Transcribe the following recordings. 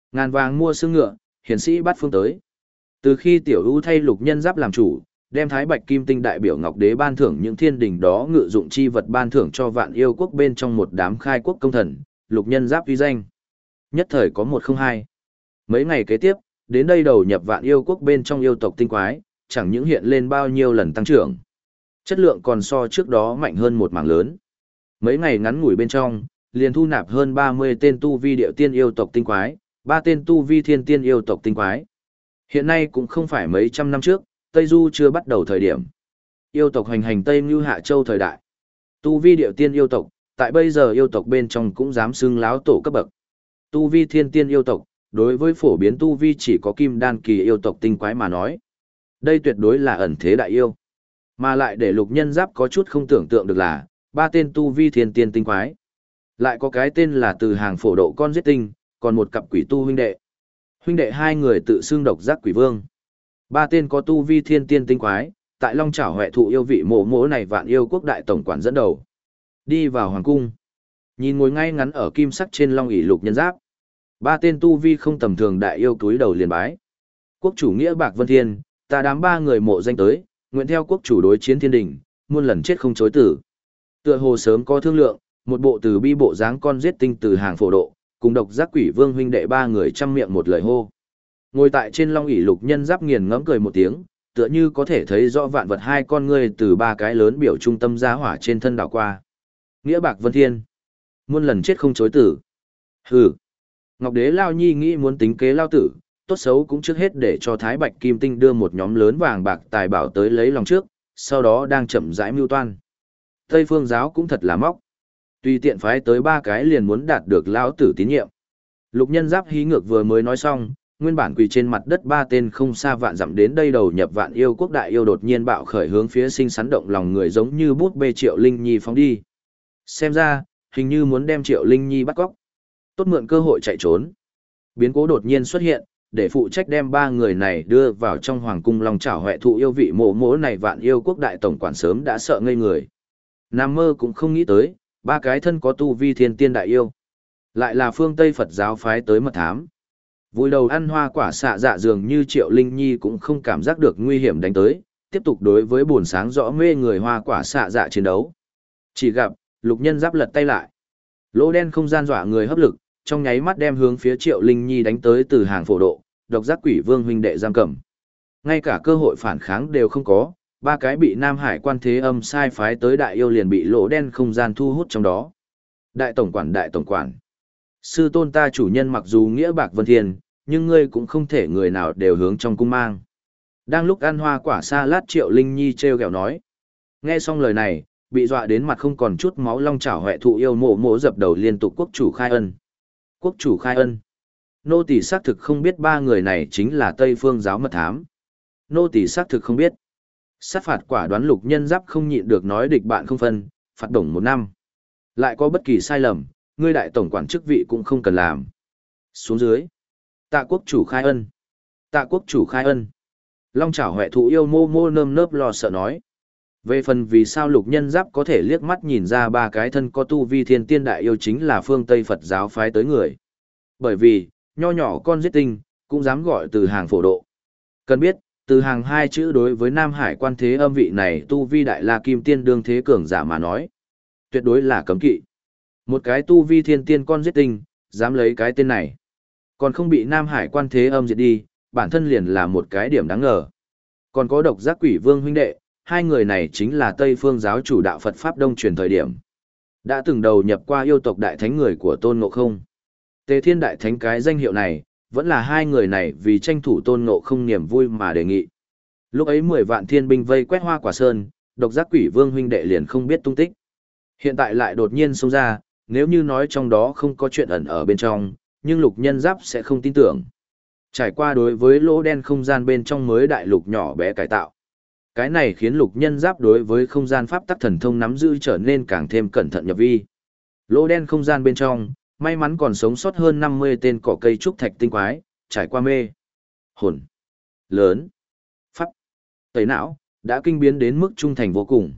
Ngàn vàng mua xương ngựa, hiển sĩ bắt phương tới. Từ khi Tiểu U thay Lục Nhân Giáp làm chủ, đem Thái Bạch Kim Tinh đại biểu Ngọc Đế ban thưởng những thiên đình đó ngự dụng chi vật ban thưởng cho Vạn Yêu quốc bên trong một đám khai quốc công thần, Lục Nhân Giáp uy danh. Nhất thời có 102. Mấy ngày kế tiếp, đến đây đầu nhập Vạn Yêu quốc bên trong yêu tộc tinh quái, chẳng những hiện lên bao nhiêu lần tăng trưởng. Chất lượng còn so trước đó mạnh hơn một mảng lớn. Mấy ngày ngắn ngủi bên trong, liền thu nạp hơn 30 tên tu vi điệu tiên yêu tộc tinh quái, 3 tên tu vi thiên tiên yêu tộc tinh quái. Hiện nay cũng không phải mấy trăm năm trước, Tây Du chưa bắt đầu thời điểm. Yêu tộc hoành hành Tây Như Hạ Châu thời đại. Tu vi điệu tiên yêu tộc, tại bây giờ yêu tộc bên trong cũng dám xưng láo tổ cấp bậc. Tu vi thiên tiên yêu tộc, đối với phổ biến tu vi chỉ có kim đan kỳ yêu tộc tinh quái mà nói. Đây tuyệt đối là ẩn thế đại yêu. Mà lại để Lục Nhân Giáp có chút không tưởng tượng được là, 3 tên tu vi thiên tiên tinh quái. Lại có cái tên là từ hàng phổ độ con giết tinh, còn một cặp quỷ tu huynh đệ. Huynh đệ hai người tự xưng độc giác quỷ vương. 3 tên có tu vi thiên tiên tinh quái, tại Long Chảo Huệ thụ yêu vị mộ mỗ này Vạn Yêu quốc đại tổng quản dẫn đầu. Đi vào hoàng cung. Nhìn ngồi ngay ngắn ở kim sắc trên long ỷ Lục Nhân Giáp. 3 tên tu vi không tầm thường đại yêu túi đầu liền bái. Quốc chủ nghĩa Bạc Vân Thiên, ta đám 3 người mộ danh tới, nguyện theo quốc chủ đối chiến thiên đình, muôn lần chết không chối tử. Tựa hồ sớm có thương lượng, một bộ từ bi bộ dáng con giết tinh từ hàng phổ độ, cùng độc giác quỷ vương huynh đệ 3 người trăm miệng một lời hô. Ngồi tại trên long ỷ Lục Nhân Giáp nghiền ngẫm cười một tiếng, tựa như có thể thấy rõ vạn vật hai con ngươi từ 3 cái lớn biểu trung tâm giá hỏa trên thân đảo qua. Nghĩa Bạc Vân Thiên, muôn lần chết không chối tử. Hừ. Ngọc Đế Lao Nhi nghĩ muốn tính kế Lao Tử, tốt xấu cũng trước hết để cho Thái Bạch Kim Tinh đưa một nhóm lớn vàng bạc tài bảo tới lấy lòng trước, sau đó đang chậm rãi mưu toan. Tây Phương giáo cũng thật là móc. Tùy tiện phái tới 3 cái liền muốn đạt được Lão Tử tín nhiệm. Lục Nhân Giáp hí ngược vừa mới nói xong, nguyên bản quỳ trên mặt đất 3 tên không xa vạn dặm đến đây đầu nhập Vạn Yêu quốc đại yêu đột nhiên bạo khởi hướng phía sinh sắn động lòng người giống như bút bê Triệu Linh Nhi phóng đi. Xem ra, hình như muốn đem Triệu Linh Nhi bắt cóc. Tốt mượn cơ hội chạy trốn. Biến cố đột nhiên xuất hiện, để phụ trách đem 3 người này đưa vào trong hoàng cung Long Chảo Huệ thụ yêu vị mộ mỗ này Vạn Yêu quốc đại tổng quản sớm đã sợ ngây người. Nam mơ cũng không nghĩ tới, 3 cái thân có tu vi thiên tiên đại yêu. Lại là phương Tây Phật giáo phái tới mật thám. Vui đầu ăn hoa quả xạ dạ dường như Triệu Linh Nhi cũng không cảm giác được nguy hiểm đánh tới, tiếp tục đối với buồn sáng rõ mê người hoa quả xạ dạ chiến đấu. Chỉ gặp, Lục Nhân Giáp lật tay lại. Lỗ đen không gian dọa người hấp lực, trong nháy mắt đem hướng phía Triệu Linh Nhi đánh tới từ hàng phổ độ, độc giác quỷ vương huynh đệ giam cầm. Ngay cả cơ hội phản kháng đều không có, 3 cái bị Nam Hải quan thế âm sai phái tới đại yêu liền bị lỗ đen không gian thu hút trong đó. Đại tổng quản. Sư tôn ta chủ nhân mặc dù nghĩa Bạc Vân Thiên, nhưng ngươi cũng không thể người nào đều hướng trong cung mang. Đang lúc ăn hoa quả sa lát Triệu Linh Nhi treo gẹo nói. Nghe xong lời này, bị dọa đến mặt không còn chút máu Long Chảo Huệ thụ yêu mộ mộ dập đầu liên tục quốc chủ khai ân. Quốc chủ khai ân. Nô tỳ xác thực không biết 3 người này chính là Tây Phương giáo mật thám. Nô tỳ xác thực không biết. Sát phạt quả đoán Lục Nhân Giáp không nhịn được nói địch bạn không phân, phạt đồng 1 năm. Lại có bất kỳ sai lầm, ngươi đại tổng quản chức vị cũng không cần làm. Xuống dưới. Tạ quốc chủ khai ân. Tạ quốc chủ khai ân. Long Chảo Huệ thụ yêu mô mô nơm nớp lo sợ nói. Về phần vì sao Lục Nhân Giáp có thể liếc mắt nhìn ra 3 cái thân có tu vi thiên tiên đại yêu chính là phương Tây Phật giáo phái tới người. Bởi vì, nho nhỏ con giết tinh, cũng dám gọi từ hàng phổ độ. Cần biết, từ hàng 2 chữ đối với Nam Hải quan thế âm vị này tu vi đại la kim tiên đương thế cường giả mà nói. Tuyệt đối là cấm kỵ. Một cái tu vi thiên tiên con giết tinh, dám lấy cái tên này. Còn không bị Nam Hải quan thế âm diệt đi, bản thân liền là một cái điểm đáng ngờ. Còn có độc giác quỷ vương huynh đệ, 2 người này chính là Tây Phương giáo chủ đạo Phật Pháp Đông truyền thời điểm. Đã từng đầu nhập qua yêu tộc đại thánh người của Tôn Ngộ Không. Tề Thiên Đại Thánh cái danh hiệu này, vẫn là 2 người này vì tranh thủ Tôn Ngộ Không niềm vui mà đề nghị. Lúc ấy 10 vạn thiên binh vây quét Hoa Quả Sơn, độc giác quỷ vương huynh đệ liền không biết tung tích. Hiện tại lại đột nhiên xông ra, nếu như nói trong đó không có chuyện ẩn ở bên trong, nhưng Lục Nhân Giáp sẽ không tin tưởng. Trải qua đối với lỗ đen không gian bên trong mới đại lục nhỏ bé cải tạo. Cái này khiến Lục Nhân Giáp đối với không gian pháp tắc thần thông nắm giữ trở nên càng thêm cẩn thận nhập vi. Lỗ đen không gian bên trong, may mắn còn sống sót hơn 50 tên cỏ cây trúc thạch tinh quái, trải qua mê, hồn, lớn, pháp, tẩy não, đã kinh biến đến mức trung thành vô cùng.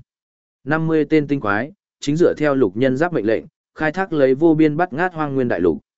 50 tên tinh quái, chính dựa theo Lục Nhân Giáp mệnh lệnh, khai thác lấy vô biên bắt ngát hoang nguyên đại lục.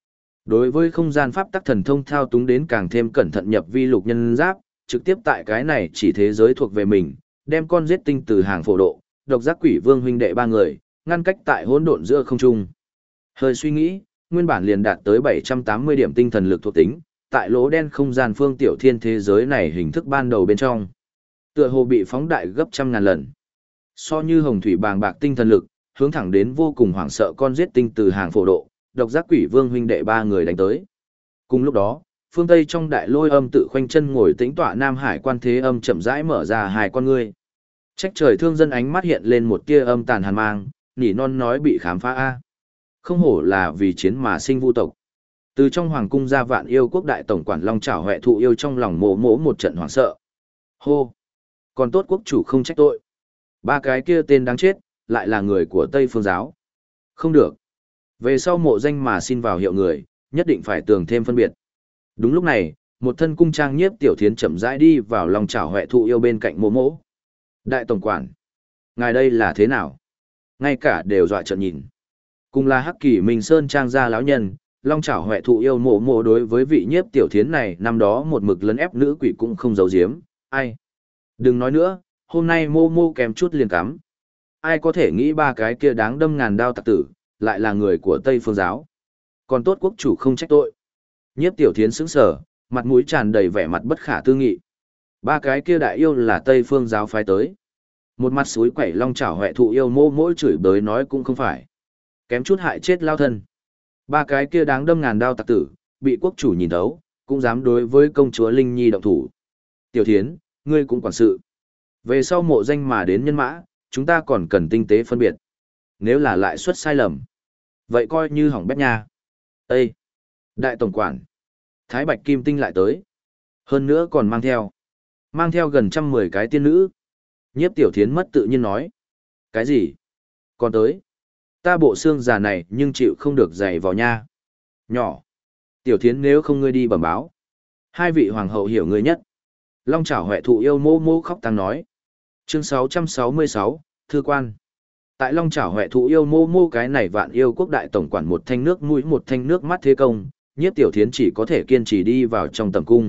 Đối với không gian pháp tắc thần thông thao túng đến càng thêm cẩn thận nhập vi lục nhân giáp, trực tiếp tại cái này chỉ thế giới thuộc về mình, đem con giết tinh từ hàng phổ độ, độc giác quỷ vương huynh đệ ba người, ngăn cách tại hỗn độn giữa không trung. Hơi suy nghĩ, nguyên bản liền đạt tới 780 điểm tinh thần lực thuộc tính, tại lỗ đen không gian phương tiểu thiên thế giới này hình thức ban đầu bên trong. Tựa hồ bị phóng đại gấp trăm ngàn lần. So như hồng thủy bàng bạc tinh thần lực, hướng thẳng đến vô cùng hoảng sợ con giết tinh từ hàng phổ độ, độc giác quỷ vương huynh đệ ba người đánh tới. Cùng lúc đó, phương Tây trong đại lôi âm tự khoanh chân ngồi tĩnh tọa Nam Hải quan thế âm chậm rãi mở ra hai con ngươi. Trách trời thương dân ánh mắt hiện lên một tia âm tàn hàn mang, nỉ non nói bị khám phá a. Không hổ là vì chiến mà sinh vu tộc. Từ trong hoàng cung ra vạn yêu quốc đại tổng quản Long Chảo Hoè thụ yêu trong lòng mộ mỗ một trận hoảng sợ. Hô! Còn tốt quốc chủ không trách tội. Ba cái kia tên đáng chết, lại là người của Tây Phương giáo. Không được. Về sau mộ danh mà xin vào hiệu người, nhất định phải tường thêm phân biệt. Đúng lúc này, một thân cung trang nhiếp tiểu thiến chậm rãi đi vào Long Chảo Hoè thụ yêu bên cạnh mộ mỗ. Đại tổng quản, ngài đây là thế nào? Ngay cả đều dọa trợn nhìn. Cùng là Hắc Kỳ Minh Sơn trang gia lão nhân, Long Chảo Hoè thụ yêu mộ mộ đối với vị nhiếp tiểu thiến này năm đó một mực lấn ép nữ quỷ cũng không giấu giếm. Ai? Đừng nói nữa, hôm nay mô mô kèm chút liền cắm. Ai có thể nghĩ ba cái kia đáng đâm ngàn đao tặc tử, lại là người của Tây Phương giáo. Còn tốt quốc chủ không trách tội. Nhiếp tiểu thiến sững sờ, mặt mũi tràn đầy vẻ mặt bất khả tư nghị. Ba cái kia đại yêu là Tây Phương giáo phái tới. Một mặt suối quẩy Long Chảo Hoè thụ yêu mô mỗi chửi bới nói cũng không phải. Kém chút hại chết lao thân. Ba cái kia đáng đâm ngàn đao tặc tử, bị quốc chủ nhìn thấu, cũng dám đối với công chúa Linh Nhi động thủ. Tiểu thiến, ngươi cũng quản sự. Về sau mộ danh mà đến nhân mã, chúng ta còn cần tinh tế phân biệt. Nếu là lại xuất sai lầm, vậy coi như hỏng bét nha. Ê! Đại tổng quản! Thái Bạch Kim Tinh lại tới. Hơn nữa còn mang theo gần 110 cái tiên nữ. Nhiếp tiểu thiến mất tự nhiên nói. Cái gì? Còn tới? Ta bộ xương già này nhưng chịu không được dày vào nha. Nhỏ. Tiểu thiến nếu không ngươi đi bẩm báo. Hai vị hoàng hậu hiểu ngươi nhất. Long Chảo Hoè thụ yêu mô mô khóc tăng nói. Chương 666, Thư quan. Tại Long Chảo Hoè thụ yêu mô mô cái này vạn yêu quốc đại tổng quản một thanh nước mũi một thanh nước mắt thế công, nhiếp tiểu thiến chỉ có thể kiên trì đi vào trong tầm cung.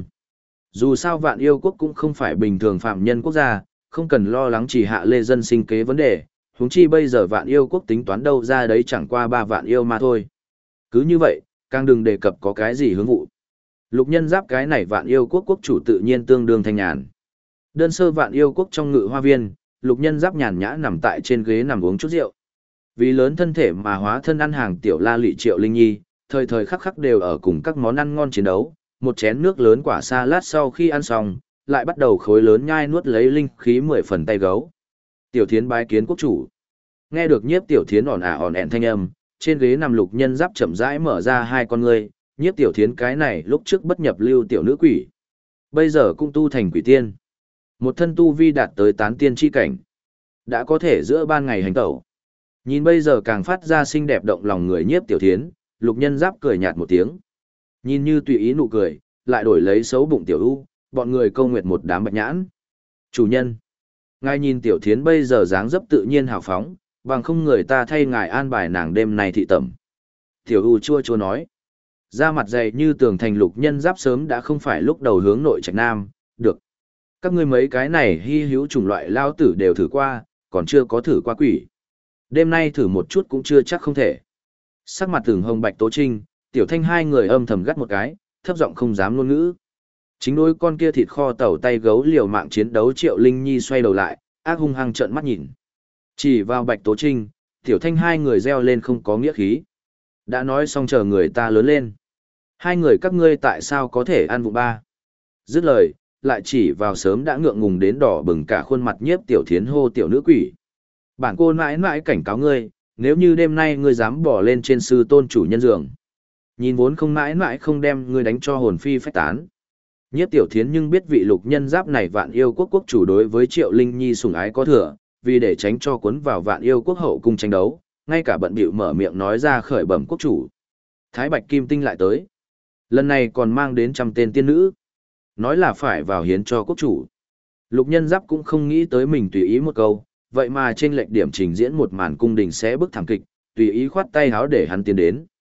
Dù sao vạn yêu quốc cũng không phải bình thường phạm nhân quốc gia, không cần lo lắng chỉ hạ lê dân sinh kế vấn đề, huống chi bây giờ vạn yêu quốc tính toán đâu ra đấy chẳng qua 3 vạn yêu mà thôi. Cứ như vậy, càng đừng đề cập có cái gì hướng vụ. Lục nhân giáp cái này vạn yêu quốc quốc chủ tự nhiên tương đương thanh nhàn. Đơn sơ vạn yêu quốc trong ngự hoa viên, lục nhân giáp nhàn nhã nằm tại trên ghế nằm uống chút rượu. Vì lớn thân thể mà hóa thân ăn hàng tiểu la lị Triệu Linh Nhi, thời thời khắc khắc đều ở cùng các món ăn ngon chiến đấu, một chén nước lớn quả sa lát sau khi ăn xong, lại bắt đầu khối lớn nhai nuốt lấy linh khí 10 phần tay gấu. Tiểu thiến bái kiến quốc chủ. Nghe được nhiếp tiểu thiến ỏn ẹn thanh âm, trên ghế nằm lục nhân giáp chậm rãi mở ra hai con ngươi, nhiếp tiểu thiến cái này lúc trước bất nhập lưu tiểu nữ quỷ. Bây giờ cũng tu thành quỷ tiên. Một thân tu vi đạt tới tán tiên chi cảnh. Đã có thể giữa ban ngày hành tẩu. Nhìn bây giờ càng phát ra xinh đẹp động lòng người nhiếp tiểu thiến, lục nhân giáp cười nhạt một tiếng. Nhìn như tùy ý nụ cười, lại đổi lấy xấu bụng tiểu u, bọn người câu nguyệt một đám bạch nhãn. Chủ nhân. Ngài nhìn tiểu thiến bây giờ dáng dấp tự nhiên hào phóng, bằng không người ta thay ngài an bài nàng đêm này thị tẩm. Tiểu u chua chua nói. Da mặt dày như tường thành lục nhân giáp sớm đã không phải lúc đầu hướng nội trạch nam, được. Các ngươi mấy cái này hy hữu chủng loại lao tử đều thử qua, còn chưa có thử qua quỷ. Đêm nay thử một chút cũng chưa chắc không thể. Sắc mặt tưởng hồng bạch tố trinh, tiểu thanh hai người âm thầm gắt một cái, thấp giọng không dám ngôn ngữ. Chính đôi con kia thịt kho tẩu tay gấu liều mạng chiến đấu Triệu Linh Nhi xoay đầu lại, ác hung hăng trợn mắt nhìn. Chỉ vào bạch tố trinh, tiểu thanh hai người reo lên không có nghĩa khí. Đã nói xong chờ người ta lớn lên. Hai người các ngươi tại sao có thể ăn vụ ba? Dứt lời, lại chỉ vào sớm đã ngượng ngùng đến đỏ bừng cả khuôn mặt nhiếp tiểu thiến hô tiểu nữ quỷ. Bản cô mãi mãi cảnh cáo ngươi, nếu như đêm nay ngươi dám bỏ lên trên sư tôn chủ nhân giường. Nhìn vốn không mãi mãi không đem ngươi đánh cho hồn phi phách tán. Nhiếp tiểu thiến nhưng biết vị lục nhân giáp này vạn yêu quốc quốc chủ đối với Triệu Linh Nhi sủng ái có thừa, vì để tránh cho cuốn vào vạn yêu quốc hậu cung tranh đấu, ngay cả bận bịu mở miệng nói ra khởi bẩm quốc chủ. Thái Bạch Kim Tinh lại tới. Lần này còn mang đến 100 tên tiên nữ. Nói là phải vào hiến cho quốc chủ. Lục nhân giáp cũng không nghĩ tới mình tùy ý một câu, vậy mà trên lệch điểm trình diễn một màn cung đình sẽ bức thảm kịch, tùy ý khoát tay háo để hắn tiến đến.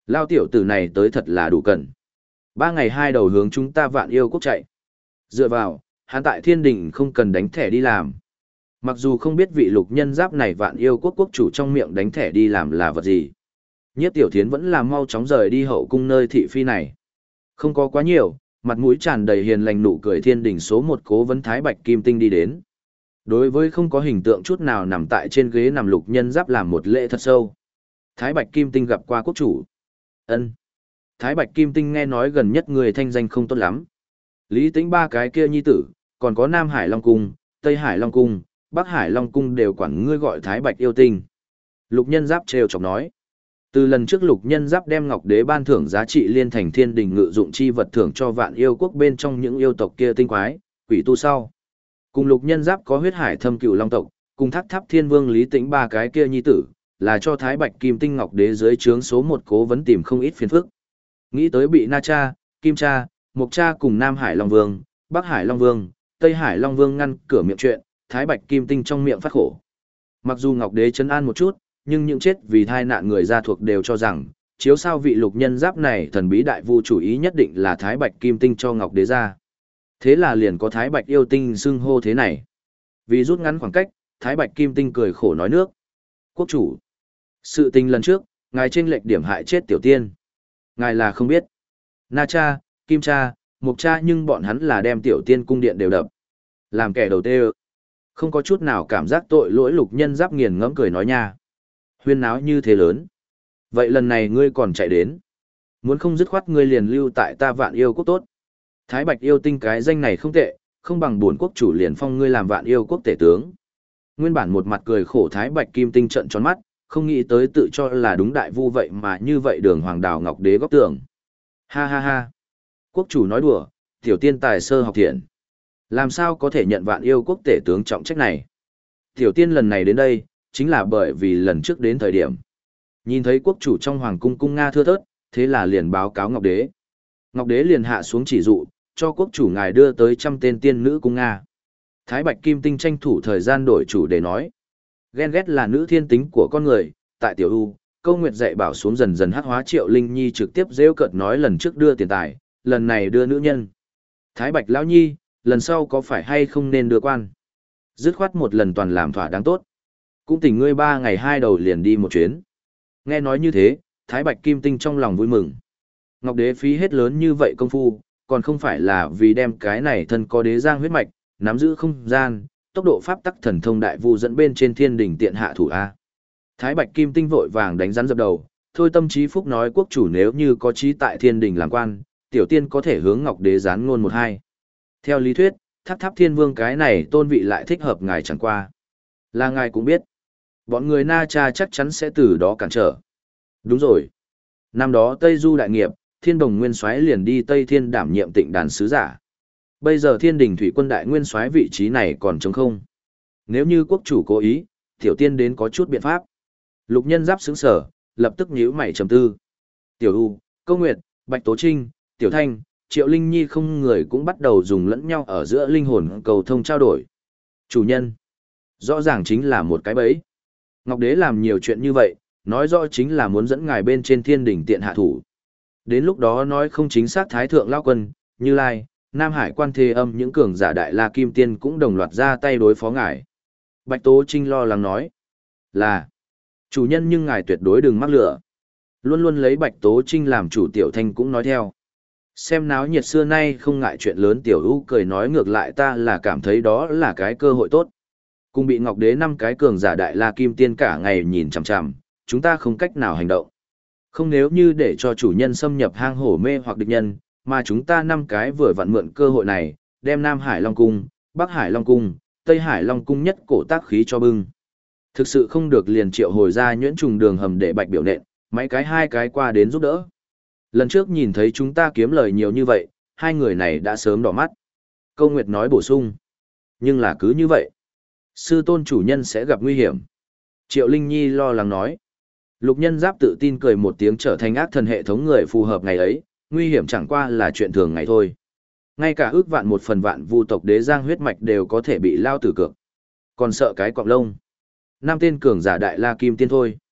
Lao tiểu tử này tới thật là đủ cần. 3 ngày 2 đầu hướng chúng ta Vạn Yêu Quốc chạy. Dựa vào, hắn tại thiên đình không cần đánh thẻ đi làm. Mặc dù không biết vị lục nhân giáp này Vạn Yêu Quốc quốc chủ trong miệng đánh thẻ đi làm là vật gì. Nhiếp Tiểu Thiến vẫn là mau chóng rời đi hậu cung nơi thị phi này. Không có quá nhiều, mặt mũi tràn đầy hiền lành nụ cười thiên đình số 1 cố vấn Thái Bạch Kim Tinh đi đến. Đối với không có hình tượng chút nào nằm tại trên ghế nằm lục nhân giáp làm một lễ thật sâu. Thái Bạch Kim Tinh gặp qua quốc chủ. Ân. Thái Bạch Kim Tinh nghe nói gần nhất người thanh danh không tốt lắm. Lý Tĩnh 3 cái kia nhi tử, còn có Nam Hải Long Cung, Tây Hải Long Cung, Bắc Hải Long Cung đều quản ngươi gọi Thái Bạch yêu tinh. Lục nhân giáp trêu chọc nói. Từ lần trước lục nhân giáp đem Ngọc Đế ban thưởng giá trị liên thành thiên đình ngự dụng chi vật thưởng cho Vạn Yêu Quốc bên trong những yêu tộc kia tinh quái, quỷ tu sau. Cùng lục nhân giáp có huyết hải thâm cửu long tộc, cùng Thác Tháp Thiên Vương Lý Tĩnh 3 cái kia nhi tử, là cho Thái Bạch Kim Tinh Ngọc Đế dưới trướng số 1 cố vấn tìm không ít phiền phức. Nghĩ tới bị Na Cha, Kim Cha, Mộc Cha cùng Nam Hải Long Vương, Bắc Hải Long Vương, Tây Hải Long Vương ngăn cửa miệng chuyện, Thái Bạch Kim Tinh trong miệng phát khổ. Mặc dù Ngọc Đế trấn an một chút, nhưng những chết vì thai nạn người gia thuộc đều cho rằng, chiếu sao vị lục nhân giáp này thần bí đại vu chủ ý nhất định là Thái Bạch Kim Tinh cho Ngọc Đế ra. Thế là liền có Thái Bạch yêu tinh xưng hô thế này. Vì rút ngắn khoảng cách, Thái Bạch Kim Tinh cười khổ nói nước. Quốc chủ, sự tình lần trước, ngài chênh lệch điểm hại chết tiểu tiên. Ngài là không biết. Na Cha, Kim Cha, Mộc Cha nhưng bọn hắn là đem tiểu tiên cung điện đều đập. Làm kẻ đầu tê không có chút nào cảm giác tội lỗi lục nhân giáp nghiền ngẫm cười nói nha. Huyên náo như thế lớn. Vậy lần này ngươi còn chạy đến. Muốn không dứt khoát ngươi liền lưu tại ta Vạn Yêu Quốc tốt. Thái Bạch yêu tinh cái danh này không tệ, không bằng bổn quốc chủ liền phong ngươi làm Vạn Yêu Quốc tể tướng. Nguyên bản một mặt cười khổ Thái Bạch Kim Tinh trợn tròn mắt, không nghĩ tới tự cho là đúng đại vu vậy mà như vậy đường hoàng đào ngọc đế góc tường. Ha ha ha. Quốc chủ nói đùa, tiểu tiên tài sơ học thiện. Làm sao có thể nhận Vạn Yêu Quốc tể tướng trọng trách này? Tiểu tiên lần này đến đây, chính là bởi vì lần trước đến thời điểm. Nhìn thấy quốc chủ trong hoàng cung cung Nga thưa thớt, thế là liền báo cáo Ngọc Đế. Ngọc Đế liền hạ xuống chỉ dụ, cho quốc chủ ngài đưa tới 100 tên tiên nữ cung Nga. Thái Bạch Kim Tinh tranh thủ thời gian đổi chủ để nói. Ghen ghét là nữ thiên tính của con người, tại tiểu U, Câu Nguyệt dạy bảo xuống dần dần hắc hóa Triệu Linh Nhi trực tiếp rêu cợt nói lần trước đưa tiền tài, lần này đưa nữ nhân. Thái Bạch Lão Nhi, lần sau có phải hay không nên đưa quan? Dứt khoát một lần toàn làm thỏa đáng tốt. Cũng tỉnh ngươi 3 ngày 2 đầu liền đi một chuyến. Nghe nói như thế, Thái Bạch Kim Tinh trong lòng vui mừng. Ngọc Đế phí hết lớn như vậy công phu, còn không phải là vì đem cái này thân có đế giang huyết mạch, nắm giữ không gian, tốc độ pháp tắc thần thông đại vu dẫn bên trên thiên đỉnh tiện hạ thủ A. Thái Bạch Kim Tinh vội vàng đánh rắn dập đầu, thôi tâm trí phúc nói quốc chủ nếu như có trí tại thiên đỉnh làm quan, tiểu tiên có thể hướng Ngọc Đế gián ngôn 1-2. Theo lý thuyết, Tháp Tháp Thiên Vương cái này tôn vị lại thích hợp ngài chẳng qua. Là ngài cũng biết. Bọn người Na Cha chắc chắn sẽ từ đó cản trở. Đúng rồi. Năm đó Tây Du đại nghiệp, Thiên Đồng Nguyên Soái liền đi Tây Thiên đảm nhiệm Tịnh Đàn sứ giả. Bây giờ Thiên Đình Thủy Quân đại nguyên soái vị trí này còn trống không. Nếu như quốc chủ cố ý, tiểu tiên đến có chút biện pháp. Lục nhân giáp sững sở, lập tức nhíu mày trầm tư. Tiểu U, Câu Nguyệt, Bạch Tố Trinh, Tiểu Thanh, Triệu Linh Nhi không người cũng bắt đầu dùng lẫn nhau ở giữa linh hồn cầu thông trao đổi. Chủ nhân, rõ ràng chính là một cái bẫy. Ngọc Đế làm nhiều chuyện như vậy, nói rõ chính là muốn dẫn ngài bên trên thiên đỉnh tiện hạ thủ. Đến lúc đó nói không chính xác Thái Thượng Lao Quân, Như Lai, Nam Hải Quan Thế Âm những cường giả đại la kim tiên cũng đồng loạt ra tay đối phó ngài. Bạch Tố Trinh lo lắng nói là chủ nhân nhưng ngài tuyệt đối đừng mắc lửa. Luôn luôn lấy Bạch Tố Trinh làm chủ Tiểu Thanh cũng nói theo. Xem náo nhiệt xưa nay không ngại chuyện lớn Tiểu U cười nói ngược lại ta là cảm thấy đó là cái cơ hội tốt. Cùng bị Ngọc Đế 5 cái cường giả đại la kim tiên cả ngày nhìn chằm chằm, chúng ta không cách nào hành động. Không nếu như để cho chủ nhân xâm nhập hang hổ mê hoặc địch nhân, mà chúng ta 5 cái vừa vặn mượn cơ hội này, đem Nam Hải Long Cung, Bắc Hải Long Cung, Tây Hải Long Cung nhất cổ tác khí cho bưng. Thực sự không được liền triệu hồi ra nhuyễn trùng đường hầm để bạch biểu nện, mấy cái 2 cái qua đến giúp đỡ. Lần trước nhìn thấy chúng ta kiếm lời nhiều như vậy, 2 người này đã sớm đỏ mắt. Câu Nguyệt nói bổ sung. Nhưng là cứ như vậy. Sư tôn chủ nhân sẽ gặp nguy hiểm. Triệu Linh Nhi lo lắng nói. Lục nhân giáp tự tin cười một tiếng trở thành ác thần hệ thống người phù hợp ngày ấy, nguy hiểm chẳng qua là chuyện thường ngày thôi. Ngay cả ước vạn 1 phần vạn vu tộc đế giang huyết mạch đều có thể bị lao tử cược. Còn sợ cái cọng lông. 5 tên cường giả đại la kim tiên thôi.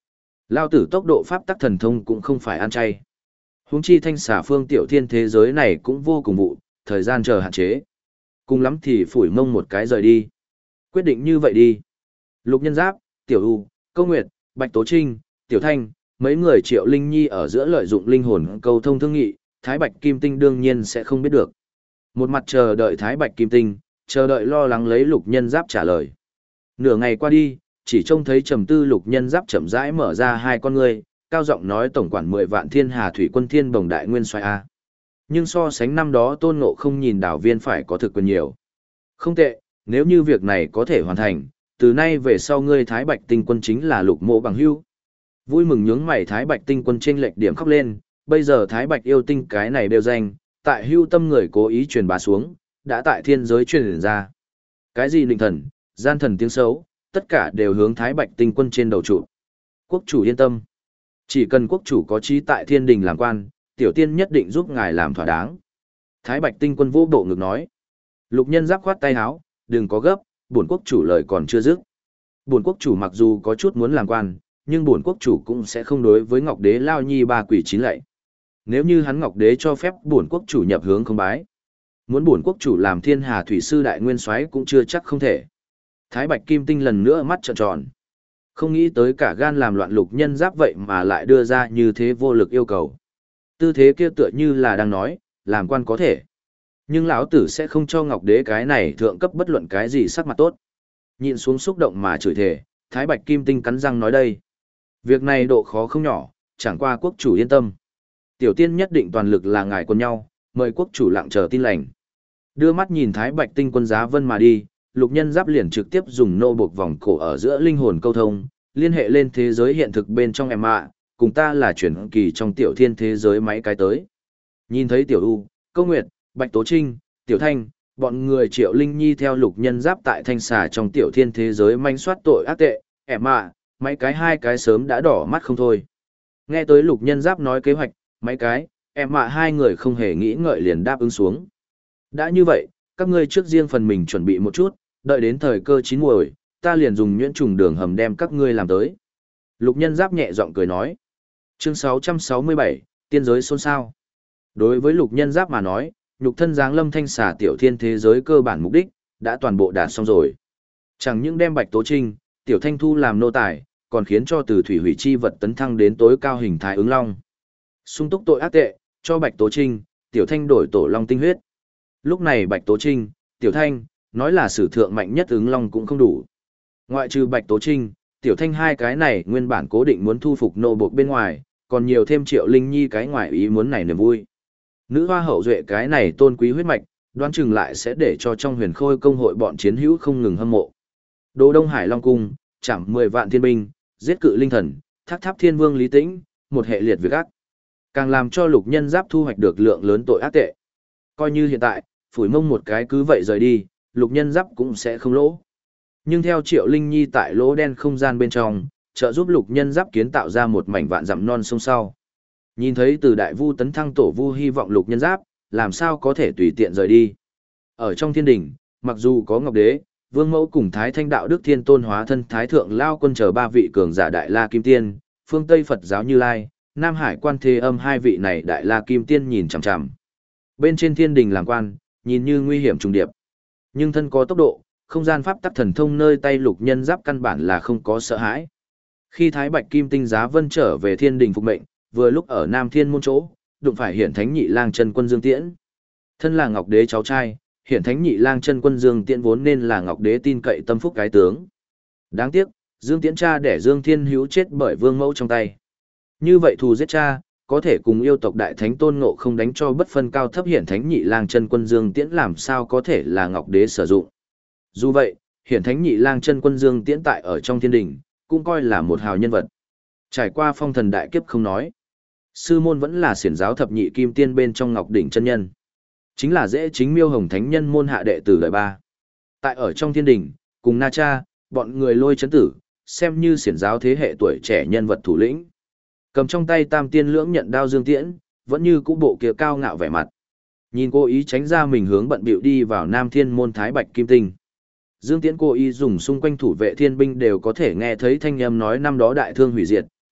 Lao tử tốc độ pháp tắc thần thông cũng không phải ăn chay. Huống chi thanh xà phương tiểu thiên thế giới này cũng vô cùng vụ, thời gian chờ hạn chế. Cùng lắm thì phủi mông một cái rời đi. Quyết định như vậy đi. Lục Nhân Giáp, Tiểu U, Câu Nguyệt, Bạch Tố Trinh, Tiểu Thanh, mấy người Triệu Linh Nhi ở giữa lợi dụng linh hồn câu thông thương nghị, Thái Bạch Kim Tinh đương nhiên sẽ không biết được. Một mặt chờ đợi Thái Bạch Kim Tinh, chờ đợi lo lắng lấy Lục Nhân Giáp trả lời. Nửa ngày qua đi, chỉ trông thấy trầm tư Lục Nhân Giáp chậm rãi mở ra hai con ngươi, cao giọng nói tổng quản 10 vạn thiên hà thủy quân thiên bồng đại nguyên xoay A. Nhưng so sánh năm đó Tôn Ngộ không nhìn đảo viên phải có thực quyền nhiều. Không tệ, nếu như việc này có thể hoàn thành, từ nay về sau ngươi Thái Bạch Tinh quân chính là Lục Mộ bằng hữu. Vui mừng nhướng mày Thái Bạch Tinh quân chênh lệch điểm khóc lên, bây giờ Thái Bạch yêu tinh cái này đều danh, tại hưu tâm người cố ý truyền bá xuống, đã tại thiên giới truyền ra. Cái gì định thần, gian thần tiếng xấu, tất cả đều hướng Thái Bạch Tinh quân trên đầu trụ. Quốc chủ yên tâm. Chỉ cần quốc chủ có trí tại thiên đình làm quan, tiểu tiên nhất định giúp ngài làm thỏa đáng. Thái Bạch Tinh quân vô bộ ngực nói. Lục Nhân Giáp khoát tay áo, đừng có gấp, bổn quốc chủ lời còn chưa dứt. Bổn quốc chủ mặc dù có chút muốn làm quan, nhưng bổn quốc chủ cũng sẽ không đối với Ngọc Đế lao nhi ba quỷ chín lạy. Nếu như hắn Ngọc Đế cho phép bổn quốc chủ nhập hướng không bái, muốn bổn quốc chủ làm thiên hà thủy sư đại nguyên soái cũng chưa chắc không thể. Thái Bạch Kim Tinh lần nữa mắt trợn tròn. Không nghĩ tới cả gan làm loạn Lục Nhân Giáp vậy mà lại đưa ra như thế vô lực yêu cầu. Tư thế kia tựa như là đang nói, làm quan có thể. Nhưng lão tử sẽ không cho Ngọc Đế cái này thượng cấp bất luận cái gì sắc mặt tốt. Nhịn xuống xúc động mà chửi thề, Thái Bạch Kim Tinh cắn răng nói đây. Việc này độ khó không nhỏ, chẳng qua quốc chủ yên tâm. Tiểu tiên nhất định toàn lực là ngài quân nhau, mời quốc chủ lặng chờ tin lành. Đưa mắt nhìn Thái Bạch Tinh quân giá vân mà đi, Lục Nhân Giáp liền trực tiếp dùng nô buộc vòng cổ ở giữa linh hồn câu thông, liên hệ lên thế giới hiện thực bên trong em ạ, cùng ta là chuyển kỳ trong tiểu thiên thế giới máy cái tới. Nhìn thấy Tiểu U, Câu Nguyệt, Bạch Tố Trinh, Tiểu Thanh, bọn người Triệu Linh Nhi theo Lục Nhân Giáp tại thanh xà trong tiểu thiên thế giới manh soát tội ác tệ, em ạ, mấy cái hai cái sớm đã đỏ mắt không thôi. Nghe tới Lục Nhân Giáp nói kế hoạch, mấy cái, em ạ hai người không hề nghĩ ngợi liền đáp ứng xuống. Đã như vậy, các ngươi trước riêng phần mình chuẩn bị một chút, đợi đến thời cơ chín muồi, ta liền dùng nhuyễn trùng đường hầm đem các ngươi làm tới. Lục Nhân Giáp nhẹ giọng cười nói. Chương 667, tiên giới xôn xao. Đối với Lục Nhân Giáp mà nói, nhục thân giáng lâm thanh xà tiểu thiên thế giới cơ bản mục đích, đã toàn bộ đạt xong rồi. Chẳng những đem Bạch Tố Trinh, Tiểu Thanh thu làm nô tài, còn khiến cho từ thủy hủy chi vật tấn thăng đến tối cao hình thái ứng long. Sung túc tội ác tệ, cho Bạch Tố Trinh, Tiểu Thanh đổi tổ long tinh huyết. Lúc này Bạch Tố Trinh, Tiểu Thanh, nói là sử thượng mạnh nhất ứng long cũng không đủ. Ngoại trừ Bạch Tố Trinh, Tiểu Thanh hai cái này nguyên bản cố định muốn thu phục nô buộc bên ngoài, còn nhiều thêm Triệu Linh Nhi cái ngoài ý muốn này niềm vui. Nữ hoa hậu duệ cái này tôn quý huyết mạch, đoán chừng lại sẽ để cho trong huyền khôi công hội bọn chiến hữu không ngừng hâm mộ. Đồ Đông Hải Long Cung, chạm 10 vạn thiên binh, giết cự linh thần, thác tháp thiên vương Lý Tĩnh, một hệ liệt việc ác. Càng làm cho Lục Nhân Giáp thu hoạch được lượng lớn tội ác tệ. Coi như hiện tại, phủi mông một cái cứ vậy rời đi, Lục Nhân Giáp cũng sẽ không lỗ. Nhưng theo Triệu Linh Nhi tại lỗ đen không gian bên trong, trợ giúp Lục Nhân Giáp kiến tạo ra một mảnh vạn dặm non sông sau. Nhìn thấy từ đại vu tấn thăng tổ vu hy vọng Lục Nhân Giáp, làm sao có thể tùy tiện rời đi. Ở trong thiên đình, mặc dù có Ngọc Đế, Vương Mẫu cùng Thái Thanh Đạo Đức Thiên Tôn hóa thân Thái Thượng Lao Quân chờ ba vị cường giả Đại La Kim Tiên, phương Tây Phật giáo Như Lai, Nam Hải Quan Thế Âm hai vị này Đại La Kim Tiên nhìn chằm chằm. Bên trên thiên đình làm quan, nhìn như nguy hiểm trùng điệp. Nhưng thân có tốc độ, không gian pháp tắc thần thông nơi tay Lục Nhân Giáp căn bản là không có sợ hãi. Khi Thái Bạch Kim Tinh giá vân trở về thiên đình phục mệnh, vừa lúc ở Nam Thiên môn chỗ, đụng phải Hiển Thánh Nhị Lang Chân Quân Dương Tiễn. Thân là Ngọc Đế cháu trai, Hiển Thánh Nhị Lang Chân Quân Dương Tiễn vốn nên là Ngọc Đế tin cậy tâm phúc cái tướng. Đáng tiếc, Dương Tiễn cha đẻ Dương Thiên Hữu chết bởi Vương Mẫu trong tay. Như vậy thù giết cha, có thể cùng yêu tộc Đại Thánh Tôn Ngộ không đánh cho bất phân cao thấp Hiển Thánh Nhị Lang Chân Quân Dương Tiễn làm sao có thể là Ngọc Đế sử dụng. Dù vậy, Hiển Thánh Nhị Lang Chân Quân Dương Tiễn tại ở trong thiên đình, cũng coi là một hào nhân vật. Trải qua phong thần đại kiếp không nói, sư môn vẫn là xiển giáo thập nhị kim tiên bên trong Ngọc Đỉnh chân nhân. Chính là dễ chính Miêu Hồng Thánh nhân môn hạ đệ tử đời ba. Tại ở trong thiên đình, cùng Na Cha, bọn người Lôi Chấn Tử, xem như xiển giáo thế hệ tuổi trẻ nhân vật thủ lĩnh. Cầm trong tay Tam Tiên Lưỡng Nhận đao Dương Tiễn, vẫn như cũ bộ kia cao ngạo vẻ mặt. Nhìn cô ý tránh ra mình hướng bận bịu đi vào Nam Thiên môn Thái Bạch Kim Tinh. Dương Tiễn cố ý dùng xung quanh thủ vệ thiên binh đều có thể nghe thấy thanh âm nói năm đó đại thương hủy diệt,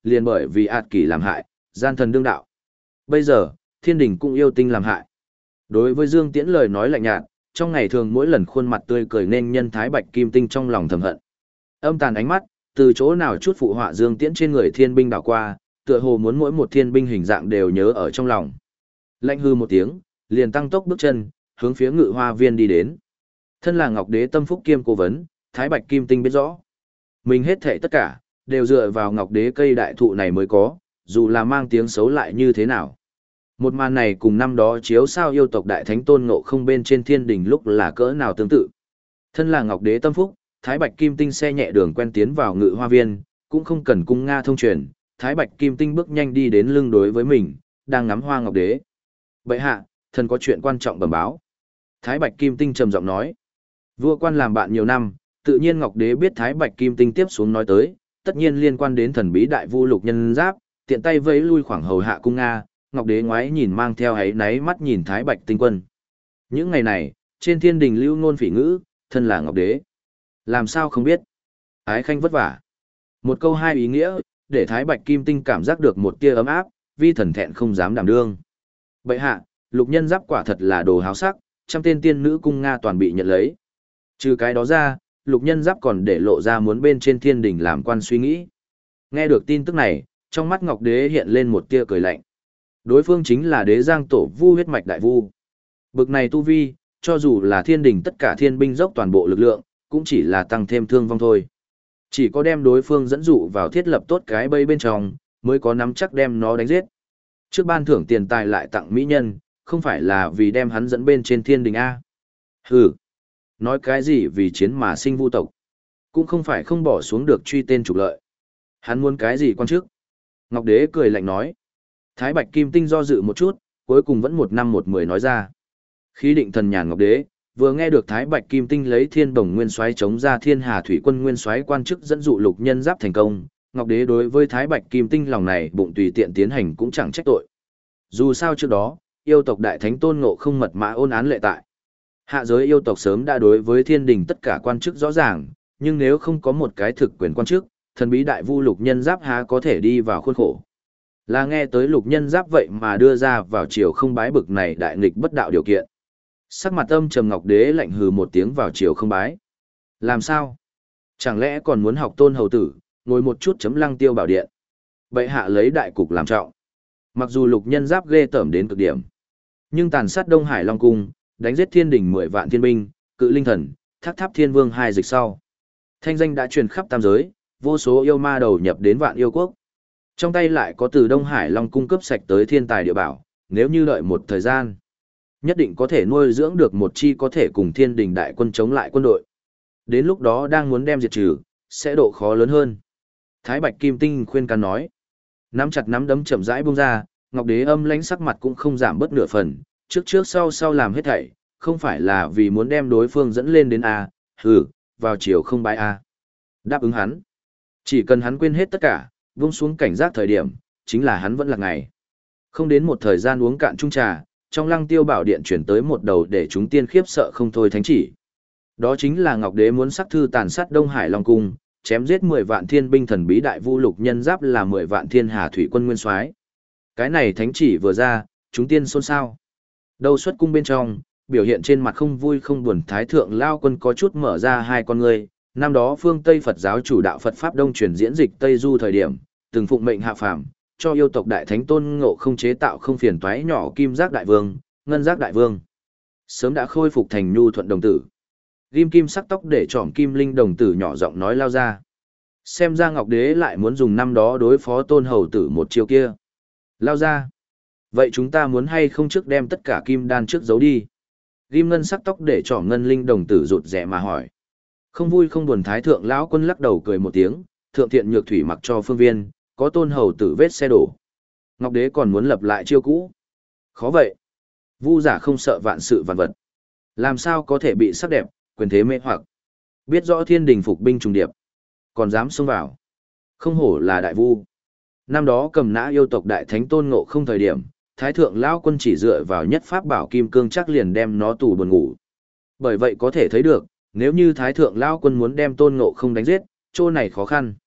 liền bởi vì ạt kỷ làm hại, gian thần đương đạo. Bây giờ, thiên đình cũng yêu tinh làm hại. Đối với Dương Tiễn lời nói lạnh nhạt, trong ngày thường mỗi lần khuôn mặt tươi cười nên nhân thái bạch kim tinh trong lòng thầm hận. Âm tàn ánh mắt, từ chỗ nào chút phụ họa Dương Tiễn trên người thiên binh đảo qua, tựa hồ muốn mỗi một thiên binh hình dạng đều nhớ ở trong lòng. Lạnh hư một tiếng, liền tăng tốc bước chân, hướng phía Ngự Hoa Viên đi đến. Thân là Ngọc Đế tâm phúc kiêm cố vấn, thái bạch kim tinh biết rõ. Mình hết thảy tất cả, đều dựa vào Ngọc Đế cây đại thụ này mới có, dù là mang tiếng xấu lại như thế nào. Một màn này cùng năm đó chiếu sao yêu tộc đại thánh Tôn Ngộ Không bên trên thiên đình lúc là cỡ nào tương tự. Thân là Ngọc Đế tâm phúc, Thái Bạch Kim Tinh xe nhẹ đường quen tiến vào Ngự Hoa Viên, cũng không cần cung Nga thông truyền, Thái Bạch Kim Tinh bước nhanh đi đến lưng đối với mình, đang ngắm hoa Ngọc Đế. Bệ hạ, thần có chuyện quan trọng bẩm báo. Thái Bạch Kim Tinh trầm giọng nói. Vua quan làm bạn nhiều năm, tự nhiên Ngọc Đế biết Thái Bạch Kim Tinh tiếp xuống nói tới, tất nhiên liên quan đến thần bí đại vu Lục Nhân Giáp, tiện tay vẫy lui khoảng hầu hạ cung Nga, Ngọc Đế ngoái nhìn mang theo ấy náy mắt nhìn Thái Bạch Tinh Quân. Những ngày này, trên thiên đình lưu ngôn phỉ ngữ, thân là Ngọc Đế. Làm sao không biết? Ái khanh vất vả. Một câu hai ý nghĩa, để Thái Bạch Kim Tinh cảm giác được một tia ấm áp, vi thần thẹn không dám đảm đương. Bệ hạ, Lục Nhân Giáp quả thật là đồ háo sắc, trăm tên tiên nữ cung Nga toàn bị nhận lấy. Trừ cái đó ra, Lục Nhân Giáp còn để lộ ra muốn bên trên thiên đình làm quan suy nghĩ. Nghe được tin tức này, trong mắt Ngọc Đế hiện lên một tia cười lạnh. Đối phương chính là Đế Giang Tổ Vu huyết mạch đại vu. Bực này tu vi, cho dù là thiên đình tất cả thiên binh dốc toàn bộ lực lượng, cũng chỉ là tăng thêm thương vong thôi. Chỉ có đem đối phương dẫn dụ vào thiết lập tốt cái bẫy bên trong, mới có nắm chắc đem nó đánh giết. Trước ban thưởng tiền tài lại tặng mỹ nhân, không phải là vì đem hắn dẫn bên trên thiên đình A. Hừ, nói cái gì vì chiến mà sinh vu tộc, cũng không phải không bỏ xuống được truy tên trục lợi. Hắn muốn cái gì quan chức? Ngọc Đế cười lạnh nói. Thái Bạch Kim Tinh do dự một chút, cuối cùng vẫn 1 năm 1 mười nói ra. Khí định thần nhàn Ngọc Đế, vừa nghe được Thái Bạch Kim Tinh lấy Thiên Bồng Nguyên Soái chống ra Thiên Hà Thủy Quân Nguyên Soái quan chức dẫn dụ Lục Nhân Giáp thành công, Ngọc Đế đối với Thái Bạch Kim Tinh lòng này bụng tùy tiện tiến hành cũng chẳng trách tội. Dù sao trước đó, yêu tộc đại thánh Tôn Ngộ Không mật mã ôn án lệ tại. Hạ giới yêu tộc sớm đã đối với thiên đình tất cả quan chức rõ ràng, nhưng nếu không có một cái thực quyền quan chức, thần bí đại vu Lục Nhân Giáp há có thể đi vào khuôn khổ. Là nghe tới Lục Nhân Giáp vậy mà đưa ra vào chiều không bái bực này đại nghịch bất đạo điều kiện. Sắc mặt âm trầm Ngọc Đế lạnh hừ một tiếng vào chiều không bái. Làm sao? Chẳng lẽ còn muốn học Tôn hầu tử, ngồi một chút chấm Lăng Tiêu bảo điện. Bệ hạ lấy đại cục làm trọng. Mặc dù Lục Nhân Giáp ghê tởm đến cực điểm, nhưng tàn sát Đông Hải Long Cung, đánh giết thiên đình 10 vạn thiên binh, cự linh thần, thác tháp thiên vương 2 dịch sau. Thanh danh đã truyền khắp tam giới, vô số yêu ma đầu nhập đến vạn yêu quốc. Trong tay lại có từ Đông Hải Long cung cấp sạch tới thiên tài địa bảo, nếu như đợi một thời gian, nhất định có thể nuôi dưỡng được một chi có thể cùng thiên đình đại quân chống lại quân đội. Đến lúc đó đang muốn đem diệt trừ, sẽ độ khó lớn hơn. Thái Bạch Kim Tinh khuyên can nói. Nắm chặt nắm đấm chậm rãi buông ra, Ngọc Đế âm lãnh sắc mặt cũng không giảm bớt nửa phần, trước trước sau sau làm hết thảy, không phải là vì muốn đem đối phương dẫn lên đến A, hừ, vào chiều không bái A. Đáp ứng hắn. Chỉ cần hắn quên hết tất cả, vung xuống cảnh giác thời điểm, chính là hắn vẫn là ngày. Không đến một thời gian uống cạn chung trà, trong Lăng Tiêu bảo điện chuyển tới một đầu để chúng tiên khiếp sợ không thôi thánh chỉ. Đó chính là Ngọc Đế muốn sắc thư tàn sát Đông Hải Long Cung, chém giết 10 vạn thiên binh thần bí đại vu Lục Nhân Giáp là 10 vạn thiên hà thủy quân nguyên soái. Cái này thánh chỉ vừa ra, chúng tiên xôn xao. Đâu xuất cung bên trong, biểu hiện trên mặt không vui không buồn Thái Thượng Lao Quân có chút mở ra hai con ngươi. Năm đó phương Tây Phật giáo chủ đạo Phật Pháp Đông truyền diễn dịch Tây Du thời điểm, từng phụng mệnh hạ phàm, cho yêu tộc đại thánh Tôn Ngộ Không chế tạo không phiền toái nhỏ kim giác đại vương, ngân giác đại vương. Sớm đã khôi phục thành nhu thuận đồng tử. Ghim kim sắc tóc để trỏm kim linh đồng tử nhỏ giọng nói lao ra. Xem ra Ngọc Đế lại muốn dùng năm đó đối phó Tôn hầu tử một chiêu kia. Lao ra. Vậy chúng ta muốn hay không trước đem tất cả kim đan trước giấu đi? Ghim ngân sắc tóc để trỏm ngân linh đồng tử rụt rẻ mà hỏi. Không vui không buồn Thái Thượng Lão Quân lắc đầu cười một tiếng, thượng thiện nhược thủy mặc cho phương viên, có Tôn hầu tử vết xe đổ. Ngọc Đế còn muốn lập lại chiêu cũ. Khó vậy. Vu giả không sợ vạn sự vạn vật. Làm sao có thể bị sắc đẹp, quyền thế mê hoặc. Biết rõ thiên đình phục binh trùng điệp, còn dám xông vào. Không hổ là đại vu. Năm đó cầm nã yêu tộc đại thánh Tôn Ngộ Không thời điểm, Thái Thượng Lão Quân chỉ dựa vào nhất pháp bảo kim cương chắc liền đem nó tù buồn ngủ. Bởi vậy có thể thấy được, nếu như Thái Thượng Lão Quân muốn đem Tôn Ngộ Không đánh giết, chỗ này khó khăn.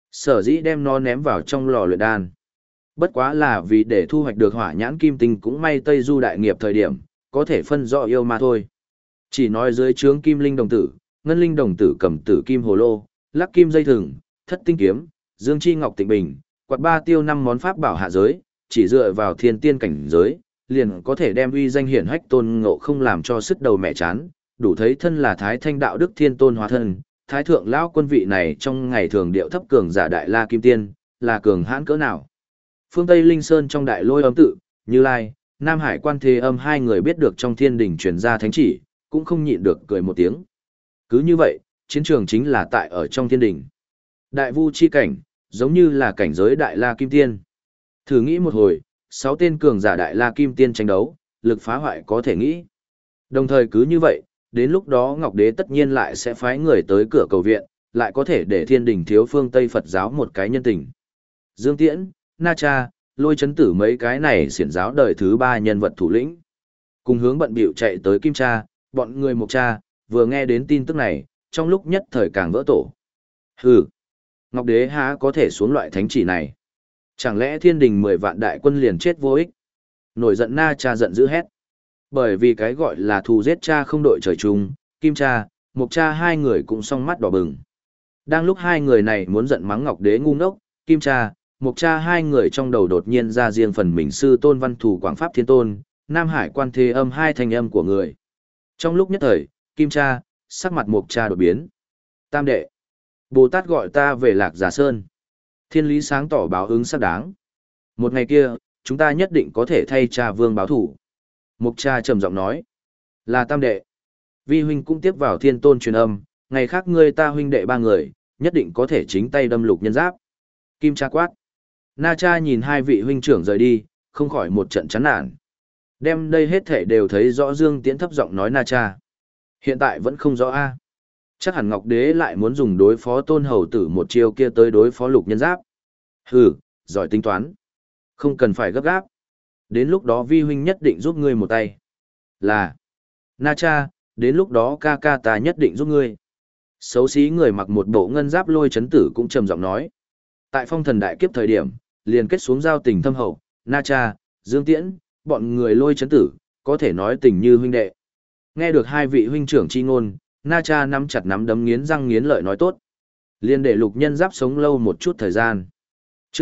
Sở dĩ đem nó ném vào trong lò luyện đan. Bất quá là vì để thu hoạch được hỏa nhãn kim tinh cũng may Tây Du đại nghiệp thời điểm, có thể phân rõ yêu ma thôi. Chỉ nói dưới trướng kim linh đồng tử, ngân linh đồng tử cầm tử kim hồ lô, lắc kim dây thừng, thất tinh kiếm, dương chi ngọc tịnh bình, quạt ba tiêu 5 món pháp bảo hạ giới, chỉ dựa vào thiên tiên cảnh giới, liền có thể đem uy danh hiển hách Tôn Ngộ Không làm cho sức đầu mẹ chán, đủ thấy thân là Thái Thanh đạo đức thiên tôn hóa thân, Thái thượng lão quân vị này trong ngày thường điệu thấp cường giả đại la kim tiên, là cường hãn cỡ nào. Phương Tây Linh Sơn trong đại lôi âm tự, Như Lai, Nam Hải Quan Thế Âm hai người biết được trong thiên đình truyền ra thánh chỉ, cũng không nhịn được cười một tiếng. Cứ như vậy, chiến trường chính là tại ở trong thiên đình. Đại vu chi cảnh, giống như là cảnh giới đại la kim tiên. Thử nghĩ một hồi, 6 tên cường giả đại la kim tiên tranh đấu, lực phá hoại có thể nghĩ. Đồng thời cứ như vậy, đến lúc đó Ngọc Đế tất nhiên lại sẽ phái người tới cửa cầu viện, lại có thể để thiên đình thiếu phương Tây Phật giáo một cái nhân tình. Dương Tiễn, Na Cha, Lôi Chấn Tử mấy cái này xiển giáo đời thứ 3 nhân vật thủ lĩnh. Cùng hướng bận bịu chạy tới Kim Cha, bọn người Mộc Cha, vừa nghe đến tin tức này, trong lúc nhất thời càng vỡ tổ. Hừ, Ngọc Đế há có thể xuống loại thánh chỉ này? Chẳng lẽ thiên đình 10 vạn đại quân liền chết vô ích? Nổi giận Na Cha giận dữ hét. Bởi vì cái gọi là thù giết cha không đội trời chung, Kim Cha, Mộc Cha hai người cũng song mắt đỏ bừng. Đang lúc hai người này muốn giận mắng Ngọc Đế ngu ngốc, Kim Cha, Mộc Cha hai người trong đầu đột nhiên ra riêng phần mình sư tôn văn thù Quảng Pháp Thiên Tôn, Nam Hải Quan Thế Âm hai thanh âm của người. Trong lúc nhất thời, Kim Cha, sắc mặt Mộc Cha đột biến. Tam đệ, Bồ Tát gọi ta về Lạc Giả Sơn. Thiên lý sáng tỏ báo ứng xác đáng. Một ngày kia, chúng ta nhất định có thể thay cha vương báo thủ. Mộc Cha trầm giọng nói. Là tam đệ. Vi huynh cũng tiếp vào thiên tôn truyền âm, ngày khác ngươi ta huynh đệ 3 người, nhất định có thể chính tay đâm Lục Nhân Giáp. Kim Cha quát. Na Cha nhìn hai vị huynh trưởng rời đi, không khỏi một trận chán nản. Đem đây hết thể đều thấy rõ Dương Tiễn thấp giọng nói Na Cha. Hiện tại vẫn không rõ a. Chắc hẳn Ngọc Đế lại muốn dùng đối phó Tôn Hầu Tử một chiêu kia tới đối phó Lục Nhân Giáp. Hừ, giỏi tính toán. Không cần phải gấp gáp. Đến lúc đó vi huynh nhất định giúp ngươi một tay. Là. Na Cha, đến lúc đó ca ca ta nhất định giúp ngươi. Xấu xí người mặc một bộ ngân giáp Lôi Chấn Tử cũng trầm giọng nói. Tại phong thần đại kiếp thời điểm, liền kết xuống giao tình thâm hậu, Na Cha, Dương Tiễn, bọn người Lôi Chấn Tử, có thể nói tình như huynh đệ. Nghe được hai vị huynh trưởng chi ngôn, Na Cha nắm chặt nắm đấm nghiến răng nghiến lợi nói tốt. Liên để Lục Nhân Giáp sống lâu một chút thời gian. Chương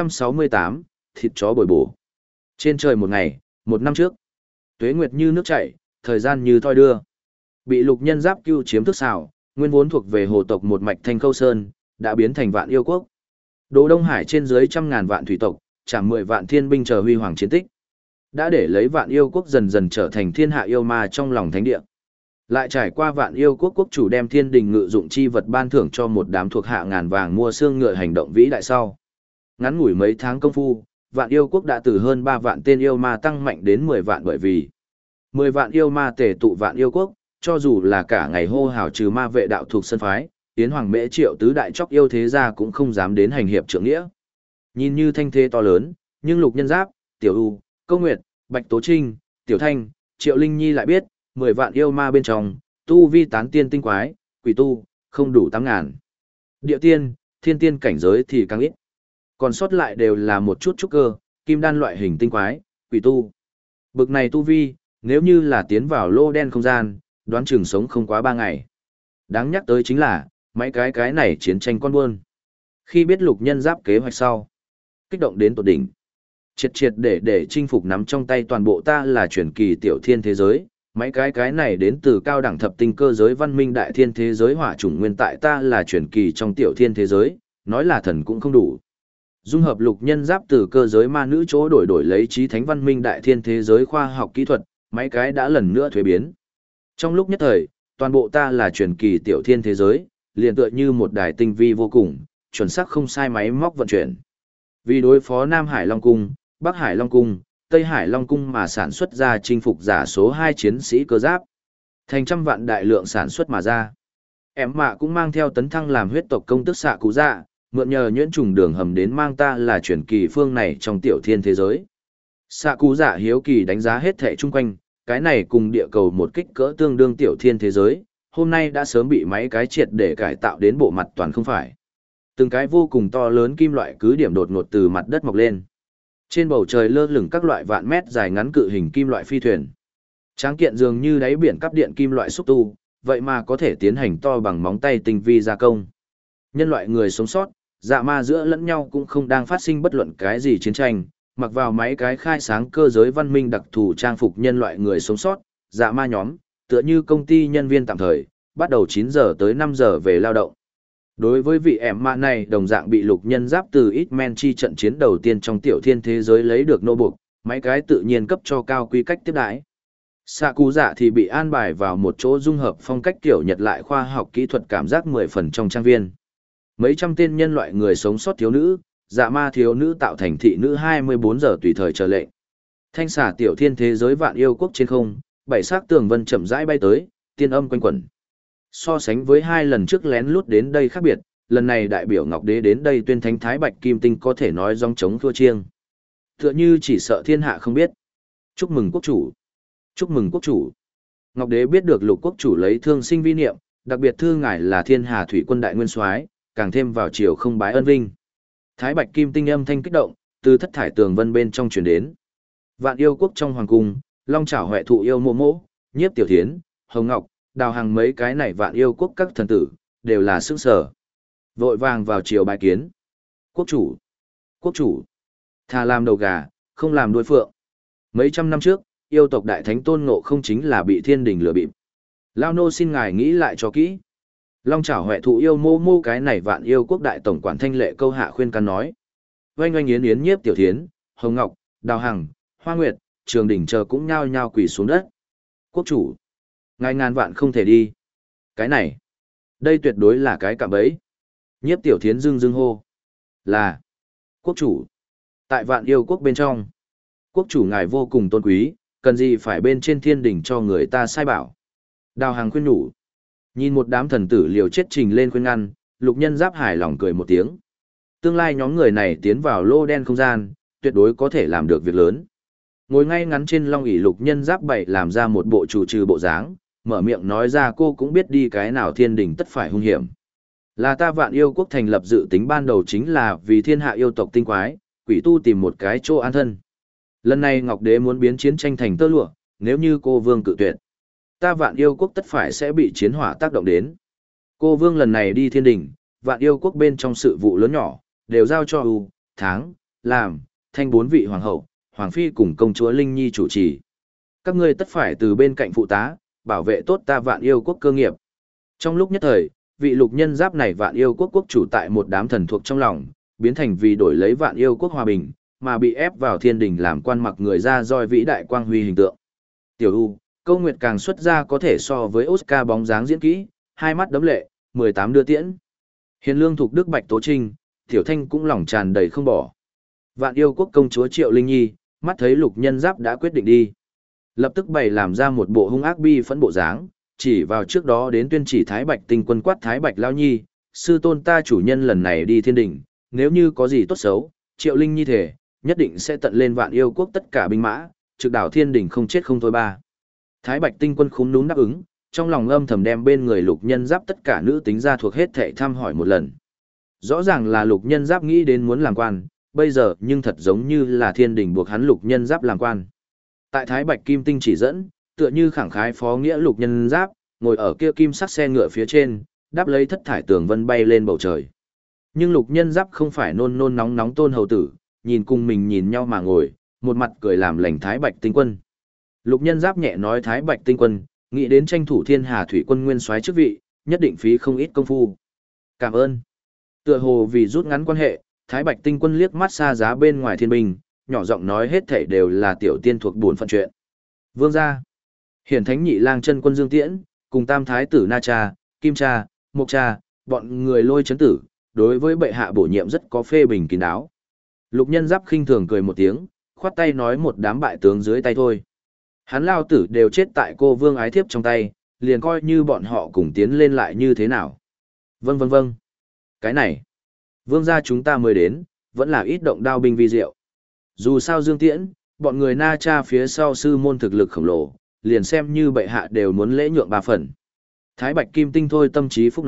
668, thịt chó bồi bổ. Trên trời một ngày, một năm trước. Tuế nguyệt như nước chảy, thời gian như thoi đưa. Bị Lục Nhân Giáp cưu chiếm thức xảo, nguyên vốn thuộc về hồ tộc một mạch Thanh Khâu Sơn, đã biến thành Vạn Yêu Quốc. Đồ Đông Hải trên dưới trăm ngàn vạn thủy tộc, chạm 10 vạn thiên binh chờ huy hoàng chiến tích. Đã để lấy Vạn Yêu Quốc dần dần trở thành thiên hạ yêu ma trong lòng thánh địa. Lại trải qua Vạn Yêu Quốc quốc chủ đem thiên đình ngự dụng chi vật ban thưởng cho một đám thuộc hạ ngàn vàng mua xương ngựa hành động vĩ đại sau. Ngắn ngủi mấy tháng công phu, Vạn Yêu Quốc đã từ hơn 3 vạn tên yêu ma tăng mạnh đến 10 vạn, bởi vì 10 vạn yêu ma tề tụ Vạn Yêu Quốc, cho dù là cả ngày hô hào trừ ma vệ đạo thuộc sân phái, Yến Hoàng Mễ Triệu tứ đại chóc yêu thế gia cũng không dám đến hành hiệp trượng nghĩa. Nhìn như thanh thế to lớn, nhưng Lục Nhân Giáp, Tiểu U, Câu Nguyệt, Bạch Tố Trinh, Tiểu Thanh, Triệu Linh Nhi lại biết, 10 vạn yêu ma bên trong, tu vi tán tiên tinh quái, quỷ tu, không đủ 8.000. Địa tiên, thiên tiên cảnh giới thì càng ít. Còn sót lại đều là một chút trúc cơ, kim đan loại hình tinh quái, quỷ tu. Bực này tu vi, nếu như là tiến vào lô đen không gian, đoán chừng sống không quá 3 ngày. Đáng nhắc tới chính là, mấy cái này chiến tranh con buôn. Khi biết Lục Nhân Giáp kế hoạch sau, kích động đến tột đỉnh. Triệt để chinh phục nắm trong tay toàn bộ ta là truyền kỳ tiểu thiên thế giới, mấy cái này đến từ cao đẳng thập tinh cơ giới văn minh đại thiên thế giới hỏa chủng nguyên tại ta là truyền kỳ trong tiểu thiên thế giới, nói là thần cũng không đủ. Dung hợp Lục Nhân Giáp từ cơ giới ma nữ chỗ đổi lấy trí thánh văn minh đại thiên thế giới khoa học kỹ thuật, mấy cái đã lần nữa thuế biến. Trong lúc nhất thời, toàn bộ ta là truyền kỳ tiểu thiên thế giới, liền tựa như một đài tinh vi vô cùng, chuẩn xác không sai máy móc vận chuyển. Vì đối phó Nam Hải Long Cung, Bắc Hải Long Cung, Tây Hải Long Cung mà sản xuất ra chinh phục giả số 2 chiến sĩ cơ giáp. Thành trăm vạn đại lượng sản xuất mà ra. Em mạ cũng mang theo tấn thăng làm huyết tộc công tức xạ cú dạ, mượn nhờ nhuyễn trùng đường hầm đến mang ta là truyền kỳ phương này trong tiểu thiên thế giới. Xạ cú dạ hiếu kỳ đánh giá hết thảy chung quanh, cái này cùng địa cầu một kích cỡ tương đương tiểu thiên thế giới, hôm nay đã sớm bị mấy cái triệt để cải tạo đến bộ mặt toàn không phải. Từng cái vô cùng to lớn kim loại cứ điểm đột ngột từ mặt đất mọc lên. Trên bầu trời lơ lửng các loại vạn mét dài ngắn cự hình kim loại phi thuyền. Tráng kiện dường như đáy biển cắp điện kim loại xúc tu, vậy mà có thể tiến hành to bằng móng tay tinh vi gia công. Nhân loại người sống sót, dạ ma giữa lẫn nhau cũng không đang phát sinh bất luận cái gì chiến tranh, mặc vào máy cái khai sáng cơ giới văn minh đặc thù trang phục nhân loại người sống sót, dạ ma nhóm, tựa như công ty nhân viên tạm thời, bắt đầu 9 giờ tới 5 giờ về lao động. Đối với vị ẻm mạ này đồng dạng bị lục nhân giáp từ ít men chi trận chiến đầu tiên trong tiểu thiên thế giới lấy được nô buộc, máy cái tự nhiên cấp cho cao quy cách tiếp đãi. Sạ cụ dạ thì bị an bài vào một chỗ dung hợp phong cách kiểu Nhật lại khoa học kỹ thuật cảm giác 10 phần trong trang viên. Mấy trăm tên nhân loại người sống sót thiếu nữ, dạ ma thiếu nữ tạo thành thị nữ 24 giờ tùy thời chờ lệnh. Thanh xà tiểu thiên thế giới vạn yêu quốc trên không, bảy sắc tường vân chậm rãi bay tới, tiên âm quanh quẩn. So sánh với 2 lần trước lén lút đến đây khác biệt, lần này đại biểu Ngọc Đế đến đây tuyên thánh Thái Bạch Kim Tinh có thể nói dòng chống thua chiêng. Tựa như chỉ sợ thiên hạ không biết. Chúc mừng quốc chủ. Chúc mừng quốc chủ. Ngọc Đế biết được lục quốc chủ lấy thương sinh vi niệm, đặc biệt thư ngài là thiên hà thủy quân đại nguyên soái, càng thêm vào chiều không bái ân vinh. Thái Bạch Kim Tinh âm thanh kích động, từ thất thải tường vân bên trong truyền đến. Vạn yêu quốc trong hoàng cung, long chảo huệ thụ yêu mộ mộ, nhiếp tiểu thiến, hồng ngọc, đào hàng mấy cái này vạn yêu quốc các thần tử, đều là sức sở. Vội vàng vào chiều bài kiến. Quốc chủ, quốc chủ, thà làm đầu gà, không làm đuôi phượng. Mấy trăm năm trước, yêu tộc đại thánh Tôn Ngộ không chính là bị thiên đình lừa bịp. Lao nô xin ngài nghĩ lại cho kỹ. Long chảo huệ thụ yêu mô mô cái này vạn yêu quốc đại tổng quản thanh lệ câu hạ khuyên can nói. Oanh oanh yến yến nhiếp tiểu thiến, hồng ngọc, đào hằng, hoa nguyệt, trường đỉnh chờ cũng nhao nhao quỳ xuống đất. Quốc chủ, ngài ngàn vạn không thể đi. Cái này, đây tuyệt đối là cái cạm bẫy. Nhiếp tiểu thiến dưng dưng hô. Là, quốc chủ, tại vạn yêu quốc bên trong, quốc chủ ngài vô cùng tôn quý, cần gì phải bên trên thiên đỉnh cho người ta sai bảo. Đào hàng khuyên nhủ. Nhìn một đám thần tử liều chết trình lên khuyên ngăn, lục nhân giáp hài lòng cười một tiếng. Tương lai nhóm người này tiến vào lô đen không gian, tuyệt đối có thể làm được việc lớn. Ngồi ngay ngắn trên long ỷ lục nhân giáp bảy làm ra một bộ chủ trừ bộ dáng, mở miệng nói ra cô cũng biết đi cái nào thiên đình tất phải hung hiểm. Là ta vạn yêu quốc thành lập dự tính ban đầu chính là vì thiên hạ yêu tộc tinh quái, quỷ tu tìm một cái chỗ an thân. Lần này Ngọc Đế muốn biến chiến tranh thành tơ lụa, nếu như cô vương cự tuyệt, ta vạn yêu quốc tất phải sẽ bị chiến hỏa tác động đến. Cô vương lần này đi thiên đình, vạn yêu quốc bên trong sự vụ lớn nhỏ, đều giao cho U, Tháng, Làm, Thanh 4 vị hoàng hậu, hoàng phi cùng công chúa Linh Nhi chủ trì. Các ngươi tất phải từ bên cạnh phụ tá, bảo vệ tốt ta vạn yêu quốc cơ nghiệp. Trong lúc nhất thời, vị lục nhân giáp này vạn yêu quốc quốc chủ tại một đám thần thuộc trong lòng, biến thành vì đổi lấy vạn yêu quốc hòa bình, mà bị ép vào thiên đình làm quan mặc người ra roi vĩ đại quang huy hình tượng. Tiểu U, Câu Nguyệt càng xuất ra có thể so với Oscar bóng dáng diễn kỹ, hai mắt đấm lệ, 18 đưa tiễn. Hiền lương thuộc Đức Bạch Tố Trinh, Tiểu Thanh cũng lòng tràn đầy không bỏ. Vạn yêu quốc công chúa Triệu Linh Nhi, mắt thấy lục nhân giáp đã quyết định đi. Lập tức bày làm ra một bộ hung ác bi phẫn bộ dáng, chỉ vào trước đó đến tuyên chỉ Thái Bạch tinh quân quát Thái Bạch Lao Nhi, sư tôn ta chủ nhân lần này đi thiên đỉnh, nếu như có gì tốt xấu, Triệu Linh Nhi thể, nhất định sẽ tận lên vạn yêu quốc tất cả binh mã, trực đảo thiên đỉnh không chết không thôi ba. Thái Bạch tinh quân khúm núm đáp ứng, trong lòng âm thầm đem bên người lục nhân giáp tất cả nữ tính ra thuộc hết thảy thăm hỏi một lần. Rõ ràng là lục nhân giáp nghĩ đến muốn làm quan, bây giờ nhưng thật giống như là thiên đình buộc hắn lục nhân giáp làm quan. Tại Thái Bạch Kim Tinh chỉ dẫn, tựa như khẳng khái phó nghĩa lục nhân giáp, ngồi ở kia kim sắc xe ngựa phía trên, đáp lấy thất thải tường vân bay lên bầu trời. Nhưng lục nhân giáp không phải nôn nôn nóng nóng tôn hầu tử, nhìn cùng mình nhìn nhau mà ngồi, một mặt cười làm lành Thái Bạch tinh quân. Lục nhân giáp nhẹ nói Thái Bạch tinh quân, nghĩ đến tranh thủ thiên hà thủy quân nguyên soái chức vị, nhất định phí không ít công phu. Cảm ơn. Tựa hồ vì rút ngắn quan hệ, Thái Bạch tinh quân liếc mắt xa giá bên ngoài thiên binh, nhỏ giọng nói hết thảy đều là tiểu tiên thuộc buồn phận chuyện. Vương gia, Hiển Thánh Nhị Lang chân quân Dương Tiễn, cùng Tam Thái tử Na Cha, Kim Cha, Mộc Cha, bọn người lôi chấn tử, đối với bệ hạ bổ nhiệm rất có phê bình kín đáo. Lục nhân giáp khinh thường cười một tiếng, khoát tay nói một đám bại tướng dưới tay thôi. Hắn lao tử đều chết tại cô vương ái thiếp trong tay, liền coi như bọn họ cùng tiến lên lại như thế nào. Vâng vâng vâng. Cái này, vương gia chúng ta mới đến, vẫn là ít động đao binh vi diệu. Dù sao Dương Tiễn, bọn người Na Cha phía sau sư môn thực lực khổng lồ, liền xem như bệ hạ đều muốn lễ nhượng 3 phần. Thái Bạch Kim Tinh thôi tâm trí phúc nói,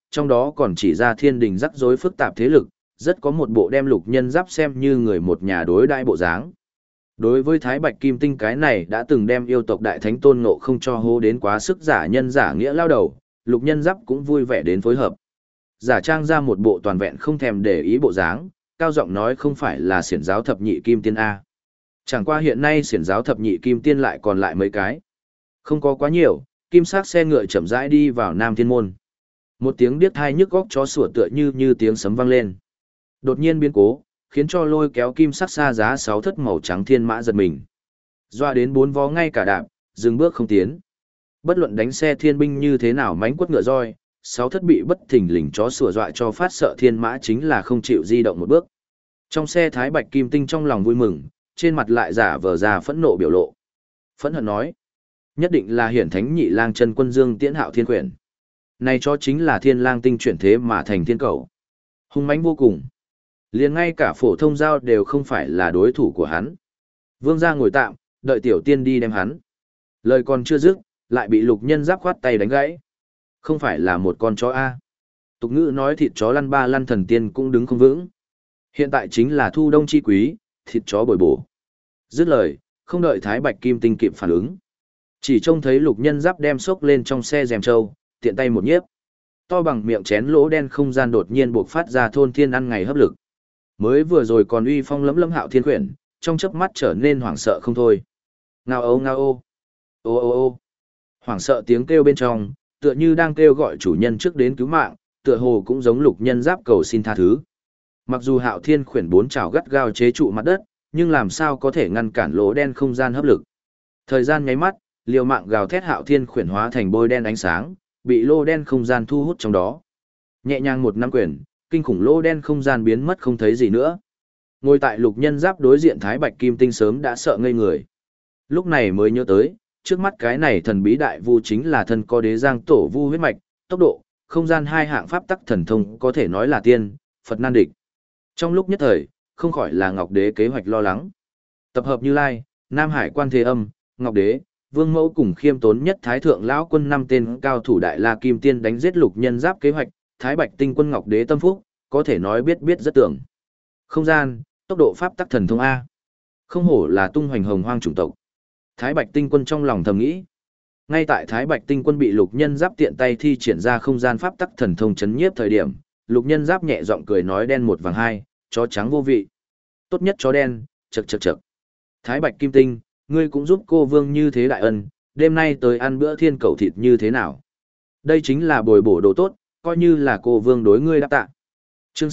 trong đó còn chỉ ra thiên đình rắc rối phức tạp thế lực, rất có một bộ đem Lục Nhân Giáp xem như người một nhà đối đãi bộ dáng. Đối với Thái Bạch Kim Tinh cái này đã từng đem yêu tộc đại thánh Tôn Ngộ không cho hô đến quá sức giả nhân giả nghĩa lao đầu, Lục Nhân Giáp cũng vui vẻ đến phối hợp. Giả trang ra một bộ toàn vẹn không thèm để ý bộ dáng, cao giọng nói không phải là xiển giáo thập nhị kim tiên A. Chẳng qua hiện nay xiển giáo thập nhị kim tiên lại còn lại mấy cái. Không có quá nhiều, kim sắc xe ngựa chậm rãi đi vào Nam Thiên Môn. Một tiếng điếc tai nhức óc chó sủa tựa như tiếng sấm vang lên. Đột nhiên biến cố, khiến cho lôi kéo kim sắc xa giá 6 thất màu trắng thiên mã giật mình. Doa đến 4 vó ngay cả đạp, dừng bước không tiến. Bất luận đánh xe thiên binh như thế nào mánh quất ngựa roi, 6 thất bị bất thình lình chó sủa dọa cho phát sợ thiên mã chính là không chịu di động một bước. Trong xe Thái Bạch Kim Tinh trong lòng vui mừng, trên mặt lại giả vờ ra phẫn nộ biểu lộ. Phẫn hận nói, nhất định là hiển thánh nhị lang chân quân Dương Tiễn Hạo Thiên Quyển. Này cho chính là thiên lang tinh chuyển thế mà thành thiên cầu. Hung mãnh vô cùng. Liền ngay cả phổ thông giao đều không phải là đối thủ của hắn. Vương gia ngồi tạm, đợi tiểu tiên đi đem hắn. Lời còn chưa dứt, lại bị Lục Nhân Giáp khoát tay đánh gãy. Không phải là một con chó A. Tục ngữ nói thịt chó lăn ba lăn thần tiên cũng đứng không vững. Hiện tại chính là thu đông chi quý, thịt chó bồi bổ. Dứt lời, không đợi Thái Bạch Kim Tinh kịp phản ứng. Chỉ trông thấy Lục Nhân Giáp đem xốc lên trong xe rèm trâu, tiện tay một nhiếp. To bằng miệng chén lỗ đen không gian đột nhiên buộc phát ra thôn thiên ăn ngày hấp lực. Mới vừa rồi còn uy phong lẫm lẫm Hạo Thiên Quyển, trong chớp mắt trở nên hoảng sợ không thôi. Ngao ô ngao ô. Ô ô ô. Hoảng sợ tiếng kêu bên trong, tựa như đang kêu gọi chủ nhân trước đến cứu mạng, tựa hồ cũng giống Lục Nhân Giáp cầu xin tha thứ. Mặc dù Hạo Thiên Quyển 4 chảo gắt gao chế trụ mặt đất, nhưng làm sao có thể ngăn cản lỗ đen không gian hấp lực. Thời gian nháy mắt, liều mạng gào thét Hạo Thiên Quyển hóa thành bôi đen ánh sáng, bị lỗ đen không gian thu hút trong đó. Nhẹ nhàng một năm quyển, kinh khủng lỗ đen không gian biến mất không thấy gì nữa. Ngồi tại Lục Nhân Giáp đối diện Thái Bạch Kim Tinh sớm đã sợ ngây người. Lúc này mới nhớ tới, trước mắt cái này thần bí đại vu chính là thân có đế giang tổ vu huyết mạch, tốc độ, không gian hai hạng pháp tắc thần thông có thể nói là tiên, Phật nan địch. Trong lúc nhất thời, không khỏi là Ngọc Đế kế hoạch lo lắng. Tập hợp Như Lai, Nam Hải Quan Thế Âm, Ngọc Đế, Vương Mẫu cùng khiêm tốn nhất Thái Thượng Lão Quân 5 tên cao thủ Đại La Kim Tiên đánh giết Lục Nhân Giáp kế hoạch, Thái Bạch Tinh Quân Ngọc Đế tâm phúc, có thể nói biết rất tưởng. Không gian, tốc độ pháp tắc thần thông A. Không hổ là tung hoành hồng hoang chủng tộc. Thái Bạch Tinh Quân trong lòng thầm nghĩ. Ngay tại Thái Bạch Tinh Quân bị Lục Nhân Giáp tiện tay thi triển ra không gian pháp tắc thần thông chấn nhiếp thời điểm, Lục Nhân Giáp nhẹ giọng cười nói đen một vàng hai, chó trắng vô vị. Tốt nhất chó đen, chậc chậc chậc. Thái Bạch Kim Tinh, ngươi cũng giúp cô vương như thế đại ân, đêm nay tới ăn bữa thiên cầu thịt như thế nào? Đây chính là bồi bổ đồ tốt, coi như là cô vương đối ngươi đáp tạ. Chương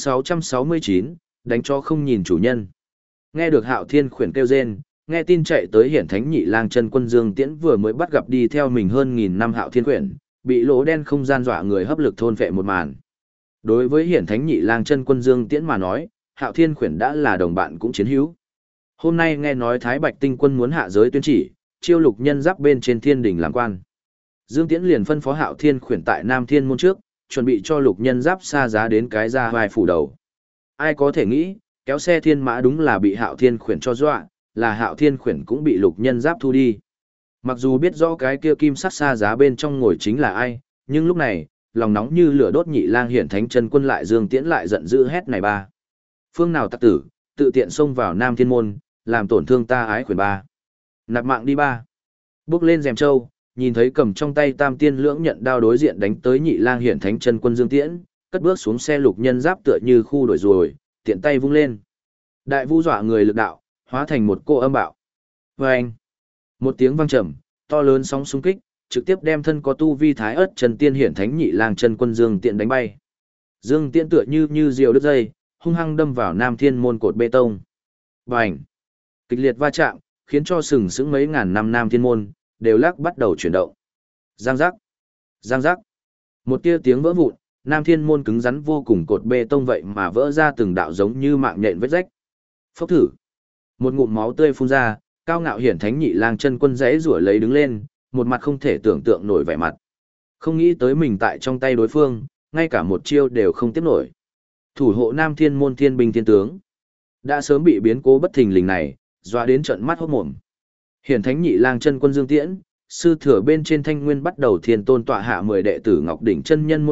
669, đánh cho không nhìn chủ nhân. Nghe được Hạo Thiên Quyển kêu rên, nghe tin chạy tới hiển thánh nhị lang chân quân Dương Tiễn vừa mới bắt gặp đi theo mình hơn 1000 năm Hạo Thiên Quyển, bị lỗ đen không gian dọa người hấp lực thôn phệ một màn. Đối với hiển thánh nhị lang chân quân Dương Tiễn mà nói, Hạo Thiên Quyển đã là đồng bạn cũng chiến hữu. Hôm nay nghe nói Thái Bạch Tinh Quân muốn hạ giới tuyên chỉ, chiêu Lục Nhân Giáp bên trên thiên đỉnh làm quan. Dương Tiễn liền phân phó Hạo Thiên Quyển tại Nam Thiên môn trước, chuẩn bị cho Lục Nhân Giáp xa giá đến cái ra vai phủ đầu. Ai có thể nghĩ, kéo xe thiên mã đúng là bị Hạo Thiên Quyển cho dọa, là Hạo Thiên Quyển cũng bị Lục Nhân Giáp thu đi. Mặc dù biết rõ cái kia kim sắc xa giá bên trong ngồi chính là ai, nhưng lúc này, lòng nóng như lửa đốt nhị lang hiển thánh chân quân lại Dương Tiễn lại giận dữ hét này ba. Phương nào tặc tử, tự tiện xông vào Nam Thiên môn, làm tổn thương ta ái quyển ba. Nạp mạng đi ba. Bước lên rèm trâu, nhìn thấy cầm trong tay Tam Tiên Lưỡng Nhận đao đối diện đánh tới nhị lang hiển thánh chân quân Dương Tiễn, cất bước xuống xe Lục Nhân Giáp tựa như khu đổi rồi, tiện tay vung lên. Đại vũ dọa người lực đạo, hóa thành một cô âm bạo. Vâng! Một tiếng vang trầm, to lớn sóng xung kích, trực tiếp đem thân có tu vi thái ớt chân tiên hiển thánh nhị lang chân quân Dương Tiễn đánh bay. Dương Tiễn tựa như diều đứt dây, hung hăng đâm vào Nam Thiên môn cột bê tông. Bành! Kịch liệt va chạm, khiến cho sừng sững mấy ngàn năm Nam Thiên môn đều lắc bắt đầu chuyển động. Giang giác! Giang giác! Một tia tiếng vỡ vụn, Nam Thiên môn cứng rắn vô cùng cột bê tông vậy mà vỡ ra từng đạo giống như mạng nhện vết rách. Phốc thử! Một ngụm máu tươi phun ra, cao ngạo hiển thánh nhị lang chân quân rẽ rủa lấy đứng lên, một mặt không thể tưởng tượng nổi vẻ mặt. Không nghĩ tới mình tại trong tay đối phương, ngay cả một chiêu đều không tiếp nổi. Thủ hộ Nam Thiên môn thiên binh thiên tướng, đã sớm bị biến cố bất thình lình này dọa đến trợn mắt hốt mồm. Hiển thánh nhị lang chân quân Dương Tiễn, sư thừa bên trên Thanh Nguyên bắt đầu thiên tôn tọa hạ 10 đệ tử Ngọc đỉnh chân nhân môn hạ,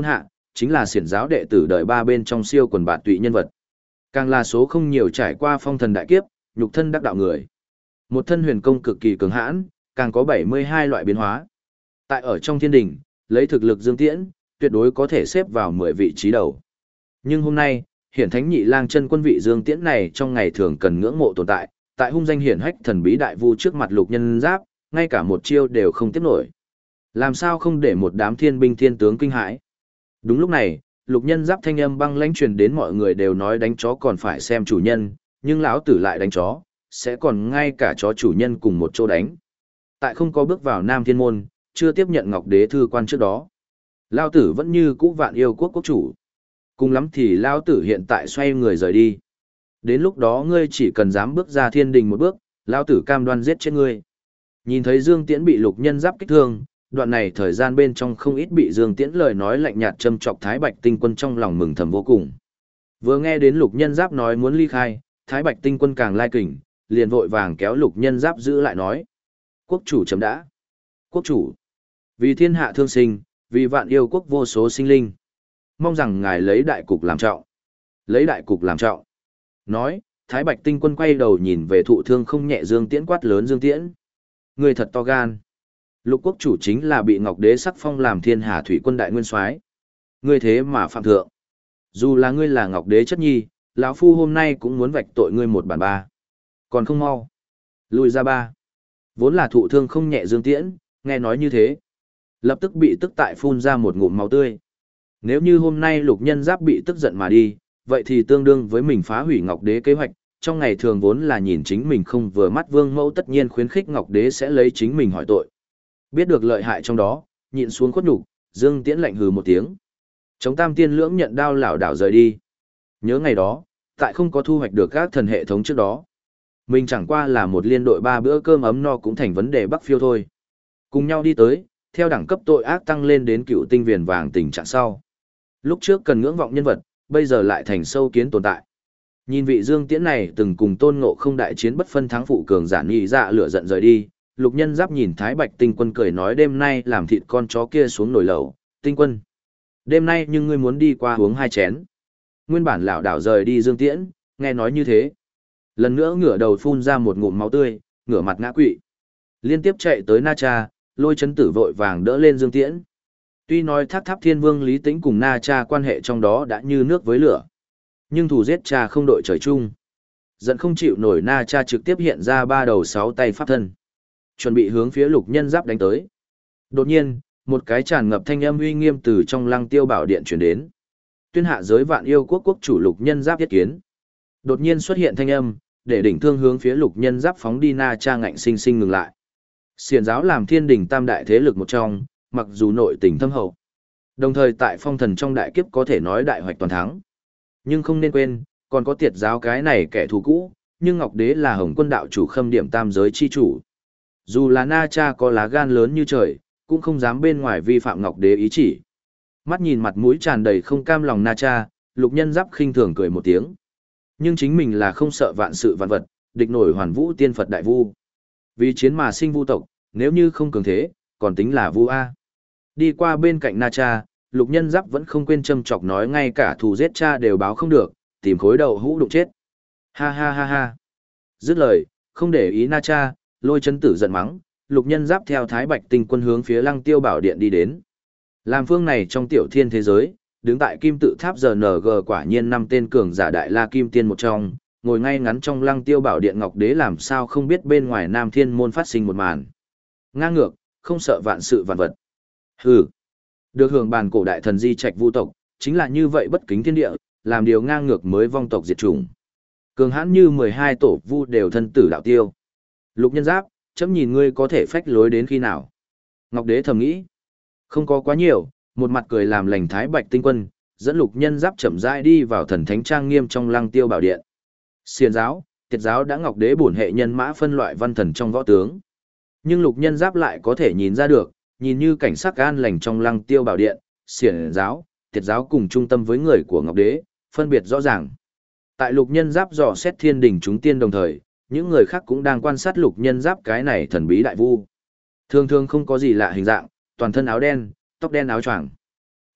chính là xiển giáo đệ tử đời ba bên trong siêu quần bạn tụy nhân vật. Càng là số không nhiều trải qua phong thần đại kiếp, nhục thân đắc đạo người. Một thân huyền công cực kỳ cường hãn, càng có 72 loại biến hóa. Tại ở trong thiên đình, lấy thực lực Dương Tiễn, tuyệt đối có thể xếp vào 10 vị trí đầu. Nhưng hôm nay, hiển thánh nhị lang chân quân vị Dương Tiễn này trong ngày thường cần ngưỡng mộ tồn tại, tại hung danh hiển hách thần bí đại vu trước mặt Lục Nhân Giáp, ngay cả một chiêu đều không tiếp nổi. Làm sao không để một đám thiên binh thiên tướng kinh hãi? Đúng lúc này, Lục Nhân Giáp thanh âm băng lãnh truyền đến, mọi người đều nói đánh chó còn phải xem chủ nhân, nhưng lão tử lại đánh chó, sẽ còn ngay cả chó chủ nhân cùng một chỗ đánh. Tại không có bước vào Nam Thiên Môn, chưa tiếp nhận Ngọc Đế thư quan trước đó, lão tử vẫn như cũ Vạn Yêu quốc quốc chủ. Cùng lắm thì lão tử hiện tại xoay người rời đi. Đến lúc đó ngươi chỉ cần dám bước ra thiên đình một bước, lão tử cam đoan giết chết ngươi. Nhìn thấy Dương Tiễn bị Lục Nhân Giáp kích thương, đoạn này thời gian bên trong không ít bị Dương Tiễn lời nói lạnh nhạt châm chọc Thái Bạch Tinh Quân trong lòng mừng thầm vô cùng. Vừa nghe đến Lục Nhân Giáp nói muốn ly khai, Thái Bạch Tinh Quân càng lai kình, liền vội vàng kéo Lục Nhân Giáp giữ lại nói: "Quốc chủ chấm đã. Quốc chủ, vì thiên hạ thương sinh, vì Vạn Yêu quốc vô số sinh linh, mong rằng ngài lấy đại cục làm trọng." Lấy đại cục làm trọng. Nói, Thái Bạch Tinh Quân quay đầu nhìn về thụ thương không nhẹ Dương Tiễn, quát lớn: "Dương Tiễn, ngươi thật to gan. Lục quốc chủ chính là bị Ngọc Đế sắc phong làm Thiên Hà Thủy Quân đại nguyên soái, ngươi thế mà phạm thượng. Dù là ngươi là Ngọc Đế chất nhi, lão phu hôm nay cũng muốn vạch tội ngươi một bản ba. Còn không mau lùi ra ba." Vốn là thụ thương không nhẹ Dương Tiễn, nghe nói như thế, lập tức bị tức tại phun ra một ngụm máu tươi. Nếu như hôm nay Lục Nhân Giáp bị tức giận mà đi, vậy thì tương đương với mình phá hủy Ngọc Đế kế hoạch. Trong ngày thường vốn là nhìn chính mình không vừa mắt Vương Mẫu tất nhiên khuyến khích Ngọc Đế sẽ lấy chính mình hỏi tội. Biết được lợi hại trong đó, nhịn xuống khuất nhục, Dương Tiễn lạnh hừ một tiếng. Chống Tam Tiên Lưỡng nhận đao lảo đảo rời đi. Nhớ ngày đó, tại không có thu hoạch được các thần hệ thống trước đó, mình chẳng qua là một liên đội 3 bữa cơm ấm no cũng thành vấn đề bắc phiêu thôi. Cùng nhau đi tới, theo đẳng cấp tội ác tăng lên đến cựu tinh viền vàng tình trạng sau. Lúc trước cần ngưỡng vọng nhân vật, bây giờ lại thành sâu kiến tồn tại. Nhìn vị Dương Tiễn này từng cùng Tôn Ngộ Không đại chiến bất phân thắng phụ cường giả nhị dạ lửa giận rời đi, Lục Nhân Giáp nhìn Thái Bạch Tinh Quân cười nói: "Đêm nay làm thịt con chó kia xuống nồi lẩu, Tinh Quân. Đêm nay nhưng ngươi muốn đi qua uống 2 chén." Nguyên bản lảo đảo rời đi Dương Tiễn, nghe nói như thế, lần nữa ngửa đầu phun ra một ngụm máu tươi, ngửa mặt ngã quỵ. Liên tiếp chạy tới Na Cha, Lôi Chấn Tử vội vàng đỡ lên Dương Tiễn. Tuy nói Tháp Tháp Thiên Vương Lý Tĩnh cùng Na Cha quan hệ trong đó đã như nước với lửa, nhưng thù giết cha không đội trời chung. Giận không chịu nổi, Na Cha trực tiếp hiện ra 3 đầu 6 tay pháp thân, chuẩn bị hướng phía Lục Nhân Giáp đánh tới. Đột nhiên, một cái tràn ngập thanh âm uy nghiêm từ trong Lăng Tiêu Bảo Điện truyền đến. Tuyên hạ giới Vạn Yêu quốc quốc chủ Lục Nhân Giáp yết kiến. Đột nhiên xuất hiện thanh âm, để đỉnh thương hướng phía Lục Nhân Giáp phóng đi. Na Cha ngạnh sinh sinh ngừng lại. Xiển giáo làm thiên đình tam đại thế lực một trong, mặc dù nội tình thâm hậu, đồng thời tại phong thần trong đại kiếp có thể nói đại hoạch toàn thắng. Nhưng không nên quên, còn có Tiệt giáo cái này kẻ thù cũ, nhưng Ngọc Đế là Hồng Quân đạo chủ khâm điểm tam giới chi chủ. Dù là Na Cha có lá gan lớn như trời, cũng không dám bên ngoài vi phạm Ngọc Đế ý chỉ. Mắt nhìn mặt mũi tràn đầy không cam lòng Na Cha, Lục Nhân Giáp khinh thường cười một tiếng. Nhưng chính mình là không sợ vạn sự vạn vật, địch nổi hoàn vũ tiên Phật đại vu. Vì chiến mà sinh vu tộc, nếu như không cường thế, còn tính là vu A. Đi qua bên cạnh Na Cha, Lục Nhân Giáp vẫn không quên châm chọc nói ngay cả thù giết cha đều báo không được, tìm khối đầu hũ đụng chết. Ha ha ha ha. Dứt lời, không để ý Na Cha, Lôi Chấn Tử giận mắng, Lục Nhân Giáp theo Thái Bạch Tinh Quân hướng phía Lăng Tiêu Bảo Điện đi đến. Làm phương này trong tiểu thiên thế giới, đứng tại kim tự tháp RNG quả nhiên 5 tên cường giả đại la kim tiên một trong, ngồi ngay ngắn trong Lăng Tiêu Bảo Điện Ngọc Đế làm sao không biết bên ngoài Nam Thiên môn phát sinh một màn. Ngang ngược, không sợ vạn sự vạn vật. Hừ. Được hưởng bàn cổ đại thần di trạch vu tộc, chính là như vậy bất kính thiên địa, làm điều ngang ngược mới vong tộc diệt chủng. Cường hãn như 12 tổ vu đều thân tử đạo tiêu. Lục Nhân Giáp, chấm nhìn ngươi có thể phách lối đến khi nào. Ngọc Đế thầm nghĩ. Không có quá nhiều, một mặt cười làm lành Thái Bạch Tinh Quân, dẫn Lục Nhân Giáp chậm rãi đi vào thần thánh trang nghiêm trong Lăng Tiêu Bảo Điện. Xiển giáo, Tiệt giáo đã Ngọc Đế bổn hệ nhân mã phân loại văn thần trong võ tướng. Nhưng Lục Nhân Giáp lại có thể nhìn ra được, nhìn như cảnh sắc an lành trong Lăng Tiêu Bảo Điện, Xiển giáo, Tiệt giáo cùng trung tâm với người của Ngọc Đế, phân biệt rõ ràng. Tại Lục Nhân Giáp dò xét thiên đình chúng tiên đồng thời, những người khác cũng đang quan sát Lục Nhân Giáp cái này thần bí đại vu. Thường thường không có gì lạ hình dạng, toàn thân áo đen, tóc đen áo choàng.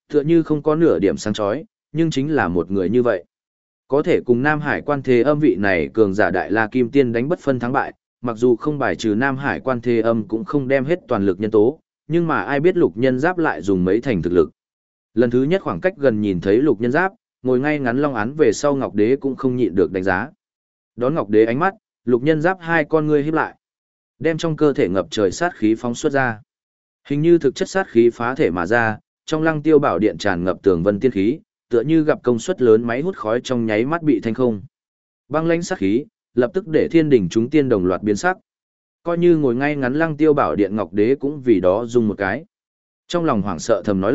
Tựa như không có nửa điểm sáng chói, nhưng chính là một người như vậy. Có thể cùng Nam Hải quan thế âm vị này cường giả đại la kim tiên đánh bất phân thắng bại, mặc dù không bài trừ Nam Hải quan thế âm cũng không đem hết toàn lực nhân tố, nhưng mà ai biết lục nhân giáp lại dùng mấy thành thực lực. Lần thứ nhất khoảng cách gần nhìn thấy lục nhân giáp, ngồi ngay ngắn long án về sau Ngọc Đế cũng không nhịn được đánh giá. Đón Ngọc Đế ánh mắt, lục nhân giáp hai con ngươi híp lại, đem trong cơ thể ngập trời sát khí phóng xuất ra. Hình như thực chất sát khí phá thể mà ra, trong Lăng Tiêu Bảo Điện tràn ngập tường vân tiên khí, tựa như gặp công suất lớn máy hút khói trong nháy mắt bị thanh không. Băng lãnh sát khí, lập tức để thiên đỉnh chúng tiên đồng loạt biến sắc. Coi như ngồi ngay ngắn Lăng Tiêu Bảo Điện Ngọc Đế cũng vì đó rung một cái. Trong lòng hoảng sợ thầm nói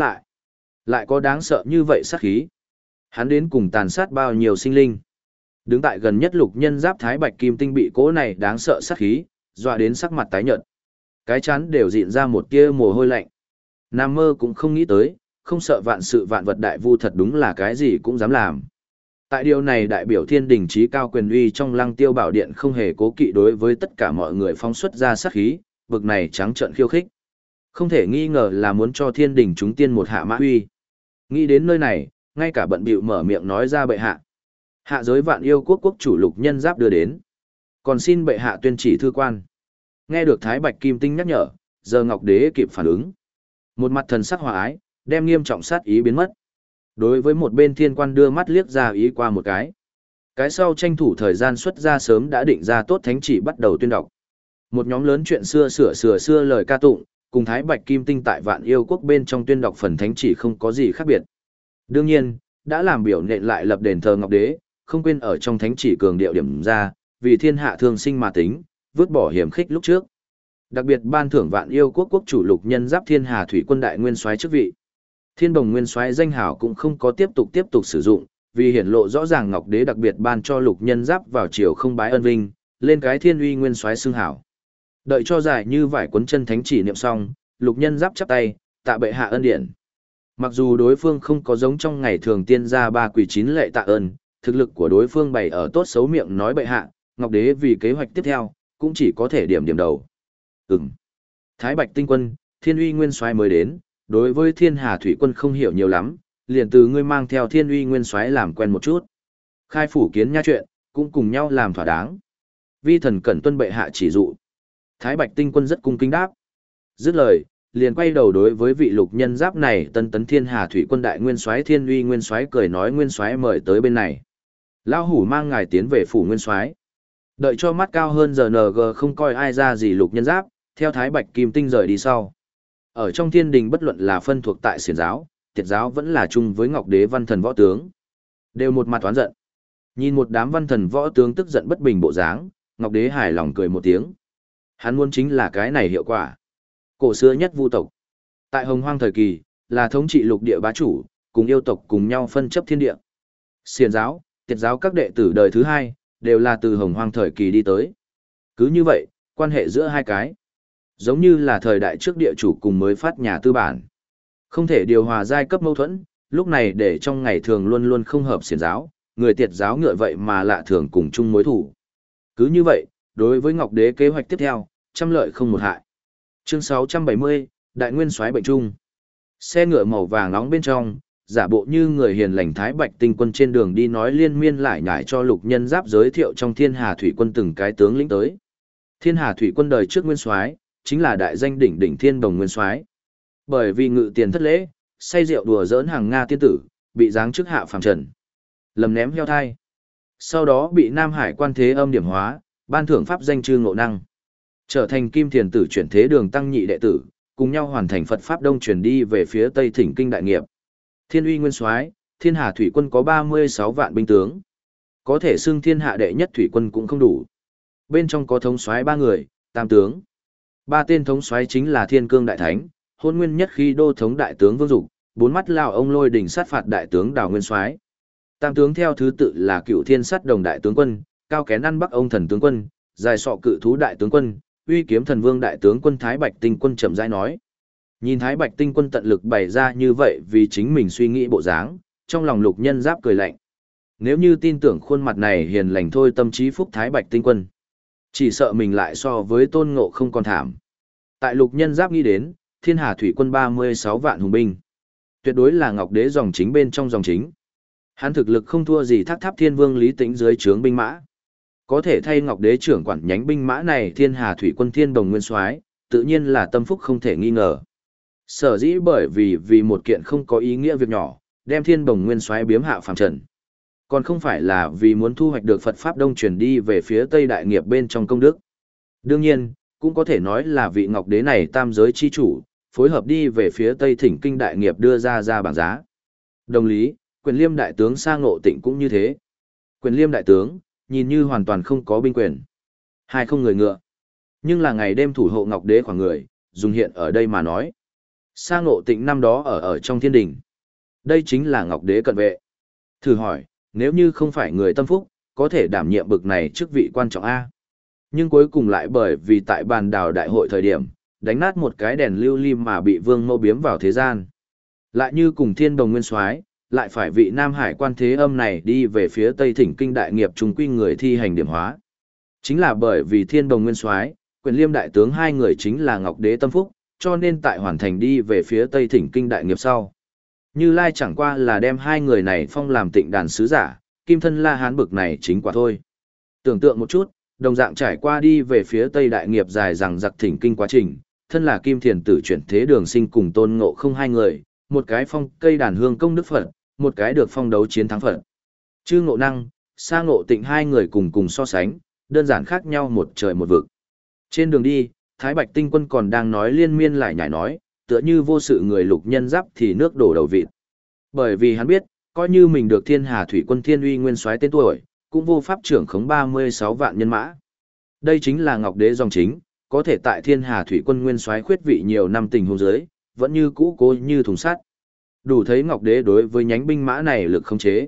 lại có đáng sợ như vậy sát khí. Hắn đến cùng tàn sát bao nhiêu sinh linh. Đứng tại gần nhất lục nhân giáp thái bạch kim tinh bị cỗ này đáng sợ sát khí, dọa đến sắc mặt tái nhợt. Cái chán đều dịn ra một tia mồ hôi lạnh. Nam mơ cũng không nghĩ tới, không sợ vạn sự vạn vật đại vu thật đúng là cái gì cũng dám làm. Tại điều này đại biểu thiên đình trí cao quyền uy trong Lăng Tiêu Bảo Điện không hề cố kỵ đối với tất cả mọi người phóng xuất ra sát khí, bực này trắng trợn khiêu khích. Không thể nghi ngờ là muốn cho thiên đình chúng tiên một hạ mã uy. Nghĩ đến nơi này, ngay cả bận bịu mở miệng nói ra bệ hạ. Hạ giới vạn yêu quốc quốc chủ lục nhân giáp đưa đến. Còn xin bệ hạ tuyên chỉ thư quan. Nghe được Thái Bạch Kim Tinh nhắc nhở, giờ Ngọc Đế kịp phản ứng. Một mặt thần sắc hòa ái, đem nghiêm trọng sát ý biến mất. Đối với một bên thiên quan đưa mắt liếc ra ý qua một cái. Cái sau tranh thủ thời gian xuất ra sớm đã định ra tốt thánh chỉ bắt đầu tuyên đọc. Một nhóm lớn chuyện xưa xưa lời ca tụng, cùng Thái Bạch Kim Tinh tại vạn yêu quốc bên trong tuyên đọc phần thánh chỉ không có gì khác biệt. Đương nhiên, đã làm biểu nện lại lập đền thờ Ngọc Đế, không quên ở trong thánh chỉ cường điệu điểm ra, vì thiên hạ thương sinh mà tính, vứt bỏ hiểm khích lúc trước. Đặc biệt ban thưởng vạn yêu quốc quốc chủ lục nhân giáp thiên hà thủy quân đại nguyên soái chức vị. Thiên bồng nguyên soái danh hào cũng không có tiếp tục sử dụng, vì hiển lộ rõ ràng Ngọc Đế đặc biệt ban cho lục nhân giáp vào chiều không bái ân vinh, lên cái thiên uy nguyên soái xưng hảo. Đợi cho dài như vải cuốn chân thánh chỉ niệm xong, lục nhân giáp chắp tay, tạ bệ hạ ân điển. Mặc dù đối phương không có giống trong ngày thường tiên gia ba quỳ chín lệ tạ ơn, thực lực của đối phương bày ở tốt xấu miệng nói bệ hạ, Ngọc Đế vì kế hoạch tiếp theo, cũng chỉ có thể điểm đầu. Thái Bạch Tinh Quân, Thiên Uy Nguyên Soái mới đến, đối với Thiên Hà Thủy Quân không hiểu nhiều lắm, liền từ ngươi mang theo Thiên Uy Nguyên Soái làm quen một chút. Khai phủ kiến nha chuyện, cũng cùng nhau làm thỏa đáng. Vi thần cẩn tuân bệ hạ chỉ dụ. Thái Bạch Tinh Quân rất cung kính đáp. Dứt lời, liền quay đầu đối với vị lục nhân giáp này tân tấn Thiên Hà Thủy Quân đại nguyên soái Thiên Uy Nguyên Soái cười nói nguyên soái mời tới bên này. Lão hủ mang ngài tiến về phủ nguyên soái. Đợi cho mắt cao hơn giờ NG không coi ai ra gì lục nhân giáp, theo Thái Bạch Kim Tinh rời đi sau. Ở trong thiên đình bất luận là phân thuộc tại xiển giáo, tiệt giáo vẫn là chung với Ngọc Đế văn thần võ tướng. Đều một mặt oán giận. Nhìn một đám văn thần võ tướng tức giận bất bình bộ dáng, Ngọc Đế hài lòng cười một tiếng. Hắn muốn chính là cái này hiệu quả. Cổ xưa nhất vu tộc. Tại Hồng Hoang thời kỳ, là thống trị lục địa bá chủ, cùng yêu tộc cùng nhau phân chấp thiên địa. Xiển giáo, tiệt giáo các đệ tử đời thứ hai, đều là từ Hồng Hoang thời kỳ đi tới. Cứ như vậy, quan hệ giữa hai cái, giống như là thời đại trước địa chủ cùng mới phát nhà tư bản. Không thể điều hòa giai cấp mâu thuẫn, lúc này để trong ngày thường luôn luôn không hợp xiển giáo, người tiệt giáo ngựa vậy mà lạ thường cùng chung mối thủ. Cứ như vậy, đối với Ngọc Đế kế hoạch tiếp theo, trăm lợi không một hại. Chương 670, Đại Nguyên Soái bệnh trung. Xe ngựa màu vàng nóng bên trong, giả bộ như người hiền lành Thái Bạch Tinh Quân trên đường đi nói liên miên lại nhải cho lục nhân giáp giới thiệu trong Thiên Hà Thủy Quân từng cái tướng lĩnh tới. Thiên Hà Thủy Quân đời trước nguyên soái chính là đại danh đỉnh đỉnh Thiên Bồng nguyên soái. Bởi vì ngự tiền thất lễ, say rượu đùa giỡn hàng Nga tiên tử, bị giáng chức hạ phàm trần. Lầm ném heo thai. Sau đó bị Nam Hải quan thế âm điểm hóa, ban thưởng pháp danh chư ngộ năng. Trở thành Kim Thiền tử chuyển thế đường tăng nhị đệ tử, cùng nhau hoàn thành Phật pháp đông truyền đi về phía Tây Thỉnh kinh đại nghiệp. Thiên uy nguyên soái, Thiên Hà Thủy Quân có 36 vạn binh tướng. Có thể xưng thiên hạ đệ nhất thủy quân cũng không đủ. Bên trong có thống soái 3 người, tam tướng. 3 tên thống soái chính là Thiên Cương đại thánh, Hôn Nguyên nhất khi đô thống đại tướng Vương Dục, 4 mắt lão ông Lôi đỉnh sát phạt đại tướng Đào Nguyên soái. Tam tướng theo thứ tự là Cựu Thiên Sát Đồng đại tướng quân, Cao Kén Ăn Bắc ông thần tướng quân, Dài Sọ Cự Thú đại tướng quân, Uy Kiếm Thần Vương đại tướng quân Thái Bạch Tinh Quân chậm rãi nói. Nhìn Thái Bạch Tinh Quân tận lực bày ra như vậy vì chính mình suy nghĩ bộ dáng, trong lòng lục nhân giáp cười lạnh. Nếu như tin tưởng khuôn mặt này hiền lành thôi tâm trí phúc Thái Bạch Tinh Quân, chỉ sợ mình lại so với Tôn Ngộ không còn thảm. Tại lục nhân giáp nghĩ đến, Thiên Hà Thủy Quân 36 vạn hùng binh. Tuyệt đối là Ngọc Đế dòng chính bên trong dòng chính. Hắn thực lực không thua gì Thác Tháp Thiên Vương Lý Tĩnh dưới trướng binh mã. Có thể thay Ngọc Đế trưởng quản nhánh binh mã này Thiên Hà Thủy Quân Thiên Đồng Nguyên Soái, tự nhiên là tâm phúc không thể nghi ngờ. Sở dĩ bởi vì một kiện không có ý nghĩa việc nhỏ, đem Thiên Đồng Nguyên Soái biếm hạ phàm trần. Còn không phải là vì muốn thu hoạch được Phật Pháp Đông truyền đi về phía Tây Đại Nghiệp bên trong công đức. Đương nhiên, cũng có thể nói là vị Ngọc Đế này tam giới chi chủ, phối hợp đi về phía Tây Thỉnh Kinh Đại Nghiệp đưa ra bảng giá. Đồng lý, Quyền Liêm Đại Tướng Sa Ngộ Tịnh cũng như thế. Quyền Liêm Đại Tướng, nhìn như hoàn toàn không có binh quyền. Hai không người ngựa. Nhưng là ngày đêm thủ hộ Ngọc Đế khoảng người, dùng hiện ở đây mà nói. Sa Ngộ Tịnh năm đó ở trong thiên đình. Đây chính là Ngọc Đế cận vệ. Thử hỏi, nếu như không phải người tâm phúc, có thể đảm nhiệm bực này chức vị quan trọng A. Nhưng cuối cùng lại bởi vì tại bàn đào đại hội thời điểm, đánh nát một cái đèn lưu lim mà bị Vương Mâu biếm vào thế gian. Lại như cùng Thiên Đồng Nguyên Soái, lại phải vị Nam Hải Quan Thế Âm này đi về phía Tây Thỉnh Kinh Đại Nghiệp trùng quy người thi hành điểm hóa. Chính là bởi vì Thiên Đồng Nguyên Soái, Quyền Liêm Đại Tướng hai người chính là Ngọc Đế tâm phúc, cho nên tại hoàn thành đi về phía Tây Thỉnh Kinh Đại Nghiệp sau. Như Lai chẳng qua là đem hai người này phong làm Tịnh Đàn sứ giả, Kim Thân La Hán bực này chính quả thôi. Tưởng tượng một chút, đồng dạng trải qua đi về phía Tây Đại Nghiệp dài rằng giặc thỉnh kinh quá trình, thân là Kim Thiền Tử chuyển thế Đường Sinh cùng Tôn Ngộ Không hai người, một cái phong cây đàn hương công đức Phật, một cái được phong đấu chiến thắng Phật. Chư Ngộ Năng, Sa Ngộ Tịnh hai người cùng so sánh, đơn giản khác nhau một trời một vực. Trên đường đi, Thái Bạch Tinh Quân còn đang nói liên miên lại nhải nói, tựa như vô sự người Lục Nhân Giáp thì nước đổ đầu vịt. Bởi vì hắn biết, coi như mình được Thiên Hà Thủy Quân Thiên Uy Nguyên Soái tên tuổi, cũng vô pháp trưởng khống 36 vạn nhân mã. Đây chính là Ngọc Đế dòng chính, có thể tại Thiên Hà Thủy Quân Nguyên Soái khuyết vị nhiều năm tình huống dưới, vẫn như cũ cố như thùng sắt. Đủ thấy Ngọc Đế đối với nhánh binh mã này lực khống chế.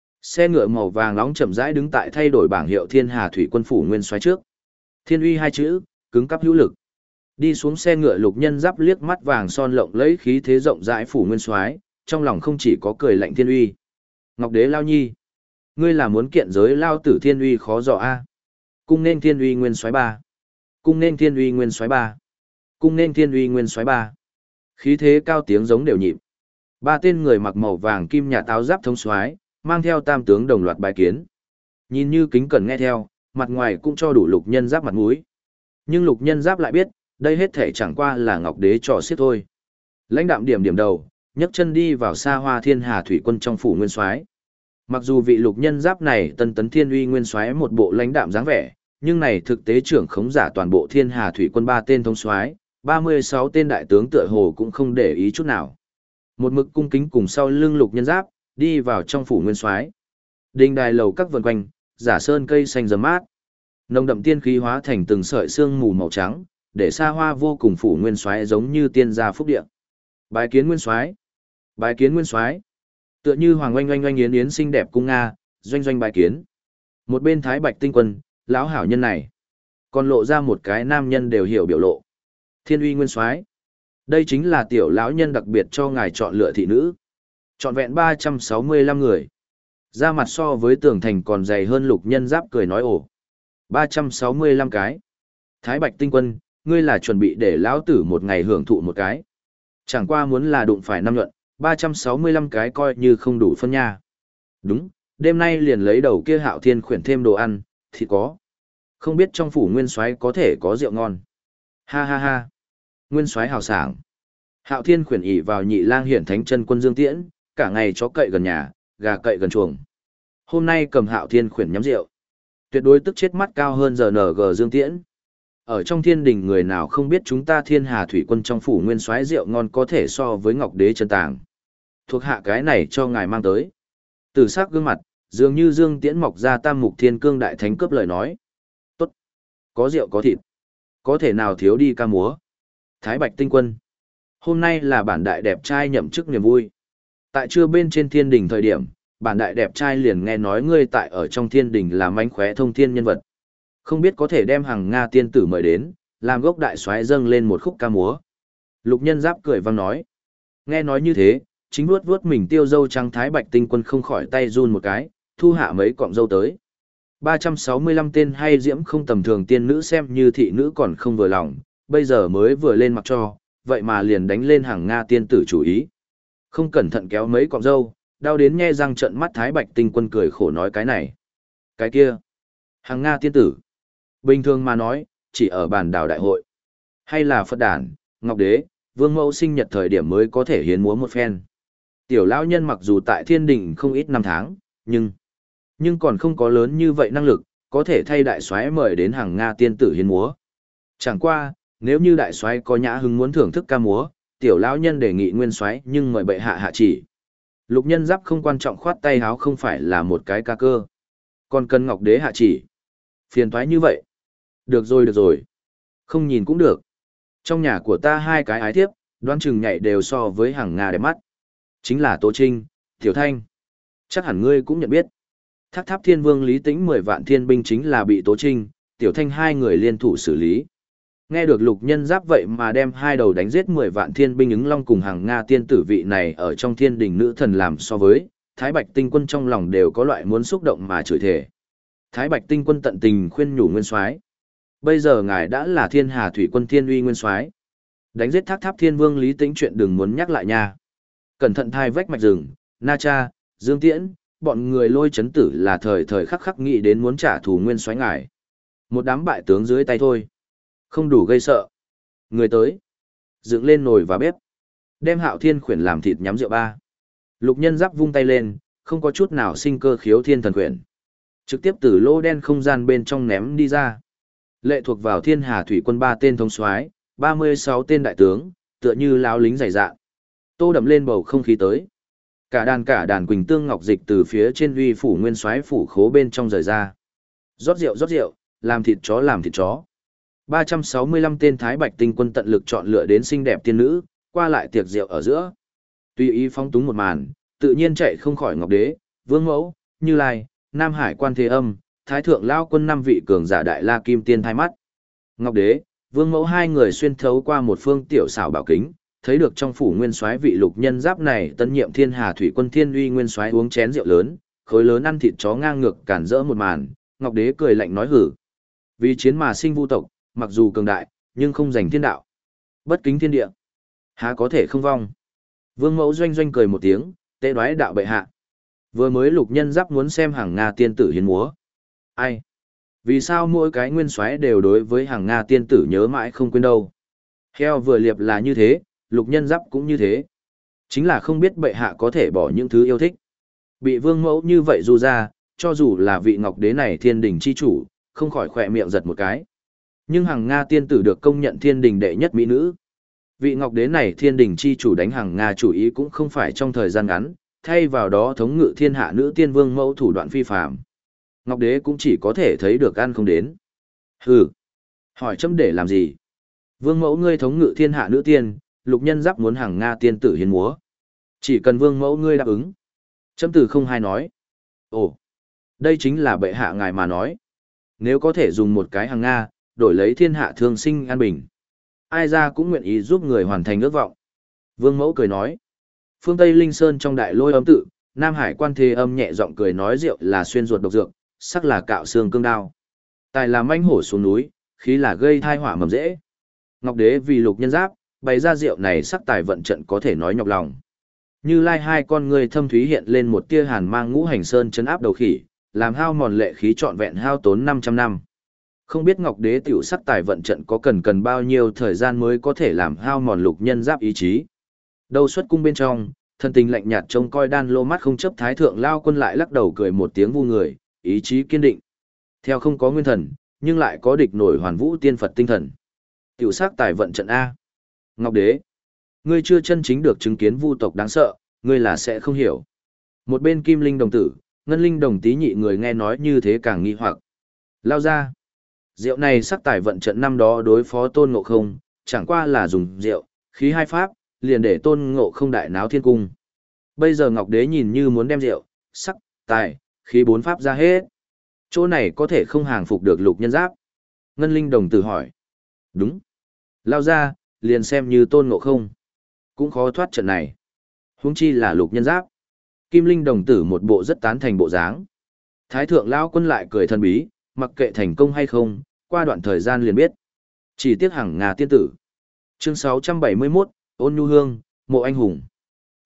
Xe ngựa màu vàng nóng chậm rãi đứng tại thay đổi bảng hiệu Thiên Hà Thủy Quân phủ Nguyên Soái trước. Thiên Uy hai chữ, cứng cáp hữu lực. Đi xuống xe ngựa Lục Nhân Giáp liếc mắt vàng son lộng lẫy khí thế rộng rãi phủ Nguyên Soái, trong lòng không chỉ có cười lạnh Thiên Uy. Ngọc Đế lao nhi, ngươi là muốn kiện giới lao tử Thiên Uy khó dò a. Cung nên Thiên Uy Nguyên Soái ba. Cung nên Thiên Uy Nguyên Soái ba. Cung nên Thiên Uy Nguyên Soái ba. Khí thế cao tiếng giống đều nhịp. Ba tên người mặc màu vàng kim nhà táo giáp thống soái, mang theo tam tướng đồng loạt bài kiến. Nhìn như kính cẩn nghe theo, mặt ngoài cũng cho đủ Lục Nhân Giáp mặt mũi. Nhưng Lục Nhân Giáp lại biết, đây hết thể chẳng qua là Ngọc Đế trò xiết thôi. Lãnh đạm điểm đầu, nhấc chân đi vào xa hoa Thiên Hà Thủy Quân trong phủ Nguyên Soái. Mặc dù vị Lục Nhân Giáp này tân tấn Thiên Uy Nguyên Soái một bộ lãnh đạm dáng vẻ, nhưng này thực tế trưởng khống giả toàn bộ Thiên Hà Thủy Quân ba tên thống soái, 36 tên đại tướng tựa hồ cũng không để ý chút nào. Một mực cung kính cùng sau lưng Lục Nhân Giáp, đi vào trong phủ Nguyên Soái. Đình đài lầu các vần quanh, giả sơn cây xanh rậm mát. Nồng đậm tiên khí hóa thành từng sợi sương mù màu trắng, để xa hoa vô cùng phủ Nguyên Soái giống như tiên gia phúc địa. Bái kiến Nguyên Soái. Bái kiến Nguyên Soái. Tựa như hoàng oanh oanh oanh yến yến xinh đẹp cung nga, doanh doanh bái kiến. Một bên Thái Bạch Tinh Quân, lão hảo nhân này, còn lộ ra một cái nam nhân đều hiểu biểu lộ. Thiên Uy Nguyên Soái. Đây chính là tiểu lão nhân đặc biệt cho ngài chọn lựa thị nữ. Chọn vẹn 365 người. Ra mặt so với tường thành còn dày hơn Lục Nhân Giáp cười nói ồ. 365 cái. Thái Bạch Tinh Quân, ngươi là chuẩn bị để lão tử một ngày hưởng thụ một cái. Chẳng qua muốn là đụng phải năm nhuận, 365 cái coi như không đủ phân nha. Đúng, đêm nay liền lấy đầu kia Hạo Thiên khuyển thêm đồ ăn, thì có. Không biết trong phủ Nguyên Soái có thể có rượu ngon. Ha ha ha. Nguyên Soái hào sảng. Hạo Thiên khuyển ỷ vào Nhị Lang hiển thánh chân quân Dương Tiễn, cả ngày chó cậy gần nhà, gà cậy gần chuồng. Hôm nay cầm Hạo Thiên khuyển nhắm rượu. Tuyệt đối tức chết mắt cao hơn GNG Dương Tiễn. Ở trong thiên đình người nào không biết chúng ta Thiên Hà Thủy Quân trong phủ Nguyên Soái rượu ngon có thể so với Ngọc Đế chân tàng. Thuộc hạ cái này cho ngài mang tới. Từ sắc gương mặt, dường như Dương Tiễn mọc ra tam mục thiên cương đại thánh cướp lời nói. Tốt. Có rượu có thịt. Có thể nào thiếu đi ca múa. Thái Bạch Tinh Quân. Hôm nay là bản đại đẹp trai nhậm chức niềm vui. Tại trưa bên trên thiên đình thời điểm, bản đại đẹp trai liền nghe nói ngươi tại ở trong thiên đình là mánh khóe thông thiên nhân vật. Không biết có thể đem hàng Nga tiên tử mời đến, làm gốc đại soái dâng lên một khúc ca múa. Lục Nhân Giáp cười vang nói. Nghe nói như thế, chính vuốt vuốt mình tiêu dâu trắng Thái Bạch Tinh Quân không khỏi tay run một cái, thu hạ mấy cọng dâu tới. 365 tên hay diễm không tầm thường tiên nữ xem như thị nữ còn không vừa lòng, bây giờ mới vừa lên mặc cho, vậy mà liền đánh lên hàng Nga tiên tử chủ ý. Không cẩn thận kéo mấy cọng râu, đau đến nhe răng trợn mắt Thái Bạch Tinh Quân cười khổ nói cái này, cái kia. Hàng Nga tiên tử. Bình thường mà nói, chỉ ở bàn đảo đại hội. Hay là Phật đản, Ngọc Đế, Vương Mẫu sinh nhật thời điểm mới có thể hiến múa một phen. Tiểu lão nhân mặc dù tại thiên đình không ít năm tháng, nhưng còn không có lớn như vậy năng lực, có thể thay đại soái mời đến Hàng Nga tiên tử hiến múa. Chẳng qua, nếu như đại soái có nhã hứng muốn thưởng thức ca múa, tiểu lão nhân đề nghị nguyên soái nhưng mời bệ hạ hạ chỉ. Lục Nhân Giáp không quan trọng khoát tay háo không phải là một cái ca cơ. Còn cần Ngọc Đế hạ chỉ. Phiền toái như vậy. Được rồi. Không nhìn cũng được. Trong nhà của ta hai cái ái thiếp, đoán chừng nhảy đều so với Hàng Nga đẹp mắt. Chính là Tố Trinh, Tiểu Thanh. Chắc hẳn ngươi cũng nhận biết. Thác Tháp Thiên Vương Lý Tĩnh 10 vạn thiên binh chính là bị Tố Trinh, Tiểu Thanh hai người liên thủ xử lý. Nghe được Lục Nhân Giáp vậy mà đem hai đầu đánh giết 10 vạn thiên binh ứng long cùng Hàng Nga tiên tử vị này ở trong thiên đình nữ thần làm so với, Thái Bạch Tinh Quân trong lòng đều có loại muốn xúc động mà chửi thề. Thái Bạch Tinh Quân tận tình khuyên nhủ nguyên soái, bây giờ ngài đã là Thiên Hà Thủy Quân Thiên Uy nguyên soái, đánh giết Thác Tháp Thiên Vương Lý Tĩnh chuyện đừng muốn nhắc lại nha. Cẩn thận thai vách mạch rừng, Na Cha, Dương Tiễn, bọn người Lôi Chấn Tử là thời thời khắc khắc nghĩ đến muốn trả thù nguyên soái ngài. Một đám bại tướng dưới tay thôi, không đủ gây sợ. Người tới, dựng lên nồi và bếp, đem Hạo Thiên khuyển làm thịt nhắm rượu ba. Lục Nhân Giáp vung tay lên, không có chút nào sinh cơ khiếu thiên thần khuyển, trực tiếp từ lỗ đen không gian bên trong ném đi ra. Lệ thuộc vào Thiên Hà Thủy Quân 3 tên thống soái, 36 tên đại tướng, tựa như lão lính dày dạn. Tô đậm lên bầu không khí tới. Cả đàn quỳnh tương ngọc dịch từ phía trên uy phủ nguyên soái phủ khố bên trong rời ra. Rót rượu, làm thịt chó. 365 tên Thái Bạch Tinh Quân tận lực chọn lựa đến xinh đẹp tiên nữ, qua lại tiệc rượu ở giữa. Tùy ý phóng túng một màn, tự nhiên chạy không khỏi Ngọc Đế, Vương Mẫu, Như Lai, Nam Hải Quan Thế Âm, Thái Thượng Lao Quân 5 vị cường giả Đại La Kim Tiên thay mắt. Ngọc Đế, Vương Mẫu hai người xuyên thấu qua một phương tiểu xảo bảo kính, thấy được trong phủ nguyên soái vị Lục Nhân Giáp này tân nhiệm Thiên Hà Thủy Quân Thiên Uy nguyên soái uống chén rượu lớn, khối lớn ăn thịt chó ngang ngược cản rỡ một màn, Ngọc Đế cười lạnh nói hử. Vì chiến mà sinh vu tộc, mặc dù cường đại, nhưng không giành thiên đạo. Bất kính thiên địa, há có thể không vong. Vương Mẫu doanh cười một tiếng, tế đoái đạo bệ hạ. Vừa mới Lục Nhân Giáp muốn xem Hàng Nga tiên tử hiến múa. Ai? Vì sao mỗi cái nguyên soái đều đối với Hàng Nga tiên tử nhớ mãi không quên đâu? Heo vừa liệp là như thế, Lục Nhân Giáp cũng như thế. Chính là không biết bệ hạ có thể bỏ những thứ yêu thích. Bị Vương Mẫu như vậy dù ra, cho dù là vị Ngọc Đế này thiên đình chi chủ, không khỏi khỏe miệng giật một cái. Nhưng Hàng Nga tiên tử được công nhận thiên đình đệ nhất mỹ nữ. Vị Ngọc Đế này thiên đình chi chủ đánh Hàng Nga chủ ý cũng không phải trong thời gian ngắn, thay vào đó thống ngự thiên hạ nữ tiên Vương Mẫu thủ đoạn phi phàm. Ngọc Đế cũng chỉ có thể thấy được ăn không đến. Hừ, hỏi chấm để làm gì? Vương Mẫu ngươi thống ngự thiên hạ nữ tiên, Lục Nhân Giáp muốn Hàng Nga tiên tử hiến múa. Chỉ cần Vương Mẫu ngươi đáp ứng. Chấm từ không hai nói. Ồ, đây chính là bệ hạ ngài mà nói. Nếu có thể dùng một cái Hàng Nga, đổi lấy thiên hạ thương sinh an bình. Ai ra cũng nguyện ý giúp người hoàn thành ước vọng. Vương Mẫu cười nói. Phương Tây Linh Sơn trong đại lôi âm tự, Nam Hải Quan Thế Âm nhẹ giọng cười nói rượu là xuyên ruột độc dược, sắc là cạo xương cương đao. Tài là manh hổ xuống núi, khí là gây thai họa mầm dễ. Ngọc Đế vì Lục Nhân Giáp, bày ra rượu này sắc tài vận trận có thể nói nhọc lòng. Như Lai hai con người thâm thúy hiện lên một tia hàn mang ngũ hành sơn chấn áp đầu khỉ, làm hao mòn lệ khí trọn vẹn hao tốn 500 năm. Không biết Ngọc Đế tiểu sắc tài vận trận có cần bao nhiêu thời gian mới có thể làm hao mòn Lục Nhân Giáp ý chí. Đâu xuất cung bên trong, thân tình lạnh nhạt trông coi đan lô mắt không chấp Thái Thượng Lao Quân lại lắc đầu cười một tiếng vu người, ý chí kiên định. Theo không có nguyên thần, nhưng lại có địch nổi hoàn vũ tiên Phật tinh thần. Tiểu sắc tài vận trận A. Ngọc Đế, ngươi chưa chân chính được chứng kiến vu tộc đáng sợ, ngươi là sẽ không hiểu. Một bên Kim Linh đồng tử, Ngân Linh đồng tí nhị người nghe nói như thế càng nghi hoặc. Lao ra. Rượu này sắc tài vận trận năm đó đối phó Tôn Ngộ Không, chẳng qua là dùng rượu, khí hai pháp, liền để Tôn Ngộ Không đại náo thiên cung. Bây giờ Ngọc Đế nhìn như muốn đem rượu, sắc, tài, khí bốn pháp ra hết. Chỗ này có thể không hàng phục được Lục Nhân Giáp. Ngân Linh đồng tử hỏi. Đúng. Lao ra, liền xem như Tôn Ngộ Không cũng khó thoát trận này. Huống chi là Lục Nhân Giáp. Kim Linh đồng tử một bộ rất tán thành bộ dáng. Thái Thượng Lao Quân lại cười thần bí, mặc kệ thành công hay không, qua đoạn thời gian liền biết. Chỉ tiếc Hàng Nga tiên tử. Chương 671, Ôn Nhu Hương, Mộ Anh Hùng.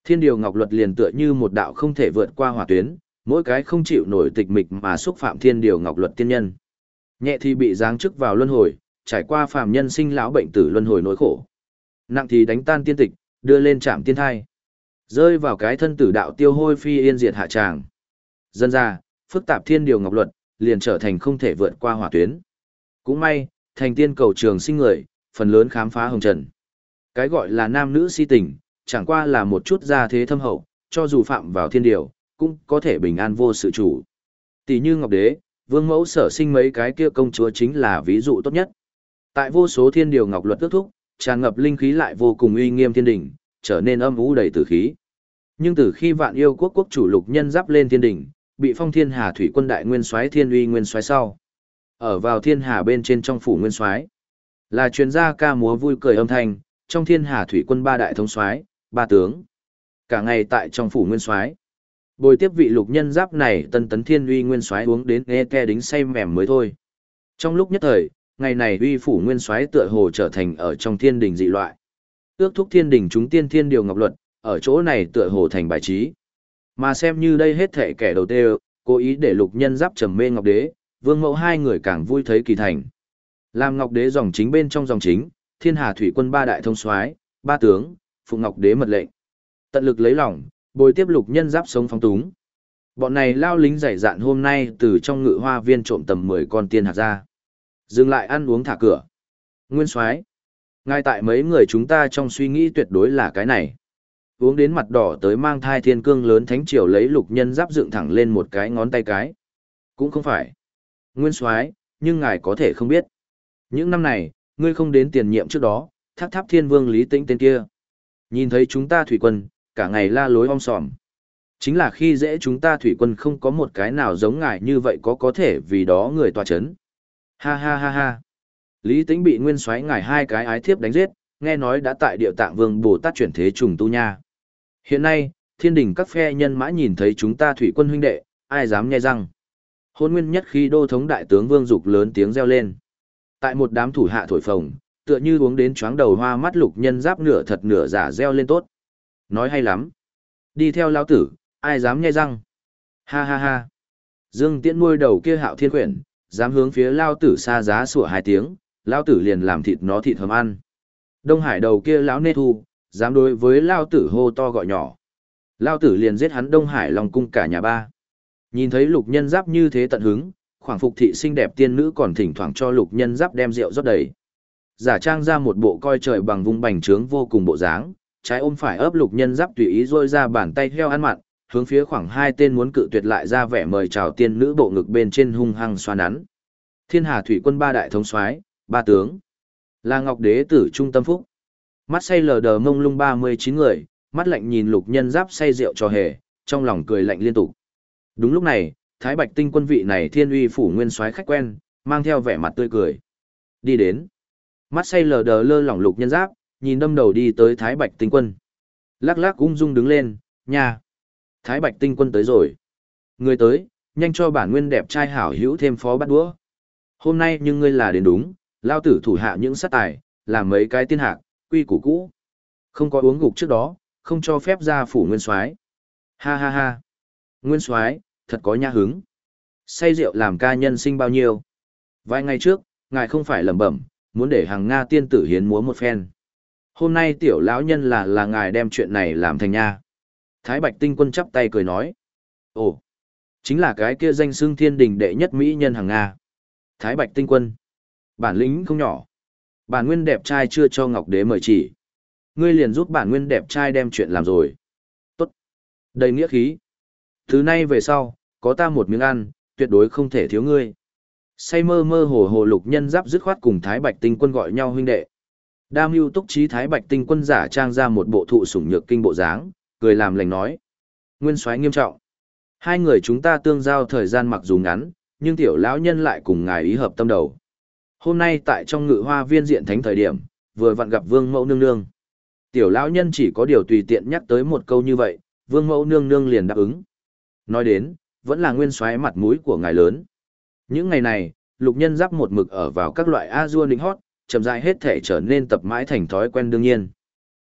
Thiên điều ngọc luật liền tựa như một đạo không thể vượt qua hỏa tuyến, mỗi cái không chịu nổi tịch mịch mà xúc phạm thiên điều ngọc luật tiên nhân. Nhẹ thì bị giáng chức vào luân hồi, trải qua phàm nhân sinh lão bệnh tử luân hồi nỗi khổ. Nặng thì đánh tan tiên tịch, đưa lên trạm tiên thai. Rơi vào cái thân tử đạo tiêu hôi phi yên diệt hạ tràng. Dân ra, phức tạp thiên điều ngọc luật, liền trở thành không thể vượt qua hỏa tuyến. Cũng may, thành tiên cầu trường sinh người, phần lớn khám phá hồng trần. Cái gọi là nam nữ si tình, chẳng qua là một chút gia thế thâm hậu, cho dù phạm vào thiên điều, cũng có thể bình an vô sự chủ. Tỷ như Ngọc Đế, Vương Mẫu sở sinh mấy cái kia công chúa chính là ví dụ tốt nhất. Tại vô số thiên điều ngọc luật ước thúc, tràn ngập linh khí lại vô cùng uy nghiêm thiên đỉnh, trở nên âm u đầy tử khí. Nhưng từ khi Vạn Yêu quốc quốc chủ Lục Nhân Giáp lên thiên đỉnh, bị phong Thiên Hà thủy quân đại nguyên soái Thiên Uy nguyên soái sau, ở vào Thiên Hà bên trên trong phủ nguyên soái, là chuyên gia ca múa vui cười âm thanh, trong Thiên Hà thủy quân ba đại thống soái, ba tướng, cả ngày tại trong phủ nguyên soái. Bồi tiếp vị Lục Nhân Giáp này tân tấn Thiên Uy nguyên soái uống đến nghe ke đính say mềm mới thôi. Trong lúc nhất thời, ngày này Uy phủ nguyên soái tựa hồ trở thành ở trong thiên đình dị loại. Ước thúc thiên đình chúng tiên thiên điều ngọc luật, ở chỗ này tựa hồ thành bài trí. Mà xem như đây hết thể kẻ đầu tiên, cố ý để Lục Nhân Giáp trầm mê Ngọc Đế, Vương Mẫu hai người càng vui thấy kỳ thành. Làm Ngọc Đế dòng chính bên trong dòng chính, Thiên Hà thủy quân ba đại thông soái, ba tướng, phụ Ngọc Đế mật lệnh. Tận lực lấy lòng, bồi tiếp Lục Nhân Giáp sống phóng túng. Bọn này lao lính dày dạn hôm nay từ trong ngự hoa viên trộm tầm 10 con tiên hạt ra. Dừng lại ăn uống thả cửa. Nguyên soái, ngay tại mấy người chúng ta trong suy nghĩ tuyệt đối là cái này. Uống đến mặt đỏ tới mang thai thiên cương lớn thánh triều lấy Lục Nhân Giáp dựng thẳng lên một cái ngón tay cái. Cũng không phải. Nguyên soái, nhưng ngài có thể không biết. Những năm này, ngươi không đến tiền nhiệm trước đó, Tháp Tháp Thiên Vương Lý Tĩnh tên kia. Nhìn thấy chúng ta thủy quân, cả ngày la lối om sòm. Chính là khi dễ chúng ta thủy quân không có một cái nào giống ngài như vậy có thể vì đó người tòa chấn. Ha ha ha ha. Lý Tĩnh bị nguyên soái ngài hai cái ái thiếp đánh giết, nghe nói đã tại Địa Tạng Vương Bồ Tát chuyển thế trùng tu nha. Hiện nay, thiên đình các phe nhân mã nhìn thấy chúng ta thủy quân huynh đệ, ai dám nhe răng. Hôn nguyên nhất khi đô thống đại tướng Vương Dục lớn tiếng reo lên. Tại một đám thủ hạ thổi phồng, tựa như uống đến chóng đầu hoa mắt Lục Nhân Giáp nửa thật nửa giả reo lên tốt. Nói hay lắm. Đi theo lão tử, ai dám nhe răng. Ha ha ha. Dương Tiễn nuôi đầu kia Hạo Thiên Quyển, dám hướng phía lao tử xa giá sủa hai tiếng, lao tử liền làm thịt nó thịt hầm ăn. Đông Hải đầu kia lão Nê Thu, dám đối với lao tử hô to gọi nhỏ. Lao tử liền giết hắn Đông Hải Long cung cả nhà ba. Nhìn thấy Lục Nhân Giáp như thế tận hứng, khoảng phục thị xinh đẹp tiên nữ còn thỉnh thoảng cho Lục Nhân Giáp đem rượu rót đầy. Giả trang ra một bộ coi trời bằng vung bành trướng vô cùng bộ dáng, trái ôm phải ấp Lục Nhân Giáp tùy ý rôi ra bàn tay heo ăn mặn, hướng phía khoảng hai tên muốn cự tuyệt lại ra vẻ mời chào tiên nữ bộ ngực bên trên hung hăng xoa nắn. Thiên Hà thủy quân ba đại thống soái, ba tướng, là Ngọc Đế tử trung tâm phúc. Mắt say lờ đờ mông lung 39 người, mắt lạnh nhìn Lục Nhân Giáp say rượu cho hề, trong lòng cười lạnh liên tục. Đúng lúc này, Thái Bạch Tinh quân vị này Thiên Uy phủ nguyên soái khách quen, mang theo vẻ mặt tươi cười. Đi đến. Mắt say lờ đờ lơ lỏng Lục Nhân Giáp, nhìn đâm đầu đi tới Thái Bạch Tinh quân. Lắc lắc ung dung đứng lên, nha. Thái Bạch Tinh quân tới rồi. Người tới, nhanh cho bản nguyên đẹp trai hảo hữu thêm phó bắt đũa. Hôm nay nhưng ngươi là đến đúng, lao tử thủ hạ những sát tài, làm mấy cái tiên hạc, quy củ cũ. Không có uống gục trước đó, không cho phép ra phủ nguyên soái. Ha ha ha. Nguyên soái, thật có nha hứng. Say rượu làm ca nhân sinh bao nhiêu. Vài ngày trước, ngài không phải lẩm bẩm, muốn để hàng Nga tiên tử hiến múa một phen. Hôm nay tiểu lão nhân là ngài đem chuyện này làm thành nha. Thái Bạch Tinh quân chắp tay cười nói. Ồ, chính là cái kia danh xưng thiên đình đệ nhất mỹ nhân hàng Nga. Thái Bạch Tinh quân. Bản lĩnh không nhỏ. Bản nguyên đẹp trai chưa cho Ngọc Đế mời chỉ. Ngươi liền giúp bản nguyên đẹp trai đem chuyện làm rồi. Tốt. Đầy nghĩa khí. Từ nay về sau, có ta một miếng ăn, tuyệt đối không thể thiếu ngươi. Say mơ mơ hồ hồ Lục Nhân Giáp dứt khoát cùng Thái Bạch Tinh quân gọi nhau huynh đệ. Đam mưu túc trí Thái Bạch Tinh quân giả trang ra một bộ thụ sủng nhược kinh bộ dáng, cười làm lành nói. Nguyên soái nghiêm trọng. Hai người chúng ta tương giao thời gian mặc dù ngắn, nhưng tiểu lão nhân lại cùng ngài ý hợp tâm đầu. Hôm nay tại trong ngự hoa viên diện thánh thời điểm, vừa vặn gặp Vương Mẫu nương nương. Tiểu lão nhân chỉ có điều tùy tiện nhắc tới một câu như vậy, Vương Mẫu nương nương liền đáp ứng. Nói đến, vẫn là nguyên soái mặt mũi của ngài lớn. Những ngày này, Lục Nhân Giáp một mực ở vào các loại a-dua nịnh hót, chậm rãi hết thể trở nên tập mãi thành thói quen đương nhiên.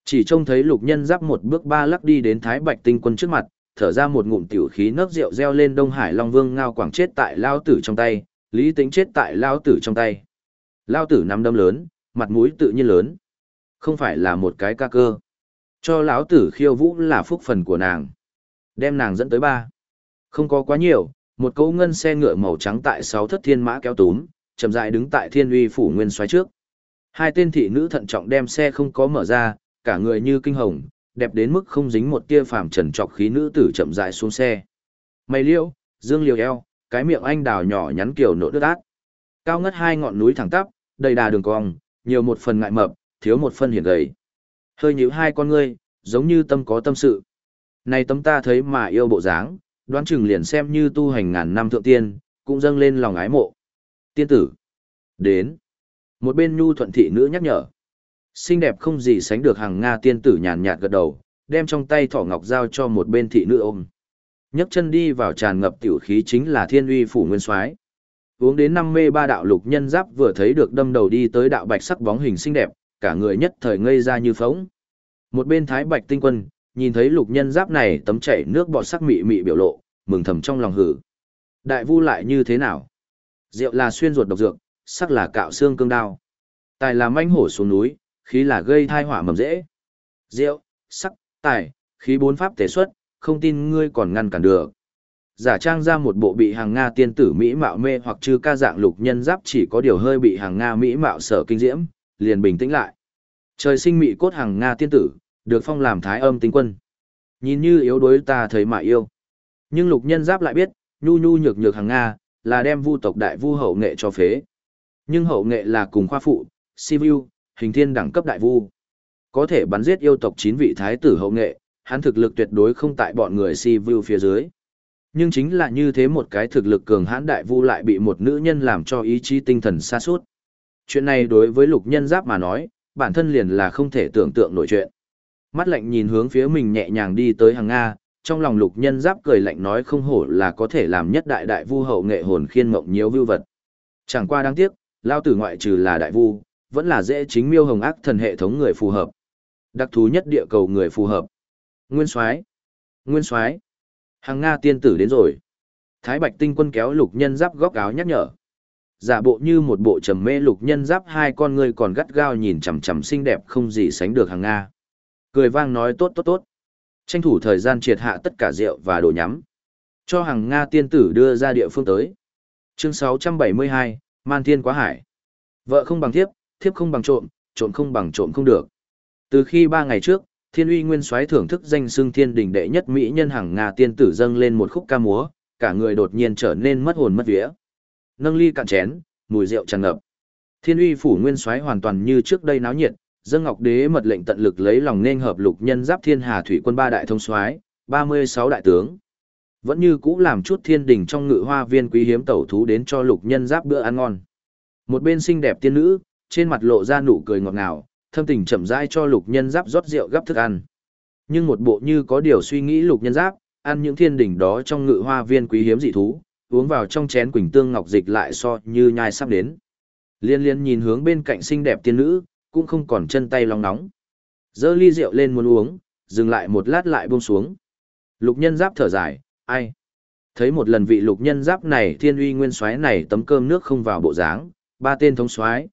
Chỉ trông thấy Lục Nhân Giáp một bước ba lắc đi đến Thái Bạch Tinh Quân trước mặt, thở ra một ngụm tiểu khí nấc rượu reo lên Đông Hải Long Vương Ngao Quảng chết tại lao tử trong tay, Lý Tĩnh chết tại lao tử trong tay. Lao tử nắm đấm lớn, mặt mũi tự nhiên lớn. Không phải là một cái ca cơ. Cho lão tử khiêu vũ là phúc phần của nàng. Đem nàng dẫn tới ba. Không có quá nhiều, một cỗ ngân xe ngựa màu trắng tại 6 thất thiên mã kéo túm, chậm rãi đứng tại Thiên Uy phủ nguyên soái trước. Hai tên thị nữ thận trọng đem xe không có mở ra, cả người như kinh hồng, đẹp đến mức không dính một tia phàm trần trọc khí nữ tử chậm rãi xuống xe. Mày liễu, dương liều eo, cái miệng anh đào nhỏ nhắn kiểu nộ đứt át. Cao ngất hai ngọn núi thẳng tắp, đầy đà đường cong, nhiều một phần ngại mập, thiếu một phần hiển gầy. Hơi nhíu hai con ngươi, giống như tâm có tâm sự. Này tấm ta thấy mà yêu bộ dáng, đoán chừng liền xem như tu hành ngàn năm thượng tiên, cũng dâng lên lòng ái mộ. Tiên tử. Đến. Một bên nhu thuận thị nữ nhắc nhở. Xinh đẹp không gì sánh được hàng Nga tiên tử nhàn nhạt gật đầu, đem trong tay thỏ ngọc giao cho một bên thị nữ ôm. Nhấc chân đi vào tràn ngập tiểu khí chính là Thiên Uy phủ nguyên soái. Uống đến 53 đạo Lục Nhân Giáp vừa thấy được đâm đầu đi tới đạo bạch sắc bóng hình xinh đẹp, cả người nhất thời ngây ra như phỗng. Một bên Thái Bạch Tinh Quân, nhìn thấy Lục Nhân Giáp này tấm chảy nước bọt sắc mị mị biểu lộ, mừng thầm trong lòng hử. Đại vu lại như thế nào? Rượu là xuyên ruột độc dược, sắc là cạo xương cương đao. Tài là manh hổ xuống núi, khí là gây thai họa mầm dễ. Rượu, sắc, tài, khí bốn pháp tế xuất, không tin ngươi còn ngăn cản được. Giả trang ra một bộ bị hàng Nga tiên tử Mỹ mạo mê hoặc chư ca dạng Lục Nhân Giáp chỉ có điều hơi bị hàng Nga Mỹ mạo sở kinh diễm, liền bình tĩnh lại. Trời sinh mị cốt hàng Nga tiên tử, được phong làm Thái Âm Tinh Quân. Nhìn như yếu đuối ta thấy mà yêu. Nhưng Lục Nhân Giáp lại biết, nhu nhu nhược nhược hàng Nga, là đem vu tộc đại vu hậu nghệ cho phế. Nhưng hậu nghệ là cùng khoa phụ, Sivu, hình thiên đẳng cấp đại vu. Có thể bắn giết yêu tộc 9 vị thái tử hậu nghệ, hắn thực lực tuyệt đối không tại bọn người Sivu phía dưới. Nhưng chính là như thế một cái thực lực cường hãn đại vu lại bị một nữ nhân làm cho ý chí tinh thần sa sút. Chuyện này đối với Lục Nhân Giáp mà nói, bản thân liền là không thể tưởng tượng nổi chuyện. Mắt lạnh nhìn hướng phía mình nhẹ nhàng đi tới hàng Nga, trong lòng Lục Nhân Giáp cười lạnh nói không hổ là có thể làm nhất đại đại vu hậu nghệ hồn khiên mộng nhiễu vưu vật. Chẳng qua đáng tiếc, lao tử ngoại trừ là đại vu, vẫn là dễ chính miêu hồng ác thần hệ thống người phù hợp. Đặc thú nhất địa cầu người phù hợp. Nguyên Soái, Nguyên Soái, hàng Nga tiên tử đến rồi. Thái Bạch Tinh Quân kéo Lục Nhân Giáp góc áo nhắc nhở. Giả bộ như một bộ trầm mê Lục Nhân Giáp hai con người còn gắt gao nhìn chằm chằm xinh đẹp không gì sánh được hàng Nga. Cười vang nói tốt tốt tốt. Tranh thủ thời gian triệt hạ tất cả rượu và đồ nhắm. Cho hàng Nga tiên tử đưa ra địa phương tới. Chương 672, Man Thiên Quá Hải. Vợ không bằng thiếp, thiếp không bằng trộm, trộm không bằng trộm không được. Từ khi 3 ngày trước, Thiên Uy nguyên soái thưởng thức danh xưng thiên đình đệ nhất mỹ nhân hàng Nga tiên tử dâng lên một khúc ca múa, cả người đột nhiên trở nên mất hồn mất vía. Nâng ly cạn chén, mùi rượu tràn ngập. Thiên Uy phủ nguyên soái hoàn toàn như trước đây náo nhiệt, dâng ngọc đế mật lệnh tận lực lấy lòng nên hợp Lục Nhân Giáp thiên hà thủy quân 3 đại thông soái, 36 đại tướng. Vẫn như cũ làm chút thiên đình trong ngự hoa viên quý hiếm tẩu thú đến cho Lục Nhân Giáp bữa ăn ngon. Một bên xinh đẹp tiên nữ, trên mặt lộ ra nụ cười ngọt ngào, thâm tình chậm rãi cho Lục Nhân Giáp rót rượu gắp thức ăn. Nhưng một bộ như có điều suy nghĩ Lục Nhân Giáp, ăn những thiên đình đó trong ngự hoa viên quý hiếm dị thú, uống vào trong chén quỳnh tương ngọc dịch lại so như nhai sắp đến. Liên liên nhìn hướng bên cạnh xinh đẹp tiên nữ, cũng không còn chân tay lòng nóng. Dơ ly rượu lên muốn uống, dừng lại một lát lại buông xuống. Lục Nhân Giáp thở dài, ai? Thấy một lần vị Lục Nhân Giáp này Thiên Uy nguyên soái này tấm cơm nước không vào bộ dáng, 3 tên thống soái,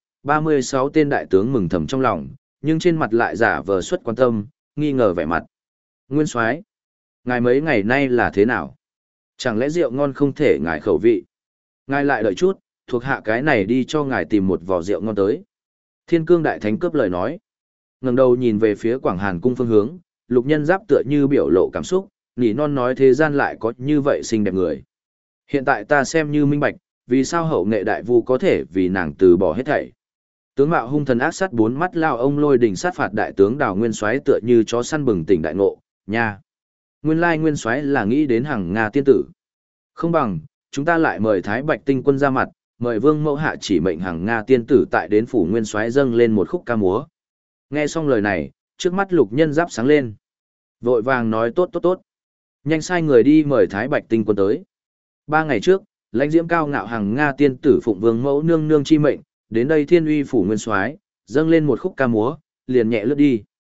36 tên đại tướng mừng thầm trong lòng, nhưng trên mặt lại giả vờ xuất quan tâm, nghi ngờ vẻ mặt. Nguyên soái, ngài mấy ngày nay là thế nào? Chẳng lẽ rượu ngon không thể ngài khẩu vị? Ngài lại đợi chút, thuộc hạ cái này đi cho ngài tìm một vò rượu ngon tới. Thiên Cương đại thánh cướp lời nói. Ngẩng đầu nhìn về phía Quảng Hàn cung phương hướng, Lục Nhân Giáp tựa như biểu lộ cảm xúc, nỉ non nói thế gian lại có như vậy xinh đẹp người. Hiện tại ta xem như minh bạch, vì sao hậu nghệ đại vu có thể vì nàng từ bỏ hết thảy. Tướng mạo hung thần ác sát 4 mắt lao ông lôi đình sát phạt đại tướng Đào Nguyên Soái tựa như chó săn bừng tỉnh đại ngộ, nha. Nguyên lai Nguyên Soái là nghĩ đến hàng Nga tiên tử. Không bằng, chúng ta lại mời Thái Bạch Tinh Quân ra mặt, mời Vương Mẫu hạ chỉ mệnh hàng Nga tiên tử tại đến phủ Nguyên Soái dâng lên một khúc ca múa. Nghe xong lời này, trước mắt Lục Nhân Giáp sáng lên. Vội vàng nói tốt tốt tốt. Nhanh sai người đi mời Thái Bạch Tinh Quân tới. 3 ngày trước, lãnh diễm cao ngạo hàng Nga tiên tử phụng Vương Mẫu nương nương chi mệnh, đến đây Thiên Uy phủ Nguyên Soái, dâng lên một khúc ca múa, liền nhẹ lướt đi.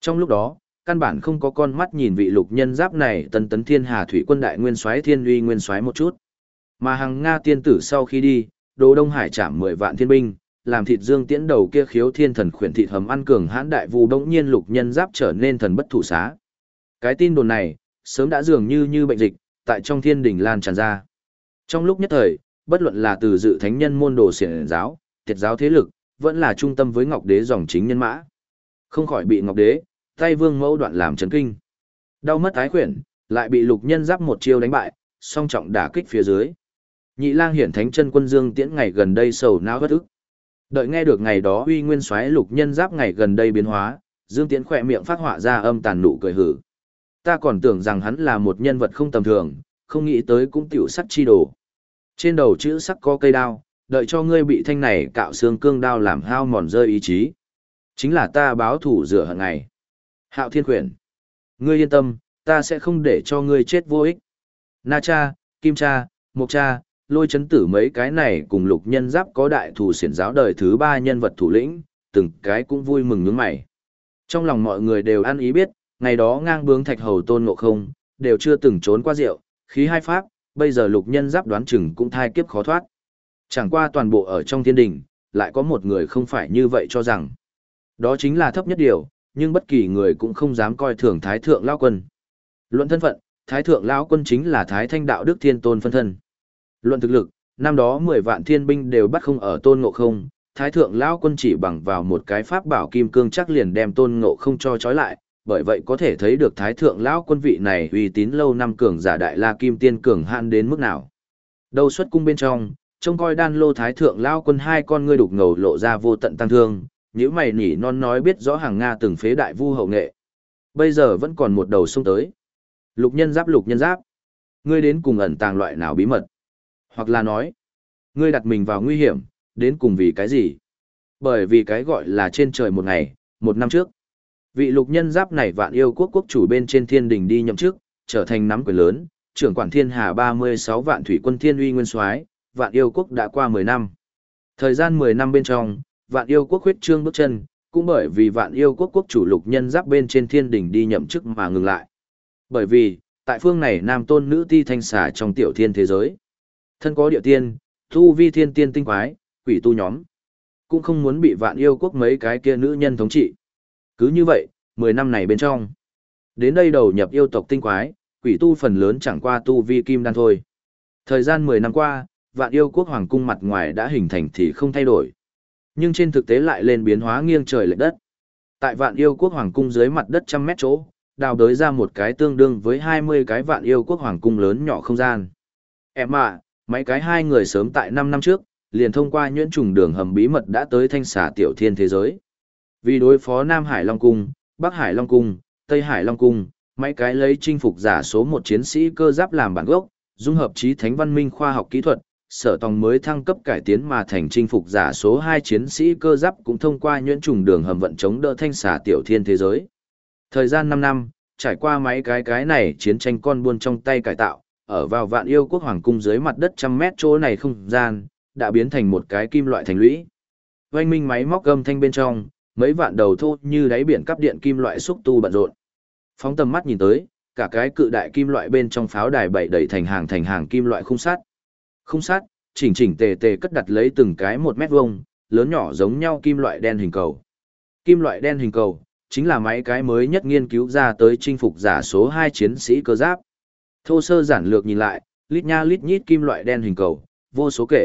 Trong lúc đó, căn bản không có con mắt nhìn vị lục nhân giáp này tấn tấn thiên hà thủy quân đại nguyên soái thiên uy nguyên soái một chút. Mà hàng Nga tiên tử sau khi đi, Đỗ Đông Hải trảm 10 vạn thiên binh, làm thịt Dương Tiễn đầu kia khiếu thiên thần khuyển thịt hầm ăn cường hãn đại vu đống nhiên lục nhân giáp trở nên thần bất thủ xá. Cái tin đồn này, sớm đã dường như bệnh dịch, tại trong thiên đình lan tràn ra. Trong lúc nhất thời, bất luận là từ dự thánh nhân môn đồ xiển giáo, tiệt giáo thế lực, vẫn là trung tâm với Ngọc Đế dòng chính nhân mã. Không khỏi bị Ngọc Đế, tay vương mẫu đoạn làm chấn kinh. Đau mất ái khuyển, lại bị lục nhân giáp một chiêu đánh bại, song trọng đả kích phía dưới. Nhị lang hiển thánh chân quân Dương Tiễn ngày gần đây sầu não bất ức. Đợi nghe được ngày đó uy nguyên soái lục nhân giáp ngày gần đây biến hóa, Dương Tiễn khỏe miệng phát họa ra âm tàn nụ cười hử. Ta còn tưởng rằng hắn là một nhân vật không tầm thường, không nghĩ tới cũng tiểu sắc chi đồ. Trên đầu chữ sắc có cây đao, đợi cho ngươi bị thanh này cạo xương cương đao làm hao mòn rơi ý chí. Chính là ta báo thủ rửa hận ngày. Hạo Thiên Quyển. Ngươi yên tâm, ta sẽ không để cho ngươi chết vô ích. Na Cha, Kim Cha, Mộc Cha, Lôi Chấn Tử mấy cái này cùng lục nhân giáp có đại thủ xiển giáo đời thứ 3 nhân vật thủ lĩnh, từng cái cũng vui mừng nhướng mày. Trong lòng mọi người đều ăn ý biết, ngày đó ngang bướng thạch hầu Tôn Ngộ Không, đều chưa từng trốn qua rượu, khí hai pháp, bây giờ lục nhân giáp đoán chừng cũng thai kiếp khó thoát. Chẳng qua toàn bộ ở trong thiên đình, lại có một người không phải như vậy cho rằng. Đó chính là thấp nhất điều, nhưng bất kỳ người cũng không dám coi thường Thái Thượng Lão Quân. Luận thân phận, Thái Thượng Lão Quân chính là Thái Thanh Đạo Đức Thiên Tôn phân thân. Luận thực lực, năm đó 10 vạn thiên binh đều bắt không ở Tôn Ngộ Không, Thái Thượng Lão Quân chỉ bằng vào một cái pháp bảo kim cương chắc liền đem Tôn Ngộ Không cho trói lại, bởi vậy có thể thấy được Thái Thượng Lão Quân vị này uy tín lâu năm cường giả đại la kim tiên cường hạn đến mức nào. Đầu xuất cung bên trong, trông coi đan lô Thái Thượng Lão Quân hai con ngươi đục ngầu lộ ra vô tận tăng thương, nếu mày nỉ non nói biết rõ hàng Nga từng phế đại vu hậu nghệ. Bây giờ vẫn còn một đầu xông tới. Lục nhân giáp. Ngươi đến cùng ẩn tàng loại nào bí mật? Hoặc là nói, ngươi đặt mình vào nguy hiểm, đến cùng vì cái gì? Bởi vì cái gọi là trên trời một ngày, một năm trước. Vị lục nhân giáp này vạn yêu quốc quốc chủ bên trên thiên đình đi nhậm chức, trở thành nắm quyền lớn, trưởng quản thiên hà 36 vạn thủy quân thiên uy nguyên soái, vạn yêu quốc đã qua 10 năm. Thời gian 10 năm bên trong, vạn yêu quốc huyết trương bước chân, cũng bởi vì vạn yêu quốc quốc chủ lục nhân giáp bên trên thiên đình đi nhậm chức mà ngừng lại. Bởi vì, tại phương này nam tôn nữ ti thanh xà trong tiểu thiên thế giới. Thân có địa tiên, tu vi thiên tiên tinh quái, quỷ tu nhóm. Cũng không muốn bị vạn yêu quốc mấy cái kia nữ nhân thống trị. Cứ như vậy, 10 năm này bên trong. Đến đây đầu nhập yêu tộc tinh quái, quỷ tu phần lớn chẳng qua tu vi kim đan thôi. Thời gian 10 năm qua, vạn yêu quốc hoàng cung mặt ngoài đã hình thành thì không thay đổi. Nhưng trên thực tế lại lên biến hóa nghiêng trời lệch đất. Tại vạn yêu quốc hoàng cung dưới mặt đất 100 mét chỗ, đào đới ra một cái tương đương với 20 cái vạn yêu quốc hoàng cung lớn nhỏ không gian. Em ạ, mấy cái hai người sớm tại 5 năm trước, liền thông qua nhuyễn trùng đường hầm bí mật đã tới thanh xà tiểu thiên thế giới. Vì đối phó Nam Hải Long Cung, Bắc Hải Long Cung, Tây Hải Long Cung, mấy cái lấy chinh phục giả số 1 chiến sĩ cơ giáp làm bản gốc, dung hợp trí thánh văn minh khoa học kỹ thuật, sở tòng mới thăng cấp cải tiến mà thành chinh phục giả số 2 chiến sĩ cơ giáp cũng thông qua nhuyễn trùng đường hầm vận chống đỡ thanh xà tiểu thiên thế giới. Thời gian 5 năm, trải qua mấy cái này chiến tranh con buôn trong tay cải tạo, ở vào vạn yêu quốc hoàng cung dưới mặt đất 100 mét chỗ này không gian, đã biến thành một cái kim loại thành lũy. Oanh minh máy móc gầm thanh bên trong, mấy vạn đầu thô như đáy biển cắp điện kim loại xúc tu bận rộn. Phóng tầm mắt nhìn tới, cả cái cự đại kim loại bên trong pháo đài bày đầy thành hàng kim loại khung sắt. Khung sắt, chỉnh chỉnh tề tề cất đặt lấy từng cái 1 mét vuông, lớn nhỏ giống nhau kim loại đen hình cầu. Kim loại đen hình cầu, chính là mấy cái mới nhất nghiên cứu ra tới chinh phục giả số 2 chiến sĩ cơ giáp. Thô sơ giản lược nhìn lại, lít nha lít nhít kim loại đen hình cầu, vô số kể.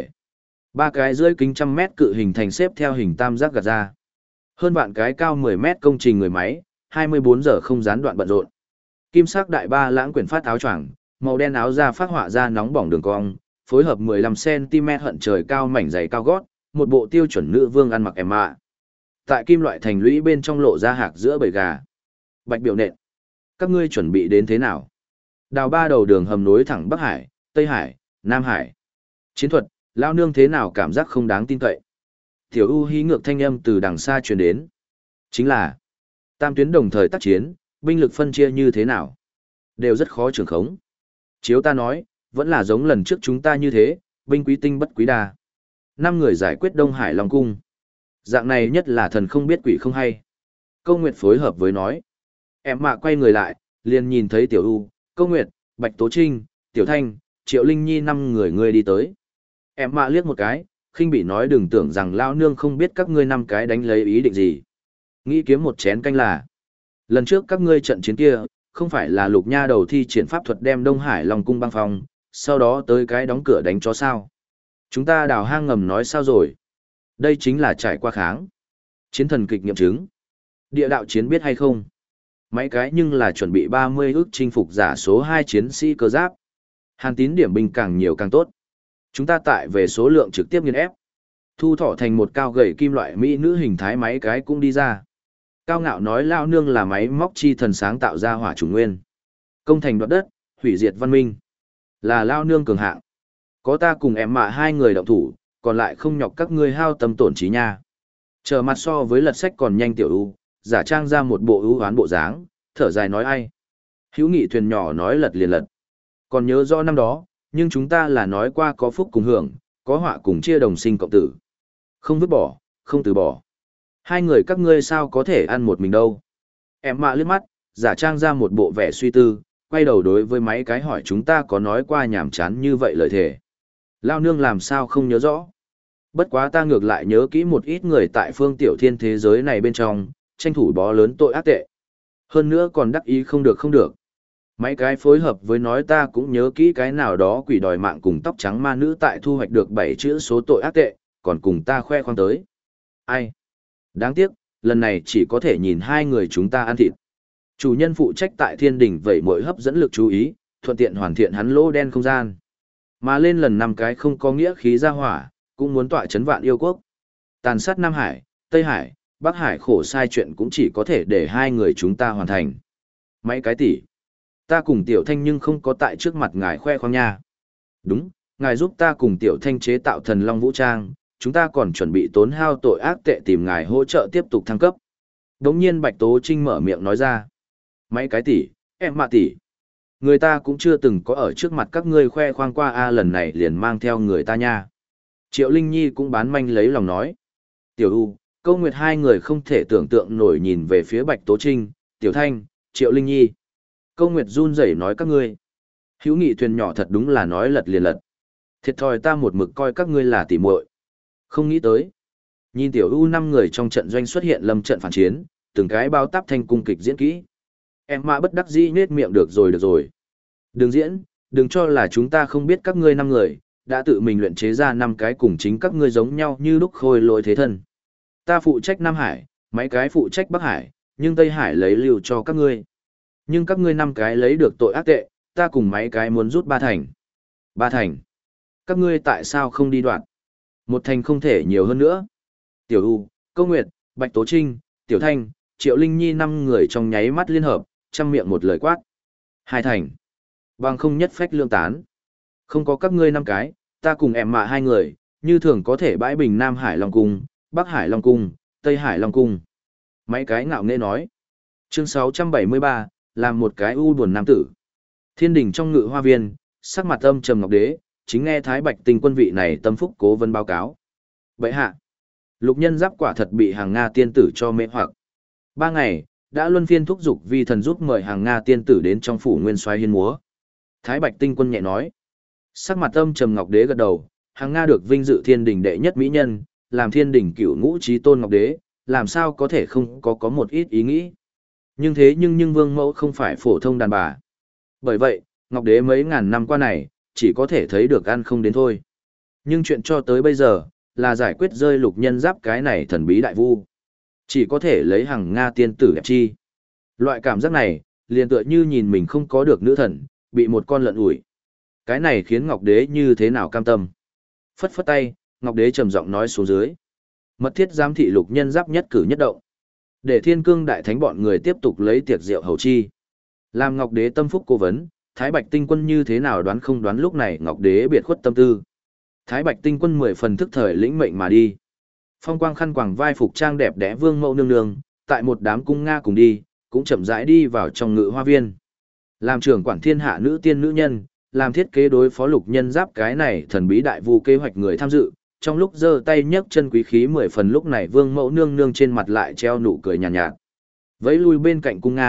3 cái rưỡi kính 100 mét cự hình thành xếp theo hình tam giác gạt ra. Hơn vạn cái cao 10 mét công trình người máy, 24 giờ không gián đoạn bận rộn. Kim sắc đại ba lãng quyển phát áo choàng, màu đen áo da phát họa ra nóng bỏng đường cong, phối hợp 15cm hận trời cao mảnh giày cao gót, một bộ tiêu chuẩn nữ vương ăn mặc em ạ. Tại kim loại thành lũy bên trong lộ ra hạc giữa bầy gà. Bạch biểu nện. Các ngươi chuẩn bị đến thế nào? Đào 3 đầu đường hầm nối thẳng Bắc Hải, Tây Hải, Nam Hải. Chiến thuật, lao nương thế nào cảm giác không đáng tin cậy. Tiểu U hí ngược thanh âm từ đằng xa truyền đến. Chính là, tam tuyến đồng thời tác chiến, binh lực phân chia như thế nào? Đều rất khó trường khống. Chiếu ta nói, vẫn là giống lần trước chúng ta như thế, binh quý tinh bất quý đa. 5 người giải quyết Đông Hải Long Cung. Dạng này nhất là thần không biết quỷ không hay. Câu Nguyệt phối hợp với nói, Em mạ quay người lại, liền nhìn thấy Tiểu U, Câu Nguyệt, Bạch Tố Trinh, Tiểu Thanh, Triệu Linh Nhi 5 người ngươi đi tới. Em mạ liếc một cái, khinh bị nói đừng tưởng rằng lao nương không biết các ngươi 5 cái đánh lấy ý định gì. Nghĩ kiếm một chén canh là. Lần trước các ngươi trận chiến kia, không phải là Lục Nha đầu thi triển pháp thuật đem Đông Hải Long cung băng phong, sau đó tới cái đóng cửa đánh chó sao. Chúng ta đào hang ngầm nói sao rồi. Đây chính là trải qua kháng. Chiến thần kịch nghiệm chứng. Địa đạo chiến biết hay không? Mấy cái nhưng là chuẩn bị 30 ước chinh phục giả số 2 chiến sĩ cơ giáp. Hàn Tín điểm binh càng nhiều càng tốt. Chúng ta tại về số lượng trực tiếp nghiền ép. Thu Thỏ thành một cao gầy kim loại mỹ nữ hình thái máy cái cũng đi ra. Cao Ngạo nói lao nương là máy móc chi thần sáng tạo ra hỏa chủng nguyên. Công thành đoạt đất, hủy diệt văn minh. Là lao nương cường hạng. Có ta cùng em mạ 2 người động thủ, còn lại không nhọc các ngươi hao tâm tổn trí nha. Trở mặt so với lật sách còn nhanh Tiểu U, giả trang ra một bộ ưu hoán bộ dáng, thở dài nói ai. Hữu Nghị thuyền nhỏ nói lật liền lật. Còn nhớ rõ năm đó, nhưng chúng ta là nói qua có phúc cùng hưởng, có họa cùng chia đồng sinh cộng tử. Không vứt bỏ, không từ bỏ. 2 người các ngươi sao có thể ăn một mình đâu. Em mạ liếc mắt, giả trang ra một bộ vẻ suy tư, quay đầu đối với mấy cái hỏi chúng ta có nói qua nhảm chán như vậy lời thề. Lao nương làm sao không nhớ rõ. Bất quá ta ngược lại nhớ kỹ một ít người tại phương tiểu thiên thế giới này bên trong, tranh thủ bó lớn tội ác tệ. Hơn nữa còn đắc ý không được không được. Mấy cái phối hợp với nói ta cũng nhớ kỹ cái nào đó quỷ đòi mạng cùng tóc trắng ma nữ tại thu hoạch được 7 chữ số tội ác tệ, còn cùng ta khoe khoang tới. Ai? Đáng tiếc, lần này chỉ có thể nhìn 2 người chúng ta ăn thịt. Chủ nhân phụ trách tại thiên đỉnh vậy mỗi hấp dẫn lực chú ý, thuận tiện hoàn thiện hắn lỗ đen không gian. Mà lên lần 5 cái không có nghĩa khí ra hỏa, cũng muốn tọa chấn vạn yêu quốc. Tàn sát Nam Hải, Tây Hải, Bắc Hải khổ sai chuyện cũng chỉ có thể để 2 người chúng ta hoàn thành. Mấy cái tỷ. Ta cùng Tiểu Thanh nhưng không có tại trước mặt ngài khoe khoang nha. Đúng, ngài giúp ta cùng Tiểu Thanh chế tạo thần long vũ trang, chúng ta còn chuẩn bị tốn hao tội ác tệ tìm ngài hỗ trợ tiếp tục thăng cấp. Đống nhiên Bạch Tố Trinh mở miệng nói ra. Mấy cái tỷ, em mạ tỷ. Người ta cũng chưa từng có ở trước mặt các ngươi khoe khoang qua a lần này liền mang theo người ta nha. Triệu Linh Nhi cũng bán manh lấy lòng nói. Tiểu U, Câu Nguyệt 2 người không thể tưởng tượng nổi nhìn về phía Bạch Tố Trinh, Tiểu Thanh, Triệu Linh Nhi. Câu Nguyệt run rẩy nói các ngươi. Hữu Nghị thuyền nhỏ thật đúng là nói lật liền lật. Thiệt thòi ta một mực coi các ngươi là tỉ muội. Không nghĩ tới. Nhìn Tiểu U 5 người trong trận doanh xuất hiện lâm trận phản chiến, từng cái bao táp thanh cung kịch diễn kỹ. Em mạ bất đắc dĩ nết miệng được rồi. Đừng diễn, đừng cho là chúng ta không biết các ngươi 5 người, đã tự mình luyện chế ra 5 cái cùng chính các ngươi giống nhau như lúc khôi lỗi thế thân. Ta phụ trách Nam Hải, mấy cái phụ trách Bắc Hải, nhưng Tây Hải lấy lưu cho các ngươi. Nhưng các ngươi 5 cái lấy được tội ác tệ, ta cùng mấy cái muốn rút 3 thành. 3 thành. Các ngươi tại sao không đi đoạn? 1 thành không thể nhiều hơn nữa. Tiểu U, Câu Nguyệt, Bạch Tố Trinh, Tiểu Thanh, Triệu Linh Nhi 5 người trong nháy mắt liên hợp, trăm miệng một lời quát. 2 thành. Bằng không nhất phách lương tán. Không có các ngươi 5 cái, ta cùng em mạ 2 người, như thường có thể bãi bình Nam Hải Long Cung, Bắc Hải Long Cung, Tây Hải Long Cung. Mấy cái ngạo nghễ nói. Chương 673, làm một cái u buồn nam tử. Thiên đình trong ngự hoa viên, sắc mặt âm trầm ngọc đế, chính nghe Thái Bạch Tinh quân vị này tâm phúc cố vấn báo cáo. Vậy hạ, Lục Nhân Giáp quả thật bị hàng Nga tiên tử cho mê hoặc. 3 ngày, đã luân phiên thúc giục vi thần giúp mời hàng Nga tiên tử đến trong phủ nguyên soái hiên múa. Thái Bạch Tinh quân nhẹ nói. Sắc mặt âm trầm ngọc đế gật đầu, hàng Nga được vinh dự thiên đình đệ nhất mỹ nhân, làm thiên đình cửu ngũ trí tôn ngọc đế, làm sao có thể không có một ít ý nghĩ. Nhưng vương mẫu không phải phổ thông đàn bà. Bởi vậy, ngọc đế mấy ngàn năm qua này, chỉ có thể thấy được ăn không đến thôi. Nhưng chuyện cho tới bây giờ, là giải quyết rơi Lục Nhân Giáp cái này thần bí đại vu. Chỉ có thể lấy hàng Nga tiên tử đẹp chi. Loại cảm giác này, liền tựa như nhìn mình không có được nữ thần, bị một con lợn ủi. Cái này khiến Ngọc Đế như thế nào cam tâm. Phất phất tay, Ngọc Đế trầm giọng nói xuống dưới. Mật thiết giám thị Lục Nhân Giáp nhất cử nhất động. Để Thiên Cương đại thánh bọn người tiếp tục lấy tiệc rượu hầu chi. Làm Ngọc Đế tâm phúc cố vấn, Thái Bạch Tinh quân như thế nào đoán không đoán lúc này Ngọc Đế biệt khuất tâm tư. Thái Bạch Tinh quân 10 phần thức thời lĩnh mệnh mà đi. Phong quang khăn quàng vai phục trang đẹp đẽ vương mẫu nương nương, tại một đám cung Nga cùng đi, cũng chậm rãi đi vào trong ngự hoa viên. Làm trưởng quản thiên hạ nữ tiên nữ nhân, làm thiết kế đối phó Lục Nhân Giáp cái này thần bí đại vu kế hoạch người tham dự, trong lúc giơ tay nhấc chân quý khí 10 phần lúc này vương mẫu nương nương trên mặt lại treo nụ cười nhàn nhạt. Vẫy lui bên cạnh cung Nga,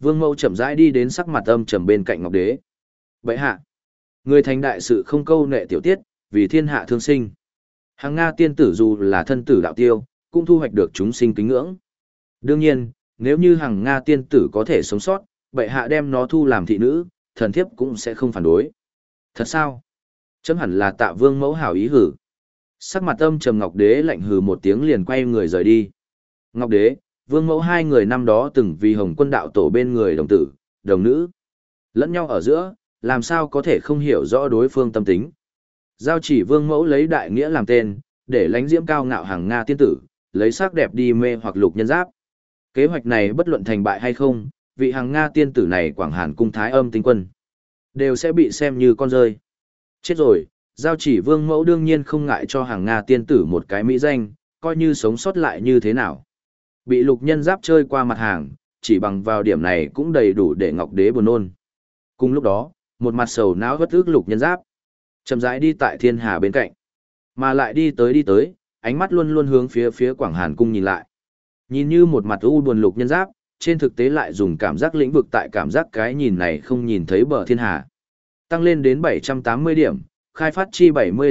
Vương Mẫu chậm rãi đi đến sắc mặt âm trầm bên cạnh Ngọc Đế. Bệ hạ, người thành đại sự không câu nệ tiểu tiết, vì thiên hạ thương sinh. Hằng Nga tiên tử dù là thân tử đạo tiêu, cũng thu hoạch được chúng sinh kính ngưỡng. Đương nhiên, nếu như Hằng Nga tiên tử có thể sống sót, bệ hạ đem nó thu làm thị nữ, thần thiếp cũng sẽ không phản đối. Thật sao? Chấm hẳn là Tạ Vương Mẫu hảo ý hử. Sắc mặt âm trầm Ngọc Đế lạnh hừ một tiếng liền quay người rời đi. Ngọc Đế, Vương Mẫu hai người năm đó từng vì Hồng Quân đạo tổ bên người đồng tử, đồng nữ. Lẫn nhau ở giữa, làm sao có thể không hiểu rõ đối phương tâm tính. Giao chỉ Vương Mẫu lấy đại nghĩa làm tên, để lánh diễm cao ngạo Hằng Nga tiên tử, lấy sắc đẹp đi mê hoặc Lục Nhân Giáp. Kế hoạch này bất luận thành bại hay không, vị Hằng Nga tiên tử này Quảng Hàn cung Thái Âm tinh quân, đều sẽ bị xem như con rơi. Chết rồi, giao chỉ Vương Mẫu đương nhiên không ngại cho Hằng Nga tiên tử một cái mỹ danh, coi như sống sót lại như thế nào. Bị Lục Nhân Giáp chơi qua mặt hàng, chỉ bằng vào điểm này cũng đầy đủ để Ngọc Đế buồn nôn. Cùng lúc đó, một mặt sầu não vất ức Lục Nhân Giáp chậm rãi đi tại thiên hà bên cạnh, mà lại đi tới, ánh mắt luôn luôn hướng phía Quảng Hàn cung nhìn lại. Nhìn như một mặt u buồn Lục Nhân Giáp, trên thực tế lại dùng cảm giác lĩnh vực tại cảm giác cái nhìn này không nhìn thấy bờ thiên hà. Tăng lên đến 780 điểm, khai phát chi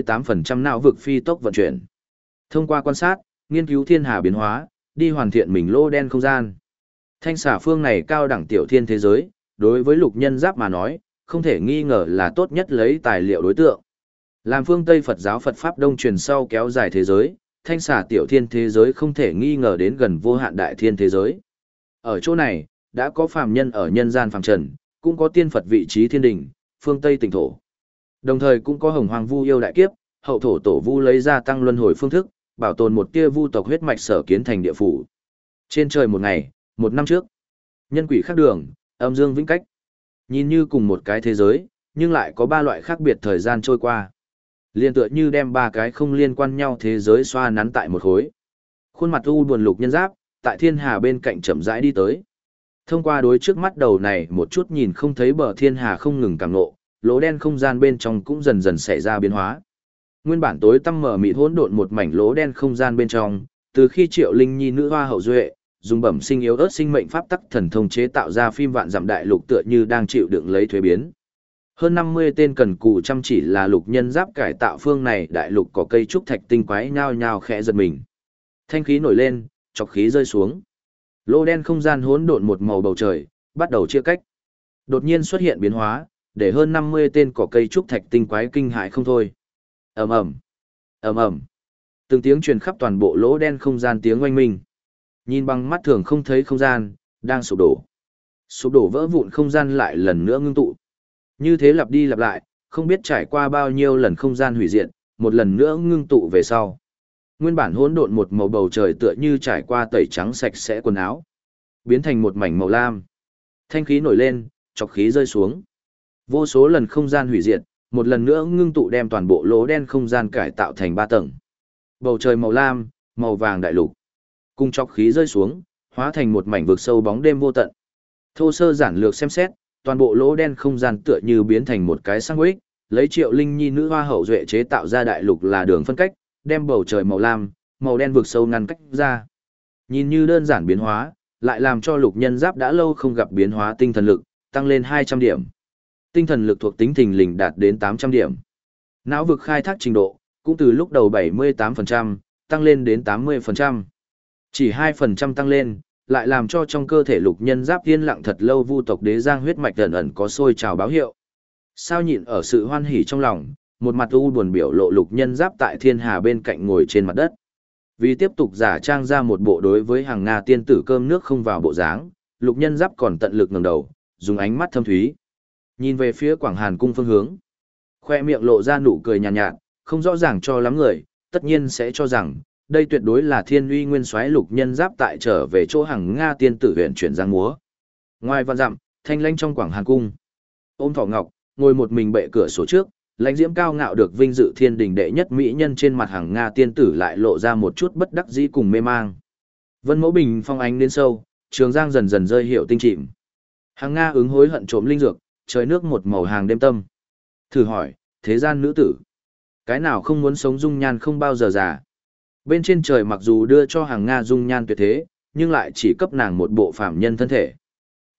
78% não vực phi tốc vận chuyển. Thông qua quan sát, nghiên cứu thiên hà biến hóa, đi hoàn thiện mình lô đen không gian. Thanh xà phương này cao đẳng tiểu thiên thế giới, đối với Lục Nhân Giáp mà nói, không thể nghi ngờ là tốt nhất lấy tài liệu đối tượng. Làm phương Tây Phật giáo Phật Pháp Đông truyền sau kéo dài thế giới, thanh xà tiểu thiên thế giới không thể nghi ngờ đến gần vô hạn đại thiên thế giới. Ở chỗ này, đã có phàm nhân ở nhân gian phàm trần, cũng có tiên Phật vị trí thiên đình, phương Tây tỉnh thổ. Đồng thời cũng có hồng hoàng vu yêu đại kiếp, hậu thổ tổ vu lấy ra tăng luân hồi phương thức, bảo tồn một tia vu tộc huyết mạch sở kiến thành địa phủ. Trên trời một ngày, một năm trước, nhân quỷ khác đường, âm dương vĩnh cách. Nhìn như cùng một cái thế giới, nhưng lại có ba loại khác biệt thời gian trôi qua. Liên tựa như đem ba cái không liên quan nhau thế giới xoa nắn tại một khối. Khuôn mặt u buồn Lục Nhân Giáp, tại thiên hà bên cạnh chậm rãi đi tới. Thông qua đối trước mắt đầu này một chút nhìn không thấy bờ thiên hà không ngừng càng ngộ, lỗ đen không gian bên trong cũng dần dần xảy ra biến hóa. Nguyên bản tối tăm mở mịt hỗn độn một mảnh lỗ đen không gian bên trong, từ khi Triệu Linh Nhi nữ hoa hậu duệ, dùng bẩm sinh yếu ớt sinh mệnh pháp tắc thần thông chế tạo ra phim vạn dặm đại lục tựa như đang chịu đựng lấy thuế biến. Hơn 50 tên cần cù chăm chỉ là Lục Nhân Giáp cải tạo phương này đại lục có cây trúc thạch tinh quái nhao nhao khẽ giật mình. Thanh khí nổi lên, chọc khí rơi xuống. Lỗ đen không gian hỗn độn một màu bầu trời, bắt đầu chia cách. Đột nhiên xuất hiện biến hóa, để hơn 50 tên cỏ cây trúc thạch tinh quái kinh hãi không thôi. Ầm ầm, ầm ầm. Từng tiếng truyền khắp toàn bộ lỗ đen không gian tiếng oanh minh. Nhìn bằng mắt thường không thấy không gian đang sụp đổ. Sụp đổ vỡ vụn không gian lại lần nữa ngưng tụ. Như thế lặp đi lặp lại, không biết trải qua bao nhiêu lần không gian hủy diệt, một lần nữa ngưng tụ về sau. Nguyên bản hỗn độn một màu bầu trời tựa như trải qua tẩy trắng sạch sẽ quần áo, biến thành một mảnh màu lam. Thanh khí nổi lên, chọc khí rơi xuống. Vô số lần không gian hủy diệt, một lần nữa ngưng tụ đem toàn bộ lỗ đen không gian cải tạo thành 3 tầng. Bầu trời màu lam, màu vàng đại lục. Cùng chọc khí rơi xuống, hóa thành một mảnh vực sâu bóng đêm vô tận. Thô sơ giản lược xem xét, toàn bộ lỗ đen không gian tựa như biến thành một cái sandwich, lấy Triệu Linh Nhi nữ hoa hậu duệ chế tạo ra đại lục là đường phân cách, đem bầu trời màu lam, màu đen vực sâu ngăn cách ra. Nhìn như đơn giản biến hóa, lại làm cho Lục Nhân Giáp đã lâu không gặp biến hóa tinh thần lực, tăng lên 200 điểm. Tinh thần lực thuộc tính thình lình đạt đến 800 điểm. Não vực khai thác trình độ, cũng từ lúc đầu 78%, tăng lên đến 80%. Chỉ 2% tăng lên, lại làm cho trong cơ thể Lục Nhân Giáp yên lặng thật lâu vu tộc đế giang huyết mạch ẩn ẩn có sôi trào báo hiệu. Sao nhịn ở sự hoan hỉ trong lòng, một mặt u buồn biểu lộ Lục Nhân Giáp tại thiên hà bên cạnh ngồi trên mặt đất. Vì tiếp tục giả trang ra một bộ đối với Hằng Nga tiên tử cơm nước không vào bộ dáng, Lục Nhân Giáp còn tận lực ngẩng đầu, dùng ánh mắt thâm thúy nhìn về phía Quảng Hàn cung phương hướng. Khoe miệng lộ ra nụ cười nhàn nhạt, không rõ ràng cho lắm người, tất nhiên sẽ cho rằng đây tuyệt đối là Thiên Uy Nguyên Soái Lục Nhân Giáp tại trở về chỗ Hằng Nga tiên tử huyện chuyển giang múa. Ngoài vạn dặm, thanh lãnh trong Quảng Hàn cung, ôm thỏ ngọc, ngồi một mình bệ cửa sổ trước, lãnh diễm cao ngạo được vinh dự thiên đình đệ nhất mỹ nhân trên mặt Hằng Nga tiên tử lại lộ ra một chút bất đắc dĩ cùng mê mang. Vân mẫu bình phong ánh đến sâu, trường giang dần dần rơi hiệu tinh chìm. Hằng Nga ứng hối hận trộm linh dược, trời nước một màu hàng đêm tâm. Thử hỏi, thế gian nữ tử, cái nào không muốn sống dung nhan không bao giờ già. Bên trên trời mặc dù đưa cho Hằng Nga dung nhan tuyệt thế, nhưng lại chỉ cấp nàng một bộ phàm nhân thân thể.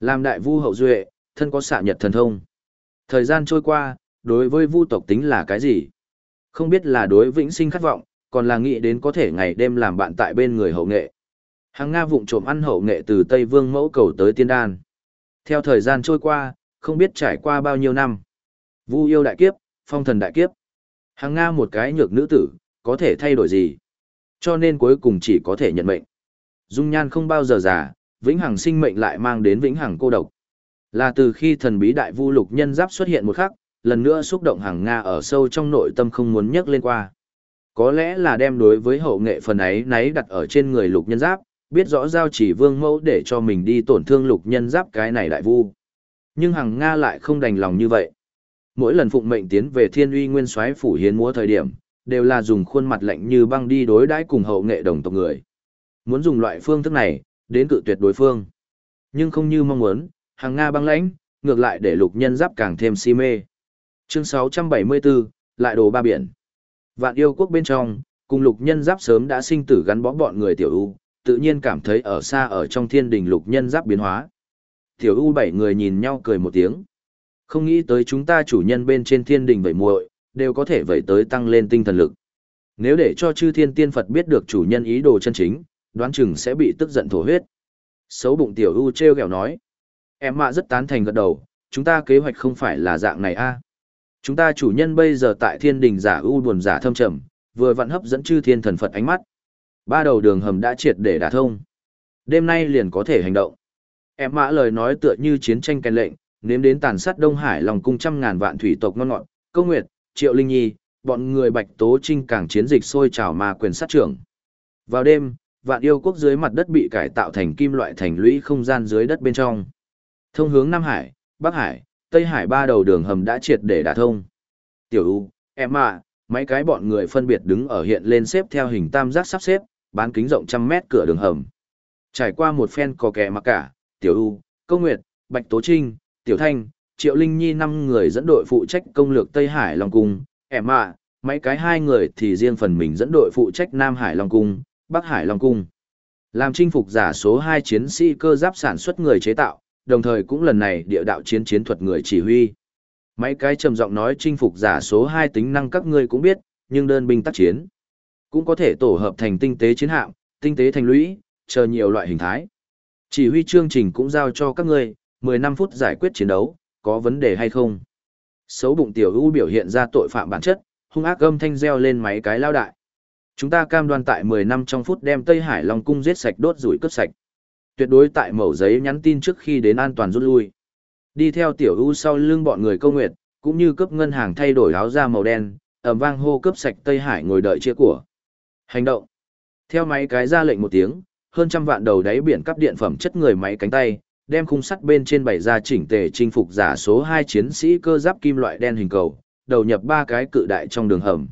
Làm đại vu hậu duệ, thân có xạ nhật thần thông. Thời gian trôi qua, đối với vu tộc tính là cái gì? Không biết là đối vĩnh sinh khát vọng, còn là nghĩ đến có thể ngày đêm làm bạn tại bên người hậu nghệ. Hàng Nga vụng trộm ăn hậu nghệ từ Tây Vương mẫu cầu tới tiên đan. Theo thời gian trôi qua, không biết trải qua bao nhiêu năm. Vu yêu đại kiếp, phong thần đại kiếp. Hàng Nga một cái nhược nữ tử, có thể thay đổi gì? Cho nên cuối cùng chỉ có thể nhận mệnh. Dung nhan không bao giờ già, vĩnh hằng sinh mệnh lại mang đến vĩnh hằng cô độc. Là từ khi thần bí đại vu lục nhân giáp xuất hiện một khắc, lần nữa xúc động Hàng Nga ở sâu trong nội tâm không muốn nhắc lên qua. Có lẽ là đem đối với hậu nghệ phần ấy náy đặt ở trên người lục nhân giáp, biết rõ giao chỉ vương mẫu để cho mình đi tổn thương lục nhân giáp cái này đại vu. Nhưng Hàng Nga lại không đành lòng như vậy. Mỗi lần phụng mệnh tiến về Thiên Uy Nguyên Soái phủ hiến múa thời điểm, đều là dùng khuôn mặt lạnh như băng đi đối đãi cùng hậu nghệ đồng tộc người. Muốn dùng loại phương thức này, đến cự tuyệt đối phương. Nhưng không như mong muốn, Hàng Nga băng lãnh, ngược lại để lục nhân giáp càng thêm si mê. Chương 674, lại đồ ba biển. Vạn yêu quốc bên trong, cùng lục nhân giáp sớm đã sinh tử gắn bó bọn người tiểu U, tự nhiên cảm thấy ở xa ở trong thiên đình lục nhân giáp biến hóa. Tiểu U 7 người nhìn nhau cười một tiếng. Không nghĩ tới chúng ta chủ nhân bên trên thiên đình vậy muội, đều có thể vậy tới tăng lên tinh thần lực. Nếu để cho chư thiên tiên Phật biết được chủ nhân ý đồ chân chính, đoán chừng sẽ bị tức giận thổ huyết. Xấu bụng tiểu U treo gẹo nói. Em mạ rất tán thành gật đầu, chúng ta kế hoạch không phải là dạng này a. Chúng ta chủ nhân bây giờ tại thiên đình giả U buồn giả thâm trầm, vừa vặn hấp dẫn chư thiên thần Phật ánh mắt. Ba đầu đường hầm đã triệt để đả thông. Đêm nay liền có thể hành động. Em mã lời nói tựa như chiến tranh canh lệnh, nếm đến tàn sát Đông Hải lòng cung trăm ngàn vạn thủy tộc ngon ngọt, Câu Nguyệt, Triệu Linh Nhi, bọn người Bạch Tố Trinh càng chiến dịch sôi trào mà quyền sát trưởng. Vào đêm, vạn yêu quốc dưới mặt đất bị cải tạo thành kim loại thành lũy không gian dưới đất bên trong. Thông hướng Nam Hải, Bắc Hải, Tây Hải ba đầu đường hầm đã triệt để đả thông. Tiểu U, em à, mấy cái bọn người phân biệt đứng ở hiện lên xếp theo hình tam giác sắp xếp, bán kính rộng trăm mét cửa đường hầm. Trải qua một phen cò kè mặc cả, Tiểu U, Câu Nguyệt, Bạch Tố Trinh, Tiểu Thanh, Triệu Linh Nhi 5 người dẫn đội phụ trách công lược Tây Hải Long Cung, em à, mấy cái 2 người thì riêng phần mình dẫn đội phụ trách Nam Hải Long Cung, Bắc Hải Long Cung. Làm chinh phục giả số 2 chiến sĩ cơ giáp sản xuất người chế tạo, đồng thời cũng lần này địa đạo chiến chiến thuật người chỉ huy. Mấy cái trầm giọng nói chinh phục giả số 2 tính năng các ngươi cũng biết, nhưng đơn binh tác chiến cũng có thể tổ hợp thành tinh tế chiến hạm, tinh tế thành lũy, chờ nhiều loại hình thái. Chỉ huy chương trình cũng giao cho các ngươi, 15 phút giải quyết chiến đấu, có vấn đề hay không? Xấu bụng tiểu U biểu hiện ra tội phạm bản chất, hung ác âm thanh reo lên mấy cái lao đại. Chúng ta cam đoan tại 10 năm trong phút đem Tây Hải Long Cung giết sạch đốt rủi cướp sạch. Tuyệt đối tại mẩu giấy nhắn tin trước khi đến an toàn rút lui. Đi theo tiểu U sau lưng bọn người Câu Nguyệt, cũng như cướp ngân hàng thay đổi áo da màu đen, ầm vang hô cướp sạch Tây Hải ngồi đợi chia của. Hành động. Theo máy cái ra lệnh một tiếng, hơn trăm vạn đầu đáy biển cắp điện phẩm chất người máy cánh tay, đem khung sắt bên trên bày ra chỉnh tề chinh phục giả số 2 chiến sĩ cơ giáp kim loại đen hình cầu, đầu nhập 3 cái cự đại trong đường hầm.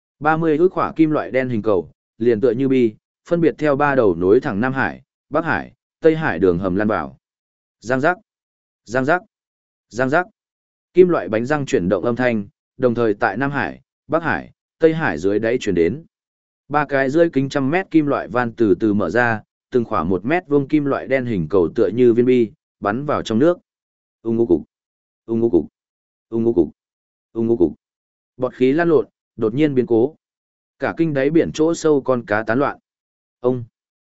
30 ước khỏa kim loại đen hình cầu, liền tựa như bi, phân biệt theo 3 đầu nối thẳng Nam Hải, Bắc Hải, Tây Hải đường hầm lan vào. Giang giác, giang giác, giang giác. Kim loại bánh răng chuyển động âm thanh, đồng thời tại Nam Hải, Bắc Hải, Tây Hải dưới đáy chuyển đến. 3 cái rơi kính trăm mét kim loại van từ từ mở ra, từng khoảng 1 mét vuông kim loại đen hình cầu tựa như viên bi, bắn vào trong nước. Ung ngô cục, ung ngô cục, ung ngô cục, ung ngô cục. Bọt khí lan lộn, đột nhiên biến cố. Cả kinh đáy biển chỗ sâu con cá tán loạn. Ông,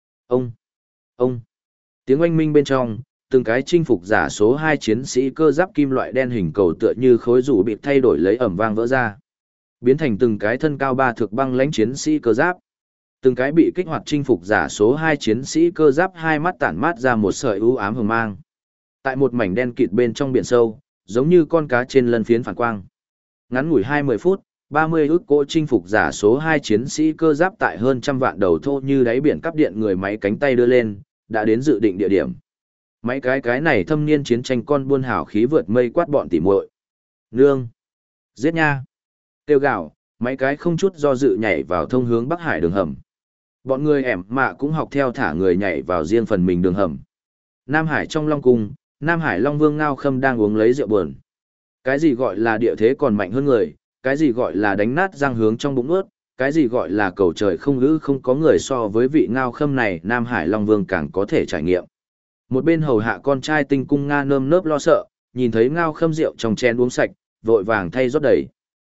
ông. Tiếng oanh minh bên trong, từng cái chinh phục giả số 2 chiến sĩ cơ giáp kim loại đen hình cầu tựa như khối rủ bị thay đổi lấy ẩm vang vỡ ra. Biến thành từng cái thân cao 3 thực băng lãnh chiến sĩ cơ giáp. Từng cái bị kích hoạt chinh phục giả số 2 chiến sĩ cơ giáp hai mắt tản mát ra một sợi u ám hừng mang. Tại một mảnh đen kịt bên trong biển sâu, giống như con cá trên lân phiến phản quang. Ngắn ngủi 20 phút, 30 ức cỗ chinh phục giả số 2 chiến sĩ cơ giáp tại hơn trăm vạn đầu thô như đáy biển cắp điện người máy cánh tay đưa lên, đã đến dự định địa điểm. Mấy cái này thâm niên chiến tranh con buôn hào khí vượt mây quát bọn tỉ muội. Nương! Giết nha! Tiêu gạo, mấy cái không chút do dự nhảy vào thông hướng Bắc Hải đường hầm. Bọn người ẻm mạ cũng học theo thả người nhảy vào riêng phần mình đường hầm. Nam Hải trong Long Cung, Nam Hải Long Vương Ngao Khâm đang uống lấy rượu buồn. Cái gì gọi là địa thế còn mạnh hơn người, cái gì gọi là đánh nát răng hướng trong bụng ướt, cái gì gọi là cầu trời không ngữ không có người so với vị Ngao Khâm này Nam Hải Long Vương càng có thể trải nghiệm. Một bên hầu hạ con trai Tinh Cung Nga nơm nớp lo sợ, nhìn thấy Ngao Khâm rượu trong chén uống sạch, vội vàng thay rót đầy.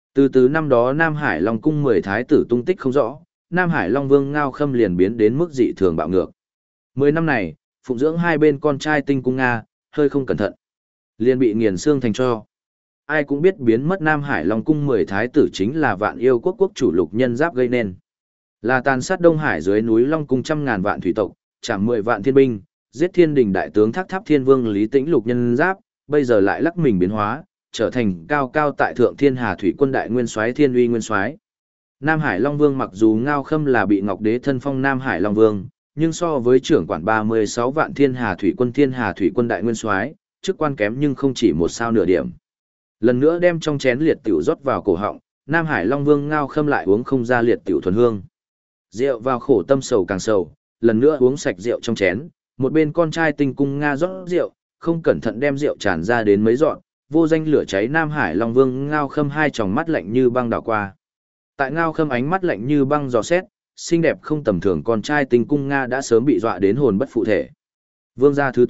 Từ năm đó Nam Hải Long cung 10 thái tử tung tích không rõ, Nam Hải Long Vương Ngao Khâm liền biến đến mức dị thường bạo ngược. 10 năm này, phụng dưỡng hai bên con trai Tinh Cung Nga, hơi không cẩn thận, liền bị nghiền xương thành tro. Ai cũng biết biến mất Nam Hải Long cung 10 thái tử chính là Vạn Yêu quốc quốc chủ Lục Nhân Giáp gây nên. Là tàn sát Đông Hải dưới núi Long cung trăm ngàn vạn thủy tộc, chảm 10 vạn thiên binh, giết Thiên Đình đại tướng Thác Tháp Thiên Vương Lý Tĩnh Lục Nhân Giáp, bây giờ lại lắc mình biến hóa, trở thành cao cao tại thượng Thiên Hà thủy quân đại nguyên soái Thiên Uy nguyên soái. Nam Hải Long Vương mặc dù Ngao Khâm là bị Ngọc Đế thân phong Nam Hải Long Vương, nhưng so với trưởng quản 36 vạn Thiên Hà thủy quân đại nguyên soái, chức quan kém nhưng không chỉ một sao nửa điểm. Lần nữa đem trong chén liệt tiểu rót vào cổ họng, Nam Hải Long Vương Ngao Khâm lại uống không ra liệt tiểu thuần hương. Rượu vào khổ tâm sầu càng sầu, lần nữa uống sạch rượu trong chén, một bên con trai Tinh Cung Nga rót rượu, không cẩn thận đem rượu tràn ra đến mấy dọn, vô danh lửa cháy Nam Hải Long Vương Ngao Khâm hai tròng mắt lạnh như băng đảo qua. Tại Ngao Khâm ánh mắt lạnh như băng dò xét, xinh đẹp không tầm thường con trai Tinh Cung Nga đã sớm bị dọa đến hồn bất phụ thể. Vương gia thứ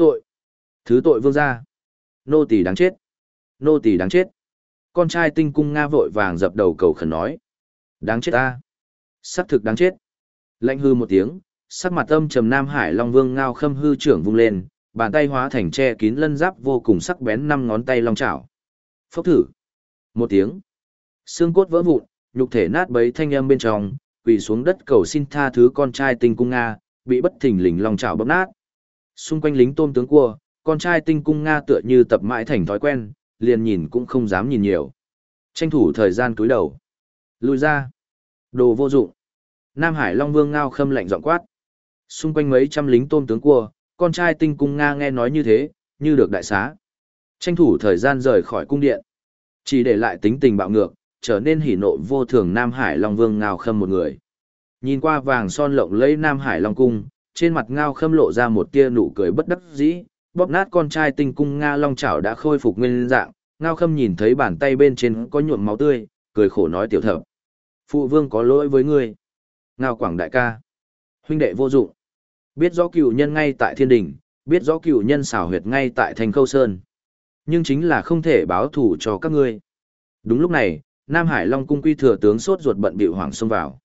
tội vương gia, nô tỳ đáng chết, nô tỳ đáng chết. Con trai Tinh Cung Nga vội vàng dập đầu cầu khẩn nói, đáng chết ta, xác thực đáng chết. Lạnh hư một tiếng, sắc mặt âm trầm Nam Hải Long Vương Ngao Khâm hư trưởng vung lên, bàn tay hóa thành che kín lân giáp vô cùng sắc bén 5 ngón tay long chảo. Phốc thử. Một tiếng. Xương cốt vỡ vụn, nhục thể nát bấy thanh âm bên trong, quỳ xuống đất cầu xin tha thứ con trai Tinh Cung Nga, bị bất thình lình long chảo bóp nát. Xung quanh lính tôm tướng cua, con trai Tinh Cung Nga tựa như tập mãi thành thói quen, liền nhìn cũng không dám nhìn nhiều. Tranh thủ thời gian cúi đầu. Lùi ra. Đồ vô dụng. Nam Hải Long Vương Ngao Khâm lạnh giọng quát. Xung quanh mấy trăm lính tôm tướng cua, con trai Tinh Cung Nga nghe nói như thế, như được đại xá. Tranh thủ thời gian rời khỏi cung điện. Chỉ để lại tính tình bạo ngược, trở nên hỉ nộ vô thường Nam Hải Long Vương Ngao Khâm một người. Nhìn qua vàng son lộng lẫy Nam Hải Long Cung, trên mặt Ngao Khâm lộ ra một tia nụ cười bất đắc dĩ, bóp nát con trai Tinh Cung Nga long chảo đã khôi phục nguyên dạng. Ngao Khâm nhìn thấy bàn tay bên trên có nhuộm máu tươi, cười khổ nói tiểu thập. Phụ vương có lỗi với ngươi. Ngao Quảng đại ca. Huynh đệ vô dụng. Biết rõ cựu nhân ngay tại thiên đình, biết rõ cựu nhân xảo huyệt ngay tại thành khâu sơn. Nhưng chính là không thể báo thù cho các ngươi. Đúng lúc này, Nam Hải Long cung quy thừa tướng sốt ruột bận bịu hoảng xông vào.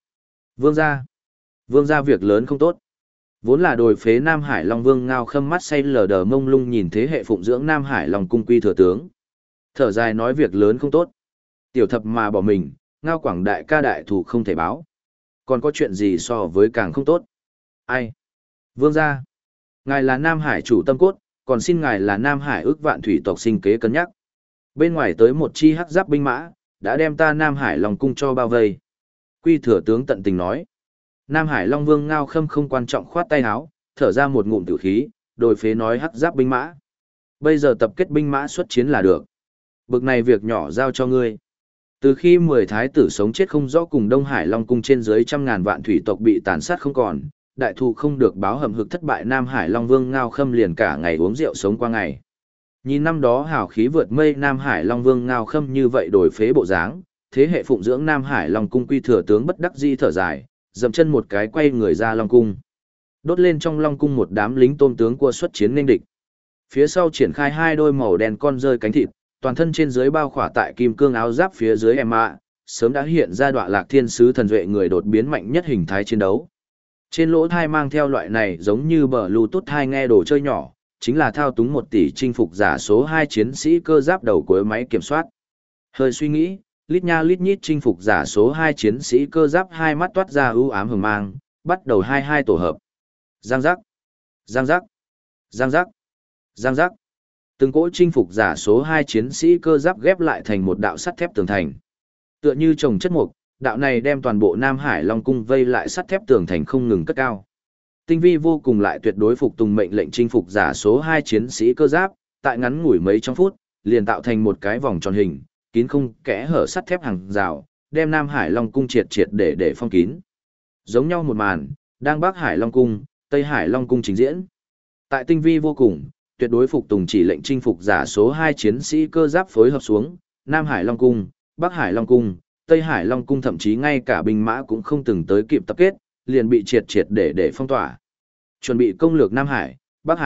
Vương gia việc lớn không tốt. Vốn là đồi phế Nam Hải Long Vương Ngao Khâm mắt say lờ đờ mông lung nhìn thế hệ phụng dưỡng Nam Hải Long cung quy thừa tướng. Thở dài nói việc lớn không tốt. Tiểu thập mà bỏ mình, Ngao Quảng đại ca đại thù không thể báo. Còn có chuyện gì so với càng không tốt? Ai? Vương gia. Ngài là Nam Hải chủ tâm cốt, còn xin ngài là Nam Hải ước vạn thủy tộc sinh kế cân nhắc. Bên ngoài tới một chi hắc giáp binh mã, đã đem ta Nam Hải Long cung cho bao vây. Quy thừa tướng tận tình nói. Nam Hải Long Vương Ngao Khâm không quan trọng khoát tay áo, thở ra một ngụm tử khí, đồi phế nói hắc giáp binh mã. Bây giờ tập kết binh mã xuất chiến là được. Bực này việc nhỏ giao cho ngươi. Từ khi 10 thái tử sống chết không rõ cùng Đông Hải Long cung trên dưới trăm ngàn vạn thủy tộc bị tàn sát không còn, đại thù không được báo hầm hực thất bại Nam Hải Long Vương Ngao Khâm liền cả ngày uống rượu sống qua ngày. Nhìn năm đó hào khí vượt mây Nam Hải Long Vương Ngao Khâm như vậy đổi phế bộ dáng, thế hệ phụng dưỡng Nam Hải Long cung quy thừa tướng bất đắc dĩ thở dài, dậm chân một cái quay người ra Long cung. Đốt lên trong Long cung một đám lính tôm tướng cua xuất chiến nghênh địch. Phía sau triển khai hai đôi màu đen con rơi cánh thịt, toàn thân trên dưới bao khỏa tại kim cương áo giáp phía dưới em ạ, sớm đã hiện ra Đọa Lạc Thiên Sứ thần duệ người đột biến mạnh nhất hình thái chiến đấu. Trên lỗ thai mang theo loại này giống như bờ Bluetooth thai nghe đồ chơi nhỏ, chính là thao túng 1 tỷ chinh phục giả số 2 chiến sĩ cơ giáp đầu cuối máy kiểm soát. Hơi suy nghĩ, lít nha lít nhít chinh phục giả số 2 chiến sĩ cơ giáp hai mắt toát ra ưu ám hừng mang, bắt đầu hai tổ hợp. Giang giác, giang giác, giang giác, giang giác. Từng cỗ chinh phục giả số 2 chiến sĩ cơ giáp ghép lại thành một đạo sắt thép tường thành. Tựa như trồng chất mục, đạo này đem toàn bộ Nam Hải Long cung vây lại sắt thép tường thành không ngừng cất cao. Tinh vi vô cùng lại tuyệt đối phục tùng mệnh lệnh chinh phục giả số 2 chiến sĩ cơ giáp, tại ngắn ngủi mấy trong phút, liền tạo thành một cái vòng tròn hình, kín không kẽ hở sắt thép hàng rào, đem Nam Hải Long cung triệt để phong kín. Giống nhau một màn, đang Bắc Hải Long cung, Tây Hải Long cung trình diễn. Tại tinh vi vô cùng, tuyệt đối phục tùng chỉ lệnh chinh phục giả số 2 chiến sĩ cơ giáp phối hợp xuống, Nam Hải Long cung, Bắc Hải Long cung, Tây Hải Long cung thậm chí ngay cả binh mã cũng không từng tới kịp tập kết, liền bị triệt để phong tỏa. Chuẩn bị công lược Nam Hải, Bắc Hải,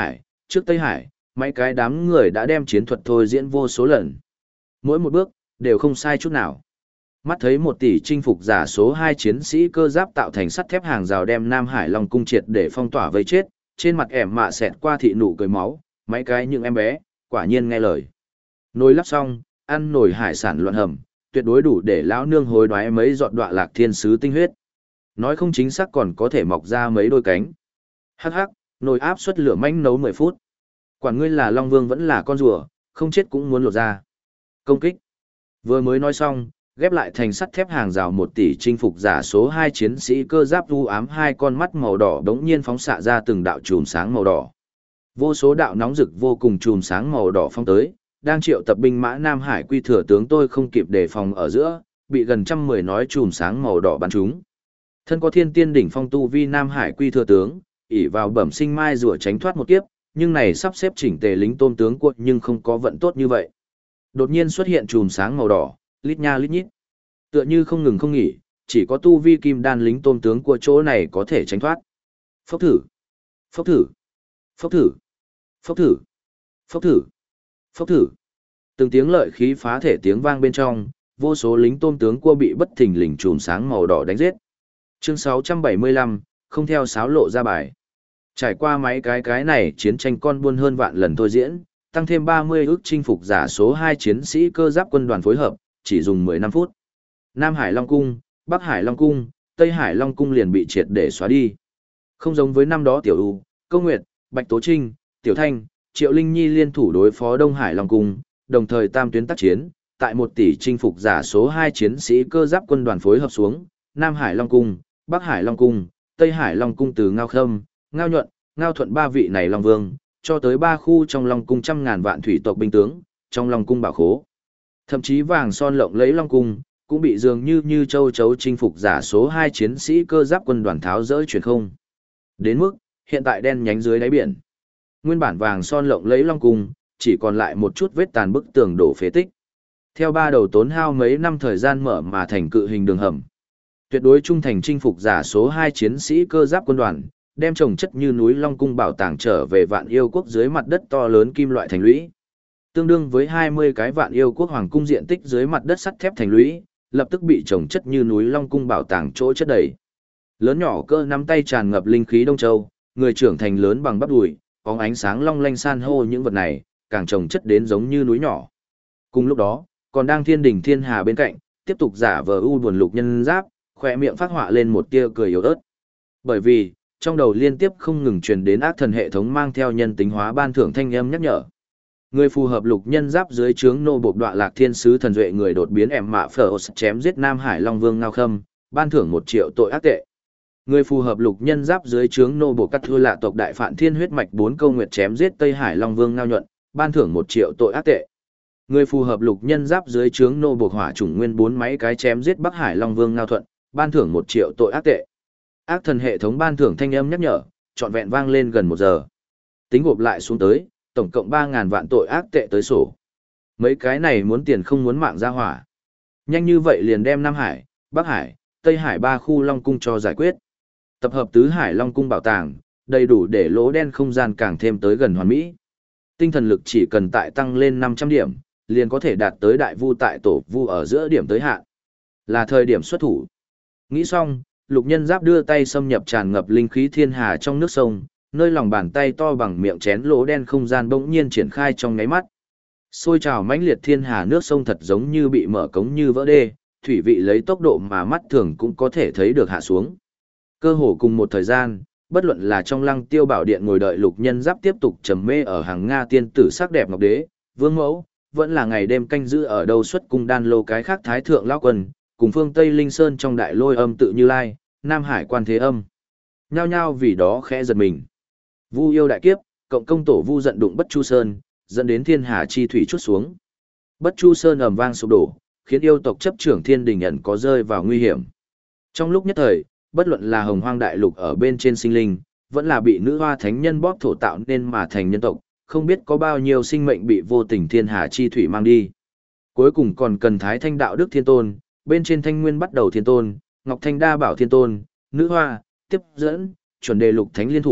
trước Tây Hải, mấy cái đám người đã đem chiến thuật thôi diễn vô số lần. Mỗi một bước, đều không sai chút nào. Mắt thấy 1 tỷ chinh phục giả số 2 chiến sĩ cơ giáp tạo thành sắt thép hàng rào đem Nam Hải Long cung triệt để phong tỏa vây chết, trên mặt ẻm mạ xẹt qua thị nụ cười máu, mấy cái những em bé, quả nhiên nghe lời. Nồi lắp xong, ăn nồi hải sản loạn hầm, tuyệt đối đủ để lão nương hối đoái mấy giọt đọa lạc thiên sứ tinh huyết. Nói không chính xác còn có thể mọc ra mấy đôi cánh. Hắc hắc, nồi áp suất lửa manh nấu 10 phút. Quản ngươi là Long Vương vẫn là con rùa, không chết cũng muốn lột ra. Công kích. Vừa mới nói xong, ghép lại thành sắt thép hàng rào 1 tỷ chinh phục giả số 2 chiến sĩ cơ giáp u ám 2 con mắt màu đỏ đống nhiên phóng xạ ra từng đạo chùm sáng màu đỏ. Vô số đạo nóng rực vô cùng chùm sáng màu đỏ phóng tới, đang triệu tập binh mã Nam Hải quy thừa tướng tôi không kịp đề phòng ở giữa, bị gần 110 nói chùm sáng màu đỏ bắn trúng. Thân có thiên tiên đỉnh phong tu vi Nam Hải quy thừa tướng, ỷ vào bẩm sinh mai rùa tránh thoát một kiếp, nhưng này sắp xếp chỉnh tề lính tôm tướng quân nhưng không có vận tốt như vậy. Đột nhiên xuất hiện chùm sáng màu đỏ, lít nha lít nhít. Tựa như không ngừng không nghỉ, chỉ có tu vi kim đan lính tôm tướng của chỗ này có thể tránh thoát. Phốc thử, phốc thử, phốc thử, phốc thử, phốc thử, phốc thử. Từng tiếng lợi khí phá thể tiếng vang bên trong, vô số lính tôm tướng cua bị bất thình lình chùm sáng màu đỏ đánh giết. Chương 675, không theo sáo lộ ra bài. Trải qua mấy cái này chiến tranh con buôn hơn vạn lần thôi diễn, tăng thêm 30 ức chinh phục giả số 2 chiến sĩ cơ giáp quân đoàn phối hợp, chỉ dùng 15 phút. Nam Hải Long Cung, Bắc Hải Long Cung, Tây Hải Long Cung liền bị triệt để xóa đi. Không giống với năm đó Tiểu U, Câu Nguyệt, Bạch Tố Trinh, Tiểu Thanh, Triệu Linh Nhi liên thủ đối phó Đông Hải Long Cung, đồng thời tam tuyến tác chiến, tại 1 tỷ chinh phục giả số 2 chiến sĩ cơ giáp quân đoàn phối hợp xuống, Nam Hải Long Cung, Bắc Hải Long Cung, Tây Hải Long Cung từ Ngao Khâm, Ngao Nhuận, Ngao Thuận 3 vị này Long Vương, cho tới 3 khu trong Long Cung 100.000 vạn thủy tộc binh tướng, trong Long Cung bảo khố. Thậm chí vàng son lộng lấy Long Cung, cũng bị dường như châu chấu chinh phục giả số 2 chiến sĩ cơ giáp quân đoàn tháo dỡ chuyển không. Đến mức, hiện tại đen nhánh dưới đáy biển. Nguyên bản vàng son lộng lấy Long Cung, chỉ còn lại một chút vết tàn bức tường đổ phế tích. Theo 3 đầu tốn hao mấy năm thời gian mở mà thành cự hình đường hầm. Tuyệt đối trung thành chinh phục giả số 2 chiến sĩ cơ giáp quân đoàn, đem trồng chất như núi Long Cung bảo tàng trở về Vạn Yêu Quốc dưới mặt đất to lớn kim loại thành lũy. Tương đương với 20 cái Vạn Yêu Quốc hoàng cung diện tích dưới mặt đất sắt thép thành lũy, lập tức bị trồng chất như núi Long Cung bảo tàng chỗ chất đầy. Lớn nhỏ cỡ nắm tay tràn ngập linh khí Đông Châu, người trưởng thành lớn bằng bắp đùi, bóng ánh sáng long lanh san hô những vật này, càng trồng chất đến giống như núi nhỏ. Cùng lúc đó, còn đang thiên đỉnh thiên hà bên cạnh, tiếp tục giả vờ u buồn lục nhân giáp, khỏe miệng phát họa lên một tia cười yếu ớt. Bởi vì, trong đầu liên tiếp không ngừng truyền đến ác thần hệ thống mang theo nhân tính hóa ban thưởng thanh âm nhắc nhở. Người phù hợp lục nhân giáp dưới trướng nô bộc đọa lạc thiên sứ thần duệ người đột biến ẻm mạ phở chém giết Nam Hải Long Vương Ngao Khâm, ban thưởng 1 triệu tội ác tệ. Người phù hợp lục nhân giáp dưới trướng nô bộc cắt thưa lạ tộc đại phạn thiên huyết mạch 4 câu nguyệt chém giết Tây Hải Long Vương Ngao Nhuận, ban thưởng 1 triệu tội ác tệ. Người phù hợp lục nhân giáp dưới trướng nô bộc hỏa chủng nguyên 4 máy cái chém giết Bắc Hải Long Vương Ngao Thuận, ban thưởng 1 triệu tội ác tệ. Ác thần hệ thống ban thưởng thanh âm nhắc nhở, trọn vẹn vang lên gần 1 giờ. Tính gộp lại xuống tới, tổng cộng 3.000 vạn tội ác tệ tới sổ. Mấy cái này muốn tiền không muốn mạng ra hỏa. Nhanh như vậy liền đem Nam Hải, Bắc Hải, Tây Hải 3 khu Long Cung cho giải quyết. Tập hợp tứ Hải Long Cung bảo tàng, đầy đủ để lỗ đen không gian càng thêm tới gần hoàn mỹ. Tinh thần lực chỉ cần tại tăng lên 500 điểm, liền có thể đạt tới đại vu tại tổ vu ở giữa điểm tới hạn. Là thời điểm xuất thủ. Nghĩ xong, lục nhân giáp đưa tay xâm nhập tràn ngập linh khí thiên hà trong nước sông, nơi lòng bàn tay to bằng miệng chén lỗ đen không gian bỗng nhiên triển khai trong ngáy mắt. Xôi trào mãnh liệt thiên hà nước sông thật giống như bị mở cống như vỡ đê, thủy vị lấy tốc độ mà mắt thường cũng có thể thấy được hạ xuống. Cơ hồ cùng một thời gian, bất luận là trong Lăng Tiêu Bảo Điện ngồi đợi lục nhân giáp tiếp tục trầm mê ở hàng Nga tiên tử sắc đẹp ngọc đế, vương mẫu, vẫn là ngày đêm canh giữ ở đâu xuất cung đan lô cái khác thái thượng lão quân, cùng phương Tây Linh Sơn trong đại lôi âm tự Như Lai, Nam Hải Quan Thế Âm. Nhao nhao vì đó khẽ giật mình. Vu yêu đại kiếp, cộng công tổ Vu giận đụng Bất Chu Sơn, dẫn đến thiên hà chi thủy chút xuống. Bất Chu Sơn ầm vang sụp đổ, khiến yêu tộc chấp trưởng thiên đình ẩn có rơi vào nguy hiểm. Trong lúc nhất thời, bất luận là hồng hoang đại lục ở bên trên sinh linh, vẫn là bị nữ hoa thánh nhân bóp thổ tạo nên mà thành nhân tộc, không biết có bao nhiêu sinh mệnh bị vô tình thiên hà chi thủy mang đi. Cuối cùng còn cần Thái Thanh đạo đức thiên tôn, bên trên Thanh Nguyên bắt đầu thiên tôn, Ngọc Thanh đa bảo thiên tôn, nữ hoa, tiếp dẫn, chuẩn đề lục thánh liên thủ,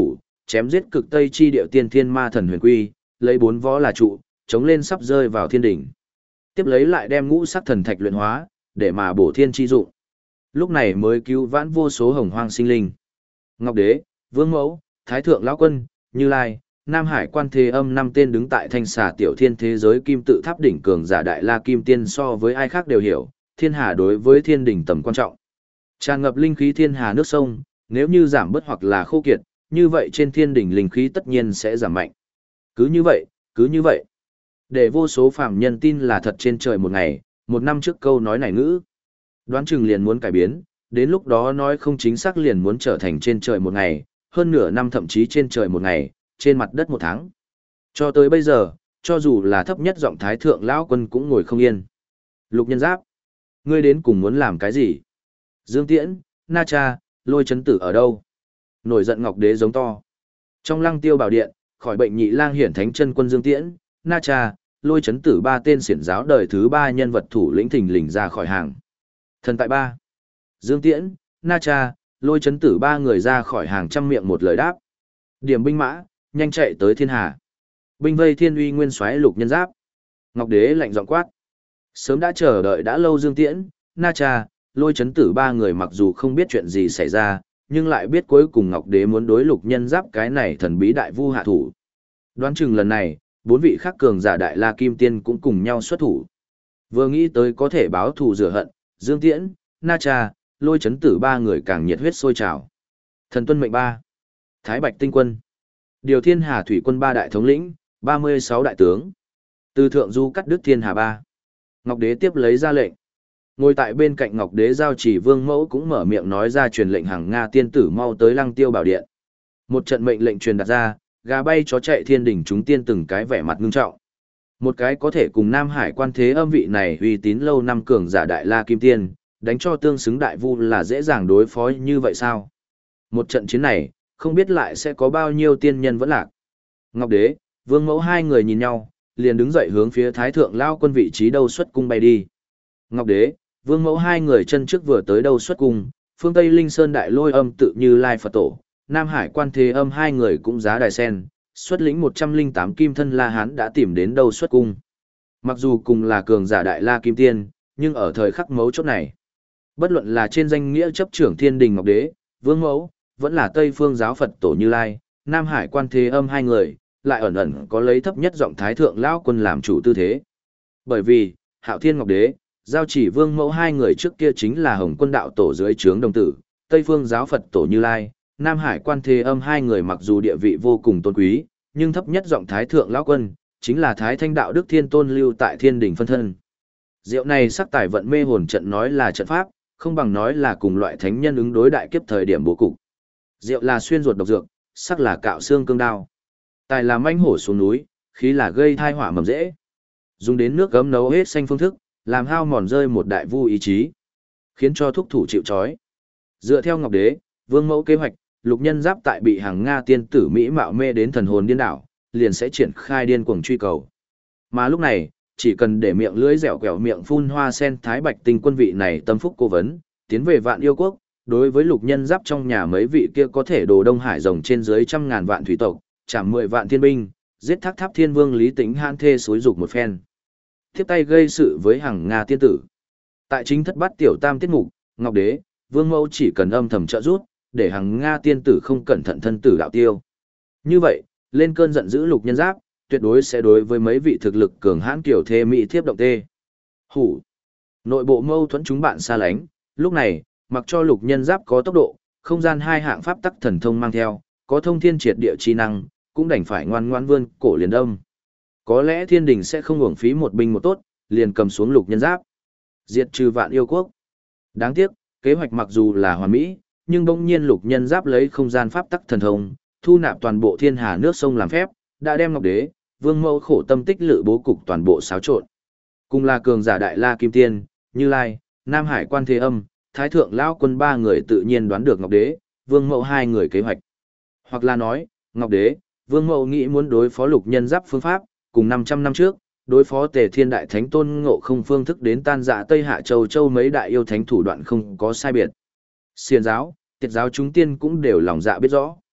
chém giết cực Tây chi điệu tiên thiên ma thần huyền quy, lấy 4 võ là trụ, chống lên sắp rơi vào thiên đỉnh. Tiếp lấy lại đem ngũ sắc thần thạch luyện hóa, để mà bổ thiên chi dụng. Lúc này mới cứu vãn vô số hồng hoang sinh linh. Ngọc Đế, Vương Mẫu, Thái Thượng Lão Quân, Như Lai, Nam Hải Quan Thế Âm 5 tên đứng tại thanh xà tiểu thiên thế giới kim tự tháp đỉnh cường giả đại la kim tiên so với ai khác đều hiểu, thiên hà đối với thiên đỉnh tầm quan trọng. Tràn ngập linh khí thiên hà nước sông, nếu như giảm bớt hoặc là khô kiệt, như vậy trên thiên đỉnh linh khí tất nhiên sẽ giảm mạnh. Cứ như vậy. Để vô số phàm nhân tin là thật trên trời một ngày, một năm trước câu nói này ngữ. Đoán chừng liền muốn cải biến, đến lúc đó nói không chính xác liền muốn trở thành trên trời một ngày, hơn nửa năm thậm chí trên trời một ngày, trên mặt đất một tháng. Cho tới bây giờ, cho dù là thấp nhất giọng Thái Thượng Lão Quân cũng ngồi không yên. Lục Nhân Giáp, ngươi đến cùng muốn làm cái gì? Dương Tiễn, Na Cha, Lôi Chấn Tử ở đâu? Nổi giận Ngọc Đế giống to. Trong Lăng Tiêu Bảo Điện, khỏi bệnh nhị lang hiển thánh chân quân Dương Tiễn, Na Cha, Lôi Chấn Tử 3 tên xiển giáo đời thứ 3 nhân vật thủ lĩnh thình lình ra khỏi hàng. Thần tại 3. Dương Tiễn, Na Cha, Lôi Chấn Tử 3 người ra khỏi hàng trăm miệng một lời đáp. Điểm binh mã, nhanh chạy tới thiên hà. Binh vây thiên uy nguyên soái Lục Nhân Giáp. Ngọc Đế lạnh giọng quát. Sớm đã chờ đợi đã lâu Dương Tiễn, Na Cha, Lôi Chấn Tử 3 người mặc dù không biết chuyện gì xảy ra, nhưng lại biết cuối cùng Ngọc Đế muốn đối Lục Nhân Giáp cái này thần bí đại vu hạ thủ. Đoán chừng lần này, 4 vị khác cường giả đại la kim tiên cũng cùng nhau xuất thủ. Vừa nghĩ tới có thể báo thù rửa hận, Dương Tiễn, Na Cha, Lôi Chấn Tử 3 người càng nhiệt huyết sôi trào. Thần tuân mệnh 3. Thái Bạch Tinh Quân. Điều Thiên Hà Thủy Quân 3 đại thống lĩnh, 36 đại tướng. Từ thượng du cắt đứt Thiên Hà 3. Ngọc Đế tiếp lấy ra lệnh. Ngồi tại bên cạnh Ngọc Đế giao chỉ Vương Mẫu cũng mở miệng nói ra truyền lệnh hàng Nga tiên tử mau tới Lăng Tiêu Bảo Điện. Một trận mệnh lệnh truyền đặt ra, gà bay chó chạy thiên đỉnh chúng tiên từng cái vẻ mặt ngưng trọng. Một cái có thể cùng Nam Hải Quan Thế Âm vị này uy tín lâu năm cường giả đại la kim tiên, đánh cho tương xứng đại vu là dễ dàng đối phó như vậy sao? Một trận chiến này, không biết lại sẽ có bao nhiêu tiên nhân vẫn lạc. Ngọc Đế, Vương Mẫu hai người nhìn nhau, liền đứng dậy hướng phía Thái Thượng Lao Quân vị trí đâu xuất cung bay đi. Ngọc Đế, Vương Mẫu hai người chân trước vừa tới đâu xuất cung, phương Tây Linh Sơn Đại Lôi Âm tự Như Lai Phật Tổ, Nam Hải Quan Thế Âm hai người cũng giá đài sen, xuất lĩnh 108 kim thân La Hán đã tìm đến đâu xuất cung. Mặc dù cùng là cường giả đại la kim tiên, nhưng ở thời khắc mấu chốt này, bất luận là trên danh nghĩa chấp trưởng Thiên Đình Ngọc Đế, Vương Mẫu, vẫn là Tây Phương giáo Phật Tổ Như Lai, Nam Hải Quan Thế Âm hai người, lại ẩn ẩn có lấy thấp nhất giọng Thái Thượng Lão Quân làm chủ tư thế. Bởi vì, Hạo Thiên Ngọc Đế, Giao Chỉ Vương Mẫu hai người trước kia chính là Hồng Quân đạo tổ dưới trướng đồng tử, Tây Phương giáo Phật Tổ Như Lai, Nam Hải Quan Thế Âm hai người mặc dù địa vị vô cùng tôn quý, nhưng thấp nhất giọng Thái Thượng Lão Quân, chính là Thái Thanh Đạo Đức Thiên Tôn lưu tại Thiên Đình phân thân. Diệu này sắc tài vận mê hồn trận nói là trận pháp, không bằng nói là cùng loại thánh nhân ứng đối đại kiếp thời điểm bố cục. Diệu là xuyên ruột độc dược, sắc là cạo xương cương đao. Tài là manh hổ xuống núi, khí là gây thai họa mầm dễ. Dùng đến nước gấm nấu hết xanh phương thức, làm hao mòn rơi một đại vu ý chí, khiến cho thúc thủ chịu trói. Dựa theo Ngọc Đế, Vương Mẫu kế hoạch, Lục Nhân Giáp tại bị hàng Nga tiên tử Mỹ mạo mê đến thần hồn điên đảo, liền sẽ triển khai điên cuồng truy cầu. Mà lúc này, chỉ cần để miệng lưỡi dẻo quẹo miệng phun hoa sen Thái Bạch Tinh Quân vị này tâm phúc cố vấn, tiến về Vạn Yêu Quốc, đối với Lục Nhân Giáp trong nhà mấy vị kia có thể đồ Đông Hải rồng trên dưới 100.000 vạn thủy tộc, chảm 10 vạn thiên binh, giết Thác Tháp Thiên Vương Lý Tĩnh Hãn thê xúi dục một phen. Tiếp tay gây sự với hàng Nga tiên tử. Tại chính thất bát tiểu tam tiết mục, Ngọc Đế, Vương Mẫu chỉ cần âm thầm trợ giúp, để hàng Nga tiên tử không cẩn thận thân tử đạo tiêu. Như vậy, lên cơn giận dữ Lục Nhân Giáp, tuyệt đối sẽ đối với mấy vị thực lực cường hãn kiểu thê mỹ thiếp động tê. Hủ. Nội bộ mâu thuẫn chúng bạn xa lánh, lúc này, mặc cho Lục Nhân Giáp có tốc độ, không gian hai hạng pháp tắc thần thông mang theo, có thông thiên triệt địa chi năng, cũng đành phải ngoan ngoãn vươn cổ liền đông. Có lẽ Thiên Đình sẽ không uổng phí một binh một tốt, liền cầm xuống Lục Nhân Giáp, diệt trừ Vạn Yêu Quốc. Đáng tiếc, kế hoạch mặc dù là hoàn mỹ, nhưng bỗng nhiên Lục Nhân Giáp lấy không gian pháp tắc thần thông, thu nạp toàn bộ thiên hà nước sông làm phép, đã đem Ngọc Đế, Vương Mẫu khổ tâm tích lự bố cục toàn bộ xáo trộn. Cùng là cường giả đại la kim tiên, Như Lai, Nam Hải Quan Thế Âm, Thái Thượng Lão Quân ba người tự nhiên đoán được Ngọc Đế, Vương Mẫu hai người kế hoạch. Hoặc là nói, Ngọc Đế, Vương Mẫu nghĩ muốn đối phó Lục Nhân Giáp phương pháp, cùng 500 năm trước, đối phó Tề Thiên Đại Thánh Tôn Ngộ Không phương thức đến tan rã Tây Hạ Châu mấy đại yêu thánh thủ đoạn không có sai biệt. Xiển giáo, Tiệt giáo chúng tiên cũng đều lòng dạ biết rõ.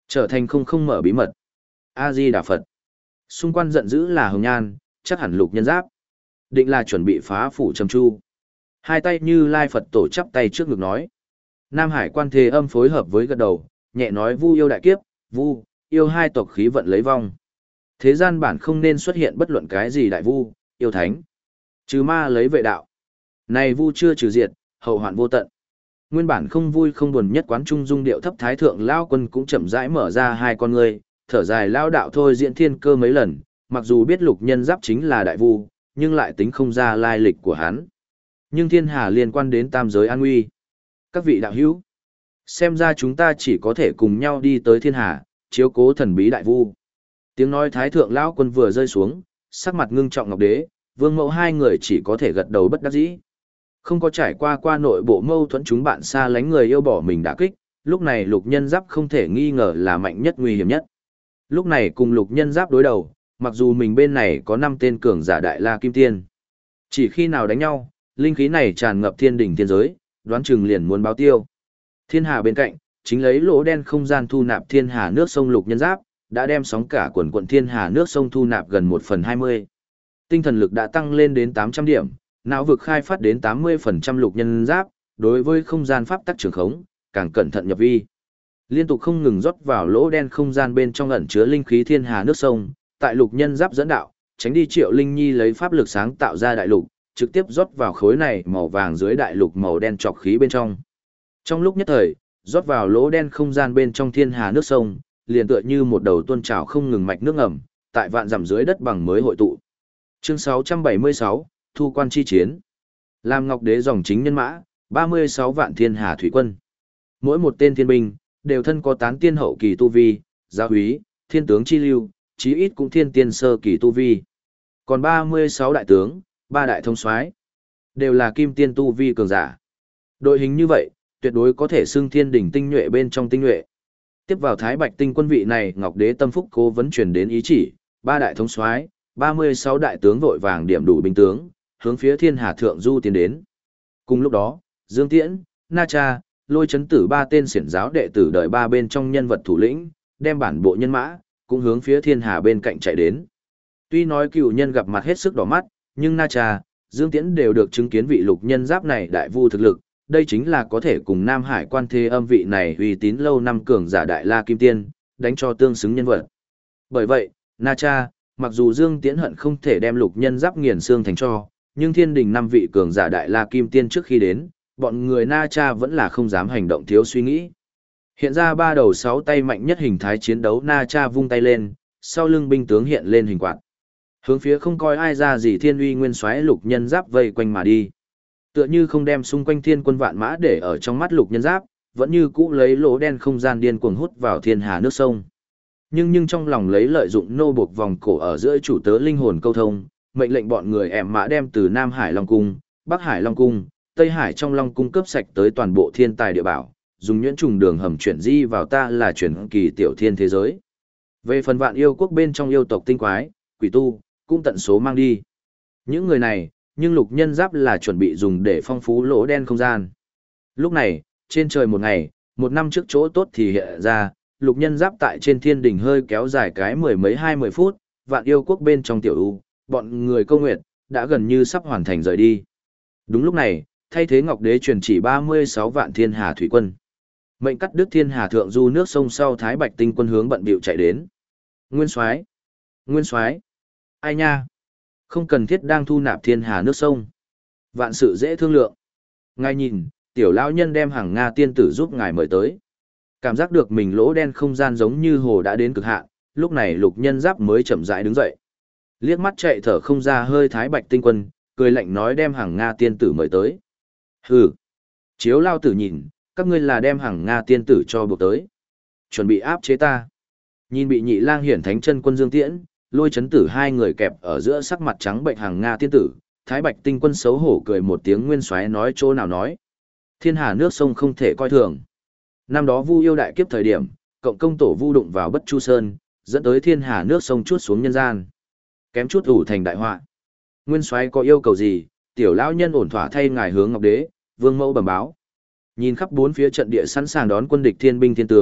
Trở thành không mở bí mật. A-di Đà Phật. Xung quanh giận dữ là Hồng Nhan, chắc hẳn Lục Nhân Giáp. Định là chuẩn bị phá phủ trầm chu. Hai tay Như Lai Phật tổ chắp tay trước ngực nói. Nam Hải Quan Thế Âm phối hợp với gật đầu, nhẹ nói: Vu yêu đại kiếp, vu, yêu hai tộc khí vận lấy vong. Thế gian bản không nên xuất hiện bất luận cái gì đại vu, yêu thánh. Trừ ma lấy vệ đạo. Này vu chưa trừ diệt, hậu hoạn vô tận. Nguyên bản không vui không buồn nhất quán trung dung điệu thấp thái thượng lao quân cũng chậm rãi mở ra hai con ngươi, thở dài lao đạo thôi diễn thiên cơ mấy lần, mặc dù biết Lục Nhân Giáp chính là đại vu, nhưng lại tính không ra lai lịch của hắn. Nhưng thiên hà liên quan đến tam giới an nguy. Các vị đạo hữu, xem ra chúng ta chỉ có thể cùng nhau đi tới thiên hà, chiếu cố thần bí đại vu. Tiếng nói thái thượng lão quân vừa rơi xuống, sắc mặt ngưng trọng Ngọc Đế, Vương Mẫu hai người chỉ có thể gật đầu bất đắc dĩ. Không có trải qua nội bộ mâu thuẫn chúng bạn xa lánh người yêu bỏ mình đả kích, lúc này Lục Nhân Giáp không thể nghi ngờ là mạnh nhất nguy hiểm nhất. Lúc này cùng Lục Nhân Giáp đối đầu, mặc dù mình bên này có 5 tên cường giả đại la kim tiên. Chỉ khi nào đánh nhau, linh khí này tràn ngập thiên đỉnh thiên giới, đoán chừng liền muốn báo tiêu. Thiên hà bên cạnh, chính lấy lỗ đen không gian thu nạp thiên hà nước sông Lục Nhân Giáp, đã đem sóng cả quần thiên hà nước sông thu nạp gần 1/20. Tinh thần lực đã tăng lên đến 800 điểm, não vực khai phát đến 80% Lục Nhân Giáp, đối với không gian pháp tắc trường khống, càng cẩn thận nhập vi. Liên tục không ngừng rót vào lỗ đen không gian bên trong ẩn chứa linh khí thiên hà nước sông, tại Lục Nhân Giáp dẫn đạo, tránh đi Triệu Linh Nhi lấy pháp lực sáng tạo ra đại lục, trực tiếp rót vào khối này màu vàng dưới đại lục màu đen trọc khí bên trong. Trong lúc nhất thời, rót vào lỗ đen không gian bên trong thiên hà nước sông, liền tựa như một đầu tuôn trào không ngừng mạch nước ngầm, tại vạn dặm dưới đất bằng mới hội tụ. Chương 676, Thu quan chi chiến. Làm Ngọc Đế dòng chính nhân mã, 36 vạn thiên hà thủy quân. Mỗi một tên thiên binh, đều thân có tán tiên hậu kỳ tu vi, gia úy, thiên tướng chi lưu, chí ít cũng thiên tiên sơ kỳ tu vi. Còn 36 đại tướng, 3 đại thông soái, đều là kim tiên tu vi cường giả. Đội hình như vậy, tuyệt đối có thể xưng thiên đỉnh tinh nhuệ bên trong tinh nhuệ. Tiếp vào Thái Bạch tinh quân vị này, Ngọc Đế tâm phúc cố vấn truyền đến ý chỉ, 3 đại thống soái, 36 đại tướng vội vàng điểm đủ binh tướng, hướng phía thiên hà thượng du tiến đến. Cùng lúc đó, Dương Tiễn, Na Cha, Lôi Chấn Tử 3 tên xiển giáo đệ tử đợi 3 bên trong nhân vật thủ lĩnh, đem bản bộ nhân mã, cũng hướng phía thiên hà bên cạnh chạy đến. Tuy nói cựu nhân gặp mặt hết sức đỏ mắt, nhưng Na Cha, Dương Tiễn đều được chứng kiến vị Lục Nhân Giáp này đại vu thực lực, đây chính là có thể cùng Nam Hải Quan Thế Âm vị này uy tín lâu năm cường giả đại la kim tiên, đánh cho tương xứng nhân vật. Bởi vậy, Na Cha, mặc dù Dương Tiễn hận không thể đem Lục Nhân Giáp nghiền xương thành cho, nhưng thiên đình 5 vị cường giả đại la kim tiên trước khi đến, bọn người Na Cha vẫn là không dám hành động thiếu suy nghĩ. Hiện ra 3 đầu 6 tay mạnh nhất hình thái chiến đấu, Na Cha vung tay lên, sau lưng binh tướng hiện lên hình quạt. Hướng phía không coi ai ra gì thiên uy nguyên soái Lục Nhân Giáp vây quanh mà đi. Tựa như không đem xung quanh thiên quân vạn mã để ở trong mắt Lục Nhân Giáp, vẫn như cũ lấy lỗ đen không gian điên cuồng hút vào thiên hà nước sông. Nhưng trong lòng lấy lợi dụng nô buộc vòng cổ ở giữa chủ tớ linh hồn câu thông, mệnh lệnh bọn người ẻm mã đem từ Nam Hải Long Cung, Bắc Hải Long Cung, Tây Hải trong Long Cung cướp sạch tới toàn bộ thiên tài địa bảo, dùng nhuyễn trùng đường hầm chuyển di vào ta là chuyển kỳ tiểu thiên thế giới. Về phần vạn yêu quốc bên trong yêu tộc tinh quái, quỷ tu, cũng tận số mang đi. Những người này, nhưng Lục Nhân Giáp là chuẩn bị dùng để phong phú lỗ đen không gian. Lúc này, trên trời một ngày, một năm trước chỗ tốt thì hiện ra, Lục Nhân Giáp tại trên thiên đỉnh hơi kéo dài cái 10 phút, vạn yêu quốc bên trong tiểu u, bọn người câu nguyện, đã gần như sắp hoàn thành rời đi. Đúng lúc này, thay thế Ngọc Đế truyền chỉ 36 vạn thiên hà thủy quân. Mệnh cắt đứt thiên hà thượng du nước sông sau Thái Bạch tinh quân hướng bận bịu chạy đến. Nguyên Soái, Nguyên Soái, ai nha? Không cần thiết đang thu nạp thiên hà nước sông. Vạn sự dễ thương lượng. Ngài nhìn, tiểu lão nhân đem hàng Nga tiên tử giúp ngài mời tới. Cảm giác được mình lỗ đen không gian giống như hồ đã đến cực hạn, lúc này Lục Nhân Giáp mới chậm rãi đứng dậy. Liếc mắt chạy thở không ra hơi Thái Bạch tinh quân, cười lạnh nói đem hàng Nga tiên tử mời tới. Hừ. Chiếu lao tử nhìn, các ngươi là đem hàng Nga tiên tử cho buộc tới. Chuẩn bị áp chế ta. Nhìn bị Nhị Lang hiển thánh chân quân Dương Tiễn, Lôi Chấn Tử hai người kẹp ở giữa sắc mặt trắng bệnh hàng Nga tiên tử, Thái Bạch tinh quân xấu hổ cười một tiếng. Nguyên Soái nói chỗ nào nói. Thiên hà nước sông không thể coi thường. Năm đó Vu yêu đại kiếp thời điểm, cộng công tổ Vu đụng vào Bất Chu Sơn, dẫn tới thiên hà nước sông chuốt xuống nhân gian. Kém chút ủ thành đại họa. Nguyên Soái có yêu cầu gì, tiểu lão nhân ổn thỏa thay ngài hướng Ngọc Đế, Vương Mẫu bẩm báo. Nhìn khắp bốn phía trận địa sẵn sàng đón quân địch thiên binh thiên tướng,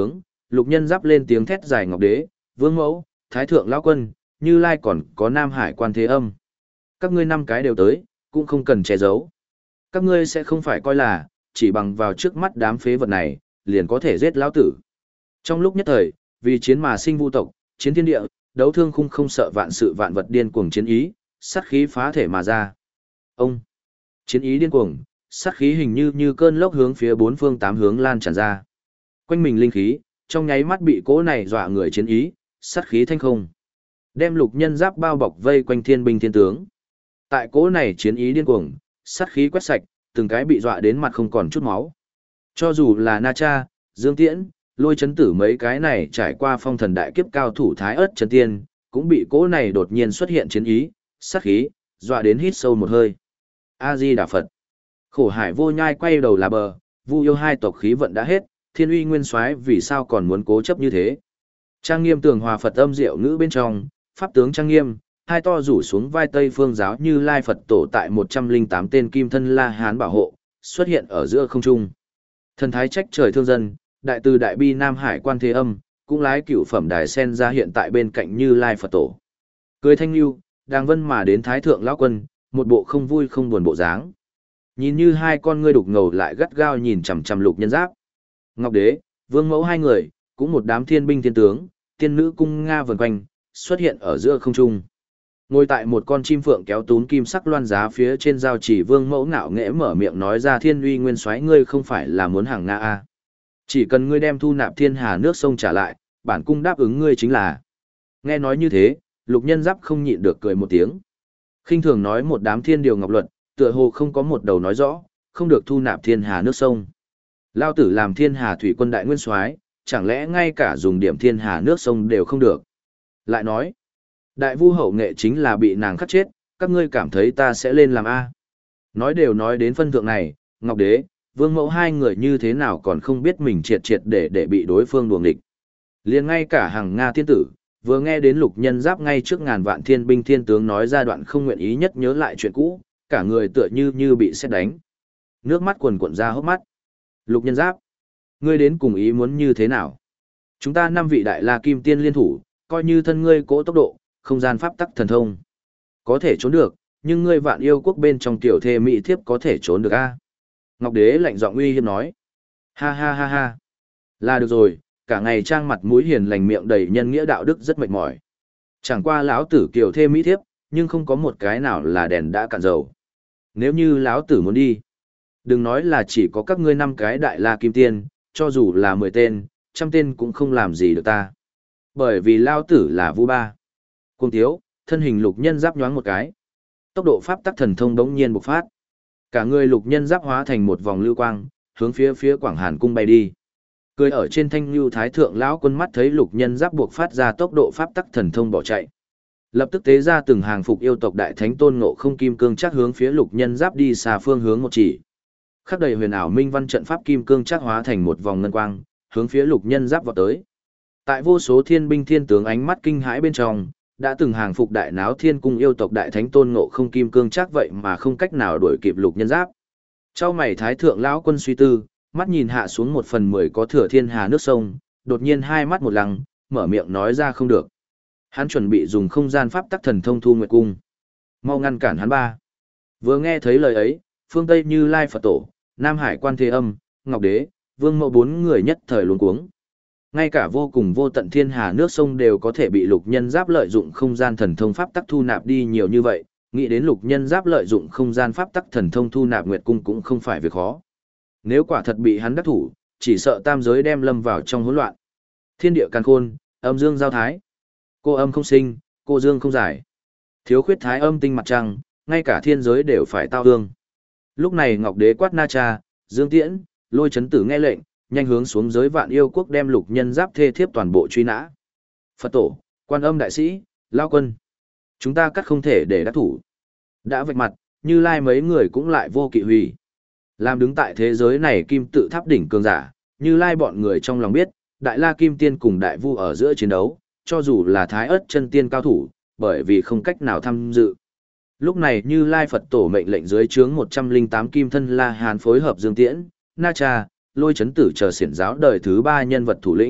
Lục Nhân Giáp lên tiếng thét dài Ngọc Đế, Vương Mẫu, Thái Thượng Lão Quân, Như Lai còn có Nam Hải Quan Thế Âm. Các ngươi 5 cái đều tới, cũng không cần che giấu. Các ngươi sẽ không phải coi là, chỉ bằng vào trước mắt đám phế vật này, liền có thể giết lão tử. Trong lúc nhất thời, vì chiến mà sinh vu tộc, chiến thiên địa, đấu thương khung không sợ vạn sự vạn vật điên cuồng chiến ý, sát khí phá thể mà ra. Ông, chiến ý điên cuồng, sát khí hình như cơn lốc hướng phía 4 phương 8 hướng lan tràn ra. Quanh mình linh khí, trong nháy mắt bị cỗ này dọa người chiến ý, sát khí thanh không. Đem Lục Nhân Giáp bao bọc vây quanh thiên binh thiên tướng. Tại cỗ này chiến ý điên cuồng, sát khí quét sạch, từng cái bị dọa đến mặt không còn chút máu. Cho dù là Na Cha, Dương Tiễn, Lôi Chấn Tử mấy cái này trải qua phong thần đại kiếp cao thủ Thái Ức chân tiên, cũng bị cỗ này đột nhiên xuất hiện chiến ý, sát khí, dọa đến hít sâu một hơi. A Di Đà Phật. Khổ Hải Vô Nhai quay đầu là bờ, Vu Yêu hai tộc khí vận đã hết, Thiên Uy Nguyên Soái vì sao còn muốn cố chấp như thế? Trang nghiêm tường hòa Phật âm diệu ngữ bên trong, pháp tướng trang nghiêm, hai to rủ xuống vai Tây Phương giáo Như Lai Phật tổ tại 108 tên kim thân La Hán bảo hộ, xuất hiện ở giữa không trung. Thần thái trách trời thương dân, đại từ đại bi Nam Hải Quan Thế Âm, cũng lái cửu phẩm đài sen ra hiện tại bên cạnh Như Lai Phật tổ. Cưới thanh lưu, đang vân mà đến Thái Thượng Lão Quân, một bộ không vui không buồn bộ dáng. Nhìn như hai con ngươi đục ngầu lại gắt gao nhìn chằm chằm Lục Nhân Giáp. Ngọc Đế, Vương Mẫu hai người, cũng một đám thiên binh thiên tướng, tiên nữ cung nga vần quanh, xuất hiện ở giữa không trung. Ngồi tại một con chim phượng kéo túm kim sắc loan giá phía trên giao chỉ Vương Mẫu ngạo nghễ mở miệng nói ra Thiên Uy Nguyên Soái ngươi không phải là muốn hàng Nga a? Chỉ cần ngươi đem thu nạp thiên hà nước sông trả lại, bản cung đáp ứng ngươi chính là. Nghe nói như thế, Lục Nhân Giáp không nhịn được cười một tiếng. Khinh thường nói một đám thiên điều ngọc luật, tựa hồ không có một đầu nói rõ, không được thu nạp thiên hà nước sông. Lao tử làm thiên hà thủy quân đại nguyên soái, chẳng lẽ ngay cả dùng điểm thiên hà nước sông đều không được. Lại nói, đại vu hậu nghệ chính là bị nàng khắc chết, các ngươi cảm thấy ta sẽ lên làm A. Nói đều nói đến phân thượng này, Ngọc Đế, Vương Mẫu hai người như thế nào còn không biết mình triệt để bị đối phương đuồng địch. Liền ngay cả hàng Nga thiên tử, vừa nghe đến Lục Nhân Giáp ngay trước ngàn vạn thiên binh thiên tướng nói ra đoạn không nguyện ý nhất nhớ lại chuyện cũ, cả người tựa như bị sét đánh. Nước mắt quần cuộn ra hốc mắt. Lục Nhân Giáp, ngươi đến cùng ý muốn như thế nào? Chúng ta 5 vị đại la kim tiên liên thủ, coi như thân ngươi cỗ tốc độ, không gian pháp tắc thần thông. Có thể trốn được, nhưng ngươi Vạn Yêu quốc bên trong tiểu thê mỹ thiếp có thể trốn được a? Ngọc Đế lạnh giọng uy hiếp nói. Ha ha ha ha. Là được rồi, cả ngày trang mặt mũi hiền lành miệng đầy nhân nghĩa đạo đức rất mệt mỏi. Chẳng qua lão tử kiều thê mỹ thiếp, nhưng không có một cái nào là đèn đã cạn dầu. Nếu như lão tử muốn đi, đừng nói là chỉ có các ngươi 5 cái đại la kim tiên, cho dù là 10 tên, 100 tên cũng không làm gì được ta. Bởi vì lão tử là Vu Ba. Cuồng tiếu, thân hình Lục Nhân Giáp nhoáng một cái. Tốc độ pháp tắc thần thông đống nhiên bộc phát. Cả người Lục Nhân Giáp hóa thành một vòng lưu quang, hướng phía Quảng Hàn cung bay đi. Cười ở trên thanh lưu Thái Thượng Lão Quân mắt thấy Lục Nhân Giáp buộc phát ra tốc độ pháp tắc thần thông bỏ chạy. Lập tức tế ra từng hàng phục yêu tộc đại thánh Tôn Ngộ Không kim cương chắc hướng phía Lục Nhân Giáp đi xa phương hướng một chỉ. Khắc đầy huyền ảo minh văn trận pháp kim cương chắc hóa thành một vòng ngân quang, hướng phía Lục Nhân Giáp vọt tới. Tại vô số thiên binh thiên tướng ánh mắt kinh hãi bên trong, đã từng hàng phục đại náo thiên cung yêu tộc đại thánh Tôn Ngộ Không kim cương chắc vậy mà không cách nào đuổi kịp Lục Nhân Giáp. Trong mày Thái Thượng Lão Quân suy tư, mắt nhìn hạ xuống 1/10 có thừa thiên hà nước sông, đột nhiên hai mắt một lăng, mở miệng nói ra không được. Hắn chuẩn bị dùng không gian pháp tắc thần thông thu nguyệt cung. Mau ngăn cản hắn ba. Vừa nghe thấy lời ấy, phương Tây Như Lai Phật Tổ, Nam Hải Quan Thế Âm, Ngọc Đế, Vương Mẫu 4 người nhất thời luống cuống. Ngay cả vô cùng vô tận thiên hà nước sông đều có thể bị Lục Nhân Giáp lợi dụng không gian thần thông pháp tắc thu nạp đi nhiều như vậy, nghĩ đến Lục Nhân Giáp lợi dụng không gian pháp tắc thần thông thu nạp nguyệt cung cũng không phải việc khó. Nếu quả thật bị hắn đắc thủ, chỉ sợ tam giới đem lâm vào trong hỗn loạn. Thiên địa càn khôn, âm dương giao thái. Cô âm không sinh, cô dương không giải. Thiếu khuyết thái âm tinh mặt trăng, ngay cả thiên giới đều phải tao hương. Lúc này Ngọc Đế quát Na Cha, Dương Tiễn, Lôi Chấn Tử nghe lệnh, nhanh hướng xuống giới Vạn Yêu quốc đem Lục Nhân Giáp thê thiếp toàn bộ truy nã. Phật Tổ, Quan Âm đại sĩ, Lao Quân. Chúng ta cắt không thể để đắc thủ. Đã vạch mặt, Như Lai mấy người cũng lại vô kỵ hủy. Làm đứng tại thế giới này kim tự tháp đỉnh cường giả, Như Lai bọn người trong lòng biết, Đại La Kim Tiên cùng Đại Vu ở giữa chiến đấu, cho dù là Thái Ức chân tiên cao thủ, bởi vì không cách nào tham dự. Lúc này Như Lai Phật Tổ mệnh lệnh dưới trướng 108 kim thân La Hán phối hợp Dương Tiễn, Na Cha, Lôi Chấn Tử chờ xiển giáo đời thứ 3 nhân vật thủ lĩnh,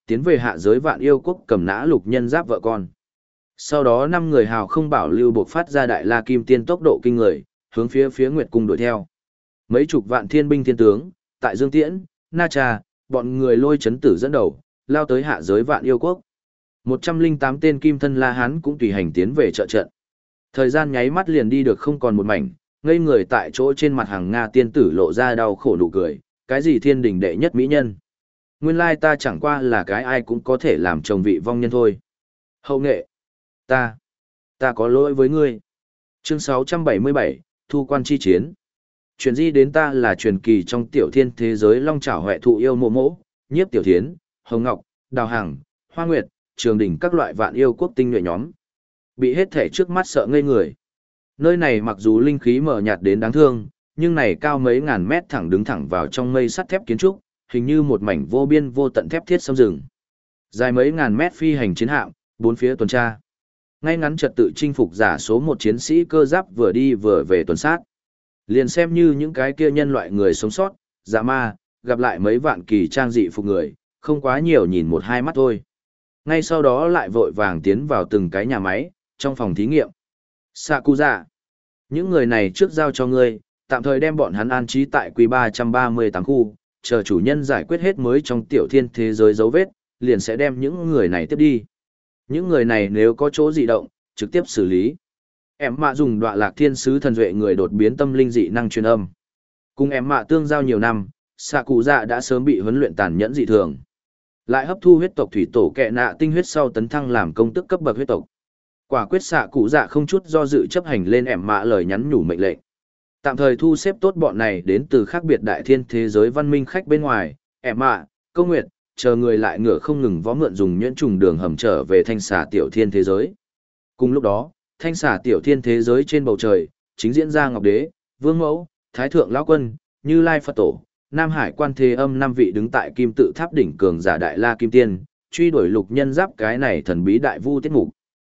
tiến về hạ giới Vạn Yêu Quốc cầm nã Lục Nhân Giáp vợ con. Sau đó 5 người hào không bảo lưu buộc phát ra Đại La Kim Tiên tốc độ kinh người, hướng phía Nguyệt Cung đuổi theo. Mấy chục vạn thiên binh thiên tướng, tại Dương Tiễn, Na Trà, bọn người lôi chấn tử dẫn đầu, lao tới hạ giới Vạn Yêu Quốc. 108 tên kim thân La Hán cũng tùy hành tiến về trợ trận. Thời gian nháy mắt liền đi được không còn một mảnh, ngây người tại chỗ trên mặt hàng Nga tiên tử lộ ra đau khổ nụ cười, cái gì thiên đình đệ nhất mỹ nhân. Nguyên lai ta chẳng qua là cái ai cũng có thể làm chồng vị vong nhân thôi. Hậu nghệ, ta có lỗi với ngươi. Chương 677, Thu quan chi chiến. Chuyện gì đến ta là truyền kỳ trong tiểu thiên thế giới long chảo huệ thụ yêu mộ mỗ, nhiếp tiểu thiến, hồng ngọc, đào hằng, hoa nguyệt, trường đỉnh các loại vạn yêu quốc tinh nhuệ nhóm. Bị hết thể trước mắt sợ ngây người. Nơi này mặc dù linh khí mờ nhạt đến đáng thương, nhưng này cao mấy ngàn mét thẳng đứng thẳng vào trong mây sắt thép kiến trúc, hình như một mảnh vô biên vô tận thép thiết xâm rừng. Dài mấy ngàn mét phi hành chiến hạm, bốn phía tuần tra. Ngay ngắn trật tự chinh phục giả số một chiến sĩ cơ giáp vừa đi vừa về tuần sát. Liền xem như những cái kia nhân loại người sống sót, dạ ma, gặp lại mấy vạn kỳ trang dị phục người, không quá nhiều nhìn một hai mắt thôi. Ngay sau đó lại vội vàng tiến vào từng cái nhà máy, trong phòng thí nghiệm. Sakuza, những người này trước giao cho ngươi, tạm thời đem bọn hắn an trí tại Q338 khu, chờ chủ nhân giải quyết hết mới trong tiểu thiên thế giới dấu vết, liền sẽ đem những người này tiếp đi. Những người này nếu có chỗ dị động, trực tiếp xử lý. Em mạ dùng đọa lạc thiên sứ thần duệ người đột biến tâm linh dị năng truyền âm. Cùng em mạ tương giao nhiều năm, Sakuza đã sớm bị huấn luyện tàn nhẫn dị thường. Lại hấp thu huyết tộc thủy tổ kẹ nạ tinh huyết sau tấn thăng làm công tức cấp bậc huyết tộc. Quả quyết Sakuza không chút do dự chấp hành lên em mạ lời nhắn nhủ mệnh lệnh. Tạm thời thu xếp tốt bọn này đến từ khác biệt đại thiên thế giới văn minh khách bên ngoài, em mạ, câu nguyệt, chờ người lại ngựa không ngừng vó mượn dùng nhuyễn trùng đường hầm trở về thanh xà tiểu thiên thế giới. Cùng lúc đó, thanh xà tiểu thiên thế giới trên bầu trời, chính diễn ra Ngọc Đế, Vương Mẫu, Thái Thượng Lão Quân, Như Lai Phật Tổ, Nam Hải Quan Thế Âm năm vị đứng tại kim tự tháp đỉnh cường giả Đại La Kim Tiên, truy đuổi Lục Nhân Giáp cái này thần bí đại vu tiết mục.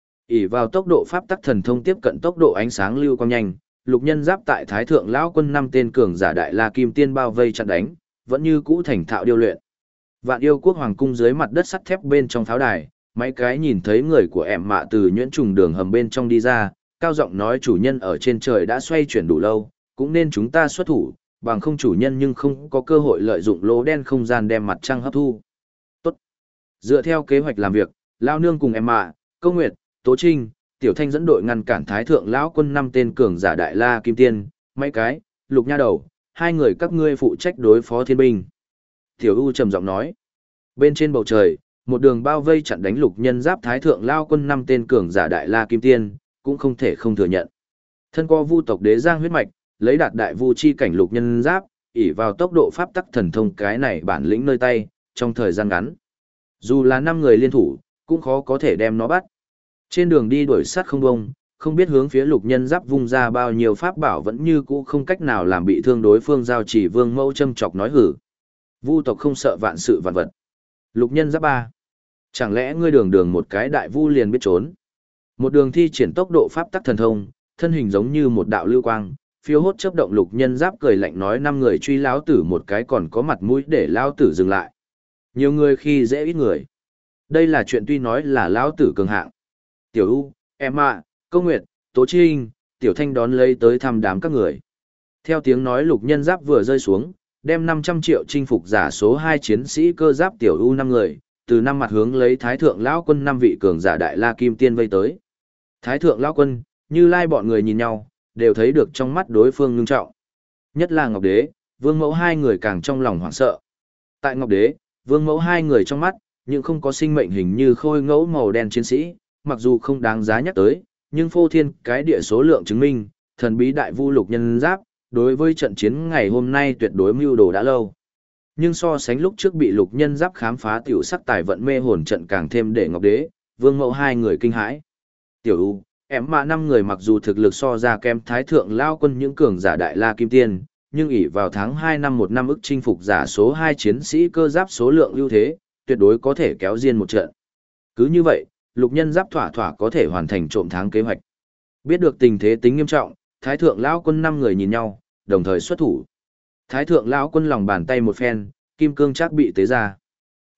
Ỷ vào tốc độ pháp tắc thần thông tiếp cận tốc độ ánh sáng lưu quang nhanh, Lục Nhân Giáp tại Thái Thượng Lão Quân năm tên cường giả Đại La Kim Tiên bao vây chặn đánh, vẫn như cũ thành thạo điêu luyện. Vạn Yêu Quốc hoàng cung dưới mặt đất sắt thép bên trong pháo đài, mấy cái nhìn thấy người của em mạ từ nhuyễn trùng đường hầm bên trong đi ra, cao giọng nói chủ nhân ở trên trời đã xoay chuyển đủ lâu, cũng nên chúng ta xuất thủ, bằng không chủ nhân nhưng không có cơ hội lợi dụng lỗ đen không gian đem mặt trăng hấp thu. Tốt. Dựa theo kế hoạch làm việc, Lao Nương cùng em mạ, Câu Nguyệt, Tố Trinh, Tiểu Thanh dẫn đội ngăn cản Thái Thượng Lão Quân năm tên cường giả Đại La Kim Tiên, mấy cái, Lục Nha Đầu, hai người các ngươi phụ trách đối phó thiên binh. Tiểu U trầm giọng nói. Bên trên bầu trời, một đường bao vây chặn đánh Lục Nhân Giáp Thái Thượng Lao Quân năm tên cường giả Đại La Kim Tiên, cũng không thể không thừa nhận. Thân co vu tộc đế giang huyết mạch, lấy đạt đại vu chi cảnh Lục Nhân Giáp, ỷ vào tốc độ pháp tắc thần thông cái này bản lĩnh nơi tay, trong thời gian ngắn. Dù là 5 người liên thủ, cũng khó có thể đem nó bắt. Trên đường đi đuổi sát không bông, không biết hướng phía Lục Nhân Giáp vung ra bao nhiêu pháp bảo vẫn như cũ không cách nào làm bị thương đối phương. Giao chỉ Vương Mẫu châm chọc nói hử. Vu tộc không sợ vạn sự vạn vật. Lục Nhân Giáp 3. Chẳng lẽ ngươi đường một cái đại vu liền biết trốn? Một đường thi triển tốc độ pháp tắc thần thông, thân hình giống như một đạo lưu quang, phiêu hốt chớp động. Lục Nhân Giáp cười lạnh nói 5 người truy lão tử một cái còn có mặt mũi để lão tử dừng lại. Nhiều người khi dễ ít người. Đây là chuyện tuy nói là lão tử cường hạng. Tiểu U, em ạ, Câu Nguyệt, Tố Trinh, Tiểu Thanh đón lấy tới thăm đám các người. Theo tiếng nói Lục Nhân Giáp vừa rơi xuống, đem 500 triệu chinh phục giả số 2 chiến sĩ cơ giáp Tiểu U 5 người, từ 5 mặt hướng lấy Thái Thượng Lão Quân 5 vị cường giả Đại La Kim Tiên vây tới. Thái Thượng Lão Quân, Như Lai bọn người nhìn nhau, đều thấy được trong mắt đối phương ngưng trọng. Nhất là Ngọc Đế, Vương Mẫu hai người càng trong lòng hoảng sợ. Tại Ngọc Đế, Vương Mẫu hai người trong mắt, nhưng không có sinh mệnh hình như khôi ngẫu màu đen chiến sĩ, mặc dù không đáng giá nhắc tới, nhưng phô thiên cái địa số lượng chứng minh, thần bí đại vu Lục Nhân Giáp, đối với trận chiến ngày hôm nay tuyệt đối mưu đồ đã lâu. Nhưng so sánh lúc trước bị Lục Nhân Giáp khám phá tiểu sắc tài vận mê hồn trận càng thêm để Ngọc Đế, Vương Mẫu hai người kinh hãi. Tiểu U, em mà 5 người mặc dù thực lực so ra kém Thái Thượng Lao Quân những cường giả Đại La Kim Tiên, nhưng ỷ vào tháng 2 năm 1 năm ức chinh phục giả số 2 chiến sĩ cơ giáp số lượng ưu thế, tuyệt đối có thể kéo riêng một trận. Cứ như vậy, Lục Nhân Giáp thỏa thỏa có thể hoàn thành trộm tháng kế hoạch. Biết được tình thế tính nghiêm trọng, Thái Thượng Lão Quân 5 người nhìn nhau, đồng thời xuất thủ. Thái Thượng Lão Quân lòng bàn tay một phen, kim cương chắc bị tế ra.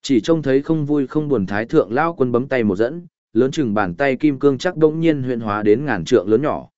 Chỉ trông thấy không vui không buồn thái thượng lão quân bấm tay một dẫn, lớn chừng bàn tay kim cương chắc bỗng nhiên huyễn hóa đến ngàn trượng lớn nhỏ.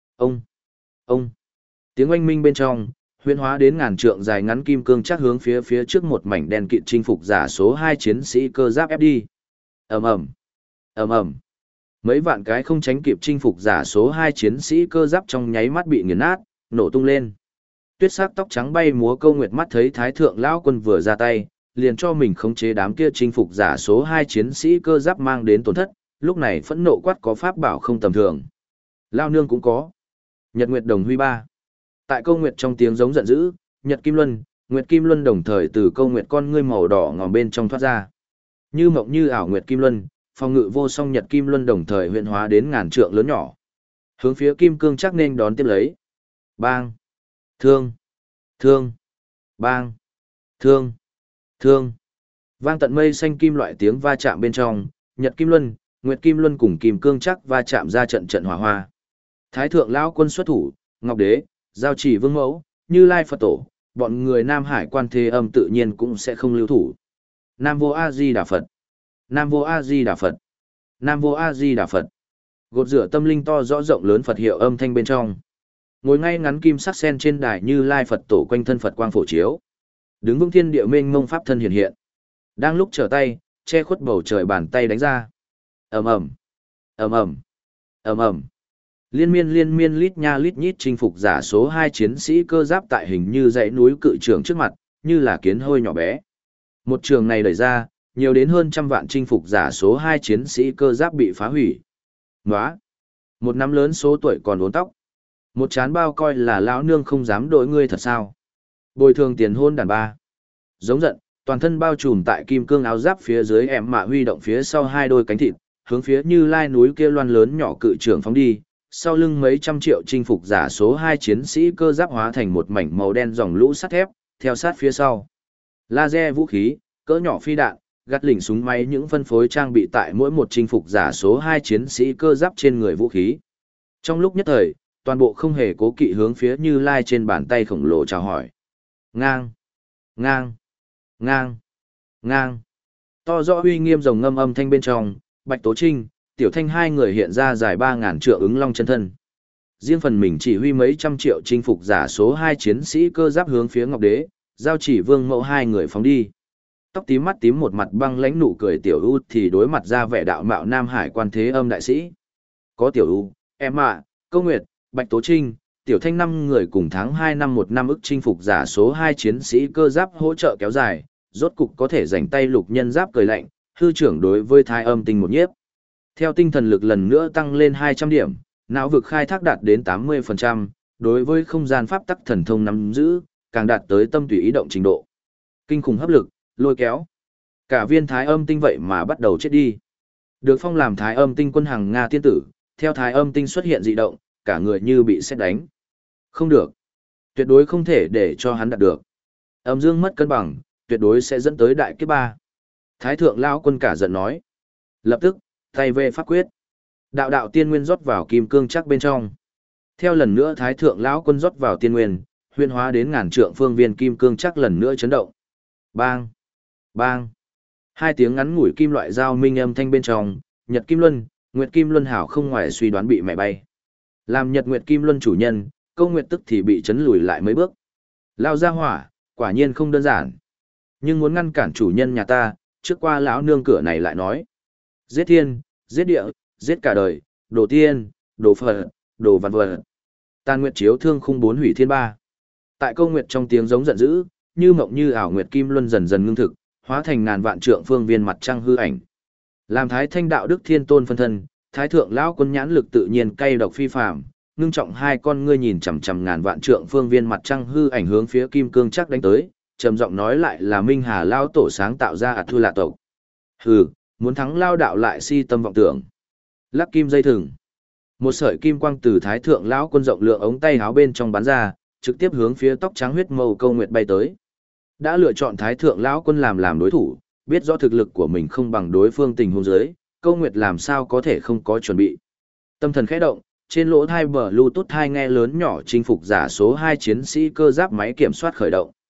Ông, tiếng oanh minh bên trong, huyễn hóa đến ngàn trượng dài ngắn kim cương chắc hướng phía trước một mảnh đen kịt chinh phục giả số 2 chiến sĩ cơ giáp ép đi. Ầm ầm, ầm ầm. Mấy vạn cái không tránh kịp chinh phục giả số 2 chiến sĩ cơ giáp trong nháy mắt bị nghiền nát, nổ tung lên. Tuyết sắc tóc trắng bay múa Câu Nguyệt mắt thấy thái thượng lão quân vừa ra tay, liền cho mình khống chế đám kia chinh phục giả số 2 chiến sĩ cơ giáp mang đến tổn thất, lúc này phẫn nộ quát có pháp bảo không tầm thường. Lao nương cũng có. Nhật Nguyệt Đồng Huy ba. Tại Câu Nguyệt trong tiếng giống giận dữ, Nhật Kim Luân, Nguyệt Kim Luân đồng thời từ Câu Nguyệt con ngươi màu đỏ ngòm bên trong thoát ra. Như mộng như ảo Nguyệt Kim Luân, phòng ngự vô song Nhật Kim Luân đồng thời huyễn hóa đến ngàn trượng lớn nhỏ. Hướng phía Kim Cương chắc nên đón tiếp lấy. Bang! Thương! Thương! Bang! Thương! Thương! Vang tận mây xanh kim loại tiếng va chạm bên trong, Nhật Kim Luân, Nguyệt Kim Luân cùng Kim Cương chắc va chạm ra trận trận hỏa hoa. Thái thượng lão quân xuất thủ, Ngọc Đế, Giao Chỉ Vương Mẫu, Như Lai Phật Tổ, bọn người Nam Hải Quan Thế Âm tự nhiên cũng sẽ không lưu thủ. Nam Vô A Di Đà Phật. Nam Vô A Di Đà Phật. Nam Vô A Di Đà Phật. Gột rửa tâm linh to rõ rộng lớn Phật hiệu âm thanh bên trong. Ngồi ngay ngắn kim sắc sen trên đài Như Lai Phật Tổ quanh thân Phật quang phổ chiếu. Đứng vững thiên địa mênh mông pháp thân hiện hiện. Đang lúc trở tay, che khuất bầu trời bàn tay đánh ra. Ầm ầm, ầm ầm, ầm ầm. Liên miên lít nha lít nhít chinh phục giả số 2 chiến sĩ cơ giáp tại hình như dãy núi cự trường trước mặt, như là kiến hôi nhỏ bé. Một trường này đẩy ra, nhiều đến hơn trăm vạn chinh phục giả số 2 chiến sĩ cơ giáp bị phá hủy. Nóa! Một nắm lớn số tuổi còn uốn tóc. Một chán bao coi là lão nương không dám đội ngươi thật sao. Bồi thường tiền hôn đàn ba. Giống giận, toàn thân bao trùm tại kim cương áo giáp phía dưới em mạ huy động phía sau hai đôi cánh thịt, hướng phía Như Lai núi kia loan lớn nhỏ cự trường phóng đi. Sau lưng mấy trăm triệu chinh phục giả số 2 chiến sĩ cơ giáp hóa thành một mảnh màu đen dòng lũ sắt thép, theo sát phía sau. Laser vũ khí, cỡ nhỏ phi đạn, gắt lỉnh súng máy những phân phối trang bị tại mỗi một chinh phục giả số 2 chiến sĩ cơ giáp trên người vũ khí. Trong lúc nhất thời, toàn bộ không hề cố kỵ hướng phía Như Lai trên bàn tay khổng lồ chào hỏi. Ngang, ngang, ngang, ngang. To rõ uy nghiêm rồng ngâm âm thanh bên trong, Bạch Tố Trinh, Tiểu Thanh hai người hiện ra dài 3.000 trượng ứng long chân thân. Riêng phần mình chỉ huy mấy trăm triệu chinh phục giả số 2 chiến sĩ cơ giáp hướng phía Ngọc Đế, Giao Chỉ Vương Mẫu hai người phóng đi. Tóc tím mắt tím một mặt băng lãnh nụ cười Tiểu U thì đối mặt ra vẻ đạo mạo Nam Hải Quan Thế Âm đại sĩ. Có Tiểu U, em ạ, Câu Nguyệt, Bạch Tố Trinh, Tiểu Thanh 5 người cùng tháng 2 năm 1 năm ức chinh phục giả số 2 chiến sĩ cơ giáp hỗ trợ kéo dài, rốt cục có thể giành tay lục nhân giáp cười lạnh, hư trưởng đối với Thái Âm tinh một nhiếp. Theo tinh thần lực lần nữa tăng lên 200 điểm, não vực khai thác đạt đến 80%, đối với không gian pháp tắc thần thông nắm giữ, càng đạt tới tâm tùy ý động trình độ. Kinh khủng hấp lực, lôi kéo. Cả viên Thái Âm tinh vậy mà bắt đầu chết đi. Được phong làm Thái Âm tinh quân hàng Nga tiên tử, theo Thái Âm tinh xuất hiện dị động, cả người như bị sét đánh. Không được. Tuyệt đối không thể để cho hắn đạt được. Âm dương mất cân bằng, tuyệt đối sẽ dẫn tới đại kiếp ba. Thái thượng lão quân cả giận nói. Lập tức, tay về pháp quyết. Đạo đạo tiên nguyên rót vào kim cương chắc bên trong. Theo lần nữa thái thượng lão quân rót vào tiên nguyên, huyễn hóa đến ngàn trượng phương viên kim cương chắc lần nữa chấn động. Bang! Bang! Hai tiếng ngắn ngủi kim loại giao minh âm thanh bên trong, Nhật Kim Luân, Nguyệt Kim Luân hảo không ngoài suy đoán bị mẹ bay. Làm Nhật Nguyệt Kim Luân chủ nhân, Câu Nguyệt tức thì bị chấn lùi lại mấy bước. Lao ra hỏa, quả nhiên không đơn giản. Nhưng muốn ngăn cản chủ nhân nhà ta, trước qua lão nương cửa này lại nói. Giết thiên, giết địa, giết cả đời, đồ tiên, đồ phật, đồ văn vật. Tàn Nguyệt chiếu thương khung 4 hủy thiên ba. Tại Câu Nguyệt trong tiếng giống giận dữ, như mộng như ảo Nguyệt Kim Luân dần dần ngưng thực, hóa thành ngàn vạn trượng phương viên mặt trăng hư ảnh. Làm Thái Thanh đạo đức thiên tôn phân thân, Thái thượng lão quân nhãn lực tự nhiên cay độc phi phàm, ngưng trọng hai con ngươi nhìn chằm chằm ngàn vạn trượng phương viên mặt trăng hư ảnh hướng phía kim cương chắc đánh tới, trầm giọng nói lại là Minh Hà lão tổ sáng tạo ra Ạt Thư Lạ tộc. Hừ, muốn thắng lao đạo lại si tâm vọng tưởng. Lắc kim dây thừng. Một sợi kim quang từ Thái thượng lão quân rộng lượng ống tay áo bên trong bắn ra, trực tiếp hướng phía tóc trắng huyết màu Câu Nguyệt bay tới. Đã lựa chọn Thái thượng lão quân làm đối thủ, biết rõ thực lực của mình không bằng đối phương tình huống dưới, Câu Nguyệt làm sao có thể không có chuẩn bị. Tâm thần khẽ động, trên lỗ thai Bluetooth hai nghe lớn nhỏ chinh phục giả số 2 chiến sĩ cơ giáp máy kiểm soát khởi động.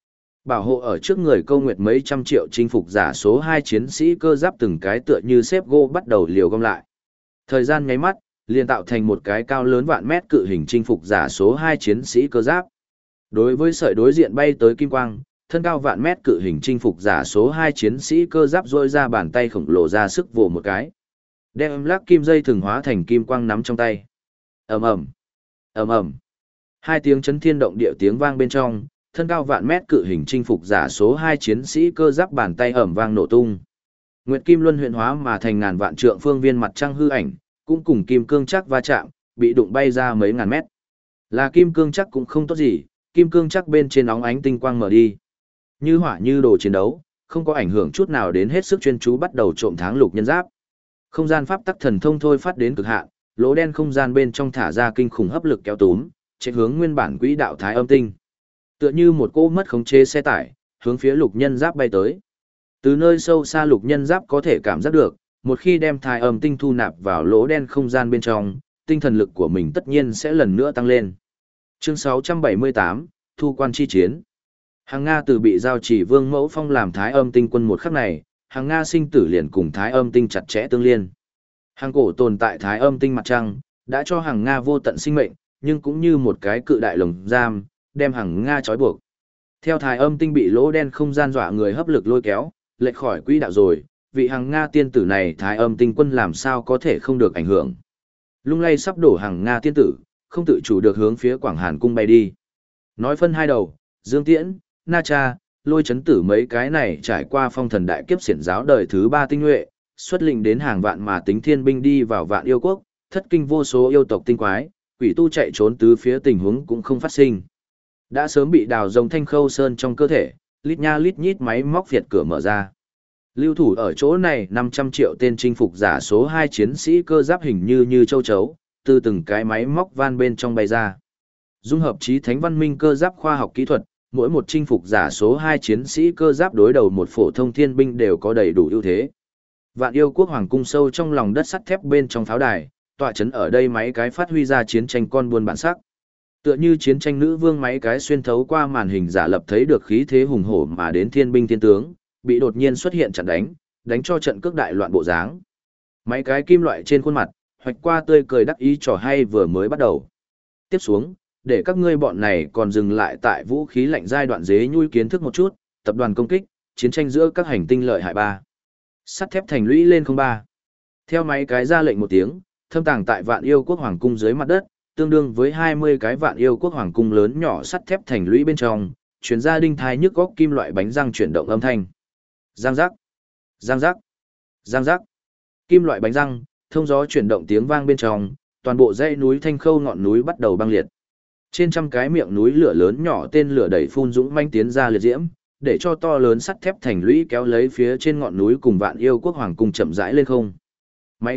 Bảo hộ ở trước người Câu Nguyệt mấy trăm triệu chinh phục giả số 2 chiến sĩ cơ giáp từng cái tựa như xếp gỗ bắt đầu liều gom lại. Thời gian nháy mắt, liền tạo thành một cái cao lớn vạn mét cự hình chinh phục giả số 2 chiến sĩ cơ giáp. Đối với sợi đối diện bay tới kim quang, thân cao vạn mét cự hình chinh phục giả số 2 chiến sĩ cơ giáp rôi ra bàn tay khổng lồ ra sức vồ một cái. Đem lắc kim dây thường hóa thành kim quang nắm trong tay. Ầm ầm, ầm ầm. Hai tiếng chấn thiên động địa tiếng vang bên trong, thân cao vạn mét cự hình chinh phục giả số 2 chiến sĩ cơ giáp bàn tay ầm vang nổ tung. Nguyệt Kim Luân huyện hóa mà thành ngàn vạn trượng phương viên mặt trăng hư ảnh, cũng cùng kim cương chắc va chạm, bị đụng bay ra mấy ngàn mét. Là kim cương chắc cũng không tốt gì, kim cương chắc bên trên óng ánh tinh quang mở đi. Như hỏa như đồ chiến đấu, không có ảnh hưởng chút nào đến hết sức chuyên chú bắt đầu trộm tháng lục nhân giáp. Không gian pháp tắc thần thông thôi phát đến cực hạn, lỗ đen không gian bên trong thả ra kinh khủng hấp lực kéo túm, chạy hướng nguyên bản quỹ đạo thái âm tinh. Tựa như một cỗ mất khống chế xe tải, hướng phía lục nhân giáp bay tới. Từ nơi sâu xa lục nhân giáp có thể cảm giác được, một khi đem thái âm tinh thu nạp vào lỗ đen không gian bên trong, tinh thần lực của mình tất nhiên sẽ lần nữa tăng lên. Chương 678, Thu quan chi chiến. Hàng Nga từ bị giao chỉ vương mẫu phong làm thái âm tinh quân một khắc này, hàng Nga sinh tử liền cùng thái âm tinh chặt chẽ tương liên. Hàng cổ tồn tại thái âm tinh mặt trăng, đã cho hàng Nga vô tận sinh mệnh, nhưng cũng như một cái cự đại lồng giam, đem hàng Nga trói buộc. Theo thái âm tinh bị lỗ đen không gian dọa người hấp lực lôi kéo, lệch khỏi quỹ đạo rồi, vị hàng Nga tiên tử này thái âm tinh quân làm sao có thể không được ảnh hưởng. Lung lay sắp đổ hàng Nga tiên tử, không tự chủ được hướng phía Quảng Hàn cung bay đi. Nói phân hai đầu, Dương Tiễn, Na Cha, Lôi Chấn Tử mấy cái này trải qua phong thần đại kiếp xiển giáo đời thứ 3 tinh nhuệ, xuất lĩnh đến hàng vạn mà tính thiên binh đi vào vạn yêu quốc, thất kinh vô số yêu tộc tinh quái, quỷ tu chạy trốn tứ phía tình huống cũng không phát sinh. Đã sớm bị đào rồng thanh khâu sơn trong cơ thể, lít nha lít nhít máy móc việt cửa mở ra. Lưu thủ ở chỗ này 500 triệu tên chinh phục giả số 2 chiến sĩ cơ giáp hình như châu chấu, từ từng cái máy móc van bên trong bay ra. Dung hợp trí thánh văn minh cơ giáp khoa học kỹ thuật, mỗi một chinh phục giả số 2 chiến sĩ cơ giáp đối đầu một phổ thông thiên binh đều có đầy đủ ưu thế. Vạn yêu quốc hoàng cung sâu trong lòng đất sắt thép bên trong pháo đài, tọa chấn ở đây máy cái phát huy ra chiến tranh con buôn bản sắc. Tựa như chiến tranh nữ vương máy cái xuyên thấu qua màn hình giả lập thấy được khí thế hùng hổ mà đến thiên binh thiên tướng, bị đột nhiên xuất hiện chặn đánh cho trận cước đại loạn bộ dáng. Máy cái kim loại trên khuôn mặt, hoạch qua tươi cười đắc ý trò hay vừa mới bắt đầu. Tiếp xuống, để các ngươi bọn này còn dừng lại tại vũ khí lạnh giai đoạn dế nhui kiến thức một chút, tập đoàn công kích, chiến tranh giữa các hành tinh lợi hại 3. Sắt thép thành lũy lên 03. Theo máy cái ra lệnh một tiếng, thâm tàng tại vạn yêu quốc hoàng cung dưới mặt đất, tương đương với 20 cái vạn yêu quốc hoàng cung lớn nhỏ sắt thép thành lũy bên trong, chuyển ra đinh thai nhức góc kim loại bánh răng chuyển động âm thanh. Giang giác, giang giác, giang giác. Kim loại bánh răng, thông gió chuyển động tiếng vang bên trong, toàn bộ dãy núi Thanh Khâu ngọn núi bắt đầu băng liệt. Trên trăm cái miệng núi lửa lớn nhỏ tên lửa đẩy phun dũng manh tiến ra liệt diễm, để cho to lớn sắt thép thành lũy kéo lấy phía trên ngọn núi cùng vạn yêu quốc hoàng cung chậm rãi lên không. Mấy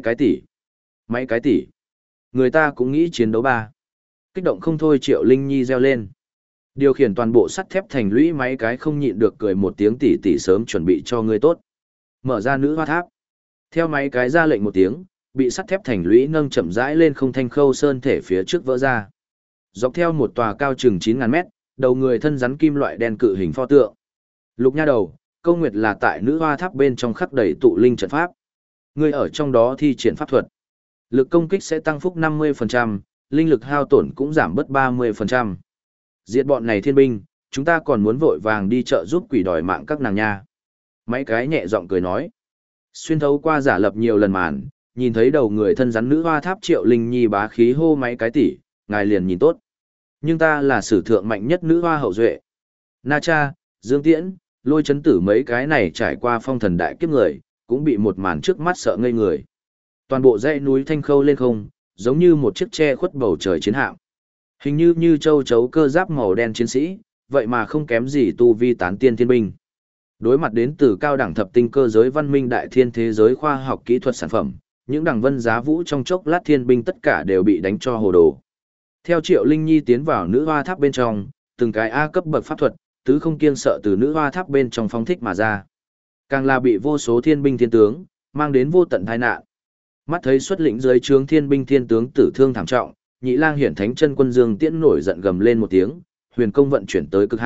cái tỷ. Người ta cũng nghĩ chiến đấu 3. Kích động không thôi Triệu Linh Nhi reo lên. Điều khiển toàn bộ sắt thép thành lũy máy cái không nhịn được cười một tiếng tỷ sớm chuẩn bị cho ngươi tốt. Mở ra nữ hoa tháp. Theo máy cái ra lệnh một tiếng, bị sắt thép thành lũy nâng chậm rãi lên không Thanh Khâu sơn thể phía trước vỡ ra. Dọc theo một tòa cao chừng 9.000 mét, đầu người thân rắn kim loại đen cự hình pho tượng. Lục nha đầu, Câu Nguyệt là tại nữ hoa tháp bên trong khắc đầy tụ linh trận pháp. Ngươi ở trong đó thi triển pháp thuật. Lực công kích sẽ tăng phúc 50%, linh lực hao tổn cũng giảm bớt 30%. Diệt bọn này thiên binh, chúng ta còn muốn vội vàng đi chợ giúp quỷ đòi mạng các nàng nha. Mấy cái nhẹ giọng cười nói. Xuyên thấu qua giả lập nhiều lần màn, nhìn thấy đầu người thân rắn nữ hoa tháp Triệu Linh Nhi bá khí hô mấy cái tỷ, ngài liền nhìn tốt. Nhưng ta là sử thượng mạnh nhất nữ hoa hậu duệ. Na Cha, Dương Tiễn, Lôi Chấn Tử mấy cái này trải qua phong thần đại kiếp người, cũng bị một màn trước mắt sợ ngây người. Toàn bộ dãy núi Thanh Khâu lên không, giống như một chiếc che khuất bầu trời chiến hạm. Hình như châu chấu cơ giáp màu đen chiến sĩ, vậy mà không kém gì tu vi tán tiên thiên binh. Đối mặt đến từ cao đẳng thập tinh cơ giới văn minh đại thiên thế giới khoa học kỹ thuật sản phẩm, những đẳng vân giá vũ trong chốc lát thiên binh tất cả đều bị đánh cho hồ đồ. Theo Triệu Linh Nhi tiến vào nữ hoa tháp bên trong, từng cái A cấp bậc pháp thuật, tứ không kiêng sợ từ nữ hoa tháp bên trong phóng thích mà ra. Càng là bị vô số thiên binh thiên tướng, mang đến vô tận tai nạn. Mắt thấy xuất lĩnh dưới trướng thiên binh thiên tướng tử thương thảm trọng, Nhị Lang Hiển Thánh Chân Quân Dương Tiễn nổi giận gầm lên một tiếng, huyền công vận chuyển tới cực hạn,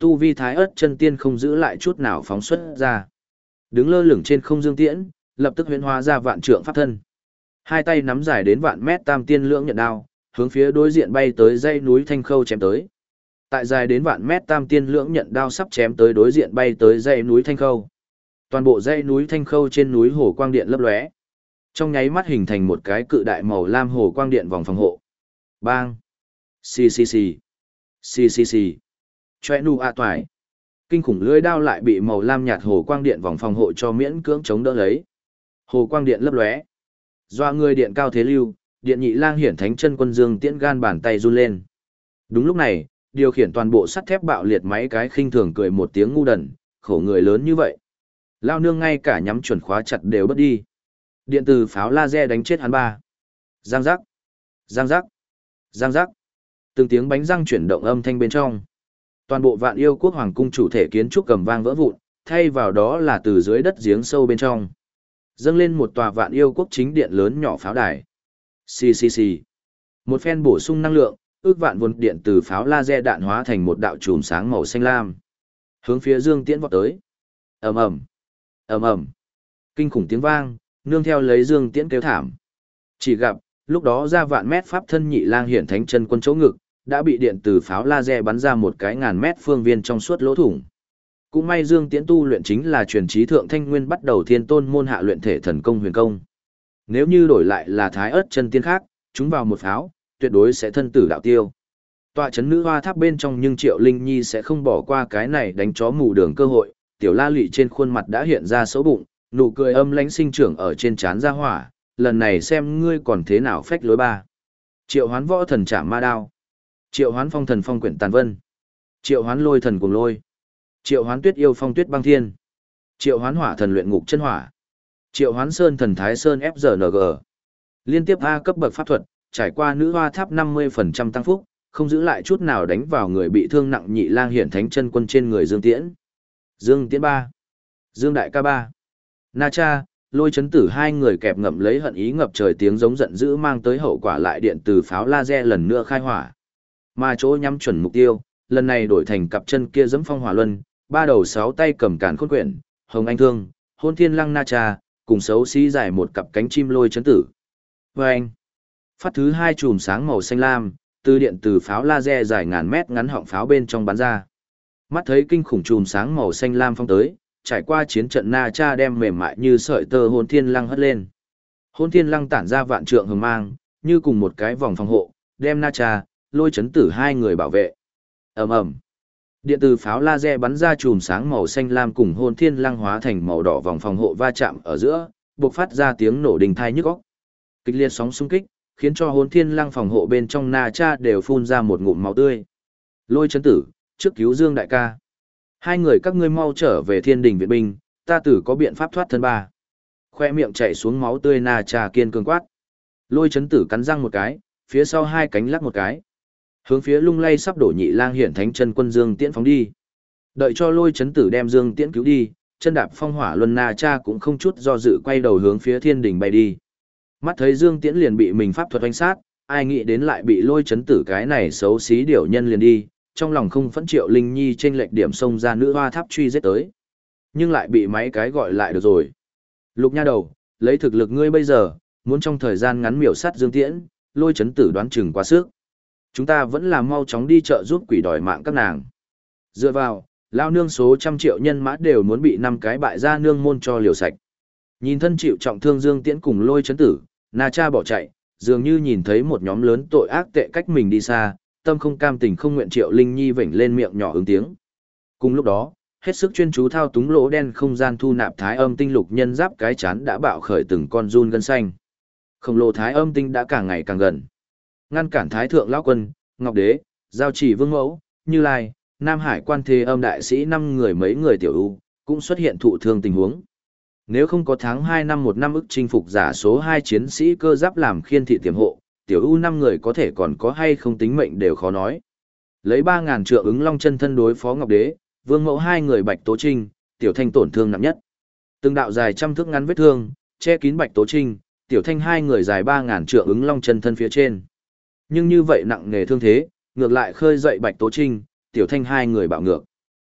tu vi thái ớt chân tiên không giữ lại chút nào phóng xuất ra. Đứng lơ lửng trên không dương tiễn, lập tức huyễn hóa ra vạn trượng pháp thân. Hai tay nắm dài đến vạn mét tam tiên lưỡng nhận đao, hướng phía đối diện bay tới dãy núi Thanh Khâu chém tới. Tại dài đến vạn mét tam tiên lưỡng nhận đao sắp chém tới đối diện bay tới dãy núi Thanh Khâu. Toàn bộ dãy núi Thanh Khâu trên núi hồ quang điện lấp lóe. Trong nháy mắt hình thành một cái cự đại màu lam hồ quang điện vòng phòng hộ. Bang! Xì xì xì! Xì xì xì! Chòe nu a toài! Kinh khủng lưỡi đao lại bị màu lam nhạt hồ quang điện vòng phòng hộ cho miễn cưỡng chống đỡ lấy. Hồ quang điện lấp lóe. Doa người điện cao thế lưu, điện nhị lang hiển thánh chân quân dương tiễn gan bàn tay run lên. Đúng lúc này, điều khiển toàn bộ sắt thép bạo liệt máy cái khinh thường cười một tiếng ngu đần, khổ người lớn như vậy. Lao nương ngay cả nhắm chuẩn khóa chặt đều bất đi. Điện từ pháo laser đánh chết hắn ba. Giang giác, giang giác, giang giác. Từng tiếng bánh răng chuyển động âm thanh bên trong. Toàn bộ Vạn Yêu Quốc hoàng cung chủ thể kiến trúc cầm vang vỡ vụn, thay vào đó là từ dưới đất giếng sâu bên trong dâng lên một tòa Vạn Yêu Quốc chính điện lớn nhỏ pháo đài. Xì xì xì. Một phen bổ sung năng lượng, ước vạn vốn điện từ pháo laser đạn hóa thành một đạo chùm sáng màu xanh lam, hướng phía Dương Tiễn vọt tới. Ầm ầm, ầm ầm. Kinh khủng tiếng vang, nương theo lấy Dương Tiễn kêu thảm. Chỉ gặp, lúc đó ra vạn mét pháp thân nhị lang hiển thánh chân quân chỗ ngực, đã bị điện từ pháo laser bắn ra một cái ngàn mét phương viên trong suốt lỗ thủng. Cũng may Dương Tiễn tu luyện chính là truyền trí thượng thanh nguyên bắt đầu thiên tôn môn hạ luyện thể thần công huyền công. Nếu như đổi lại là thái ớt chân tiên khác, chúng vào một pháo, tuyệt đối sẽ thân tử đạo tiêu. Tọa chấn nữ hoa tháp bên trong nhưng Triệu Linh Nhi sẽ không bỏ qua cái này đánh chó mù đường cơ hội. Tiểu La Lụy trên khuôn mặt đã hiện ra xấu bụng, nụ cười âm lãnh sinh trưởng ở trên trán ra hỏa, lần này xem ngươi còn thế nào phách lối ba. Triệu Hoán võ thần chạm ma đao, Triệu Hoán phong thần phong quyển tàn vân, Triệu Hoán lôi thần cùng lôi, Triệu Hoán tuyết yêu phong tuyết băng thiên, Triệu Hoán hỏa thần luyện ngục chân hỏa, Triệu Hoán sơn thần thái sơn FGNG. Liên tiếp A cấp bậc pháp thuật, trải qua nữ hoa tháp 50% tăng phúc, không giữ lại chút nào đánh vào người bị thương nặng nhị lang hiển thánh chân quân trên người Dương Tiễn. Dương Tiễn 3, Dương Đại ca 3, Na Cha, Lôi chấn tử hai người kẹp ngậm lấy hận ý ngập trời tiếng giống giận dữ mang tới hậu quả lại điện từ pháo laser lần nữa khai hỏa. Mà chỗ nhắm chuẩn mục tiêu, lần này đổi thành cặp chân kia giẫm phong hỏa luân, ba đầu sáu tay cầm càn khôn quyển, hồng anh thương, hôn thiên lăng Na Cha, cùng xấu xí dài một cặp cánh chim lôi chấn tử. Và anh, phát thứ hai chùm sáng màu xanh lam, từ điện từ pháo laser dài ngàn mét ngắn họng pháo bên trong bắn ra. Mắt thấy kinh khủng chùm sáng màu xanh lam phong tới, trải qua chiến trận Na Cha đem mềm mại như sợi tơ hồn thiên lăng hất lên. Hồn thiên lăng tản ra vạn trượng hừng mang, như cùng một cái vòng phòng hộ, đem Na Cha, lôi chấn tử hai người bảo vệ. Ầm ầm. Điện từ pháo laser bắn ra chùm sáng màu xanh lam cùng hồn thiên lăng hóa thành màu đỏ vòng phòng hộ va chạm ở giữa, bộc phát ra tiếng nổ đình thai nhức óc. Kịch liệt sóng xung kích, khiến cho hồn thiên lăng phòng hộ bên trong Na Cha đều phun ra một ngụm máu tươi. Lôi chấn tử, trước cứu Dương đại ca. Hai người các ngươi mau trở về thiên đình viện binh, ta tử có biện pháp thoát thân ba. Khoe miệng chảy xuống máu tươi Na Cha kiên cường quát. Lôi chấn tử cắn răng một cái, phía sau hai cánh lắc một cái. Hướng phía lung lay sắp đổ nhị lang hiển thánh chân quân Dương Tiễn phóng đi. Đợi cho lôi chấn tử đem Dương Tiễn cứu đi, chân đạp phong hỏa luân Na Cha cũng không chút do dự quay đầu hướng phía thiên đình bay đi. Mắt thấy Dương Tiễn liền bị mình pháp thuật oanh sát, ai nghĩ đến lại bị lôi chấn tử cái này xấu xí điểu nhân liền đi, trong lòng không phẫn Triệu Linh Nhi trên lệch điểm xông ra nữ hoa tháp truy giết tới. Nhưng lại bị mấy cái gọi lại được rồi. Lục nha đầu, lấy thực lực ngươi bây giờ, muốn trong thời gian ngắn miểu sát Dương Tiễn, lôi chấn tử đoán chừng quá sức. Chúng ta vẫn là mau chóng đi chợ giúp quỷ đòi mạng các nàng. Dựa vào, lao nương số trăm triệu nhân mã đều muốn bị 5 cái bại gia nương môn cho liều sạch. Nhìn thân chịu trọng thương Dương Tiễn cùng lôi chấn tử, Na Cha bỏ chạy, dường như nhìn thấy một nhóm lớn tội ác tệ cách mình đi xa, tâm không cam tình không nguyện Triệu Linh Nhi vểnh lên miệng nhỏ ứng tiếng. Cùng lúc đó, hết sức chuyên chú thao túng lỗ đen không gian thu nạp thái âm tinh lục nhân giáp cái chán đã bạo khởi từng con run gân xanh. Khổng lồ thái âm tinh đã càng ngày càng gần. Ngăn cản thái thượng lão quân, Ngọc Đế, Giao Chỉ Vương Mẫu, Như Lai, Nam Hải Quan Thế Âm đại sĩ 5 người mấy người tiểu ưu cũng xuất hiện thụ thương tình huống. Nếu không có tháng 2 năm 1 năm ức chinh phục giả số 2 chiến sĩ cơ giáp làm khiên thị tiềm hộ, tiểu ưu 5 người có thể còn có hay không tính mệnh đều khó nói. Lấy 3000 trượng ứng long chân thân đối phó Ngọc Đế, Vương Mẫu 2 người Bạch Tố Trinh, Tiểu Thanh tổn thương nặng nhất. Từng đạo dài trăm thước ngắn vết thương, che kín Bạch Tố Trinh, Tiểu Thanh 2 người dài 3000 trượng ứng long chân thân phía trên. Nhưng như vậy nặng nề thương thế, ngược lại khơi dậy Bạch Tố Trinh, Tiểu Thanh 2 người bạo ngược.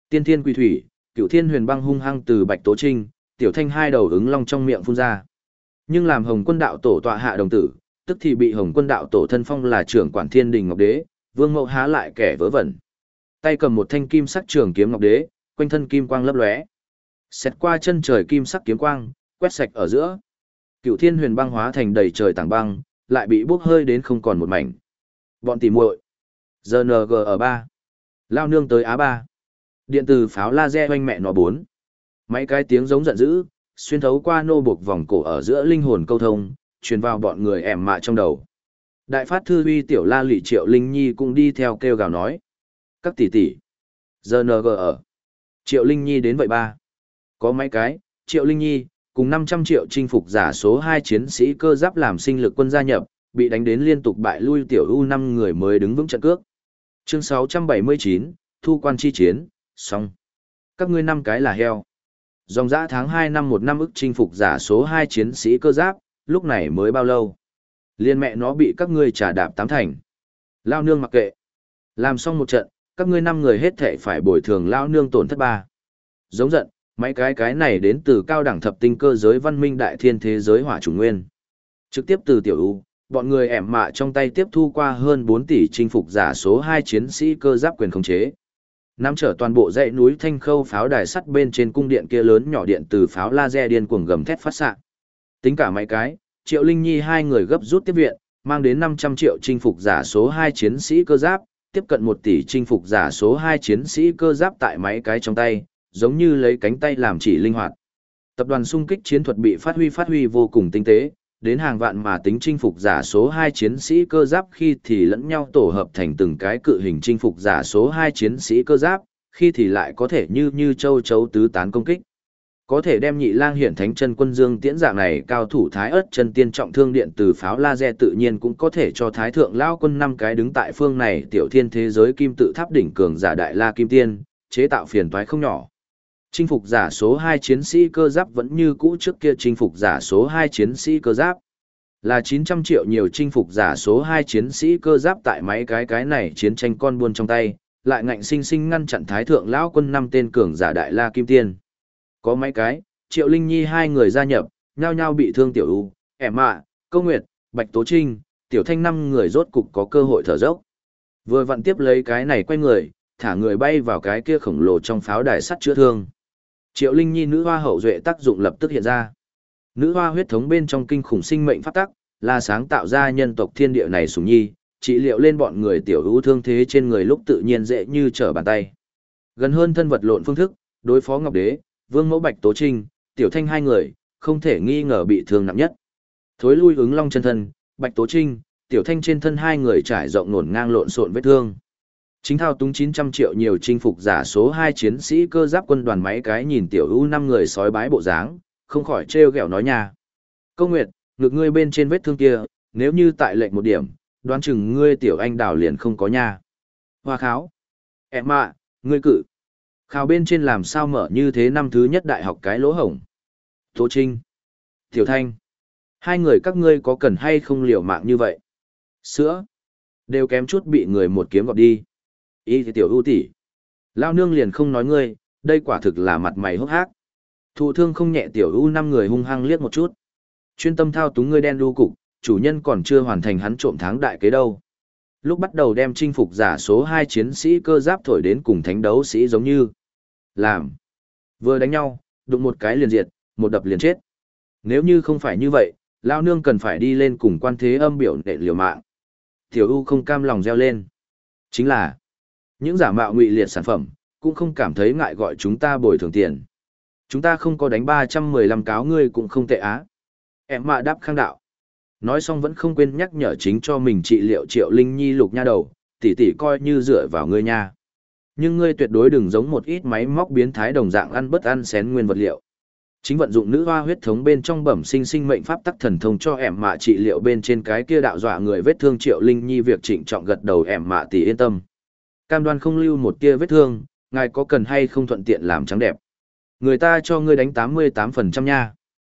Tiên thiên quỷ thủy, Cửu Thiên Huyền Băng hung hăng từ Bạch Tố Trinh, Tiểu Thanh hai đầu ứng long trong miệng phun ra. Nhưng làm Hồng Quân đạo tổ tọa hạ đồng tử, tức thì bị Hồng Quân đạo tổ thân phong là trưởng quản Thiên Đình Ngọc Đế, Vương Mẫu há lại kẻ vớ vẩn. Tay cầm một thanh kim sắc trường kiếm Ngọc Đế, quanh thân kim quang lấp lóe. Xét qua chân trời kim sắc kiếm quang, quét sạch ở giữa. Cửu Thiên Huyền Băng hóa thành đầy trời tảng băng, lại bị bốc hơi đến không còn một mảnh. Bọn tỉ muội, GNG ở 3. Lao nương tới Á 3. Điện từ pháo laser oanh mẹ nó 4. Mấy cái tiếng giống giận dữ, xuyên thấu qua nô buộc vòng cổ ở giữa linh hồn câu thông, truyền vào bọn người ẻm mạ trong đầu. Đại phát thư uy tiểu la lị Triệu Linh Nhi cũng đi theo kêu gào nói. Các tỷ tỷ, GNG ở. Triệu Linh Nhi đến vậy 3. Có mấy cái, Triệu Linh Nhi, cùng 500 triệu chinh phục giả số 2 chiến sĩ cơ giáp làm sinh lực quân gia nhập, bị đánh đến liên tục bại lui tiểu U5 người mới đứng vững trận cước. Chương 679, Thu quan chi chiến, xong. Các ngươi 5 cái là heo. Dòng dã tháng 2 năm 1 năm ức chinh phục giả số 2 chiến sĩ cơ giáp, lúc này mới bao lâu. Liên mẹ nó bị các ngươi trả đạp 8 thành. Lao nương mặc kệ. Làm xong một trận, các ngươi 5 người hết thảy phải bồi thường lao nương tổn thất 3. Giống giận, mấy cái này đến từ cao đẳng thập tinh cơ giới văn minh đại thiên thế giới hỏa chủng nguyên. Trực tiếp từ tiểu U, bọn người ẻm mạ trong tay tiếp thu qua hơn 4 tỷ chinh phục giả số 2 chiến sĩ cơ giáp quyền khống chế. Nắm trở toàn bộ dãy núi Thanh Khâu pháo đài sắt bên trên cung điện kia lớn nhỏ điện từ pháo laser điên cuồng gầm thét phát xạ. Tính cả mấy cái, Triệu Linh Nhi hai người gấp rút tiếp viện, mang đến 500 triệu chinh phục giả số 2 chiến sĩ cơ giáp, tiếp cận 1 tỷ chinh phục giả số 2 chiến sĩ cơ giáp tại mấy cái trong tay, giống như lấy cánh tay làm chỉ linh hoạt. Tập đoàn xung kích chiến thuật bị phát huy vô cùng tinh tế, đến hàng vạn mà tính chinh phục giả số 2 chiến sĩ cơ giáp khi thì lẫn nhau tổ hợp thành từng cái cự hình chinh phục giả số 2 chiến sĩ cơ giáp, khi thì lại có thể như châu chấu tứ tán công kích. Có thể đem Nhị Lang Hiển Thánh Chân Quân Dương Tiễn dạng này cao thủ thái ớt chân tiên trọng thương điện từ pháo laser tự nhiên cũng có thể cho thái thượng lão quân 5 cái đứng tại phương này tiểu thiên thế giới kim tự tháp đỉnh cường giả đại la kim tiên, chế tạo phiền toái không nhỏ. Chinh phục giả số 2 chiến sĩ cơ giáp vẫn như cũ trước kia chinh phục giả số 2 chiến sĩ cơ giáp. Là 900 triệu nhiều chinh phục giả số 2 chiến sĩ cơ giáp tại mấy cái này chiến tranh con buôn trong tay, lại ngạnh sinh sinh ngăn chặn thái thượng lão quân 5 tên cường giả đại la kim tiên. Có mấy cái, Triệu Linh Nhi hai người gia nhập, nhao nhao bị thương tiểu U, ẻm mạ, Câu Nguyệt, Bạch Tố Trinh, tiểu Thanh 5 người rốt cục có cơ hội thở dốc. Vừa vặn tiếp lấy cái này quay người, thả người bay vào cái kia khổng lồ trong pháo đài sắt chữa thương. Triệu Linh Nhi nữ hoa hậu duệ tác dụng lập tức hiện ra. Nữ hoa huyết thống bên trong kinh khủng sinh mệnh pháp tắc, là sáng tạo ra nhân tộc thiên địa này sủng nhi, trị liệu lên bọn người tiểu ưu thương thế trên người lúc tự nhiên dễ như trở bàn tay. Gần hơn thân vật lộn phương thức, đối phó Ngọc Đế, Vương Mẫu Bạch Tố Trinh, Tiểu Thanh hai người, không thể nghi ngờ bị thương nặng nhất. Thối lui ứng long chân thân, Bạch Tố Trinh, Tiểu Thanh trên thân hai người trải rộng nổn ngang lộn xộn vết thương. Chính thao túng 900 triệu nhiều chinh phục giả số 2 chiến sĩ cơ giáp quân đoàn máy cái nhìn tiểu ưu 5 người sói bái bộ dáng, không khỏi trêu ghẹo nói nha. Câu Nguyệt, ngực ngươi bên trên vết thương kia, nếu như tại lệnh một điểm, đoán chừng ngươi tiểu anh đào liền không có nha. Hoa kháo. Em ạ, ngươi cự. Khảo bên trên làm sao mở như thế năm thứ nhất đại học cái lỗ hổng. Tố Trinh. Tiểu Thanh. Hai người các ngươi có cần hay không liều mạng như vậy? Sữa. Đều kém chút bị người một kiếm gọt đi. Ý thì tiểu ưu tỷ. Lao nương liền không nói ngươi, đây quả thực là mặt mày hốc hác. Thụ thương không nhẹ tiểu ưu 5 người hung hăng liếc một chút. Chuyên tâm thao túng ngươi đen đu cục, chủ nhân còn chưa hoàn thành hắn trộm tháng đại kế đâu. Lúc bắt đầu đem chinh phục giả số 2 chiến sĩ cơ giáp thổi đến cùng thánh đấu sĩ giống như. Làm. Vừa đánh nhau, đụng một cái liền diệt, một đập liền chết. Nếu như không phải như vậy, Lao nương cần phải đi lên cùng quan thế âm biểu nệ liều mạng. Tiểu ưu không cam lòng reo lên. Chính là, những giả mạo ngụy liệt sản phẩm, cũng không cảm thấy ngại gọi chúng ta bồi thường tiền. Chúng ta không có đánh 315 cáo ngươi cũng không tệ á. Em mạ đáp khang đạo. Nói xong vẫn không quên nhắc nhở chính cho mình trị liệu Triệu Linh Nhi lục nha đầu, tỷ tỷ coi như dựa vào ngươi nha. Nhưng ngươi tuyệt đối đừng giống một ít máy móc biến thái đồng dạng ăn bất ăn xén nguyên vật liệu. Chính vận dụng nữ hoa huyết thống bên trong bẩm sinh sinh mệnh pháp tắc thần thông cho em mạ trị liệu bên trên cái kia đạo dọa người vết thương Triệu Linh Nhi việc trịnh trọng gật đầu em mạ tỷ yên tâm. Cam đoan không lưu một tia vết thương, ngài có cần hay không thuận tiện làm trắng đẹp. Người ta cho ngươi đánh 88% nha.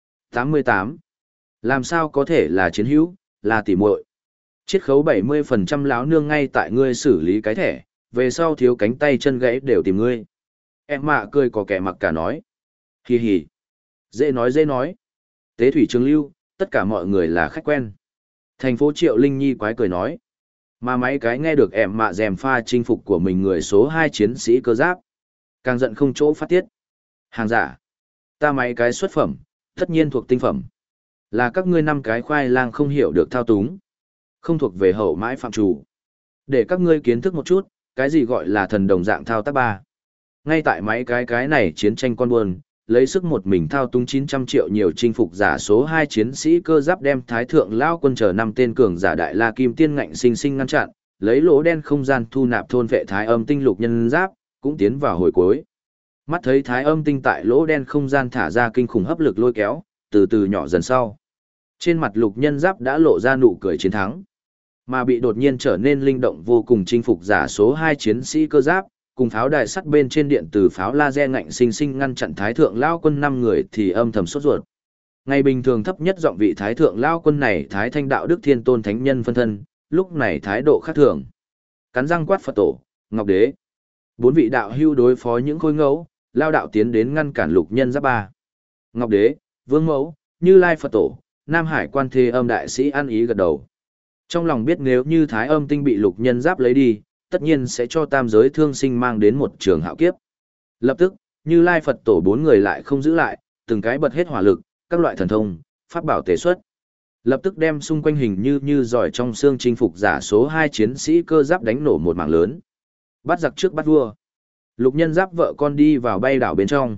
88. Làm sao có thể là chiến hữu, là tỉ muội. Chiết khấu 70% láo nương ngay tại ngươi xử lý cái thẻ, về sau thiếu cánh tay chân gãy đều tìm ngươi. Em mạ cười có kẻ mặc cả nói. Hì hì. Dễ nói dễ nói. Tế thủy trường lưu, tất cả mọi người là khách quen. Thành phố Triệu Linh Nhi quái cười nói. Mà mấy cái nghe được em mạ dèm pha chinh phục của mình người số 2 chiến sĩ cơ giáp. Càng giận không chỗ phát tiết. Hàng giả. Ta mấy cái xuất phẩm, tất nhiên thuộc tinh phẩm. Là các ngươi 5 cái khoai lang không hiểu được thao túng. Không thuộc về hậu mãi phạm chủ. Để các ngươi kiến thức một chút, cái gì gọi là thần đồng dạng thao tác ba. Ngay tại mấy cái này chiến tranh con buôn, lấy sức một mình thao túng 900 triệu nhiều chinh phục giả số 2 chiến sĩ cơ giáp đem thái thượng lao quân chờ 5 tên cường giả đại la kim tiên ngạnh sinh sinh ngăn chặn, lấy lỗ đen không gian thu nạp thôn vệ thái âm tinh lục nhân giáp, cũng tiến vào hồi cuối. Mắt thấy thái âm tinh tại lỗ đen không gian thả ra kinh khủng hấp lực lôi kéo, từ từ nhỏ dần sau. Trên mặt lục nhân giáp đã lộ ra nụ cười chiến thắng. Mà bị đột nhiên trở nên linh động vô cùng chinh phục giả số 2 chiến sĩ cơ giáp, cùng pháo đài sắt bên trên điện từ pháo laser ngạnh sinh sinh ngăn chặn thái thượng lao quân 5 người thì âm thầm sốt ruột. Ngày bình thường thấp nhất giọng vị thái thượng lao quân này thái thanh đạo đức thiên tôn thánh nhân phân thân, lúc này thái độ khác thường. Cắn răng quát Phật tổ, Ngọc Đế. 4 vị đạo hưu đối phó những khôi ngẫu, lao đạo tiến đến ngăn cản lục nhân giáp ba. Ngọc Đế, Vương Mẫu, Như Lai Phật tổ, Nam Hải Quan Thế Âm đại sĩ ăn ý gật đầu. Trong lòng biết nếu như thái âm tinh bị lục nhân giáp lấy đi, tất nhiên sẽ cho tam giới thương sinh mang đến một trường hạo kiếp. Lập tức, Như Lai Phật tổ 4 người lại không giữ lại, từng cái bật hết hỏa lực, các loại thần thông, pháp bảo tế xuất. Lập tức đem xung quanh hình như giỏi trong xương chinh phục giả số 2 chiến sĩ cơ giáp đánh nổ một mảng lớn. Bắt giặc trước bắt vua. Lục nhân giáp vợ con đi vào bay đảo bên trong.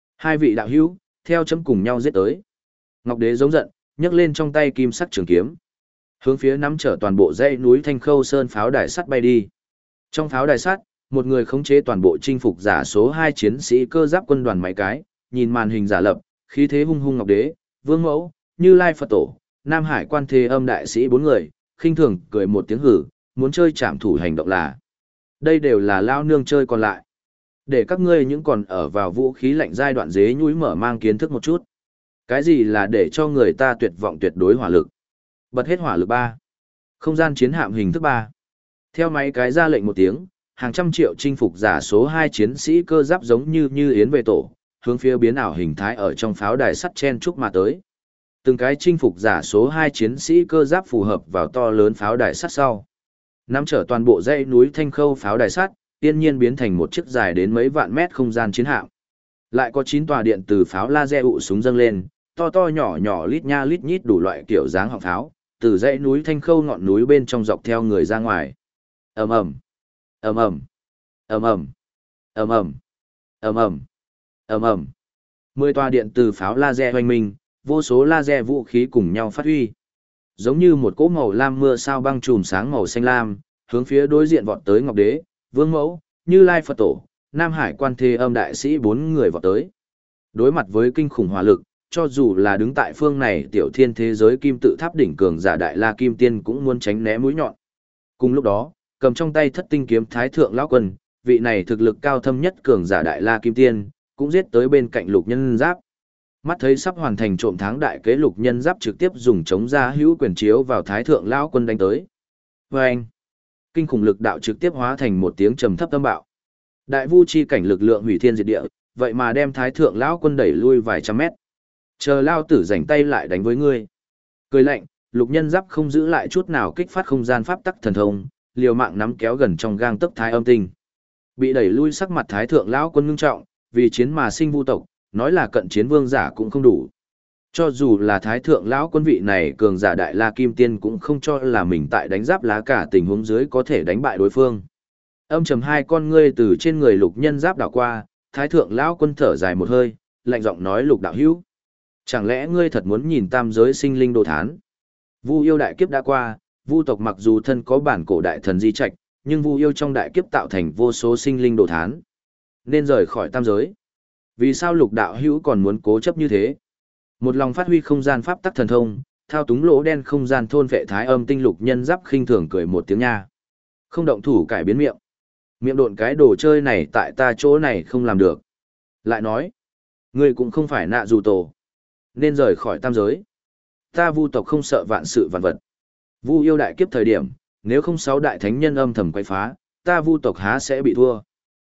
2 vị đạo hữu, theo chấm cùng nhau giết tới. Ngọc Đế giống giận, nhấc lên trong tay kim sắc trường kiếm. Hướng phía nắm trở toàn bộ dãy núi Thanh Khâu Sơn pháo đài sắt bay đi. Trong pháo đài sắt, một người khống chế toàn bộ chinh phục giả số 2 chiến sĩ cơ giáp quân đoàn mấy cái, nhìn màn hình giả lập, khí thế hung hung Ngọc Đế, Vương Mẫu, Như Lai Phật tổ, Nam Hải Quan Thế Âm đại sĩ 4 người, khinh thường cười một tiếng hử, muốn chơi trảm thủ hành động là. Đây đều là lao nương chơi còn lại. Để các ngươi những còn ở vào vũ khí lạnh giai đoạn dế nhúi mở mang kiến thức một chút. Cái gì là để cho người ta tuyệt vọng tuyệt đối hỏa lực? Bật hết hỏa lực 3. Không gian chiến hạm hình thức 3. Theo máy cái ra lệnh một tiếng, hàng trăm triệu chinh phục giả số 2 chiến sĩ cơ giáp giống như yến về tổ, hướng phía biến ảo hình thái ở trong pháo đài sắt chen chúc mà tới. Từng cái chinh phục giả số 2 chiến sĩ cơ giáp phù hợp vào to lớn pháo đài sắt sau. Nắm trở toàn bộ dãy núi Thanh Khâu pháo đài sắt, tiên nhiên biến thành một chiếc dài đến mấy vạn mét không gian chiến hạm. Lại có 9 tòa điện từ pháo laser ụ súng dâng lên, to to nhỏ nhỏ lít nha lít nhít đủ loại kiểu dáng họng pháo, từ dãy núi Thanh Khâu ngọn núi bên trong dọc theo người ra ngoài. Ầm ầm, ầm ầm, ầm ầm, ầm ầm, ầm ầm, ầm ầm. 10 tòa điện từ pháo laser hoành minh, vô số laser vũ khí cùng nhau phát huy. Giống như một cỗ màu lam mưa sao băng chùm sáng màu xanh lam, hướng phía đối diện vọt tới Ngọc Đế, Vương Mẫu, Như Lai Phật tổ, Nam Hải Quan Thế Âm đại sĩ 4 người vọt tới. Đối mặt với kinh khủng hỏa lực, cho dù là đứng tại phương này tiểu thiên thế giới kim tự tháp đỉnh cường giả đại la kim tiên cũng muốn tránh né mũi nhọn. Cùng lúc đó, cầm trong tay thất tinh kiếm thái thượng lão quân, vị này thực lực cao thâm nhất cường giả đại la kim tiên, cũng giết tới bên cạnh lục nhân giáp. Mắt thấy sắp hoàn thành trộm thắng đại kế lục nhân giáp trực tiếp dùng chống ra hữu quyền chiếu vào thái thượng lão quân đánh tới. Và anh, kinh khủng lực đạo trực tiếp hóa thành một tiếng trầm thấp âm bạo. Đại vu chi cảnh lực lượng hủy thiên diệt địa, vậy mà đem thái thượng lão quân đẩy lui vài trăm mét. Chờ lao tử rảnh tay lại đánh với ngươi. Cười lạnh, lục nhân giáp không giữ lại chút nào kích phát không gian pháp tắc thần thông, liều mạng nắm kéo gần trong gang tấc thái âm tinh. Bị đẩy lui sắc mặt thái thượng lão quân ngưng trọng, vì chiến mà sinh vu tộc, nói là cận chiến vương giả cũng không đủ. Cho dù là thái thượng lão quân vị này cường giả đại la kim tiên cũng không cho là mình tại đánh giáp lá cả tình huống dưới có thể đánh bại đối phương. Âm trầm hai con ngươi từ trên người lục nhân giáp đảo qua, thái thượng lão quân thở dài một hơi, lạnh giọng nói lục đạo hữu. Chẳng lẽ ngươi thật muốn nhìn tam giới sinh linh đồ thán? Vu yêu đại kiếp đã qua, vu tộc mặc dù thân có bản cổ đại thần di trạch, nhưng vu yêu trong đại kiếp tạo thành vô số sinh linh đồ thán. Nên rời khỏi tam giới. Vì sao lục đạo hữu còn muốn cố chấp như thế? Một lòng phát huy không gian pháp tắc thần thông, thao túng lỗ đen không gian thôn vệ thái âm tinh lục nhân giáp khinh thường cười một tiếng nha. Không động thủ cải biến miệng. Miệng độn cái đồ chơi này tại ta chỗ này không làm được. Lại nói, ngươi cũng không phải nạ dù tổ. Nên rời khỏi tam giới. Ta vu tộc không sợ vạn sự vạn vật. Vu yêu đại kiếp thời điểm, nếu không sáu đại thánh nhân âm thầm quay phá, ta vu tộc há sẽ bị thua.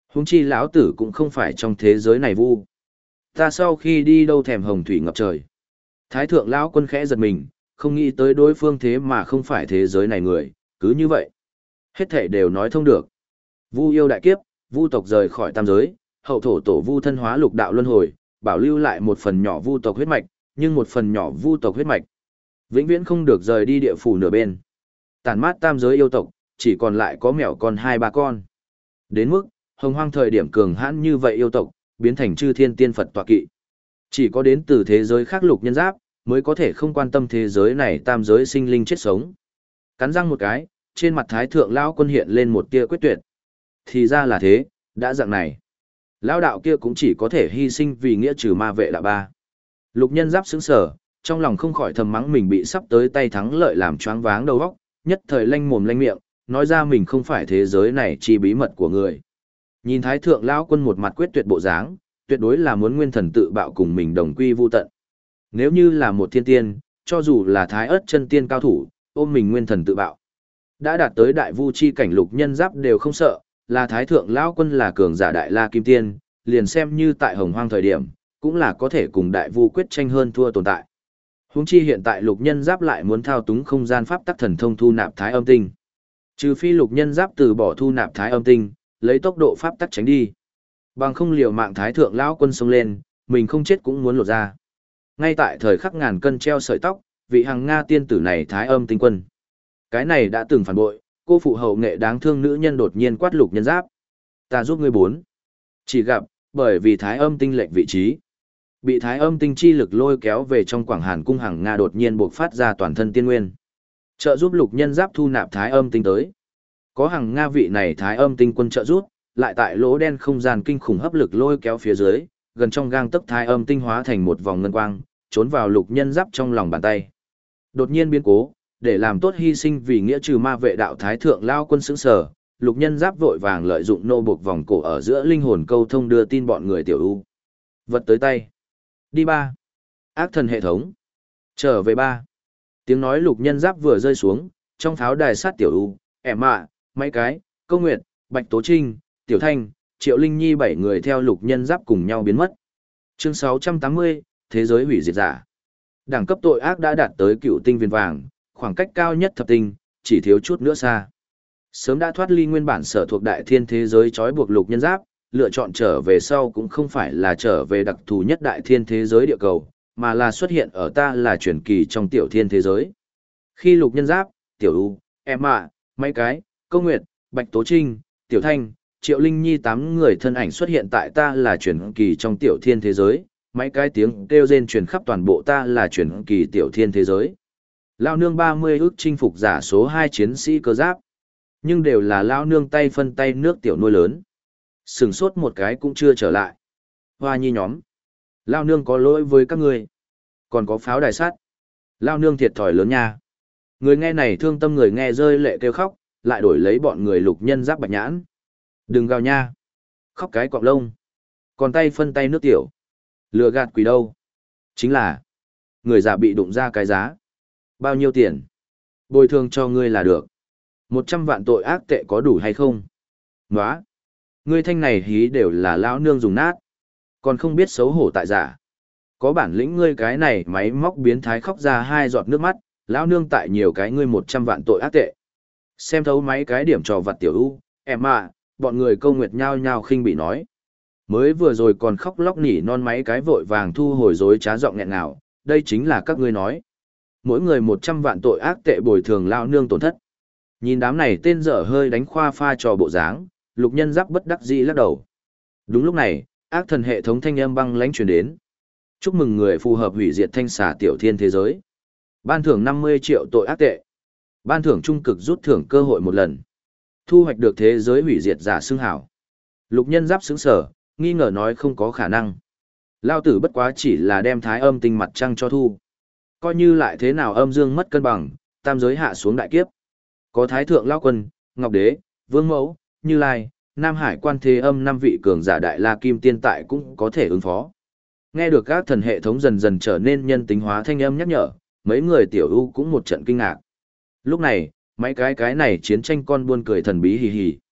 Huống chi lão tử cũng không phải trong thế giới này vu. Ta sau khi đi đâu thèm hồng thủy ngập trời. Thái thượng lão quân khẽ giật mình, không nghĩ tới đối phương thế mà không phải thế giới này người, cứ như vậy. Hết thảy đều nói thông được. Vu yêu đại kiếp, vu tộc rời khỏi tam giới, hậu thổ tổ vu thân hóa lục đạo luân hồi, bảo lưu lại một phần nhỏ vu tộc huyết mạch, nhưng một phần nhỏ vu tộc huyết mạch vĩnh viễn không được rời đi địa phủ nửa bên. Tàn mát tam giới yêu tộc, chỉ còn lại có mèo con 2-3 con. Đến mức, hồng hoang thời điểm cường hãn như vậy yêu tộc, biến thành chư thiên tiên Phật tọa kỵ. Chỉ có đến từ thế giới khác lục nhân giáp, mới có thể không quan tâm thế giới này tam giới sinh linh chết sống. Cắn răng một cái, trên mặt thái thượng lão quân hiện lên một tia quyết tuyệt. Thì ra là thế, đã dạng này. Lão đạo kia cũng chỉ có thể hy sinh vì nghĩa trừ ma vệ đạo ba. Lục nhân giáp sững sờ, trong lòng không khỏi thầm mắng mình bị sắp tới tay thắng lợi làm choáng váng đầu óc, nhất thời lanh mồm lanh miệng, nói ra mình không phải thế giới này chi bí mật của người. Nhìn thái thượng lão quân một mặt quyết tuyệt bộ dáng, tuyệt đối là muốn nguyên thần tự bạo cùng mình đồng quy vu tận. Nếu như là một thiên tiên, cho dù là thái ớt chân tiên cao thủ, ôm mình nguyên thần tự bạo. Đã đạt tới đại vu chi cảnh lục nhân giáp đều không sợ, là thái thượng lão quân là cường giả đại la kim tiên, liền xem như tại hồng hoang thời điểm, cũng là có thể cùng đại vu quyết tranh hơn thua tồn tại. Huống chi hiện tại lục nhân giáp lại muốn thao túng không gian pháp tắc thần thông thu nạp thái âm tinh. Trừ phi lục nhân giáp từ bỏ thu nạp thái âm tinh, lấy tốc độ pháp tắc tránh đi. Bằng không liều mạng thái thượng lão quân xông lên, mình không chết cũng muốn lột ra. Ngay tại thời khắc ngàn cân treo sợi tóc, vị hằng Nga tiên tử này thái âm tinh quân. Cái này đã từng phản bội, cô phụ hậu nghệ đáng thương nữ nhân đột nhiên quát lục nhân giáp. Ta giúp ngươi bốn. Chỉ gặp, bởi vì thái âm tinh lệch vị trí. Bị thái âm tinh chi lực lôi kéo về trong quảng hàn cung hằng Nga đột nhiên buộc phát ra toàn thân tiên nguyên. Trợ giúp lục nhân giáp thu nạp thái âm tinh tới. Có hằng Nga vị này thái âm tinh quân trợ giúp, lại tại lỗ đen không gian kinh khủng hấp lực lôi kéo phía dưới, gần trong gang tấc thái âm tinh hóa thành một vòng ngân quang, trốn vào lục nhân giáp trong lòng bàn tay. Đột nhiên biến cố, để làm tốt hy sinh vì nghĩa trừ ma vệ đạo thái thượng lao quân sững sở, lục nhân giáp vội vàng lợi dụng nô buộc vòng cổ ở giữa linh hồn câu thông đưa tin bọn người tiểu u. Vật tới tay. Đi ba. Ác thần hệ thống. Trở về ba. Tiếng nói lục nhân giáp vừa rơi xuống, trong pháo đài sát tiểu u, ẻm mạ, mấy cái, câu nguyệt, bạch tố trinh, tiểu thanh, triệu linh nhi 7 người theo lục nhân giáp cùng nhau biến mất. Chương 680, Thế giới hủy diệt giả. Đẳng cấp tội ác đã đạt tới cựu tinh viên vàng, khoảng cách cao nhất thập tinh, chỉ thiếu chút nữa xa. Sớm đã thoát ly nguyên bản sở thuộc đại thiên thế giới trói buộc lục nhân giáp, lựa chọn trở về sau cũng không phải là trở về đặc thù nhất đại thiên thế giới địa cầu, mà là xuất hiện ở ta là truyền kỳ trong tiểu thiên thế giới. Khi lục nhân giáp, tiểu u, em ạ, mấy cái, câu nguyệt, bạch tố trinh, tiểu thanh, triệu linh nhi 8 người thân ảnh xuất hiện tại ta là truyền kỳ trong tiểu thiên thế giới, mấy cái tiếng kêu rên truyền khắp toàn bộ ta là truyền kỳ tiểu thiên thế giới. Lao nương 30 ước chinh phục giả số 2 chiến sĩ cơ giáp. Nhưng đều là lao nương tay phân tay nước tiểu nuôi lớn. Sừng sốt một cái cũng chưa trở lại. Hoa nhi nhóm. Lao nương có lỗi với các ngươi. Còn có pháo đài sắt. Lao nương thiệt thòi lớn nha. Người nghe này thương tâm người nghe rơi lệ kêu khóc, lại đổi lấy bọn người lục nhân giáp bạch nhãn. Đừng gào nha. Khóc cái cọng lông. Còn tay phân tay nước tiểu. Lừa gạt quỷ đâu. Chính là người già bị đụng ra cái giá. Bao nhiêu tiền? Bồi thường cho ngươi là được. 100 vạn tội ác tệ có đủ hay không? Nóa! Ngươi thanh này hí đều là lão nương dùng nát. Còn không biết xấu hổ tại giả. Có bản lĩnh ngươi cái này máy móc biến thái khóc ra 2 giọt nước mắt, lão nương tại nhiều cái ngươi 100 vạn tội ác tệ. Xem thấu mấy cái điểm trò vặt tiểu u, em ạ, bọn người câu nguyệt nhao nhao khinh bị nói. Mới vừa rồi còn khóc lóc nỉ non mấy cái vội vàng thu hồi dối trá giọng nghẹn ngào, đây chính là các ngươi nói. Mỗi người 100 vạn tội ác tệ bồi thường lao nương tổn thất. Nhìn đám này tên dở hơi đánh khoa pha trò bộ dáng, lục nhân giáp bất đắc dĩ lắc đầu. Đúng lúc này, ác thần hệ thống thanh âm băng lãnh truyền đến. Chúc mừng người phù hợp hủy diệt thanh xà tiểu thiên thế giới. Ban thưởng 50 triệu tội ác tệ. Ban thưởng trung cực rút thưởng cơ hội một lần. Thu hoạch được thế giới hủy diệt giả xưng hảo. Lục nhân giáp sững sở, nghi ngờ nói không có khả năng. Lao tử bất quá chỉ là đem thái âm tinh mặt trăng cho thu. Coi như lại thế nào âm dương mất cân bằng, tam giới hạ xuống đại kiếp. Có thái thượng lao quân, ngọc đế, vương mẫu, như lai, nam hải quan thế âm 5 vị cường giả đại la kim tiên tại cũng có thể ứng phó. Nghe được các thần hệ thống dần dần trở nên nhân tính hóa thanh âm nhắc nhở, mấy người tiểu ưu cũng một trận kinh ngạc. Lúc này, mấy cái này chiến tranh con buôn cười thần bí hì hì.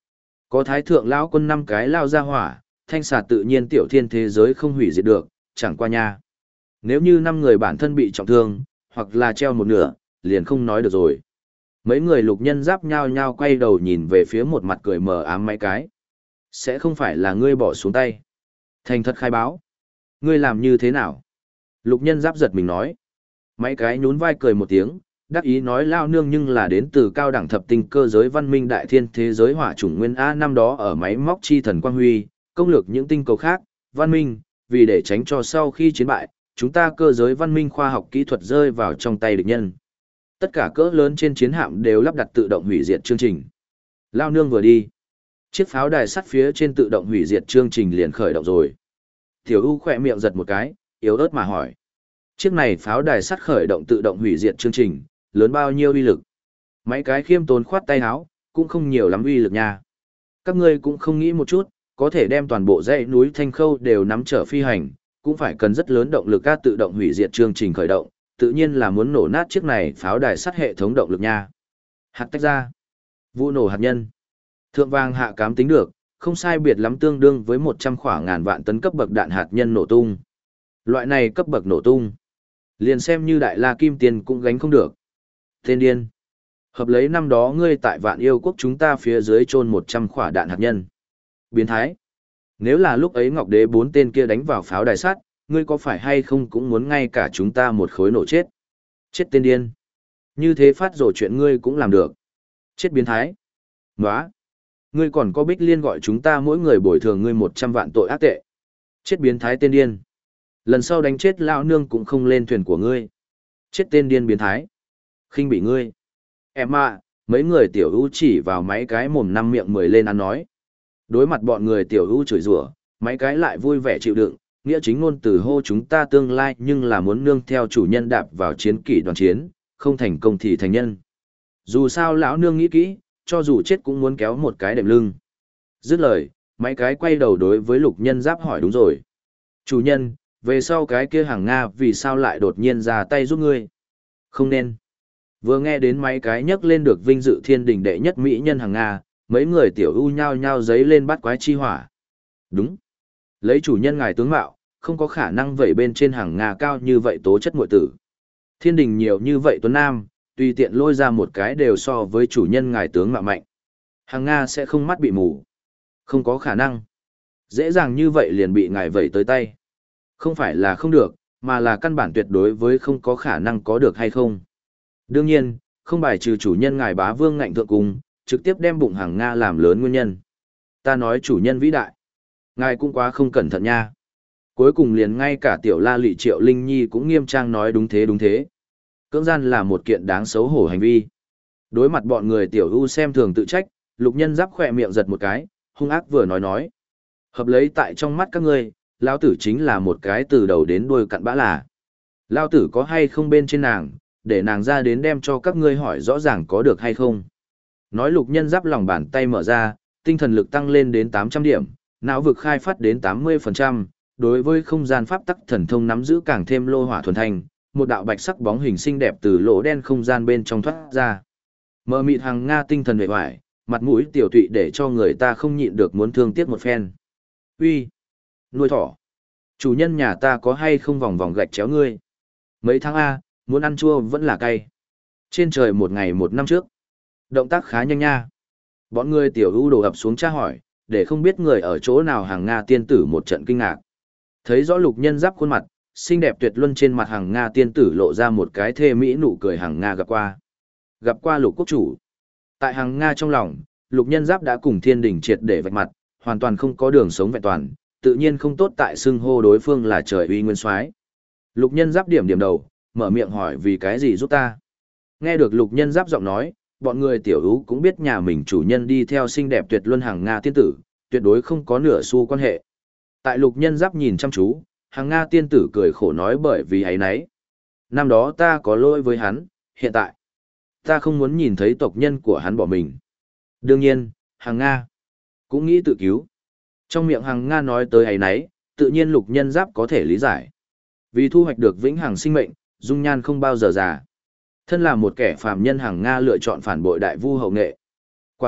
Có thái thượng lão quân 5 cái lao ra hỏa, thanh xà tự nhiên tiểu thiên thế giới không hủy diệt được, chẳng qua nha. Nếu như 5 người bản thân bị trọng thương, hoặc là treo một nửa, liền không nói được rồi. Mấy người lục nhân giáp nhao nhao quay đầu nhìn về phía một mặt cười mờ ám mấy cái. Sẽ không phải là ngươi bỏ xuống tay. Thành thật khai báo. Ngươi làm như thế nào? Lục nhân giáp giật mình nói. Mấy cái nhún vai cười một tiếng, đắc ý nói lao nương nhưng là đến từ cao đẳng thập tinh cơ giới văn minh đại thiên thế giới hỏa chủng nguyên A năm đó ở máy móc chi thần quang huy, công lược những tinh cầu khác, văn minh, vì để tránh cho sau khi chiến bại, chúng ta cơ giới văn minh khoa học kỹ thuật rơi vào trong tay địch nhân. Tất cả cỡ lớn trên chiến hạm đều lắp đặt tự động hủy diệt chương trình. Lao nương vừa đi. Chiếc pháo đài sắt phía trên tự động hủy diệt chương trình liền khởi động rồi. Tiểu U khỏe miệng giật một cái, yếu ớt mà hỏi. Chiếc này pháo đài sắt khởi động tự động hủy diệt chương trình, lớn bao nhiêu uy lực? Mấy cái khiêm tốn khoát tay áo, cũng không nhiều lắm uy lực nha. Các ngươi cũng không nghĩ một chút, có thể đem toàn bộ dãy núi Thanh Khâu đều nắm trở phi hành, cũng phải cần rất lớn động lực các tự động hủy diệt chương trình khởi động, tự nhiên là muốn nổ nát chiếc này pháo đài sắt hệ thống động lực nha. Hạt tách ra. Vụ nổ hạt nhân. Thượng vàng hạ cám tính được, không sai biệt lắm tương đương với 100 khoảng ngàn vạn tấn cấp bậc đạn hạt nhân nổ tung. Loại này cấp bậc nổ tung, liền xem như đại la kim tiền cũng gánh không được. Tên điên. Hợp lấy năm đó ngươi tại Vạn Yêu quốc chúng ta phía dưới chôn 100 quả đạn hạt nhân. Biến thái. Nếu là lúc ấy Ngọc Đế 4 tên kia đánh vào pháo đài sắt, ngươi có phải hay không cũng muốn ngay cả chúng ta một khối nổ chết. Chết tên điên. Như thế phát rồ chuyện ngươi cũng làm được. Chết biến thái. Nóa. Ngươi còn có Bích Liên gọi chúng ta mỗi người bồi thường ngươi 100 vạn tội ác tệ. Chết biến thái tên điên. Lần sau đánh chết lão nương cũng không lên thuyền của ngươi. Chết tên điên biến thái. Khinh bị ngươi. Em ạ, mấy người tiểu ưu chỉ vào mấy cái mồm năm miệng 10 lên ăn nói. Đối mặt bọn người tiểu ưu chửi rủa, mấy cái lại vui vẻ chịu đựng, nghĩa chính ngôn từ hô chúng ta tương lai nhưng là muốn nương theo chủ nhân đạp vào chiến kỷ đoàn chiến, không thành công thì thành nhân. Dù sao lão nương nghĩ kỹ, cho dù chết cũng muốn kéo một cái đệm lưng. Dứt lời, mấy cái quay đầu đối với lục nhân giáp hỏi đúng rồi. Chủ nhân, về sau cái kia hàng Nga vì sao lại đột nhiên ra tay giúp ngươi? Không nên. Vừa nghe đến mấy cái nhắc lên được vinh dự thiên đình đệ nhất mỹ nhân hàng Nga, mấy người tiểu u nhao nhao giấy lên bắt quái chi hỏa. Đúng. Lấy chủ nhân ngài tướng mạo, không có khả năng vậy bên trên hàng Nga cao như vậy tố chất muội tử. Thiên đình nhiều như vậy tuấn nam, tùy tiện lôi ra một cái đều so với chủ nhân ngài tướng mạo mạnh. Hàng Nga sẽ không mắt bị mù. Không có khả năng. Dễ dàng như vậy liền bị ngài vẩy tới tay. Không phải là không được, mà là căn bản tuyệt đối với không có khả năng có được hay không. Đương nhiên, không bài trừ chủ nhân ngài bá vương ngạnh thượng cung, trực tiếp đem bụng hàng Nga làm lớn nguyên nhân. Ta nói chủ nhân vĩ đại. Ngài cũng quá không cẩn thận nha. Cuối cùng liền ngay cả tiểu la lị Triệu Linh Nhi cũng nghiêm trang nói đúng thế đúng thế. Cưỡng gian là một kiện đáng xấu hổ hành vi. Đối mặt bọn người tiểu u xem thường tự trách, lục nhân giáp khỏe miệng giật một cái, hung ác vừa nói. Hợp lấy tại trong mắt các ngươi, lao tử chính là một cái từ đầu đến đuôi cặn bã là. Lao tử có hay không bên trên nàng, để nàng ra đến đem cho các ngươi hỏi rõ ràng có được hay không. Nói lục nhân giáp lòng bàn tay mở ra, tinh thần lực tăng lên đến 800 điểm, não vực khai phát đến 80%, đối với không gian pháp tắc thần thông nắm giữ càng thêm lô hỏa thuần thành, một đạo bạch sắc bóng hình xinh đẹp từ lỗ đen không gian bên trong thoát ra. Mờ mịt hàng Nga tinh thần vệ hoài, mặt mũi tiểu tụy để cho người ta không nhịn được muốn thương tiếc một phen. Uy, nuôi thỏ. Chủ nhân nhà ta có hay không vòng vòng gạch chéo ngươi? Mấy tháng A, muốn ăn chua vẫn là cay. Trên trời một ngày một năm trước. Động tác khá nhanh nha. Bọn người tiểu ưu đổ ập xuống tra hỏi, để không biết người ở chỗ nào hàng Nga tiên tử một trận kinh ngạc. Thấy rõ lục nhân giáp khuôn mặt, xinh đẹp tuyệt luân trên mặt hàng Nga tiên tử lộ ra một cái thê mỹ nụ cười hàng Nga gặp qua. Gặp qua lục quốc chủ. Tại hàng Nga trong lòng, lục nhân giáp đã cùng thiên đình triệt để vạch mặt, hoàn toàn không có đường sống vẹn toàn, tự nhiên không tốt tại xưng hô đối phương là trời uy nguyên soái. Lục nhân giáp điểm điểm đầu, mở miệng hỏi vì cái gì giúp ta. Nghe được lục nhân giáp giọng nói, bọn người tiểu ú cũng biết nhà mình chủ nhân đi theo xinh đẹp tuyệt luân hàng Nga tiên tử, tuyệt đối không có nửa xu quan hệ. Tại lục nhân giáp nhìn chăm chú, hàng Nga tiên tử cười khổ nói bởi vì ấy nấy. Năm đó ta có lỗi với hắn, hiện tại, ta không muốn nhìn thấy tộc nhân của hắn bỏ mình. Đương nhiên, hàng Nga cũng nghĩ tự cứu. Trong miệng hàng Nga nói tới ấy nấy, tự nhiên lục nhân giáp có thể lý giải. Vì thu hoạch được vĩnh hằng sinh mệnh, dung nhan không bao giờ già. Thân là một kẻ phàm nhân hàng Nga lựa chọn phản bội đại vu hậu nghệ. Quả thật,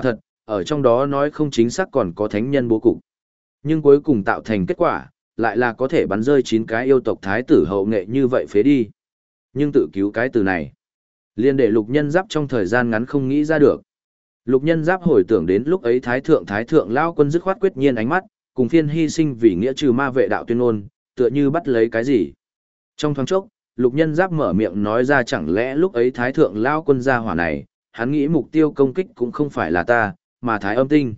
Ở trong đó nói không chính xác còn có thánh nhân bố cục. Nhưng cuối cùng tạo thành kết quả, lại là có thể bắn rơi 9 cái yêu tộc thái tử hậu nghệ như vậy phế đi. Nhưng tự cứu cái từ này, liên để lục nhân giáp trong thời gian ngắn không nghĩ ra được. Lục nhân giáp hồi tưởng đến lúc ấy thái thượng lao quân dứt khoát quyết nhiên ánh mắt, cùng phiên hy sinh vì nghĩa trừ ma vệ đạo tuyên ngôn, tựa như bắt lấy cái gì. Trong thoáng chốc, lục nhân giáp mở miệng nói ra chẳng lẽ lúc ấy thái thượng lao quân ra hỏa này, hắn nghĩ mục tiêu công kích cũng không phải là ta, mà thái âm tinh.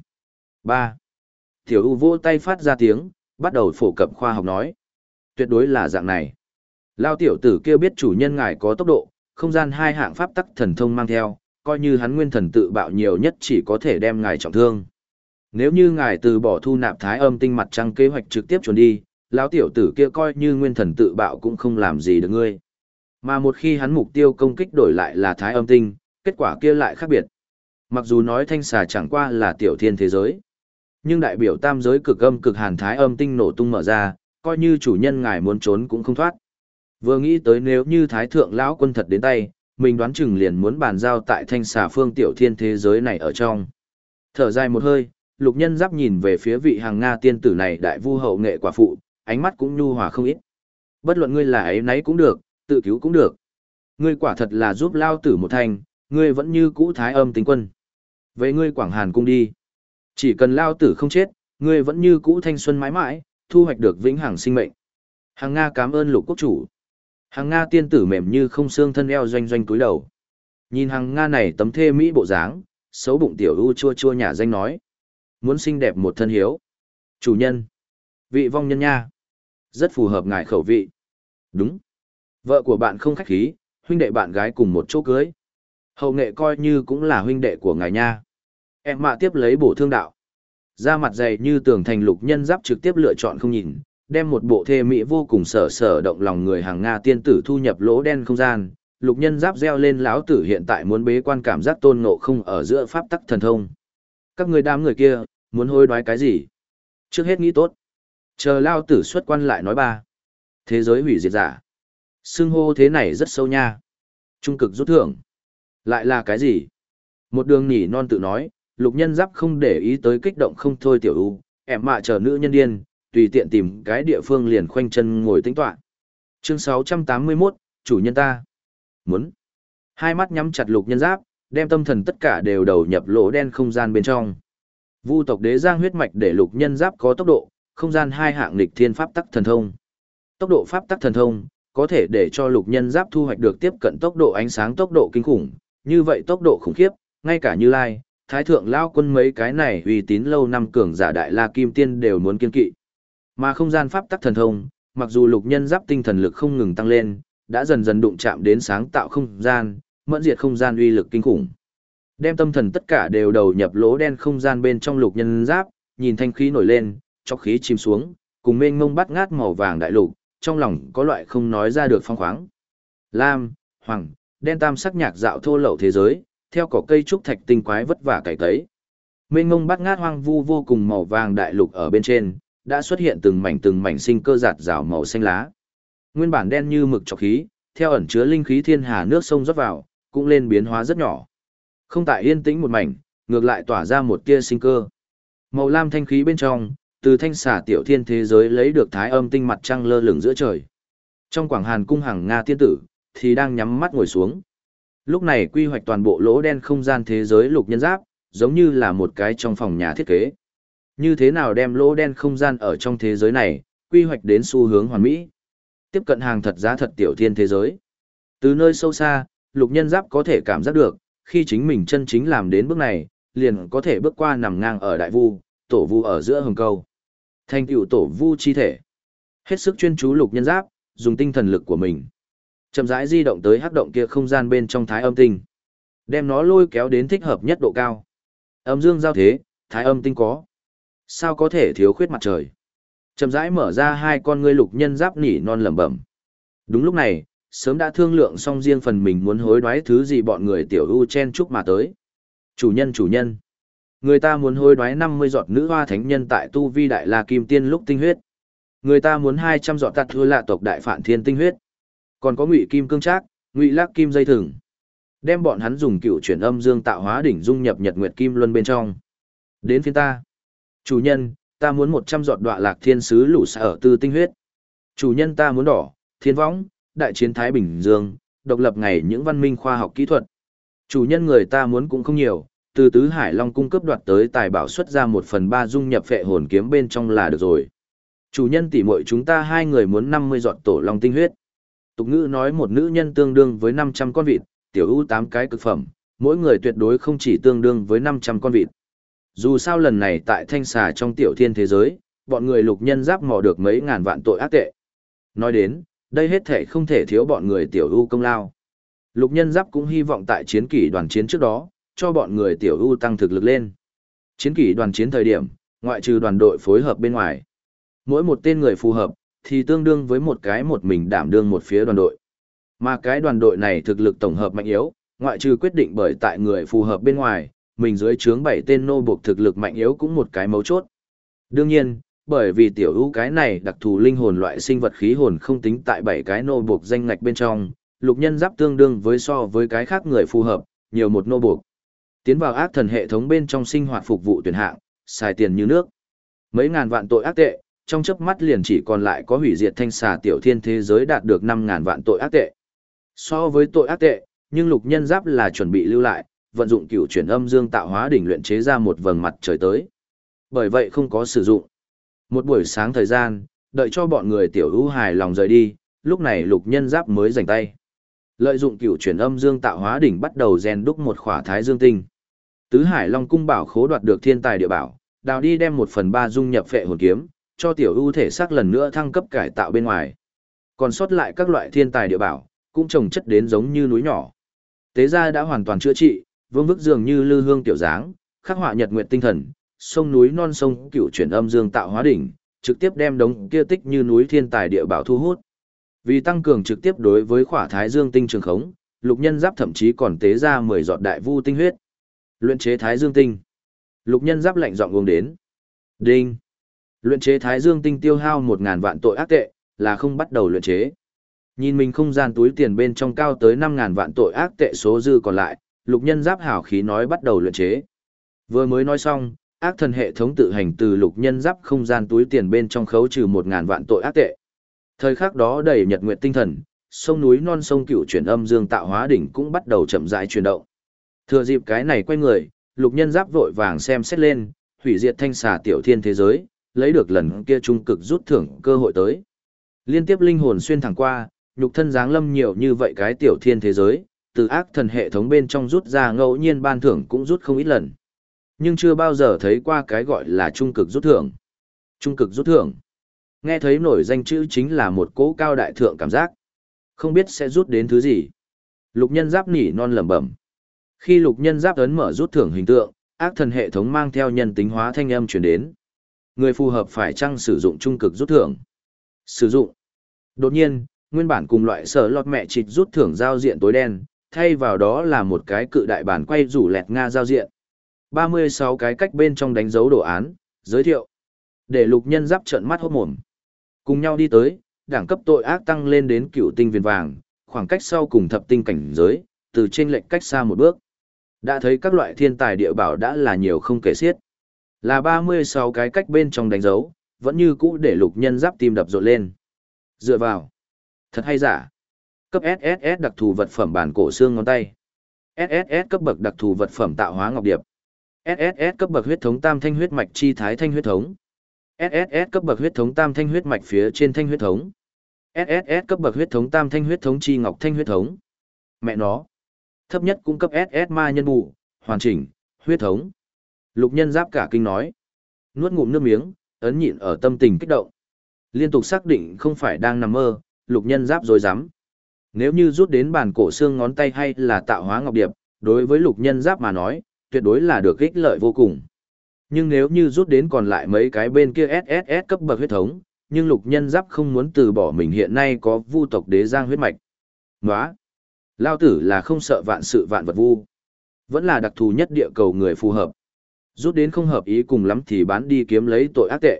3. Tiểu U vỗ tay phát ra tiếng, bắt đầu phổ cập khoa học nói. Tuyệt đối là dạng này. Lao tiểu tử kia biết chủ nhân ngài có tốc độ, không gian 2 hạng pháp tắc thần thông mang theo, coi như hắn nguyên thần tự bạo nhiều nhất chỉ có thể đem ngài trọng thương. Nếu như ngài từ bỏ thu nạp thái âm tinh mặt trăng kế hoạch trực tiếp chuẩn đi, lão tiểu tử kia coi như nguyên thần tự bạo cũng không làm gì được ngươi. Mà một khi hắn mục tiêu công kích đổi lại là thái âm tinh, kết quả kia lại khác biệt. Mặc dù nói thanh xà chẳng qua là tiểu thiên thế giới, nhưng đại biểu tam giới cực âm cực hàn thái âm tinh nổ tung mở ra, coi như chủ nhân ngài muốn trốn cũng không thoát. Vừa nghĩ tới nếu như thái thượng lão quân thật đến tay, mình đoán chừng liền muốn bàn giao tại thanh xà phương tiểu thiên thế giới này ở trong. Thở dài một hơi, lục nhân giáp nhìn về phía vị hàng Nga tiên tử này đại vu hậu nghệ quả phụ, ánh mắt cũng nhu hòa không ít. Bất luận ngươi là ấy nấy cũng được, tự cứu cũng được. Ngươi quả thật là giúp lao tử một thành, ngươi vẫn như cũ thái âm tinh quân. Về ngươi Quảng Hàn cung đi. Chỉ cần lao tử không chết, ngươi vẫn như cũ thanh xuân mãi mãi, thu hoạch được vĩnh hằng sinh mệnh. Hàng Nga cảm ơn lục quốc chủ. Hàng Nga tiên tử mềm như không xương thân eo doanh doanh cúi đầu. Nhìn hàng Nga này tấm thê mỹ bộ dáng, xấu bụng tiểu u chua chua nhà danh nói. Muốn xinh đẹp một thân hiếu. Chủ nhân. Vị vong nhân nha. Rất phù hợp ngài khẩu vị. Đúng. Vợ của bạn không khách khí, huynh đệ bạn gái cùng một chỗ cưới. Hậu nghệ coi như cũng là huynh đệ của ngài nha. Em mạ tiếp lấy bổ thương đạo. Da mặt dày như tường thành lục nhân giáp trực tiếp lựa chọn không nhìn, đem một bộ thê mỹ vô cùng sở động lòng người hàng Nga tiên tử thu nhập lỗ đen không gian. Lục nhân giáp reo lên lão tử hiện tại muốn bế quan cảm giác tôn ngộ không ở giữa pháp tắc thần thông. Các người đám người kia, muốn hối đoái cái gì? Trước hết nghĩ tốt. Chờ lao tử xuất quan lại nói ba. Thế giới hủy diệt giả. Xưng hô thế này rất sâu nha. Trung cực rút thưởng. Lại là cái gì? Một đường nhỉ non tự nói, lục nhân giáp không để ý tới kích động không thôi tiểu u, em mạ chờ nữ nhân điên, tùy tiện tìm cái địa phương liền khoanh chân ngồi tĩnh tọa. Chương 681, chủ nhân ta. Muốn. Hai mắt nhắm chặt lục nhân giáp, đem tâm thần tất cả đều đầu nhập lỗ đen không gian bên trong. Vu tộc đế giang huyết mạch để lục nhân giáp có tốc độ, không gian 2 hạng nghịch thiên pháp tắc thần thông. Tốc độ pháp tắc thần thông có thể để cho lục nhân giáp thu hoạch được tiếp cận tốc độ ánh sáng tốc độ kinh khủng, như vậy tốc độ khủng khiếp, ngay cả Như Lai, Thái thượng lao quân mấy cái này uy tín lâu năm cường giả đại la kim tiên đều muốn kiên kỵ. Mà không gian pháp tắc thần thông, mặc dù lục nhân giáp tinh thần lực không ngừng tăng lên, đã dần dần đụng chạm đến sáng tạo không gian, mẫn diệt không gian uy lực kinh khủng. Đem tâm thần tất cả đều đầu nhập lỗ đen không gian bên trong lục nhân giáp, nhìn thanh khí nổi lên, chọc khí chìm xuống, cùng mênh mông bắt ngát màu vàng đại lục, trong lòng có loại không nói ra được phong khoáng. Lam, hoàng, đen tam sắc nhạc dạo thô lậu thế giới, theo cỏ cây trúc thạch tinh quái vất vả cày cấy. Mênh mông bắt ngát hoang vu vô cùng màu vàng đại lục ở bên trên, đã xuất hiện từng mảnh sinh cơ giạt rào màu xanh lá. Nguyên bản đen như mực trọc khí, theo ẩn chứa linh khí thiên hà nước sông rót vào, cũng lên biến hóa rất nhỏ. Không tại yên tĩnh một mảnh, ngược lại tỏa ra một tia sinh cơ. Màu lam thanh khí bên trong, từ thanh xà tiểu thiên thế giới lấy được thái âm tinh mặt trăng lơ lửng giữa trời. Trong Quảng Hàn cung hàng Nga tiên tử, thì đang nhắm mắt ngồi xuống. Lúc này quy hoạch toàn bộ lỗ đen không gian thế giới lục nhân giáp, giống như là một cái trong phòng nhà thiết kế. Như thế nào đem lỗ đen không gian ở trong thế giới này, quy hoạch đến xu hướng hoàn mỹ. Tiếp cận hàng thật giá thật tiểu thiên thế giới. Từ nơi sâu xa, lục nhân giáp có thể cảm giác được, khi chính mình chân chính làm đến bước này, liền có thể bước qua nằm ngang ở đại vu, tổ vu ở giữa hừng câu. Thành tựu tổ vu chi thể. Hết sức chuyên chú lục nhân giáp, dùng tinh thần lực của mình. Chậm rãi di động tới hắc động kia không gian bên trong thái âm tinh. Đem nó lôi kéo đến thích hợp nhất độ cao. Âm dương giao thế, thái âm tinh có. Sao có thể thiếu khuyết mặt trời? Chậm rãi mở ra hai con ngươi lục nhân giáp nỉ non lẩm bẩm. Đúng lúc này, sớm đã thương lượng xong riêng phần mình muốn hối đoái thứ gì bọn người tiểu u chen chúc mà tới. Chủ nhân. Người ta muốn hối đoái 50 giọt nữ hoa thánh nhân tại tu vi đại la kim tiên lúc tinh huyết. Người ta muốn 200 giọt tạt thua lạ tộc đại phản thiên tinh huyết. Còn có ngụy kim cương trác, ngụy lắc kim dây thừng. Đem bọn hắn dùng cựu chuyển âm dương tạo hóa đỉnh dung nhập nhật nguyệt kim luân bên trong. Đến phiên ta. Chủ nhân, ta muốn 100 giọt đọa lạc thiên sứ lũ sở tư tinh huyết. Chủ nhân ta muốn đỏ, thiên võng, đại chiến Thái Bình Dương, độc lập ngày những văn minh khoa học kỹ thuật. Chủ nhân người ta muốn cũng không nhiều, từ Tứ Hải Long cung cấp đoạt tới tài bảo xuất ra 1/3 dung nhập phệ hồn kiếm bên trong là được rồi. Chủ nhân tỷ muội chúng ta hai người muốn 50 giọt tổ long tinh huyết. Tục ngữ nói một nữ nhân tương đương với 500 con vịt, tiểu ưu 8 cái cực phẩm, mỗi người tuyệt đối không chỉ tương đương với 500 con vịt. Dù sao lần này tại thanh xà trong tiểu thiên thế giới, bọn người lục nhân giáp mò được mấy ngàn vạn tội ác tệ. Nói đến, đây hết thể không thể thiếu bọn người tiểu ưu công lao. Lục nhân giáp cũng hy vọng tại chiến kỷ đoàn chiến trước đó, cho bọn người tiểu ưu tăng thực lực lên. Chiến kỷ đoàn chiến thời điểm, ngoại trừ đoàn đội phối hợp bên ngoài. Mỗi một tên người phù hợp, thì tương đương với một cái một mình đảm đương một phía đoàn đội. Mà cái đoàn đội này thực lực tổng hợp mạnh yếu, ngoại trừ quyết định bởi tại người phù hợp bên ngoài, mình dưới trướng 7 tên nô buộc thực lực mạnh yếu cũng một cái mấu chốt. Đương nhiên, bởi vì tiểu ưu cái này đặc thù linh hồn loại sinh vật khí hồn không tính tại 7 cái nô buộc danh ngạch bên trong, lục nhân giáp tương đương với so với cái khác người phù hợp, nhiều một nô buộc. Tiến vào ác thần hệ thống bên trong sinh hoạt phục vụ tuyển hạng, xài tiền như nước. Mấy ngàn vạn tội ác tệ, trong chớp mắt liền chỉ còn lại có hủy diệt thanh xà tiểu thiên thế giới đạt được 5.000 vạn tội ác tệ. So với tội ác tệ, nhưng lục nhân giáp là chuẩn bị lưu lại, vận dụng cửu chuyển âm dương tạo hóa đỉnh luyện chế ra một vầng mặt trời tới. Bởi vậy không có sử dụng. Một buổi sáng thời gian, đợi cho bọn người tiểu ưu hài lòng rời đi, lúc này lục nhân giáp mới rảnh tay. Lợi dụng cửu chuyển âm dương tạo hóa đỉnh bắt đầu rèn đúc một khỏa thái dương tinh. Tứ Hải Long cung bảo khố đoạt được thiên tài địa bảo, đào đi đem 1/3 dung nhập phệ hồn kiếm, cho tiểu ưu thể xác lần nữa thăng cấp cải tạo bên ngoài. Còn sót lại các loại thiên tài địa bảo, cũng trồng chất đến giống như núi nhỏ. Tế gia đã hoàn toàn chữa trị, vương vức dường như lư hương tiểu dáng, khắc họa nhật nguyệt tinh thần, sông núi non sông cửu chuyển âm dương tạo hóa đỉnh, trực tiếp đem đống kia tích như núi thiên tài địa bảo thu hút. Vì tăng cường trực tiếp đối với khỏa thái dương tinh trường khống, lục nhân giáp thậm chí còn tế ra 10 giọt đại vu tinh huyết. Luyện chế thái dương tinh. Lục nhân giáp lạnh giọng uống đến. Đinh. Luyện chế thái dương tinh tiêu hao 1.000 vạn tội ác tệ, là không bắt đầu luyện chế. Nhìn mình không gian túi tiền bên trong cao tới 5.000 vạn tội ác tệ số dư còn lại, lục nhân giáp hảo khí nói bắt đầu luyện chế. Vừa mới nói xong, ác thần hệ thống tự hành từ lục nhân giáp không gian túi tiền bên trong khấu trừ 1.000 vạn tội ác tệ. Thời khắc đó đầy nhật nguyệt tinh thần, sông núi non sông cửu chuyển âm dương tạo hóa đỉnh cũng bắt đầu chậm rãi chuyển động. Thừa dịp cái này quay người, lục nhân giáp vội vàng xem xét lên, hủy diệt thanh xà tiểu thiên thế giới, lấy được lần kia trung cực rút thưởng cơ hội tới. Liên tiếp linh hồn xuyên thẳng qua, nhục thân giáng lâm nhiều như vậy cái tiểu thiên thế giới, từ ác thần hệ thống bên trong rút ra ngẫu nhiên ban thưởng cũng rút không ít lần. Nhưng chưa bao giờ thấy qua cái gọi là trung cực rút thưởng. Trung cực rút thưởng. Nghe thấy nổi danh chữ chính là một cỗ cao đại thượng cảm giác. Không biết sẽ rút đến thứ gì. Lục nhân giáp nỉ non lẩm bẩm. Khi lục nhân giáp ấn mở rút thưởng hình tượng, ác thần hệ thống mang theo nhân tính hóa thanh âm truyền đến. Người phù hợp phải chăng sử dụng trung cực rút thưởng? Sử dụng. Đột nhiên, nguyên bản cùng loại sở lọt mẹ chịt rút thưởng giao diện tối đen, thay vào đó là một cái cự đại bản quay rủ lẹt nga giao diện. 36 cái cách bên trong đánh dấu đồ án, giới thiệu. Để lục nhân giáp trợn mắt hốt mồm. Cùng nhau đi tới, đẳng cấp tội ác tăng lên đến cựu tinh viền vàng, khoảng cách sau cùng thập tinh cảnh giới, từ trên lệnh cách xa một bước. Đã thấy các loại thiên tài địa bảo đã là nhiều không kể xiết. Là 36 cái cách bên trong đánh dấu, vẫn như cũ để lục nhân giáp tim đập rộn lên. Dựa vào. Thật hay giả. Cấp SSS đặc thù vật phẩm bản cổ xương ngón tay. SSS cấp bậc đặc thù vật phẩm tạo hóa ngọc điệp. SSS cấp bậc huyết thống tam thanh huyết mạch chi thái thanh huyết thống. SSS cấp bậc huyết thống tam thanh huyết mạch phía trên thanh huyết thống. SSS cấp bậc huyết thống tam thanh huyết thống chi ngọc thanh huyết thống. Mẹ nó. Thấp nhất cung cấp SS ma nhân bù, hoàn chỉnh, huyết thống. Lục nhân giáp cả kinh nói. Nuốt ngụm nước miếng, ấn nhịn ở tâm tình kích động. Liên tục xác định không phải đang nằm mơ, lục nhân giáp rồi dám. Nếu như rút đến bản cổ xương ngón tay hay là tạo hóa ngọc điệp, đối với lục nhân giáp mà nói, tuyệt đối là được ích lợi vô cùng. Nhưng nếu như rút đến còn lại mấy cái bên kia SSS cấp bậc huyết thống, nhưng lục nhân giáp không muốn từ bỏ mình hiện nay có vu tộc đế giang huyết mạch. Nóa! Lao tử là không sợ vạn sự vạn vật vu. Vẫn là đặc thù nhất địa cầu người phù hợp. Rút đến không hợp ý cùng lắm thì bán đi kiếm lấy tội ác tệ.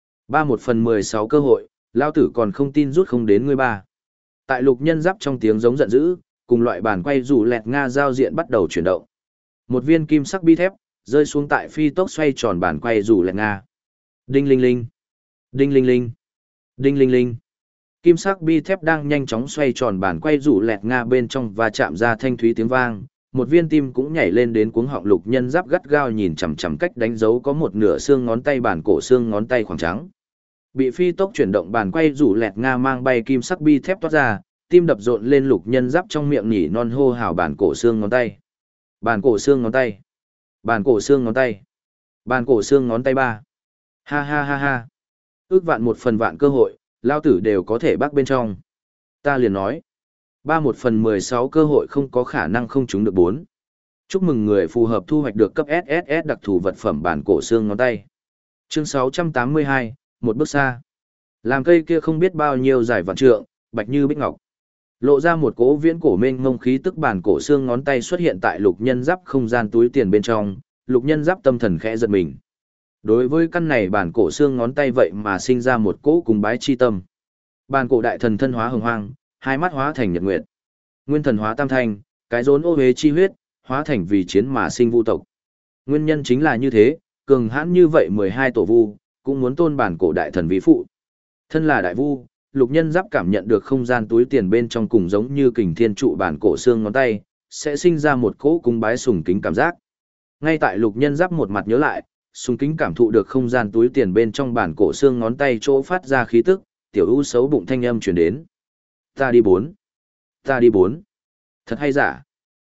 1/16 cơ hội, Lao tử còn không tin rút không đến ngươi ba. Tại lục nhân giáp trong tiếng giống giận dữ, cùng loại bàn quay rủ lẹt nga giao diện bắt đầu chuyển động. Một viên kim sắc bi thép, rơi xuống tại phi tốc xoay tròn bàn quay rủ lẹt Nga. Đinh linh linh, đinh linh linh, đinh linh linh. Kim sắc bi thép đang nhanh chóng xoay tròn bàn quay rủ lẹt Nga bên trong và chạm ra thanh thúy tiếng vang, một viên tim cũng nhảy lên đến cuống họng. Lục Nhân Giáp gắt gao nhìn chằm chằm cách đánh dấu có một nửa xương ngón tay bàn cổ xương ngón tay khoảng trắng. Bị phi tốc chuyển động bàn quay rủ lẹt Nga mang bay kim sắc bi thép toát ra, tim đập rộn lên. Lục Nhân Giáp trong miệng nhỉ non hô hào bàn cổ xương ngón tay. Bàn cổ xương ngón tay. Bàn cổ xương ngón tay. Bàn cổ xương ngón tay ba. Ha ha ha ha. Ước vạn một phần vạn cơ hội, lao tử đều có thể bắt bên trong. Ta liền nói. 3/1/16 cơ hội không có khả năng không trúng được 4. Chúc mừng người phù hợp thu hoạch được cấp SSS đặc thù vật phẩm bản cổ xương ngón tay. Chương 682, một bước xa. Làm cây kia không biết bao nhiêu dài vạn trượng, bạch như bích ngọc. Lộ ra một cỗ viễn cổ mênh mông khí tức. Bản cổ xương ngón tay xuất hiện tại Lục Nhân Giáp không gian túi tiền bên trong, Lục Nhân Giáp tâm thần khẽ giật mình. Đối với căn này bản cổ xương ngón tay vậy mà sinh ra một cỗ cùng bái chi tâm. Bản cổ đại thần thân hóa hồng hoang, hai mắt hóa thành nhật nguyệt. Nguyên thần hóa tam thanh, cái rốn ô hế chi huyết, hóa thành vì chiến mà sinh vu tộc. Nguyên nhân chính là như thế, cường hãn như vậy 12 tổ vu, cũng muốn tôn bản cổ đại thần vi phụ. Thân là đại vu, Lục Nhân Giáp cảm nhận được không gian túi tiền bên trong cùng giống như kình thiên trụ bản cổ xương ngón tay, sẽ sinh ra một cỗ cung bái sùng kính cảm giác. Ngay tại Lục Nhân Giáp một mặt nhớ lại, sùng kính cảm thụ được không gian túi tiền bên trong bản cổ xương ngón tay chỗ phát ra khí tức, tiểu u xấu bụng thanh âm truyền đến. Ta đi 4. Ta đi 4. Thật hay giả?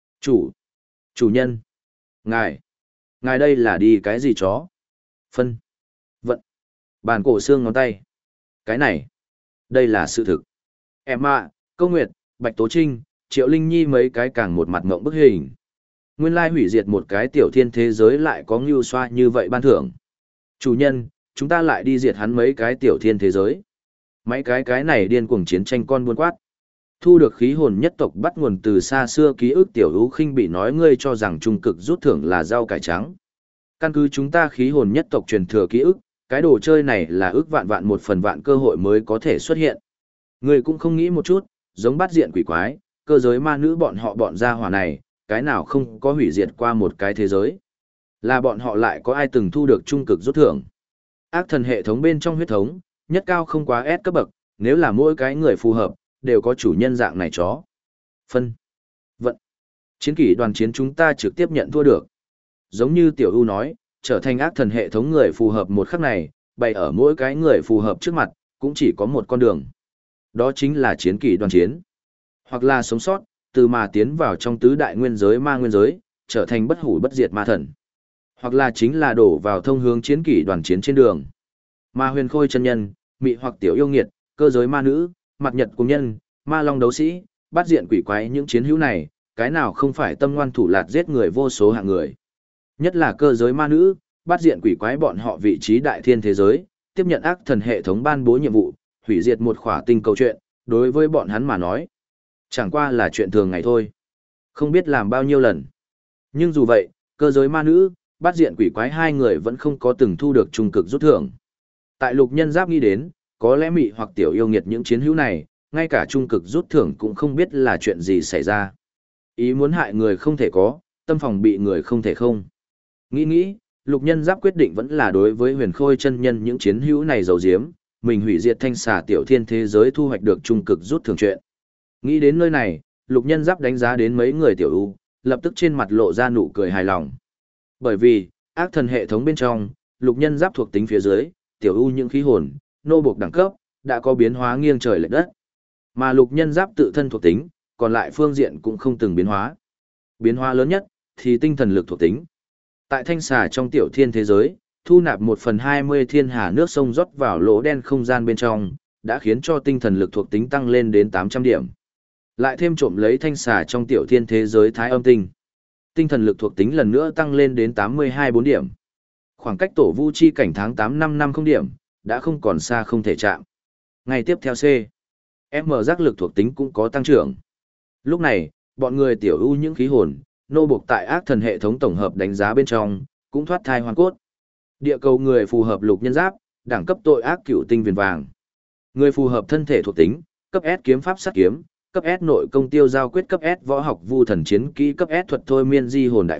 Chủ nhân. Ngài đây là đi cái gì chó? Phân. Vận. Bản cổ xương ngón tay. Cái này. Đây là sự thực. Em ạ, Câu Nguyệt, Bạch Tố Trinh, Triệu Linh Nhi mấy cái càng một mặt ngộng bức hình. Nguyên lai hủy diệt một cái tiểu thiên thế giới lại có ngưu xoa như vậy ban thưởng. Chủ nhân, chúng ta lại đi diệt hắn mấy cái tiểu thiên thế giới. Mấy cái này điên cuồng chiến tranh con buôn quát. Thu được khí hồn nhất tộc bắt nguồn từ xa xưa ký ức. Tiểu Hữu Khinh bị nói ngươi cho rằng trung cực rút thưởng là rau cải trắng. Căn cứ chúng ta khí hồn nhất tộc truyền thừa ký ức, cái đồ chơi này là ước vạn vạn một phần vạn cơ hội mới có thể xuất hiện. Ngươi cũng không nghĩ một chút, giống bắt diện quỷ quái, cơ giới ma nữ bọn gia hỏa này, cái nào không có hủy diệt qua một cái thế giới. Là bọn họ lại có ai từng thu được trung cực rút thưởng. Ác thần hệ thống bên trong huyết thống, nhất cao không quá S cấp bậc, nếu là mỗi cái người phù hợp, đều có chủ nhân dạng này chó. Phân. Vận. Chiến kỷ đoàn chiến chúng ta trực tiếp nhận thua được. Giống như Tiểu U nói, trở thành ác thần hệ thống người phù hợp một khắc này, bày ở mỗi cái người phù hợp trước mặt, cũng chỉ có một con đường. Đó chính là chiến kỷ đoàn chiến. Hoặc là sống sót, từ mà tiến vào trong tứ đại nguyên giới ma nguyên giới, trở thành bất hủ bất diệt ma thần. Hoặc là chính là đổ vào thông hướng chiến kỷ đoàn chiến trên đường. Ma huyền khôi chân nhân, mị hoặc tiểu yêu nghiệt, cơ giới ma nữ, mặt nhật cùng nhân, ma long đấu sĩ, bắt diện quỷ quái, những chiến hữu này, cái nào không phải tâm ngoan thủ lạt giết người vô số hạng người. Nhất là cơ giới ma nữ, bắt diện quỷ quái bọn họ vị trí đại thiên thế giới, tiếp nhận ác thần hệ thống ban bố nhiệm vụ, hủy diệt một khỏa tinh cầu chuyện, đối với bọn hắn mà nói, chẳng qua là chuyện thường ngày thôi. Không biết làm bao nhiêu lần. Nhưng dù vậy, cơ giới ma nữ, bắt diện quỷ quái hai người vẫn không có từng thu được trung cực rút thưởng. Tại Lục Nhân Giáp nghĩ đến, có lẽ mị hoặc tiểu yêu nghiệt những chiến hữu này, ngay cả trung cực rút thưởng cũng không biết là chuyện gì xảy ra. Ý muốn hại người không thể có, tâm phòng bị người không thể không. Nghĩ, Lục Nhân Giáp quyết định vẫn là đối với huyền khôi chân nhân những chiến hữu này giấu giếm, mình hủy diệt thanh xà tiểu thiên thế giới thu hoạch được trung cực rút thưởng chuyện. Nghĩ đến nơi này, Lục Nhân Giáp đánh giá đến mấy người tiểu ưu, lập tức trên mặt lộ ra nụ cười hài lòng. Bởi vì, ác thần hệ thống bên trong, Lục Nhân Giáp thuộc tính phía dưới, tiểu ưu những khí hồn, nô buộc đẳng cấp, đã có biến hóa nghiêng trời lệch đất. Mà Lục Nhân Giáp tự thân thuộc tính, còn lại phương diện cũng không từng biến hóa. Biến hóa lớn nhất, thì tinh thần lực thuộc tính. Tại thanh xà trong tiểu thiên thế giới, thu nạp 1/20 thiên hà nước sông rót vào lỗ đen không gian bên trong, đã khiến cho tinh thần lực thuộc tính tăng lên đến 800 điểm. Lại thêm trộm lấy thanh xà trong tiểu thiên thế giới thái âm tinh. Tinh thần lực thuộc tính lần nữa tăng lên đến 82-4 điểm. Khoảng cách tổ vu chi cảnh tháng 8 năm năm không điểm, đã không còn xa không thể chạm. Ngày tiếp theo C. M giác lực thuộc tính cũng có tăng trưởng. Lúc này, bọn người tiểu ưu những khí hồn, nô buộc tại ác thần hệ thống tổng hợp đánh giá bên trong, cũng thoát thai hoàn cốt. Địa cầu người phù hợp Lục Nhân Giáp, đẳng cấp tội ác cửu tinh viền vàng. Người phù hợp thân thể thuộc tính, cấp S kiếm pháp sát kiếm, cấp S nội công tiêu giao quyết, cấp S võ học vu thần chiến kỹ, cấp S thuật thôi miên di hồn đại pháp,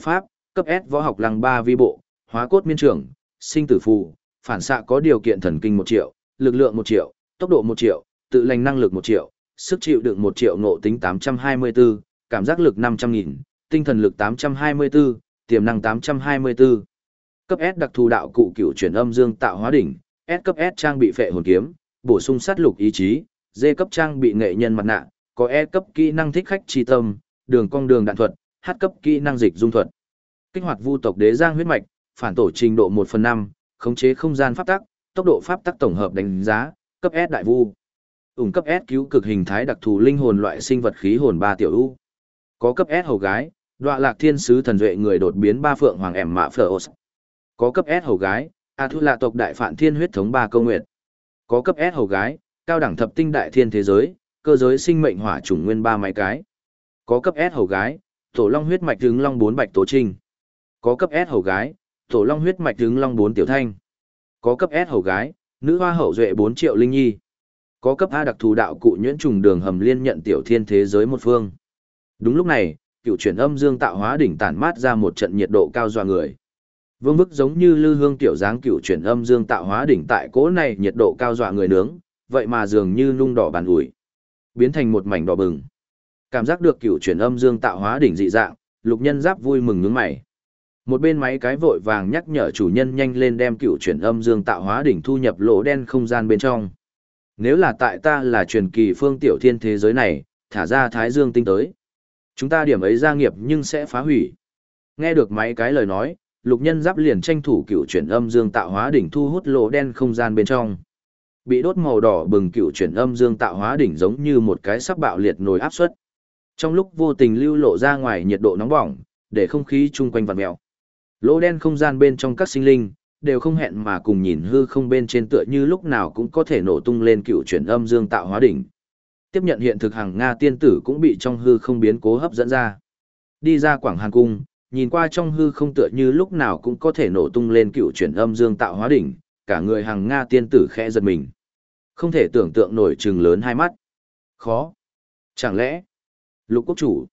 cấp S võ học lăng ba vi bộ, hóa cốt miên trưởng, sinh tử phù, phản xạ có điều kiện thần kinh 1 triệu, lực lượng 1 triệu, tốc độ 1 triệu, tự lành năng lực 1 triệu, sức chịu đựng 1 triệu, ngộ tính 824, cảm giác lực 500.000, tinh thần lực 824, tiềm năng 824. Cấp S đặc thù đạo cụ cựu chuyển âm dương tạo hóa đỉnh, S cấp S trang bị phệ hồn kiếm, bổ sung sát lục ý chí, D cấp trang bị nghệ nhân mặt nạ, có E cấp kỹ năng thích khách chi tâm, đường cong đường đạn thuật, H cấp kỹ năng dịch dung thuật. Kích hoạt vu tộc đế giang huyết mạch, phản tổ trình độ 1/5, khống chế không gian pháp tắc, tốc độ pháp tắc tổng hợp đánh giá, cấp S đại vu. Ủng cấp S cứu cực hình thái đặc thù linh hồn loại sinh vật khí hồn 3 tiểu u. Có cấp S hầu gái, Đoạ Lạc Thiên sứ thần duệ người đột biến 3 phượng hoàng ẻm mạ Phlos. Có cấp S hầu gái, A Thu Lạ tộc đại phạn thiên huyết thống 3 câu nguyệt. Có cấp S hầu gái, cao đẳng thập tinh đại thiên thế giới, cơ giới sinh mệnh hỏa chủng nguyên 3 máy cái. Có cấp S hầu gái, tổ long huyết mạch hướng long 4 bạch tố trinh. Có cấp S hầu gái, tổ long huyết mạch hướng long 4 tiểu thanh. Có cấp S hầu gái, nữ hoa hậu duệ 4 triệu linh nhi. Có cấp A đặc thù đạo cụ nhuyễn trùng đường hầm liên nhận tiểu thiên thế giới một phương. Đúng lúc này, cựu chuyển âm dương tạo hóa đỉnh tản mát ra một trận nhiệt độ cao dọa người. Vương bức giống như lư hương tiểu dáng cựu chuyển âm dương tạo hóa đỉnh tại cỗ này nhiệt độ cao dọa người nướng, vậy mà dường như nung đỏ bàn ủi, biến thành một mảnh đỏ bừng. Cảm giác được cựu chuyển âm dương tạo hóa đỉnh dị dạng, Lục Nhân Giáp vui mừng nhướng mày. Một bên máy cái vội vàng nhắc nhở chủ nhân nhanh lên đem cựu chuyển âm dương tạo hóa đỉnh thu nhập lỗ đen không gian bên trong. Nếu là tại ta là truyền kỳ phương tiểu thiên thế giới này, thả ra Thái Dương tinh tới. Chúng ta điểm ấy gia nghiệp nhưng sẽ phá hủy. Nghe được máy cái lời nói, Lục Nhân Giáp liền tranh thủ cựu chuyển âm dương tạo hóa đỉnh thu hút lỗ đen không gian bên trong. Bị đốt màu đỏ bừng cựu chuyển âm dương tạo hóa đỉnh giống như một cái sắp bạo liệt nồi áp suất. Trong lúc vô tình lưu lộ ra ngoài nhiệt độ nóng bỏng, để không khí chung quanh vặn mèo. Lỗ đen không gian bên trong các sinh linh đều không hẹn mà cùng nhìn hư không bên trên tựa như lúc nào cũng có thể nổ tung lên cựu chuyển âm dương tạo hóa đỉnh. Tiếp nhận hiện thực hàng Nga tiên tử cũng bị trong hư không biến cố hấp dẫn ra. Đi ra Quảng Hàn cung, nhìn qua trong hư không tựa như lúc nào cũng có thể nổ tung lên cựu chuyển âm dương tạo hóa đỉnh, cả người hàng Nga tiên tử khẽ giật mình. Không thể tưởng tượng nổi trừng lớn hai mắt. Khó. Chẳng lẽ, Lục quốc chủ,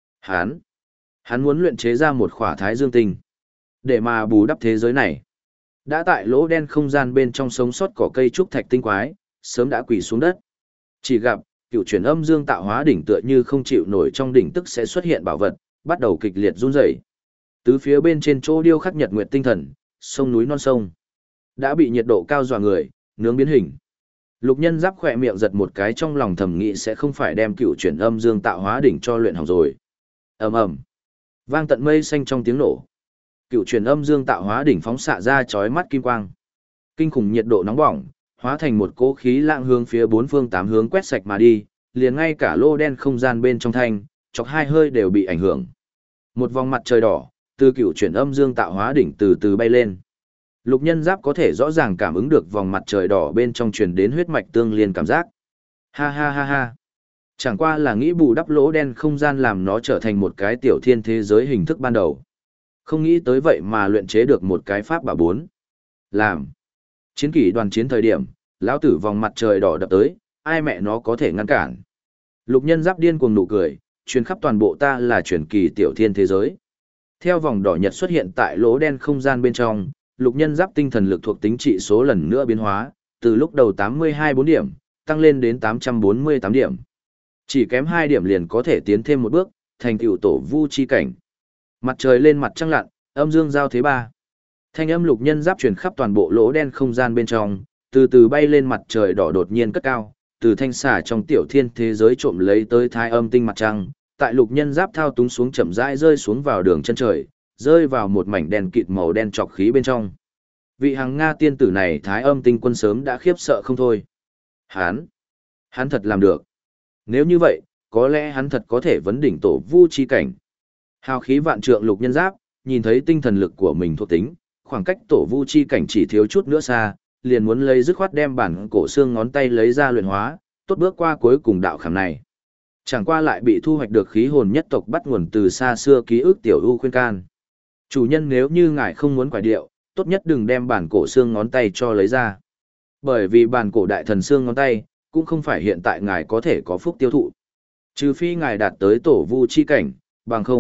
hắn muốn luyện chế ra một khỏa Thái Dương tinh, để mà bù đắp thế giới này. Đã tại lỗ đen không gian bên trong sống sót cỏ cây trúc thạch tinh quái, sớm đã quỳ xuống đất. Chỉ gặp, cựu chuyển âm dương tạo hóa đỉnh tựa như không chịu nổi trong đỉnh tức sẽ xuất hiện bảo vật, bắt đầu kịch liệt run rẩy. Tứ phía bên trên chỗ điêu khắc nhật nguyệt tinh thần, sông núi non sông, đã bị nhiệt độ cao dọa người, nướng biến hình. Lục Nhân Giáp khỏe miệng giật một cái, trong lòng thầm nghĩ sẽ không phải đem cựu chuyển âm dương tạo hóa đỉnh cho luyện hỏng rồi. Ầm ầm, vang tận mây xanh trong tiếng nổ. Cựu chuyển âm dương tạo hóa đỉnh phóng xạ ra chói mắt kim quang. Kinh khủng nhiệt độ nóng bỏng, hóa thành một cỗ khí lạng hướng phía bốn phương tám hướng quét sạch mà đi, liền ngay cả lô đen không gian bên trong thanh, chọc hai hơi đều bị ảnh hưởng. Một vòng mặt trời đỏ, từ cựu chuyển âm dương tạo hóa đỉnh từ từ bay lên. Lục Nhân Giáp có thể rõ ràng cảm ứng được vòng mặt trời đỏ bên trong truyền đến huyết mạch tương liên cảm giác. Ha ha ha ha. Chẳng qua là nghĩ bù đắp lỗ đen không gian làm nó trở thành một cái tiểu thiên thế giới hình thức ban đầu. Không nghĩ tới vậy mà luyện chế được một cái pháp bảo 4. Làm. Chiến kỷ đoàn chiến thời điểm, lão tử vòng mặt trời đỏ đập tới, ai mẹ nó có thể ngăn cản. Lục Nhân Giáp điên cuồng nụ cười, truyền khắp toàn bộ ta là truyền kỳ tiểu thiên thế giới. Theo vòng đỏ nhật xuất hiện tại lỗ đen không gian bên trong, Lục Nhân Giáp tinh thần lực thuộc tính trị số lần nữa biến hóa, từ lúc đầu 82-4 điểm, tăng lên đến 848 điểm. Chỉ kém 2 điểm liền có thể tiến thêm một bước, thành tựu tổ vu chi cảnh. Mặt trời lên mặt trăng lặn, âm dương giao thế 3. Thanh âm Lục Nhân Giáp truyền khắp toàn bộ lỗ đen không gian bên trong, từ từ bay lên mặt trời đỏ đột nhiên cất cao, từ thanh xà trong tiểu thiên thế giới trộm lấy tới thái âm tinh mặt trăng, tại Lục Nhân Giáp thao túng xuống chậm rãi rơi xuống vào đường chân trời, rơi vào một mảnh đen kịt màu đen trọc khí bên trong. Vị hàng Nga tiên tử này thái âm tinh quân sớm đã khiếp sợ không thôi. Hắn thật làm được. Nếu như vậy, có lẽ hắn thật có thể vấn đỉnh tổ vu chi cảnh. Hào khí vạn trượng Lục Nhân Giáp, nhìn thấy tinh thần lực của mình thuộc tính, khoảng cách tổ vu chi cảnh chỉ thiếu chút nữa xa, liền muốn lấy dứt khoát đem bản cổ xương ngón tay lấy ra luyện hóa, tốt bước qua cuối cùng đạo khảm này. Chẳng qua lại bị thu hoạch được khí hồn nhất tộc bắt nguồn từ xa xưa ký ức tiểu u khuyên can. Chủ nhân nếu như ngài không muốn quải điệu, tốt nhất đừng đem bản cổ xương ngón tay cho lấy ra. Bởi vì bản cổ đại thần xương ngón tay, cũng không phải hiện tại ngài có thể có phúc tiêu thụ. Trừ phi ngài đạt tới tổ vu chi cảnh, bằng không,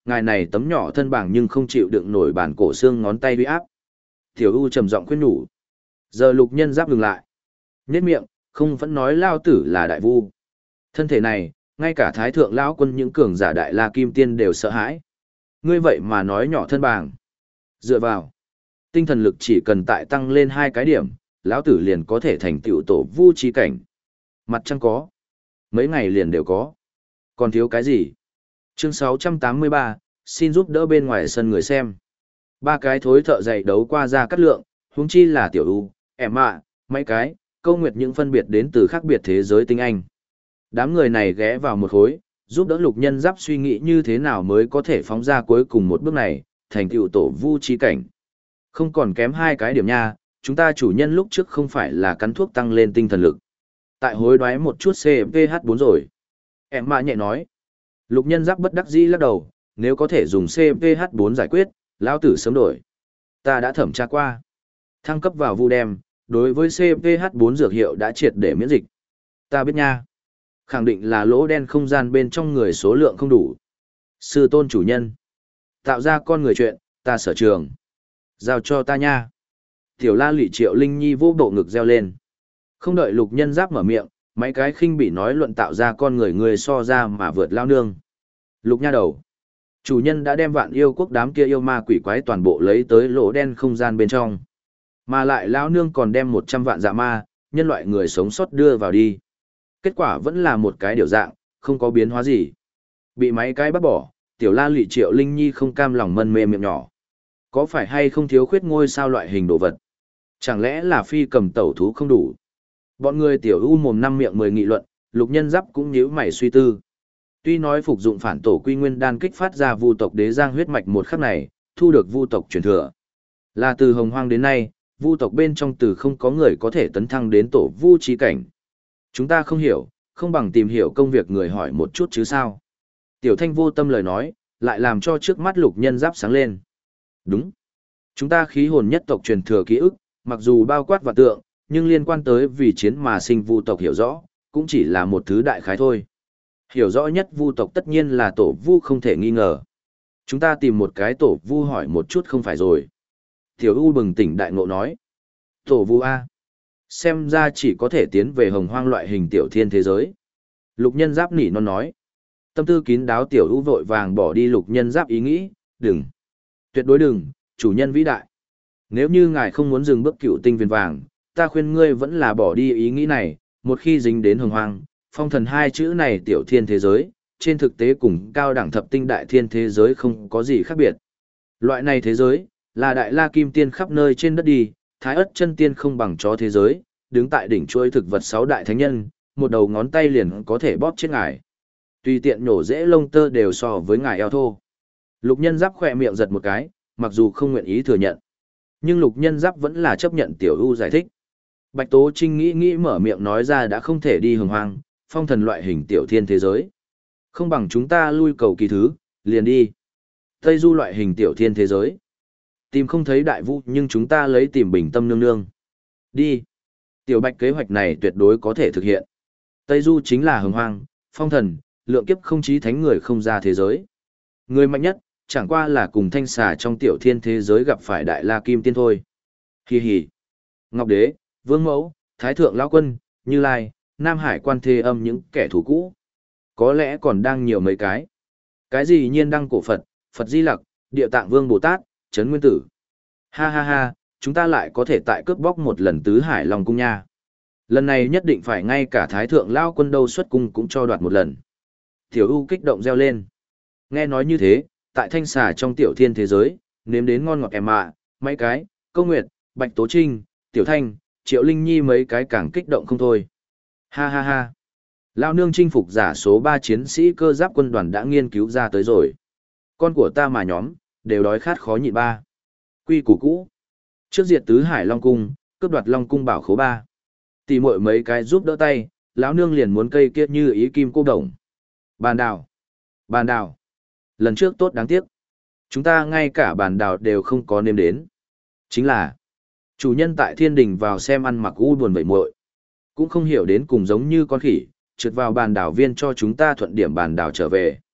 ngài này tấm nhỏ thân bằng nhưng không chịu đựng nổi bản cổ xương ngón tay uy áp. Tiểu U trầm giọng khuyên nhủ. Giờ Lục Nhân Giáp ngừng lại. Nhếch miệng, không vẫn nói lao tử là đại vu. Thân thể này, ngay cả thái thượng lão quân những cường giả đại la kim tiên đều sợ hãi. Ngươi vậy mà nói nhỏ thân bàng. Dựa vào. Tinh thần lực chỉ cần tại tăng lên 2 cái điểm, lão tử liền có thể thành tựu tổ vu chi cảnh. Mặt trăng có. Mấy ngày liền đều có. Còn thiếu cái gì? Chương 683, xin giúp đỡ bên ngoài sân người xem. 3 cái thối thợ dày đấu qua ra cắt lượng, huống chi là tiểu U, em ạ, mấy cái, câu nguyệt những phân biệt đến từ khác biệt thế giới tinh anh. Đám người này ghé vào một khối, giúp đỡ Lục Nhân Giáp suy nghĩ như thế nào mới có thể phóng ra cuối cùng một bước này, thành tựu tổ vu chi cảnh. Không còn kém 2 cái điểm nha, chúng ta chủ nhân lúc trước không phải là cắn thuốc tăng lên tinh thần lực. Tại hối đoái một chút CPH4 rồi. Em mạ nhẹ nói. Lục Nhân Giáp bất đắc dĩ lắc đầu, nếu có thể dùng CPH4 giải quyết, lão tử sớm đổi. Ta đã thẩm tra qua. Thăng cấp vào vu đem, đối với CPH4 dược hiệu đã triệt để miễn dịch. Ta biết nha. Khẳng định là lỗ đen không gian bên trong người số lượng không đủ. Sư tôn chủ nhân. Tạo ra con người chuyện, ta sở trường. Giao cho ta nha. Tiểu La Lị Triệu Linh Nhi vô bộ ngực reo lên. Không đợi Lục Nhân Giáp mở miệng, mấy cái khinh bị nói luận tạo ra con người so ra mà vượt lao nương. Lục nha đầu. Chủ nhân đã đem Vạn Yêu Quốc đám kia yêu ma quỷ quái toàn bộ lấy tới lỗ đen không gian bên trong. Mà lại lão nương còn đem 100 vạn dạ ma, nhân loại người sống sót đưa vào đi. Kết quả vẫn là một cái điều dạng, không có biến hóa gì. Bị mấy cái bắt bỏ, Tiểu La Lị Triệu Linh Nhi không cam lòng mân mê miệng nhỏ. Có phải hay không thiếu khuyết ngôi sao loại hình đồ vật? Chẳng lẽ là phi cầm tẩu thú không đủ? Bọn người Tiểu U mồm năm miệng 10 nghị luận, Lục Nhân Giáp cũng nhíu mày suy tư. Tuy nói phục dụng phản tổ quy nguyên đan kích phát ra vu tộc đế giang huyết mạch một khắc này, thu được vu tộc truyền thừa. Là từ hồng hoang đến nay, vu tộc bên trong từ không có người có thể tấn thăng đến tổ vu chi cảnh. Chúng ta không hiểu, không bằng tìm hiểu công việc người hỏi một chút chứ sao. Tiểu Thanh vô tâm lời nói, lại làm cho trước mắt Lục Nhân Giáp sáng lên. Đúng. Chúng ta khí hồn nhất tộc truyền thừa ký ức, mặc dù bao quát và tượng, nhưng liên quan tới vì chiến mà sinh vu tộc hiểu rõ, cũng chỉ là một thứ đại khái thôi. Hiểu rõ nhất vu tộc tất nhiên là tổ vu không thể nghi ngờ. Chúng ta tìm một cái tổ vu hỏi một chút không phải rồi. Tiểu U bừng tỉnh đại ngộ nói. Tổ vu A. Xem ra chỉ có thể tiến về hồng hoang loại hình tiểu thiên thế giới. Lục Nhân Giáp nỉ non nói. Tâm tư kín đáo Tiểu U vội vàng bỏ đi Lục Nhân Giáp ý nghĩ, đừng. Tuyệt đối đừng, chủ nhân vĩ đại. Nếu như ngài không muốn dừng bước cựu tinh viền vàng, ta khuyên ngươi vẫn là bỏ đi ý nghĩ này, một khi dính đến hồng hoang, phong thần 2 chữ này tiểu thiên thế giới, trên thực tế cùng cao đẳng thập tinh đại thiên thế giới không có gì khác biệt. Loại này thế giới, là đại la kim tiên khắp nơi trên đất đi, thái ất chân tiên không bằng chó thế giới, đứng tại đỉnh chuỗi thực vật 6 đại thánh nhân, một đầu ngón tay liền có thể bóp chết ngài. Tùy tiện nhổ rễ lông tơ đều so với ngài eo thô. Lục Nhân Giáp khỏe miệng giật một cái, mặc dù không nguyện ý thừa nhận. Nhưng Lục Nhân Giáp vẫn là chấp nhận Tiểu U giải thích. Bạch Tố Trinh nghĩ mở miệng nói ra đã không thể đi hồng hoang, phong thần loại hình tiểu thiên thế giới. Không bằng chúng ta lui cầu kỳ thứ, liền đi. Tây du loại hình tiểu thiên thế giới. Tìm không thấy đại vũ nhưng chúng ta lấy tìm bình tâm nương nương. Đi. Tiểu Bạch kế hoạch này tuyệt đối có thể thực hiện. Tây du chính là hồng hoang, phong thần, lượng kiếp không chí thánh người không ra thế giới. Người mạnh nhất, chẳng qua là cùng thanh xà trong tiểu thiên thế giới gặp phải đại la kim tiên thôi. Hi hi. Ngọc Đế, Vương Mẫu, Thái Thượng Lão Quân, Như Lai, Nam Hải Quan Thế Âm những kẻ thù cũ. Có lẽ còn đang nhiều mấy cái. Cái gì Nhiên Đăng Cổ Phật, Phật Di Lặc, Địa Tạng Vương Bồ Tát, Trấn Nguyên Tử. Ha ha ha, chúng ta lại có thể tại cướp bóc một lần tứ hải Long Cung nha. Lần này nhất định phải ngay cả Thái Thượng Lão Quân đâu xuất cung cũng cho đoạt một lần. Tiểu U kích động reo lên. Nghe nói như thế, tại thanh xà trong tiểu thiên thế giới, nếm đến ngon ngọt em ạ, mấy cái, Câu Nguyệt, Bạch Tố Trinh, Tiểu Thanh, Triệu Linh Nhi mấy cái càng kích động không thôi. Ha ha ha. Lao nương chinh phục giả số 3 chiến sĩ cơ giáp quân đoàn đã nghiên cứu ra tới rồi. Con của ta mà nhóm, đều đói khát khó nhịn ba. Quy củ cũ. Trước diệt tứ hải Long Cung, cướp đoạt Long Cung bảo khố 3. Tỷ muội mấy cái giúp đỡ tay, lão nương liền muốn cây kiết như ý kim cô đồng. Bàn đào. Bàn đào. Lần trước tốt đáng tiếc. Chúng ta ngay cả bàn đào đều không có nêm đến. Chính là chủ nhân tại thiên đình vào xem ăn mặc u buồn vậy muội, cũng không hiểu đến cùng giống như con khỉ, trượt vào bàn đảo viên cho chúng ta thuận điểm bàn đảo trở về.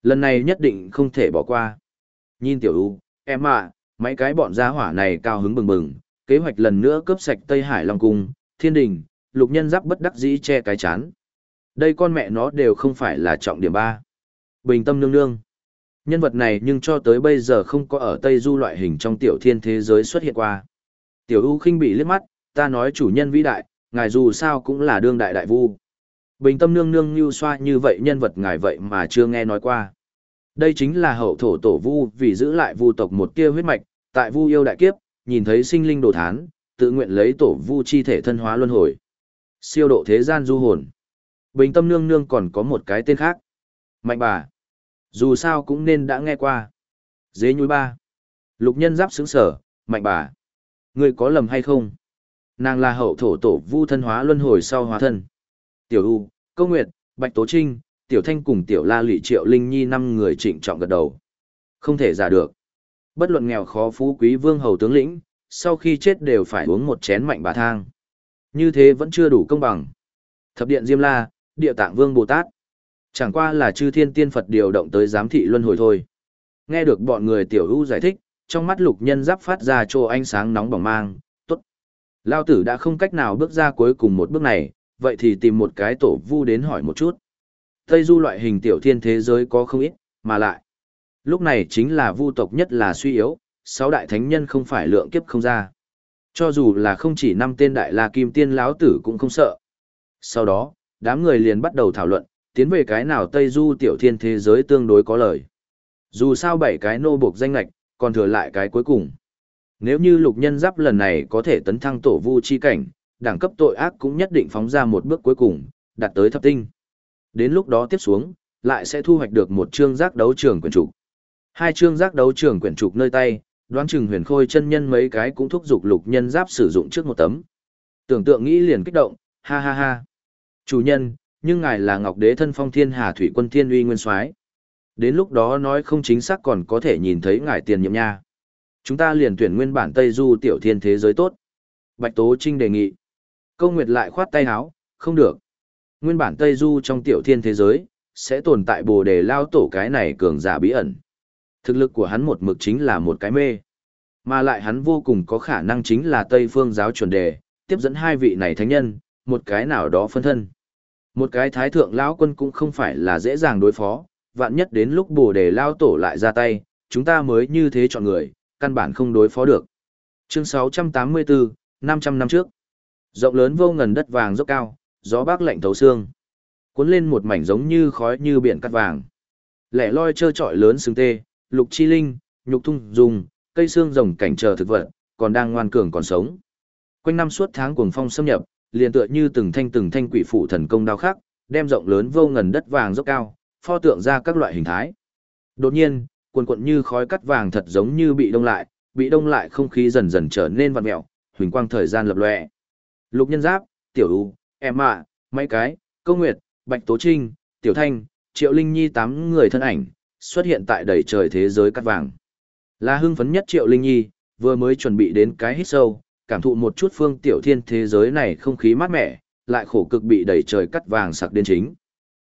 Lần này nhất định không thể bỏ qua. Nhìn tiểu U, em à, mấy cái bọn gia hỏa này cao hứng bừng bừng, kế hoạch lần nữa cướp sạch Tây Hải Long Cung, Thiên Đình, Lục Nhân Giáp bất đắc dĩ che cái chán. Đây con mẹ nó đều không phải là trọng điểm ba. Bình tâm nương nương. Nhân vật này nhưng cho tới bây giờ không có ở Tây Du loại hình trong tiểu thiên thế giới xuất hiện qua. Tiểu U khinh bị liếc mắt, ta nói chủ nhân vĩ đại, ngài dù sao cũng là đương đại đại vu. Bình tâm nương nương như xoa như vậy nhân vật ngài vậy mà chưa nghe nói qua. Đây chính là hậu thổ tổ vu vì giữ lại vu tộc một tia huyết mạch, tại vu yêu đại kiếp, nhìn thấy sinh linh đồ thán, tự nguyện lấy tổ vu chi thể thân hóa luân hồi. Siêu độ thế gian du hồn. Bình tâm nương nương còn có một cái tên khác. Mạnh bà. Dù sao cũng nên đã nghe qua. Dế nhúi ba. Lục Nhân Giáp sững sở, mạnh bà. Người có lầm hay không? Nàng là hậu thổ tổ vu thân hóa luân hồi sau hóa thân. Tiểu U, Câu Nguyệt, Bạch Tố Trinh, Tiểu Thanh cùng Tiểu La Lụy Triệu Linh Nhi 5 người trịnh trọng gật đầu. Không thể giả được. Bất luận nghèo khó phú quý vương hầu tướng lĩnh, sau khi chết đều phải uống một chén mạnh bà thang. Như thế vẫn chưa đủ công bằng. Thập điện Diêm La, Địa Tạng Vương Bồ Tát. Chẳng qua là chư thiên tiên Phật điều động tới giám thị luân hồi thôi. Nghe được bọn người Tiểu U giải thích, trong mắt Lục Nhân Giáp phát ra trô ánh sáng nóng bỏng mang, tốt. Lao tử đã không cách nào bước ra cuối cùng một bước này, vậy thì tìm một cái tổ vu đến hỏi một chút. Tây Du loại hình tiểu thiên thế giới có không ít, mà lại. Lúc này chính là vu tộc nhất là suy yếu, 6 đại thánh nhân không phải lượng kiếp không ra. Cho dù là không chỉ 5 tên đại la kim tiên lão tử cũng không sợ. Sau đó, đám người liền bắt đầu thảo luận, tiến về cái nào Tây Du tiểu thiên thế giới tương đối có lời. Dù sao 7 cái nô buộc danh lạch, còn thừa lại cái cuối cùng. Nếu như Lục Nhân Giáp lần này có thể tấn thăng tổ vu chi cảnh, đẳng cấp tội ác cũng nhất định phóng ra một bước cuối cùng, đạt tới thập tinh. Đến lúc đó tiếp xuống, lại sẽ thu hoạch được một chương giác đấu trường quyển trục. 2 chương giác đấu trường quyển trục nơi tay, đoán chừng Huyền Khôi chân nhân mấy cái cũng thúc giục Lục Nhân Giáp sử dụng trước một tấm. Tưởng tượng nghĩ liền kích động, ha ha ha. Chủ nhân, nhưng ngài là Ngọc Đế thân phong thiên hà thủy quân thiên uy nguyên soái. Đến lúc đó nói không chính xác còn có thể nhìn thấy ngài tiền nhiệm nha. Chúng ta liền tuyển nguyên bản Tây Du tiểu thiên thế giới tốt. Bạch Tố Trinh đề nghị. Câu Nguyệt lại khoát tay áo, không được. Nguyên bản Tây Du trong tiểu thiên thế giới, sẽ tồn tại Bồ Đề Lao Tổ cái này cường giả bí ẩn. Thực lực của hắn một mực chính là một cái mê. Mà lại hắn vô cùng có khả năng chính là Tây Phương giáo chuẩn đề, tiếp dẫn 2 vị này thánh nhân, một cái nào đó phân thân. Một cái thái thượng lão quân cũng không phải là dễ dàng đối phó, vạn nhất đến lúc Bồ Đề Lao Tổ lại ra tay, chúng ta mới như thế chọn người, căn bản không đối phó được. Chương 684, 500 năm trước. Rộng lớn vô ngần đất vàng dốc cao, gió bắc lạnh thấu xương. Cuốn lên một mảnh giống như khói như biển cát vàng. Lẻ loi trơ trọi lớn xương tê, lục chi linh, nhục thung dùng, cây xương rồng cảnh chờ thực vật, còn đang ngoan cường còn sống. Quanh năm suốt tháng cuồng phong xâm nhập, liền tựa như từng thanh quỷ phụ thần công đao khắc, đem rộng lớn vô ngần đất vàng dốc cao, pho tượng ra các loại hình thái. Đột nhiên, cuồn cuộn như khói cắt vàng thật giống như bị đông lại không khí dần dần trở nên vặn mèo, huỳnh quang thời gian lập lòe. Lục Nhân Giáp, Tiểu U, em ạ, mấy cái, Câu Nguyệt, Bạch Tố Trinh, Tiểu Thanh, Triệu Linh Nhi 8 người thân ảnh, xuất hiện tại đầy trời thế giới cắt vàng. Là hưng phấn nhất Triệu Linh Nhi, vừa mới chuẩn bị đến cái hít sâu, cảm thụ một chút phương tiểu thiên thế giới này không khí mát mẻ, lại khổ cực bị đầy trời cắt vàng sặc đến chính.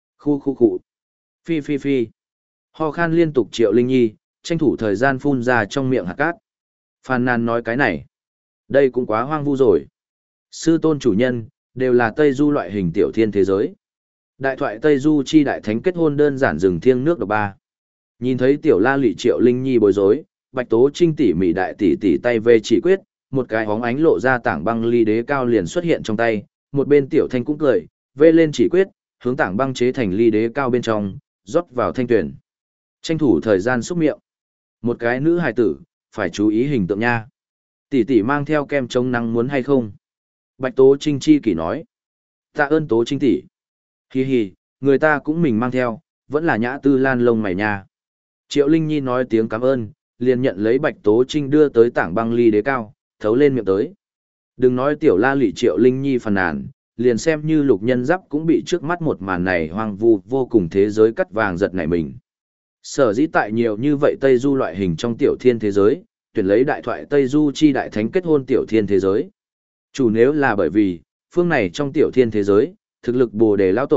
Khu. Phi phi phi. Ho khan liên tục Triệu Linh Nhi, tranh thủ thời gian phun ra trong miệng hạt cát. Phàn nàn nói cái này. Đây cũng quá hoang vu rồi. Sư tôn chủ nhân, đều là Tây Du loại hình tiểu thiên thế giới. Đại thoại Tây Du chi đại thánh kết hôn đơn giản rừng thiêng nước độc ba. Nhìn thấy Tiểu La Lụy Triệu Linh Nhi bối rối, Bạch Tố Trinh tỉ mỉ đại tỷ tay về chỉ quyết, một cái hóng ánh lộ ra tảng băng ly đế cao liền xuất hiện trong tay, một bên Tiểu Thanh cũng cười, vê lên chỉ quyết, hướng tảng băng chế thành ly đế cao bên trong, rót vào thanh tuyển. Tranh thủ thời gian xúc miệng. Một cái nữ hài tử, phải chú ý hình tượng nha. Tỷ mang theo kem chống nắng muốn hay không? Bạch Tố Trinh chi kỷ nói. Tạ ơn Tố Trinh tỷ. Hi hi, người ta cũng mình mang theo, vẫn là nhã tư lan lông mày nha. Triệu Linh Nhi nói tiếng cảm ơn, liền nhận lấy Bạch Tố Trinh đưa tới tảng băng ly đế cao, thấu lên miệng tới. Đừng nói Tiểu La Lụy Triệu Linh Nhi phàn nàn, liền xem như Lục Nhân Giáp cũng bị trước mắt một màn này hoang vu vô cùng thế giới cắt vàng giật nảy mình. Sở dĩ tại nhiều như vậy Tây Du loại hình trong tiểu thiên thế giới, tuyển lấy đại thoại Tây Du chi đại thánh kết hôn tiểu thiên thế giới. Chủ nếu là bởi vì, phương này trong tiểu thiên thế giới, thực lực Bồ Đề Lão Tổ,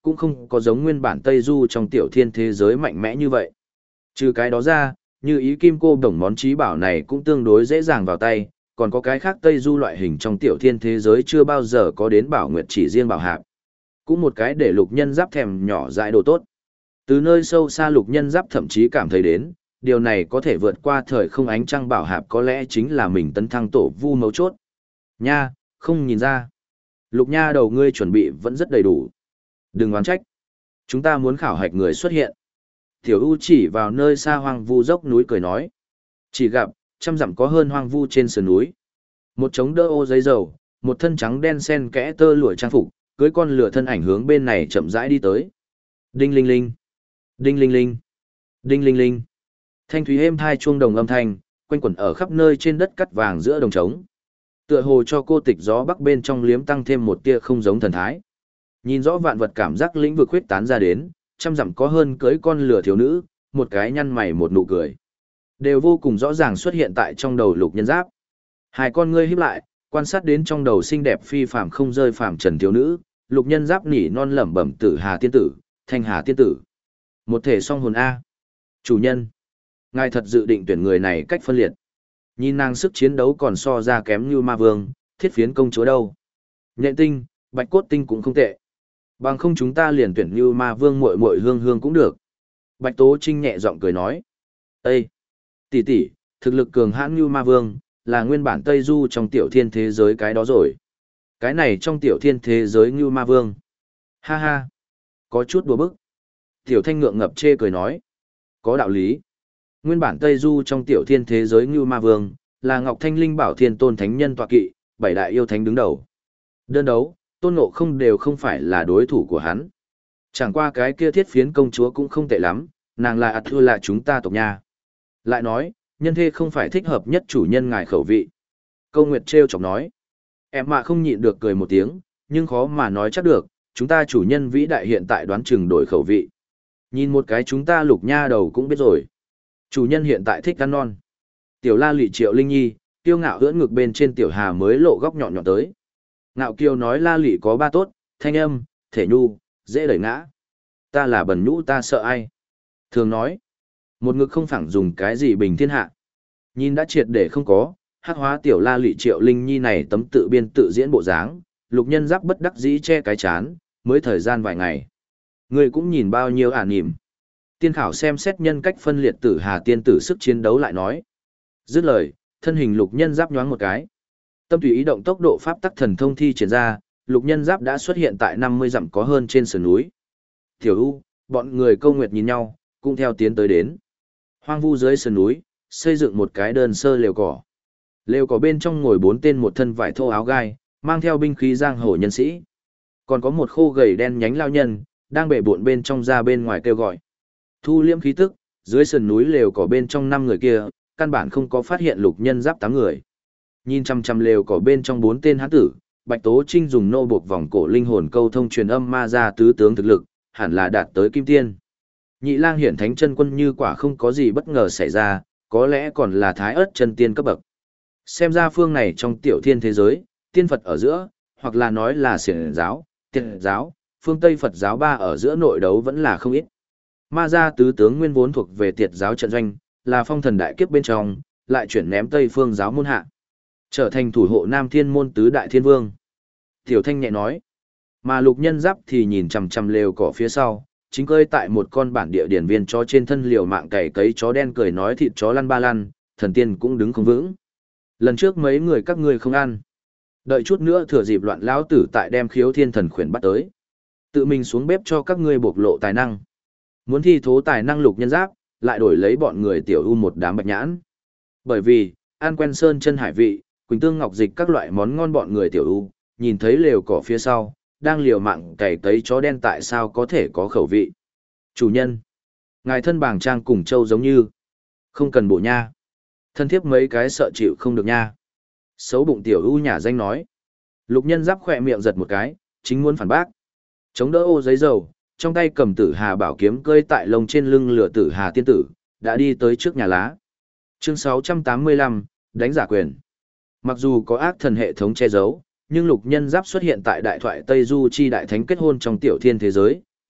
cũng không có giống nguyên bản Tây Du trong tiểu thiên thế giới mạnh mẽ như vậy. Trừ cái đó ra, như ý kim cô đồng món trí bảo này cũng tương đối dễ dàng vào tay, còn có cái khác Tây Du loại hình trong tiểu thiên thế giới chưa bao giờ có đến bảo nguyệt chỉ riêng bảo hạp. Cũng một cái để lục nhân giáp thèm nhỏ dại đồ tốt. Từ nơi sâu xa lục nhân giáp thậm chí cảm thấy đến, điều này có thể vượt qua thời không ánh trăng bảo hạp có lẽ chính là mình tấn thăng tổ vu mấu chốt. Nha, không nhìn ra. Lục nha đầu ngươi chuẩn bị vẫn rất đầy đủ. Đừng oán trách. Chúng ta muốn khảo hạch người xuất hiện. Tiểu U chỉ vào nơi xa hoang vu dốc núi cười nói. Chỉ gặp, trăm dặm có hơn hoang vu trên sườn núi. Một trống đỡ ô giấy dầu, một thân trắng đen xen kẽ tơ lụa trang phục, cưới con lửa thân ảnh hướng bên này chậm rãi đi tới. Đinh linh linh. Đinh linh linh. Đinh linh linh. Thanh thúy êm thai chuông đồng âm thanh, quanh quẩn ở khắp nơi trên đất cắt vàng giữa đồng trống. Tựa hồ cho cô tịch gió bắc bên trong liếm tăng thêm một tia không giống thần thái. Nhìn rõ vạn vật cảm giác lĩnh vực huyết tán ra đến, trăm dặm có hơn cưới con lửa thiếu nữ, một cái nhăn mày một nụ cười. Đều vô cùng rõ ràng xuất hiện tại trong đầu lục nhân giáp. Hai con ngươi híp lại, quan sát đến trong đầu xinh đẹp phi phàm không rơi phàm trần thiếu nữ, lục nhân giáp nỉ non lẩm bẩm tử hà tiên tử, thanh hà tiên tử. Một thể song hồn A. Chủ nhân. Ngài thật dự định tuyển người này cách phân liệt. Nhìn nàng sức chiến đấu còn so ra kém như ma vương, thiết phiến công chúa đâu. Nhện tinh, bạch cốt tinh cũng không tệ. Bằng không chúng ta liền tuyển như ma vương muội muội hương hương cũng được. Bạch Tố Trinh nhẹ giọng cười nói. Ê! Tỷ tỷ, thực lực cường hãn như ma vương, là nguyên bản Tây Du trong tiểu thiên thế giới cái đó rồi. Cái này trong tiểu thiên thế giới như ma vương. Ha ha! Có chút đùa bức. Tiểu Thanh ngượng ngập chê cười nói. Có đạo lý. Nguyên bản Tây Du trong tiểu thiên thế giới như ma vương, là Ngọc Thanh Linh Bảo Thiên Tôn Thánh Nhân tọa kỵ, bảy đại yêu thánh đứng đầu. Đơn đấu, Tôn Ngộ Không đều không phải là đối thủ của hắn. Chẳng qua cái kia thiết phiến công chúa cũng không tệ lắm, nàng là ạt thưa là chúng ta tộc nha. Lại nói, nhân thê không phải thích hợp nhất chủ nhân ngài khẩu vị. Câu Nguyệt trêu chọc nói. Em mà không nhịn được cười một tiếng, nhưng khó mà nói chắc được, chúng ta chủ nhân vĩ đại hiện tại đoán chừng đổi khẩu vị. Nhìn một cái chúng ta lục nha đầu cũng biết rồi. Chủ nhân hiện tại thích ăn non. Tiểu La Lị Triệu Linh Nhi, tiêu ngạo ưỡn ngực bên trên tiểu hà mới lộ góc nhọn nhọn tới. Ngạo kiều nói La Lị có ba tốt, thanh âm, thể nhu, dễ đẩy ngã. Ta là bần nhũ ta sợ ai. Thường nói, một ngực không phẳng dùng cái gì bình thiên hạ. Nhìn đã triệt để không có, hắc hóa tiểu La Lị Triệu Linh Nhi này tấm tự biên tự diễn bộ dáng, lục nhân giáp bất đắc dĩ che cái chán, mới thời gian vài ngày. Người cũng nhìn bao nhiêu ả nỉm. Tiên khảo xem xét nhân cách phân liệt tử hà tiên tử sức chiến đấu lại nói. Dứt lời, thân hình lục nhân giáp nhoáng một cái. Tâm tùy ý động tốc độ pháp tắc thần thông thi triển ra, lục nhân giáp đã xuất hiện tại 50 dặm có hơn trên sườn núi. Tiểu U, bọn người Câu Nguyệt nhìn nhau, cũng theo tiến tới đến. Hoang vu dưới sườn núi, xây dựng một cái đơn sơ lều cỏ. Lều cỏ bên trong ngồi 4 tên một thân vải thô áo gai, mang theo binh khí giang hồ nhân sĩ. Còn có một khô gầy đen nhánh lao nhân, đang bể bộn bên trong ra bên ngoài kêu gọi. Thu liễm khí tức, dưới sườn núi lều cỏ bên trong 5 người kia, căn bản không có phát hiện lục nhân giáp 8 người. Nhìn chăm chăm lều cỏ bên trong 4 tên hán tử, Bạch Tố Trinh dùng nô buộc vòng cổ linh hồn câu thông truyền âm ma ra tứ tướng thực lực, hẳn là đạt tới kim tiên. Nhị lang hiển thánh chân quân như quả không có gì bất ngờ xảy ra, có lẽ còn là thái ớt chân tiên cấp bậc. Xem ra phương này trong tiểu thiên thế giới, tiên Phật ở giữa, hoặc là nói là xiển giáo, tiệt giáo, phương Tây Phật giáo ba ở giữa nội đấu vẫn là không ít. Ma gia tứ tướng nguyên vốn thuộc về tiệt giáo trận doanh, là phong thần đại kiếp bên trong, lại chuyển ném Tây phương giáo môn hạ. Trở thành thủ hộ Nam Thiên môn tứ đại thiên vương. Tiểu Thanh nhẹ nói. Mà lục nhân giáp thì nhìn chằm chằm lều cỏ phía sau, chính cơi tại một con bản địa điển viên chó trên thân liều mạng cày cấy chó đen cười nói thịt chó lăn ba lăn, thần tiên cũng đứng không vững. Lần trước mấy người các ngươi không ăn. Đợi chút nữa thừa dịp loạn lão tử tại đem khiếu thiên thần khuyển bắt tới. Tự mình xuống bếp cho các ngươi bộc lộ tài năng. Muốn thi thố tài năng lục nhân giáp, lại đổi lấy bọn người tiểu u một đám bạch nhãn. Bởi vì, ăn quen sơn chân hải vị, quỳnh tương ngọc dịch các loại món ngon bọn người tiểu u, nhìn thấy lều cỏ phía sau, đang liều mạng cày cấy chó đen tại sao có thể có khẩu vị. Chủ nhân, ngài thân bàng trang cùng châu giống như, không cần bộ nha. Thân thiếp mấy cái sợ chịu không được nha. Xấu bụng tiểu u nhả danh nói. Lục nhân giáp khỏe miệng giật một cái, chính muốn phản bác. Chống đỡ ô giấy dầu, trong tay cầm tử hà bảo kiếm cơi tại lông trên lưng lửa tử hà tiên tử, đã đi tới trước nhà lá. Chương 685, đánh giả quyền. Mặc dù có ác thần hệ thống che giấu, nhưng lục nhân giáp xuất hiện tại đại thoại Tây Du chi đại thánh kết hôn trong tiểu thiên thế giới,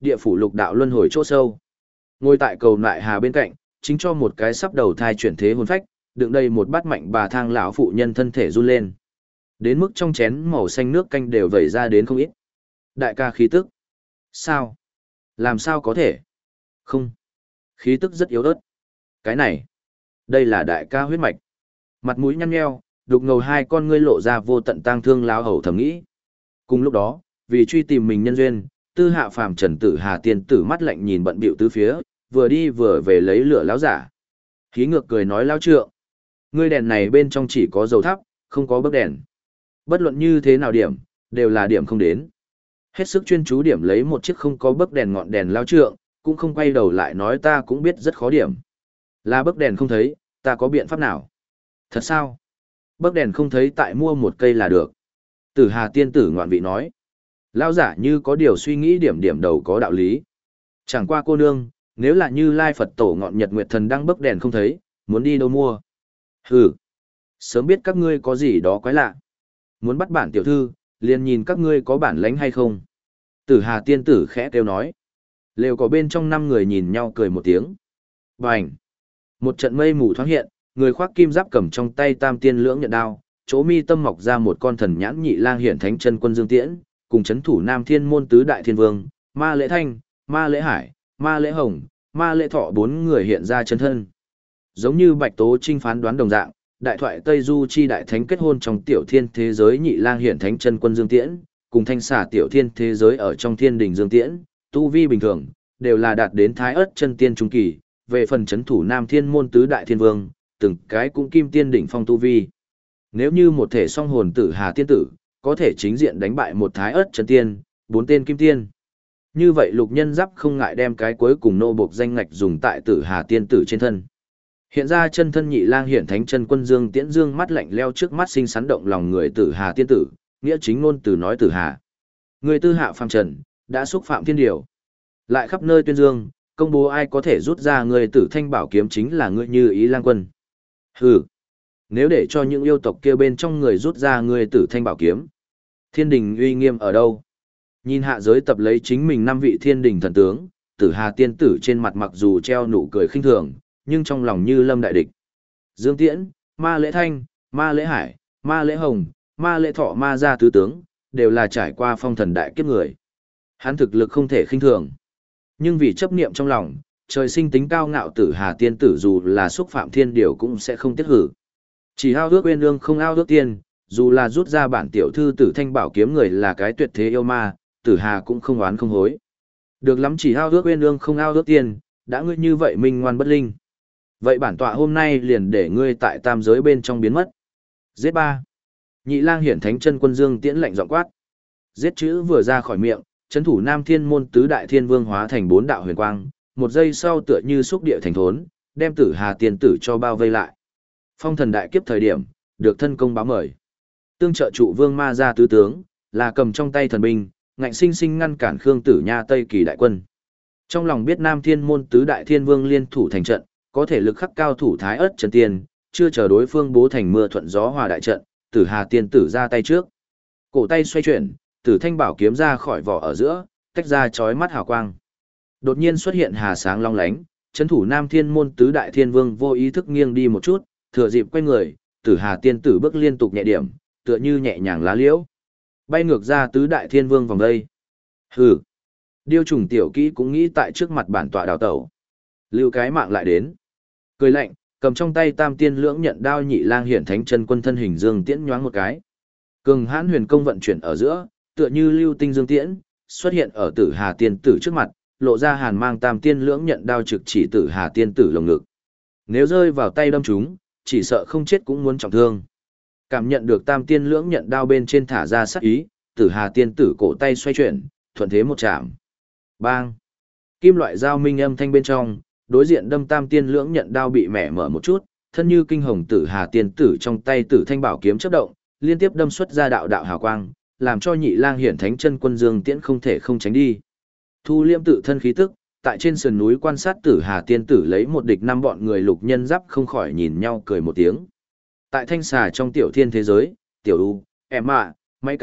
địa phủ lục đạo luân hồi chỗ sâu. Ngồi tại cầu nại hà bên cạnh, chính cho một cái sắp đầu thai chuyển thế hồn phách, đựng đầy một bát mạnh bà thang lão phụ nhân thân thể run lên. Đến mức trong chén màu xanh nước canh đều vẩy ra đến không ít. Đại ca khí tức. Sao? Làm sao có thể? Không. Khí tức rất yếu ớt. Cái này. Đây là đại ca huyết mạch. Mặt mũi nhăn nheo, đục ngầu hai con ngươi lộ ra vô tận tang thương lão hầu thầm nghĩ. Cùng lúc đó, vì truy tìm mình nhân duyên, tư hạ phàm trần tử hà tiên tử mắt lạnh nhìn bận bịu tứ phía, vừa đi vừa về lấy lửa lão giả. Khí ngược cười nói lão trượng. Ngươi đèn này bên trong chỉ có dầu thắp, không có bấc đèn. Bất luận như thế nào điểm, đều là điểm không đến. Hết sức chuyên chú điểm lấy một chiếc không có bấc đèn ngọn đèn lão trượng, cũng không quay đầu lại nói ta cũng biết rất khó điểm. Là bấc đèn không thấy, ta có biện pháp nào? Thật sao? Bấc đèn không thấy tại mua một cây là được. Tử hà tiên tử ngoạn vị nói. Lão giả như có điều suy nghĩ điểm điểm đầu có đạo lý. Chẳng qua cô nương, nếu là như Lai Phật tổ ngọn nhật nguyệt thần đang bấc đèn không thấy, muốn đi đâu mua? Hừ, sớm biết các ngươi có gì đó quái lạ. Muốn bắt bản tiểu thư, liền nhìn các ngươi có bản lãnh hay không. Tử hà tiên tử khẽ kêu nói. Lều có bên trong 5 người nhìn nhau cười một tiếng. Bành! Một trận mây mù thoáng hiện, người khoác kim giáp cầm trong tay tam tiên lưỡng nhận đao, chỗ mi tâm mọc ra một con thần nhãn nhị lang hiển thánh chân quân Dương Tiễn, cùng chấn thủ Nam Thiên môn tứ đại thiên vương, Ma Lễ Thanh, Ma Lễ Hải, Ma Lễ Hồng, Ma Lễ Thọ 4 người hiện ra chân thân. Giống như Bạch Tố Trinh phán đoán đồng dạng, đại thoại Tây Du chi đại thánh kết hôn trong tiểu thiên thế giới nhị lang hiển thánh chân quân Dương Tiễn, cùng thanh xà tiểu thiên thế giới ở trong thiên đình Dương Tiễn, tu vi bình thường, đều là đạt đến thái ớt chân tiên trung kỳ, về phần chấn thủ Nam Thiên môn tứ đại thiên vương, từng cái cũng kim tiên đỉnh phong tu vi. Nếu như một thể song hồn tử hà tiên tử, có thể chính diện đánh bại một thái ớt chân tiên, 4 tên kim tiên. Như vậy lục nhân giáp không ngại đem cái cuối cùng nô bộc danh ngạch dùng tại tử hà tiên tử trên thân. Hiện ra chân thân nhị lang hiển thánh chân quân Dương Tiễn dương mắt lạnh leo trước mắt sinh sắn động lòng người tử hà tiên tử, nghĩa chính ngôn từ nói tử hà. Người tư hạ phàm trần, đã xúc phạm thiên điều. Lại khắp nơi tuyên dương, công bố ai có thể rút ra người tử thanh bảo kiếm chính là người như ý lang quân. Hừ, nếu để cho những yêu tộc kia bên trong người rút ra người tử thanh bảo kiếm, thiên đình uy nghiêm ở đâu? Nhìn hạ giới tập lấy chính mình 5 vị thiên đình thần tướng, tử hà tiên tử trên mặt mặc dù treo nụ cười khinh thường, nhưng trong lòng như lâm đại địch. Dương Tiễn, Ma Lễ Thanh, Ma Lễ Hải, Ma Lễ Hồng, Ma Lễ Thọ Ma gia tứ tướng, đều là trải qua phong thần đại kiếp người. Hắn thực lực không thể khinh thường. Nhưng vì chấp niệm trong lòng, trời sinh tính cao ngạo tử hà tiên tử dù là xúc phạm thiên điều cũng sẽ không tiếc hử. Chỉ ao ước uyên ương không ao ước tiên, dù là rút ra bản tiểu thư tử thanh bảo kiếm người là cái tuyệt thế yêu ma, tử hà cũng không oán không hối. Được lắm chỉ ao ước uyên ương không ao ước tiên, đã ngươi như vậy minh ngoan bất linh. Vậy bản tọa hôm nay liền để ngươi tại tam giới bên trong biến mất. Giết ba. Nhị lang hiển thánh chân quân Dương Tiễn lạnh giọng quát. Giết chữ vừa ra khỏi miệng, chấn thủ Nam Thiên môn tứ đại thiên vương hóa thành 4 đạo huyền quang, một giây sau tựa như xúc địa thành thốn, đem tử hà tiên tử cho bao vây lại. Phong thần đại kiếp thời điểm, được thân công báo mời. Tương trợ trụ vương ma gia tứ tướng, là cầm trong tay thần binh, ngạnh sinh sinh ngăn cản Khương Tử Nha Tây Kỳ đại quân. Trong lòng biết Nam Thiên môn tứ đại thiên vương liên thủ thành trận, có thể lực khắc cao thủ thái ớt chân tiên, chưa chờ đối phương bố thành mưa thuận gió hòa đại trận, tử hà tiên tử ra tay trước. Cổ tay xoay chuyển, tử thanh bảo kiếm ra khỏi vỏ ở giữa, tách ra chói mắt hào quang. Đột nhiên xuất hiện hà sáng long lánh, chấn thủ Nam Thiên môn tứ đại thiên vương vô ý thức nghiêng đi một chút, thừa dịp quay người, tử hà tiên tử bước liên tục nhẹ điểm, tựa như nhẹ nhàng lá liễu. Bay ngược ra tứ đại thiên vương vòng đây. Hừ. Điêu trùng tiểu kỹ cũng nghĩ tại trước mặt bản tọa đào tẩu. Lưu cái mạng lại đến. Cười lạnh, cầm trong tay tam tiên lưỡng nhận đao nhị lang hiển thánh chân quân thân hình Dương Tiễn nhoáng một cái. Cường hãn huyền công vận chuyển ở giữa, tựa như lưu tinh Dương Tiễn, xuất hiện ở tử hà tiên tử trước mặt, lộ ra hàn mang tam tiên lưỡng nhận đao trực chỉ tử hà tiên tử lồng ngực. Nếu rơi vào tay đâm chúng, chỉ sợ không chết cũng muốn trọng thương. Cảm nhận được tam tiên lưỡng nhận đao bên trên thả ra sát ý, tử hà tiên tử cổ tay xoay chuyển, thuận thế một chạm. Bang! Kim loại dao minh âm thanh bên trong, đối diện đâm tam tiên lưỡng nhận đao bị mẻ mở một chút, thân như kinh hồng tử hà tiên tử trong tay tử thanh bảo kiếm chớp động, liên tiếp đâm xuất ra đạo đạo hào quang, làm cho nhị lang hiển thánh chân quân Dương Tiễn không thể không tránh đi. Thu liêm tự thân khí tức, tại trên sườn núi quan sát tử hà tiên tử lấy một địch 5 bọn người lục nhân giáp không khỏi nhìn nhau cười một tiếng. Tại thanh xà trong tiểu thiên thế giới, tiểu u, em mấy cái,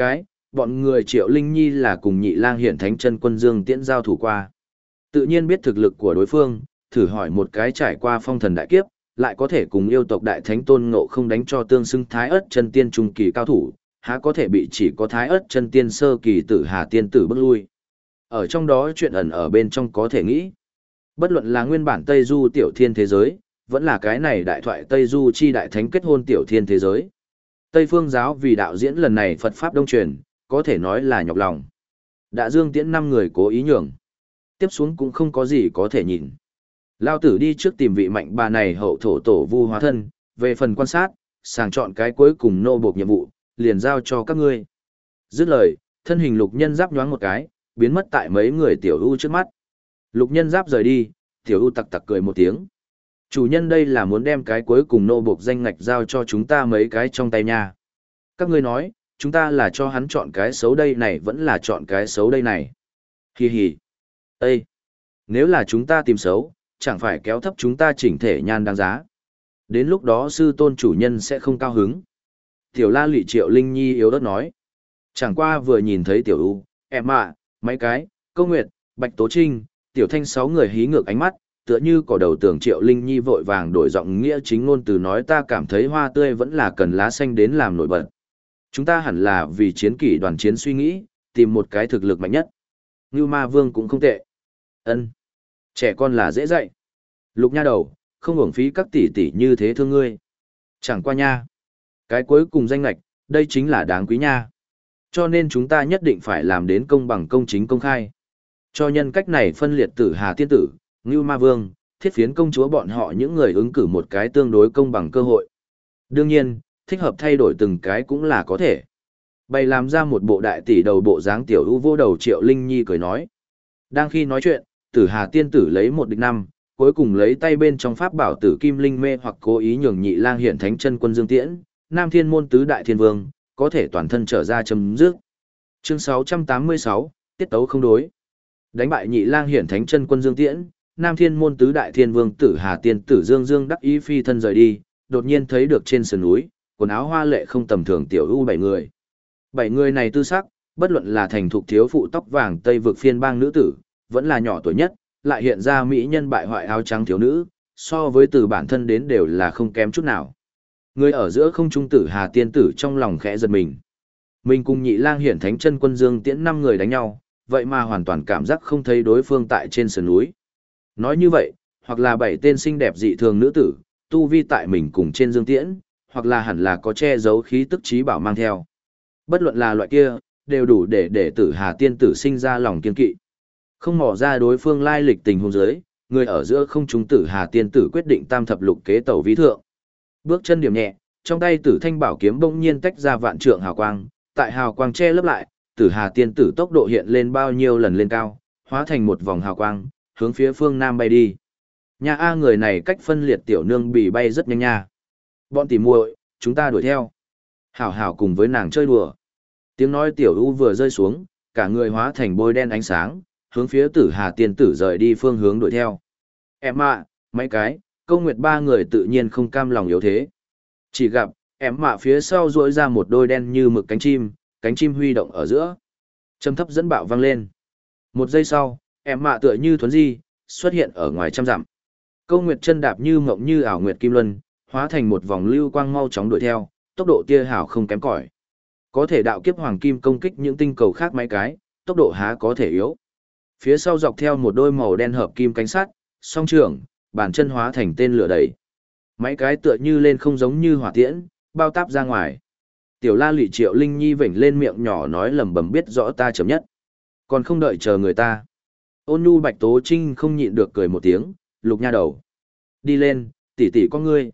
bọn người Triệu Linh Nhi là cùng Nhị Lang Hiển Thánh Chân Quân Dương Tiễn giao thủ qua. Tự nhiên biết thực lực của đối phương, thử hỏi một cái trải qua phong thần đại kiếp, lại có thể cùng yêu tộc đại thánh Tôn Ngộ Không đánh cho tương xứng Thái Ức chân tiên trung kỳ cao thủ, há có thể bị chỉ có Thái Ức chân tiên sơ kỳ Tử Hà tiên tử bức lui. Ở trong đó chuyện ẩn ở bên trong có thể nghĩ. Bất luận là nguyên bản Tây Du tiểu thiên thế giới, vẫn là cái này đại thoại Tây Du chi đại thánh kết hôn tiểu thiên thế giới. Tây Phương giáo vì đạo diễn lần này Phật Pháp Đông truyền, có thể nói là nhọc lòng. Đã Dương Tiễn 5 người cố ý nhường. Tiếp xuống cũng không có gì có thể nhìn. Lao tử đi trước tìm vị mạnh bà này hậu thổ tổ vu hóa thân, về phần quan sát, sàng chọn cái cuối cùng nô bộc nhiệm vụ, liền giao cho các ngươi. Dứt lời, thân hình lục nhân giáp nhoáng một cái, biến mất tại mấy người tiểu u trước mắt. Lục nhân giáp rời đi, tiểu u tặc tặc cười một tiếng. Chủ nhân đây là muốn đem cái cuối cùng nô bộc danh ngạch giao cho chúng ta mấy cái trong tay nha. Các ngươi nói, chúng ta là cho hắn chọn cái xấu đây này vẫn là chọn cái xấu đây này. Hi hi. Ê! Nếu là chúng ta tìm xấu, chẳng phải kéo thấp chúng ta chỉnh thể nhan đáng giá. Đến lúc đó sư tôn chủ nhân sẽ không cao hứng. Tiểu la lị Triệu Linh Nhi yếu ớt nói. Chẳng qua vừa nhìn thấy tiểu u, em ạ, mấy cái, Câu Nguyệt, Bạch Tố Trinh, tiểu thanh 6 người hí ngược ánh mắt, tựa như cỏ đầu tưởng Triệu Linh Nhi vội vàng đổi giọng nghĩa chính ngôn từ nói ta cảm thấy hoa tươi vẫn là cần lá xanh đến làm nổi bật. Chúng ta hẳn là vì chiến kỷ đoàn chiến suy nghĩ, tìm một cái thực lực mạnh nhất. Ngưu Ma Vương cũng không tệ. Ân, trẻ con là dễ dạy. Lục nha đầu, không uổng phí các tỷ tỷ như thế thương ngươi. Chẳng qua nha. Cái cuối cùng danh lạch, đây chính là đáng quý nha. Cho nên chúng ta nhất định phải làm đến công bằng công chính công khai. Cho nhân cách này phân liệt Tử Hà tiên tử, Ngưu Ma Vương, Thiết Phiến công chúa bọn họ những người ứng cử một cái tương đối công bằng cơ hội. Đương nhiên, thích hợp thay đổi từng cái cũng là có thể. Bày làm ra một bộ đại tỷ đầu bộ dáng tiểu u vô đầu Triệu Linh Nhi cười nói. Đang khi nói chuyện, Tử Hà tiên tử lấy một địch năm, cuối cùng lấy tay bên trong pháp bảo tử kim linh mê hoặc cố ý nhường Nhị Lang Hiển Thánh Chân Quân Dương Tiễn, Nam Thiên môn tứ đại thiên vương, có thể toàn thân trở ra chấm dứt. Chương 686, tiết tấu không đối. Đánh bại Nhị Lang Hiển Thánh Chân Quân Dương Tiễn, Nam Thiên môn tứ đại thiên vương Tử Hà tiên tử Dương Dương đắc ý phi thân rời đi, đột nhiên thấy được trên sườn núi, quần áo hoa lệ không tầm thường tiểu u 7 người. 7 người này tư sắc, bất luận là thành thục thiếu phụ tóc vàng Tây vực phiên bang nữ tử, vẫn là nhỏ tuổi nhất, lại hiện ra mỹ nhân bại hoại áo trắng thiếu nữ, so với từ bản thân đến đều là không kém chút nào. Người ở giữa không trung Tử Hà tiên tử trong lòng khẽ giật mình. Mình cùng Nhị Lang Hiển Thánh Chân Quân Dương Tiễn 5 người đánh nhau, vậy mà hoàn toàn cảm giác không thấy đối phương tại trên sườn núi. Nói như vậy, hoặc là 7 tên xinh đẹp dị thường nữ tử, tu vi tại mình cùng trên Dương Tiễn, hoặc là hẳn là có che giấu khí tức trí bảo mang theo. Bất luận là loại kia, đều đủ để Tử Hà tiên tử sinh ra lòng kiên kỵ. Không mò ra đối phương lai lịch tình huống dưới, người ở giữa không trung Tử Hà tiên tử quyết định tam thập lục kế tẩu ví thượng. Bước chân điểm nhẹ, trong tay Tử Thanh bảo kiếm bỗng nhiên tách ra vạn trượng hào quang, tại hào quang che lấp lại, Tử Hà tiên tử tốc độ hiện lên bao nhiêu lần lên cao, hóa thành một vòng hào quang, hướng phía phương nam bay đi. Nhà A người này cách phân liệt tiểu nương bị bay rất nhanh nha. Bọn tỉ muội, chúng ta đuổi theo. Hảo hảo cùng với nàng chơi đùa. Tiếng nói tiểu u vừa rơi xuống, cả người hóa thành bôi đen ánh sáng, hướng phía Tử Hà tiên tử rời đi phương hướng đuổi theo. Em ạ, mấy cái, Câu Nguyệt 3 người tự nhiên không cam lòng yếu thế. Chỉ gặp, em mạ phía sau duỗi ra một đôi đen như mực cánh chim huy động ở giữa. Trầm thấp dẫn bạo vang lên. Một giây sau, em mạ tựa như thuấn di, xuất hiện ở ngoài trăm dặm. Câu Nguyệt chân đạp như mộng như ảo nguyệt kim luân, hóa thành một vòng lưu quang mau chóng đuổi theo, tốc độ tia hảo không kém cỏi. Có thể đạo kiếp hoàng kim công kích những tinh cầu khác mấy cái, tốc độ há có thể yếu. Phía sau dọc theo một đôi màu đen hợp kim cánh sắt, song trường, bàn chân hóa thành tên lửa đẩy. Mấy cái tựa như lên không giống như hỏa tiễn, bao táp ra ngoài. Tiểu la lị Triệu Linh Nhi vểnh lên miệng nhỏ nói lẩm bẩm biết rõ ta chấm nhất. Còn không đợi chờ người ta. Ôn nhu Bạch Tố Trinh không nhịn được cười một tiếng, Lục nha đầu. Đi lên, tỷ tỷ con ngươi.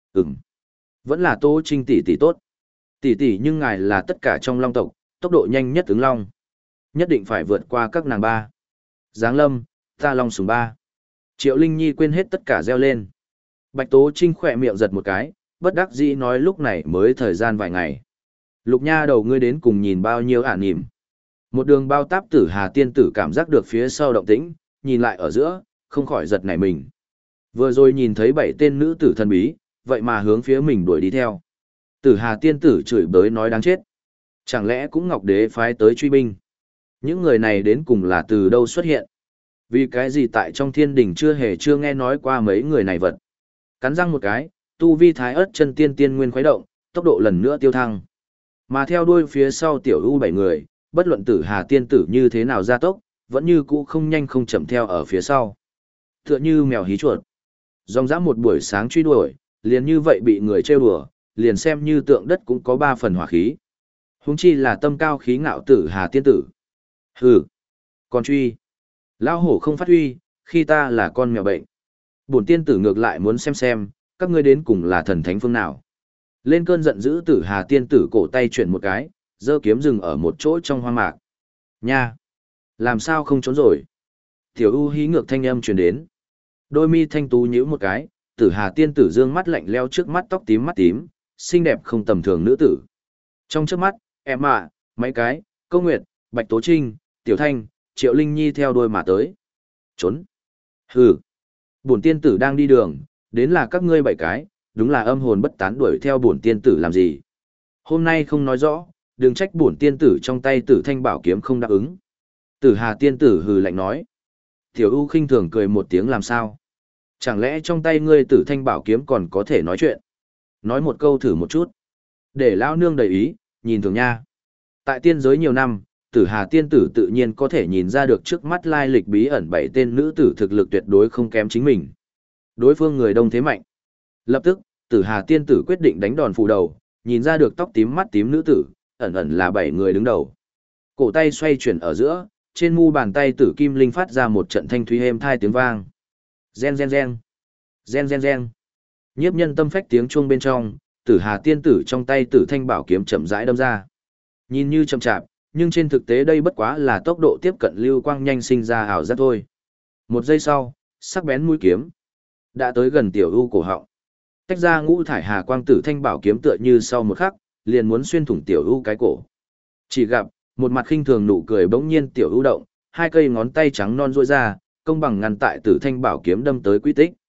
Vẫn là Tố Trinh tỷ tỷ tốt. Tỷ tỷ nhưng ngài là tất cả trong long tộc, tốc độ nhanh nhất ứng long. Nhất định phải vượt qua các nàng ba. Giáng lâm, ta long sùng ba. Triệu Linh Nhi quên hết tất cả reo lên. Bạch Tố Trinh khỏe miệng giật một cái, bất đắc dĩ nói lúc này mới thời gian vài ngày. Lục nha đầu ngươi đến cùng nhìn bao nhiêu ả nỉm. Một đường bao táp Tử Hà tiên tử cảm giác được phía sau động tĩnh, nhìn lại ở giữa, không khỏi giật nảy mình. Vừa rồi nhìn thấy 7 tên nữ tử thần bí, vậy mà hướng phía mình đuổi đi theo. Tử Hà tiên tử chửi bới nói đáng chết. Chẳng lẽ cũng Ngọc Đế phái tới truy binh? Những người này đến cùng là từ đâu xuất hiện? Vì cái gì tại trong thiên đình chưa nghe nói qua mấy người này vật? Cắn răng một cái, tu vi thái ớt chân tiên tiên nguyên khuấy động, tốc độ lần nữa tiêu thăng. Mà theo đuôi phía sau tiểu u 7 người, bất luận Tử Hà tiên tử như thế nào gia tốc, vẫn như cũ không nhanh không chậm theo ở phía sau. Tựa như mèo hí chuột. Dòng dã một buổi sáng truy đuổi, liền như vậy bị người trêu đùa, liền xem như tượng đất cũng có 3 phần hỏa khí. Huống chi là tâm cao khí ngạo Tử Hà tiên tử. Hừ, còn truy. Lão hổ không phát huy, khi ta là con mèo bệnh. Bổn tiên tử ngược lại muốn xem, các ngươi đến cùng là thần thánh phương nào. Lên cơn giận dữ Tử Hà tiên tử cổ tay chuyển một cái, giơ kiếm dừng ở một chỗ trong hoang mạc. Nha! Làm sao không trốn rồi? Tiểu U hí ngược thanh âm truyền đến. Đôi mi thanh tú nhíu một cái, Tử Hà tiên tử dương mắt lạnh leo trước mắt tóc tím mắt tím, xinh đẹp không tầm thường nữ tử. Trong trước mắt, em ạ, mấy cái, Câu Nguyệt, Bạch Tố Trinh, Tiểu Thanh, Triệu Linh Nhi theo đuôi mà tới. Trốn! Hừ! Bổn tiên tử đang đi đường, đến là các ngươi 7 cái, đúng là âm hồn bất tán đuổi theo bổn tiên tử làm gì. Hôm nay không nói rõ, đừng trách bổn tiên tử trong tay Tử Thanh bảo kiếm không đáp ứng. Tử Hà tiên tử hừ lạnh nói. Tiểu U khinh thường cười một tiếng làm sao? Chẳng lẽ trong tay ngươi Tử Thanh bảo kiếm còn có thể nói chuyện? Nói một câu thử một chút. Để lão nương đầy ý, nhìn thường nha. Tại tiên giới nhiều năm, Tử Hà tiên tử tự nhiên có thể nhìn ra được trước mắt lai lịch bí ẩn 7 tên nữ tử thực lực tuyệt đối không kém chính mình. Đối phương người đông thế mạnh. Lập tức, Tử Hà tiên tử quyết định đánh đòn phủ đầu, nhìn ra được tóc tím mắt tím nữ tử, ẩn ẩn là 7 người đứng đầu. Cổ tay xoay chuyển ở giữa, trên mu bàn tay Tử Kim Linh phát ra một trận thanh thúy êm thai tiếng vang. Gen gen gen. Gen gen gen. Nhiếp nhân tâm phách tiếng chuông bên trong, Tử Hà tiên tử trong tay Tử Thanh bảo kiếm chậm rãi đâm ra. Nhìn như chậm chạp, nhưng trên thực tế đây bất quá là tốc độ tiếp cận lưu quang nhanh sinh ra ảo giác thôi. Một giây sau, sắc bén mũi kiếm đã tới gần Tiểu U cổ họng. Tách ra ngũ thải hà quang Tử Thanh bảo kiếm tựa như sau một khắc, liền muốn xuyên thủng Tiểu U cái cổ. Chỉ gặp, một mặt khinh thường nụ cười bỗng nhiên Tiểu U động, hai cây ngón tay trắng non duỗi ra, công bằng ngăn tại Tử Thanh bảo kiếm đâm tới quy tích.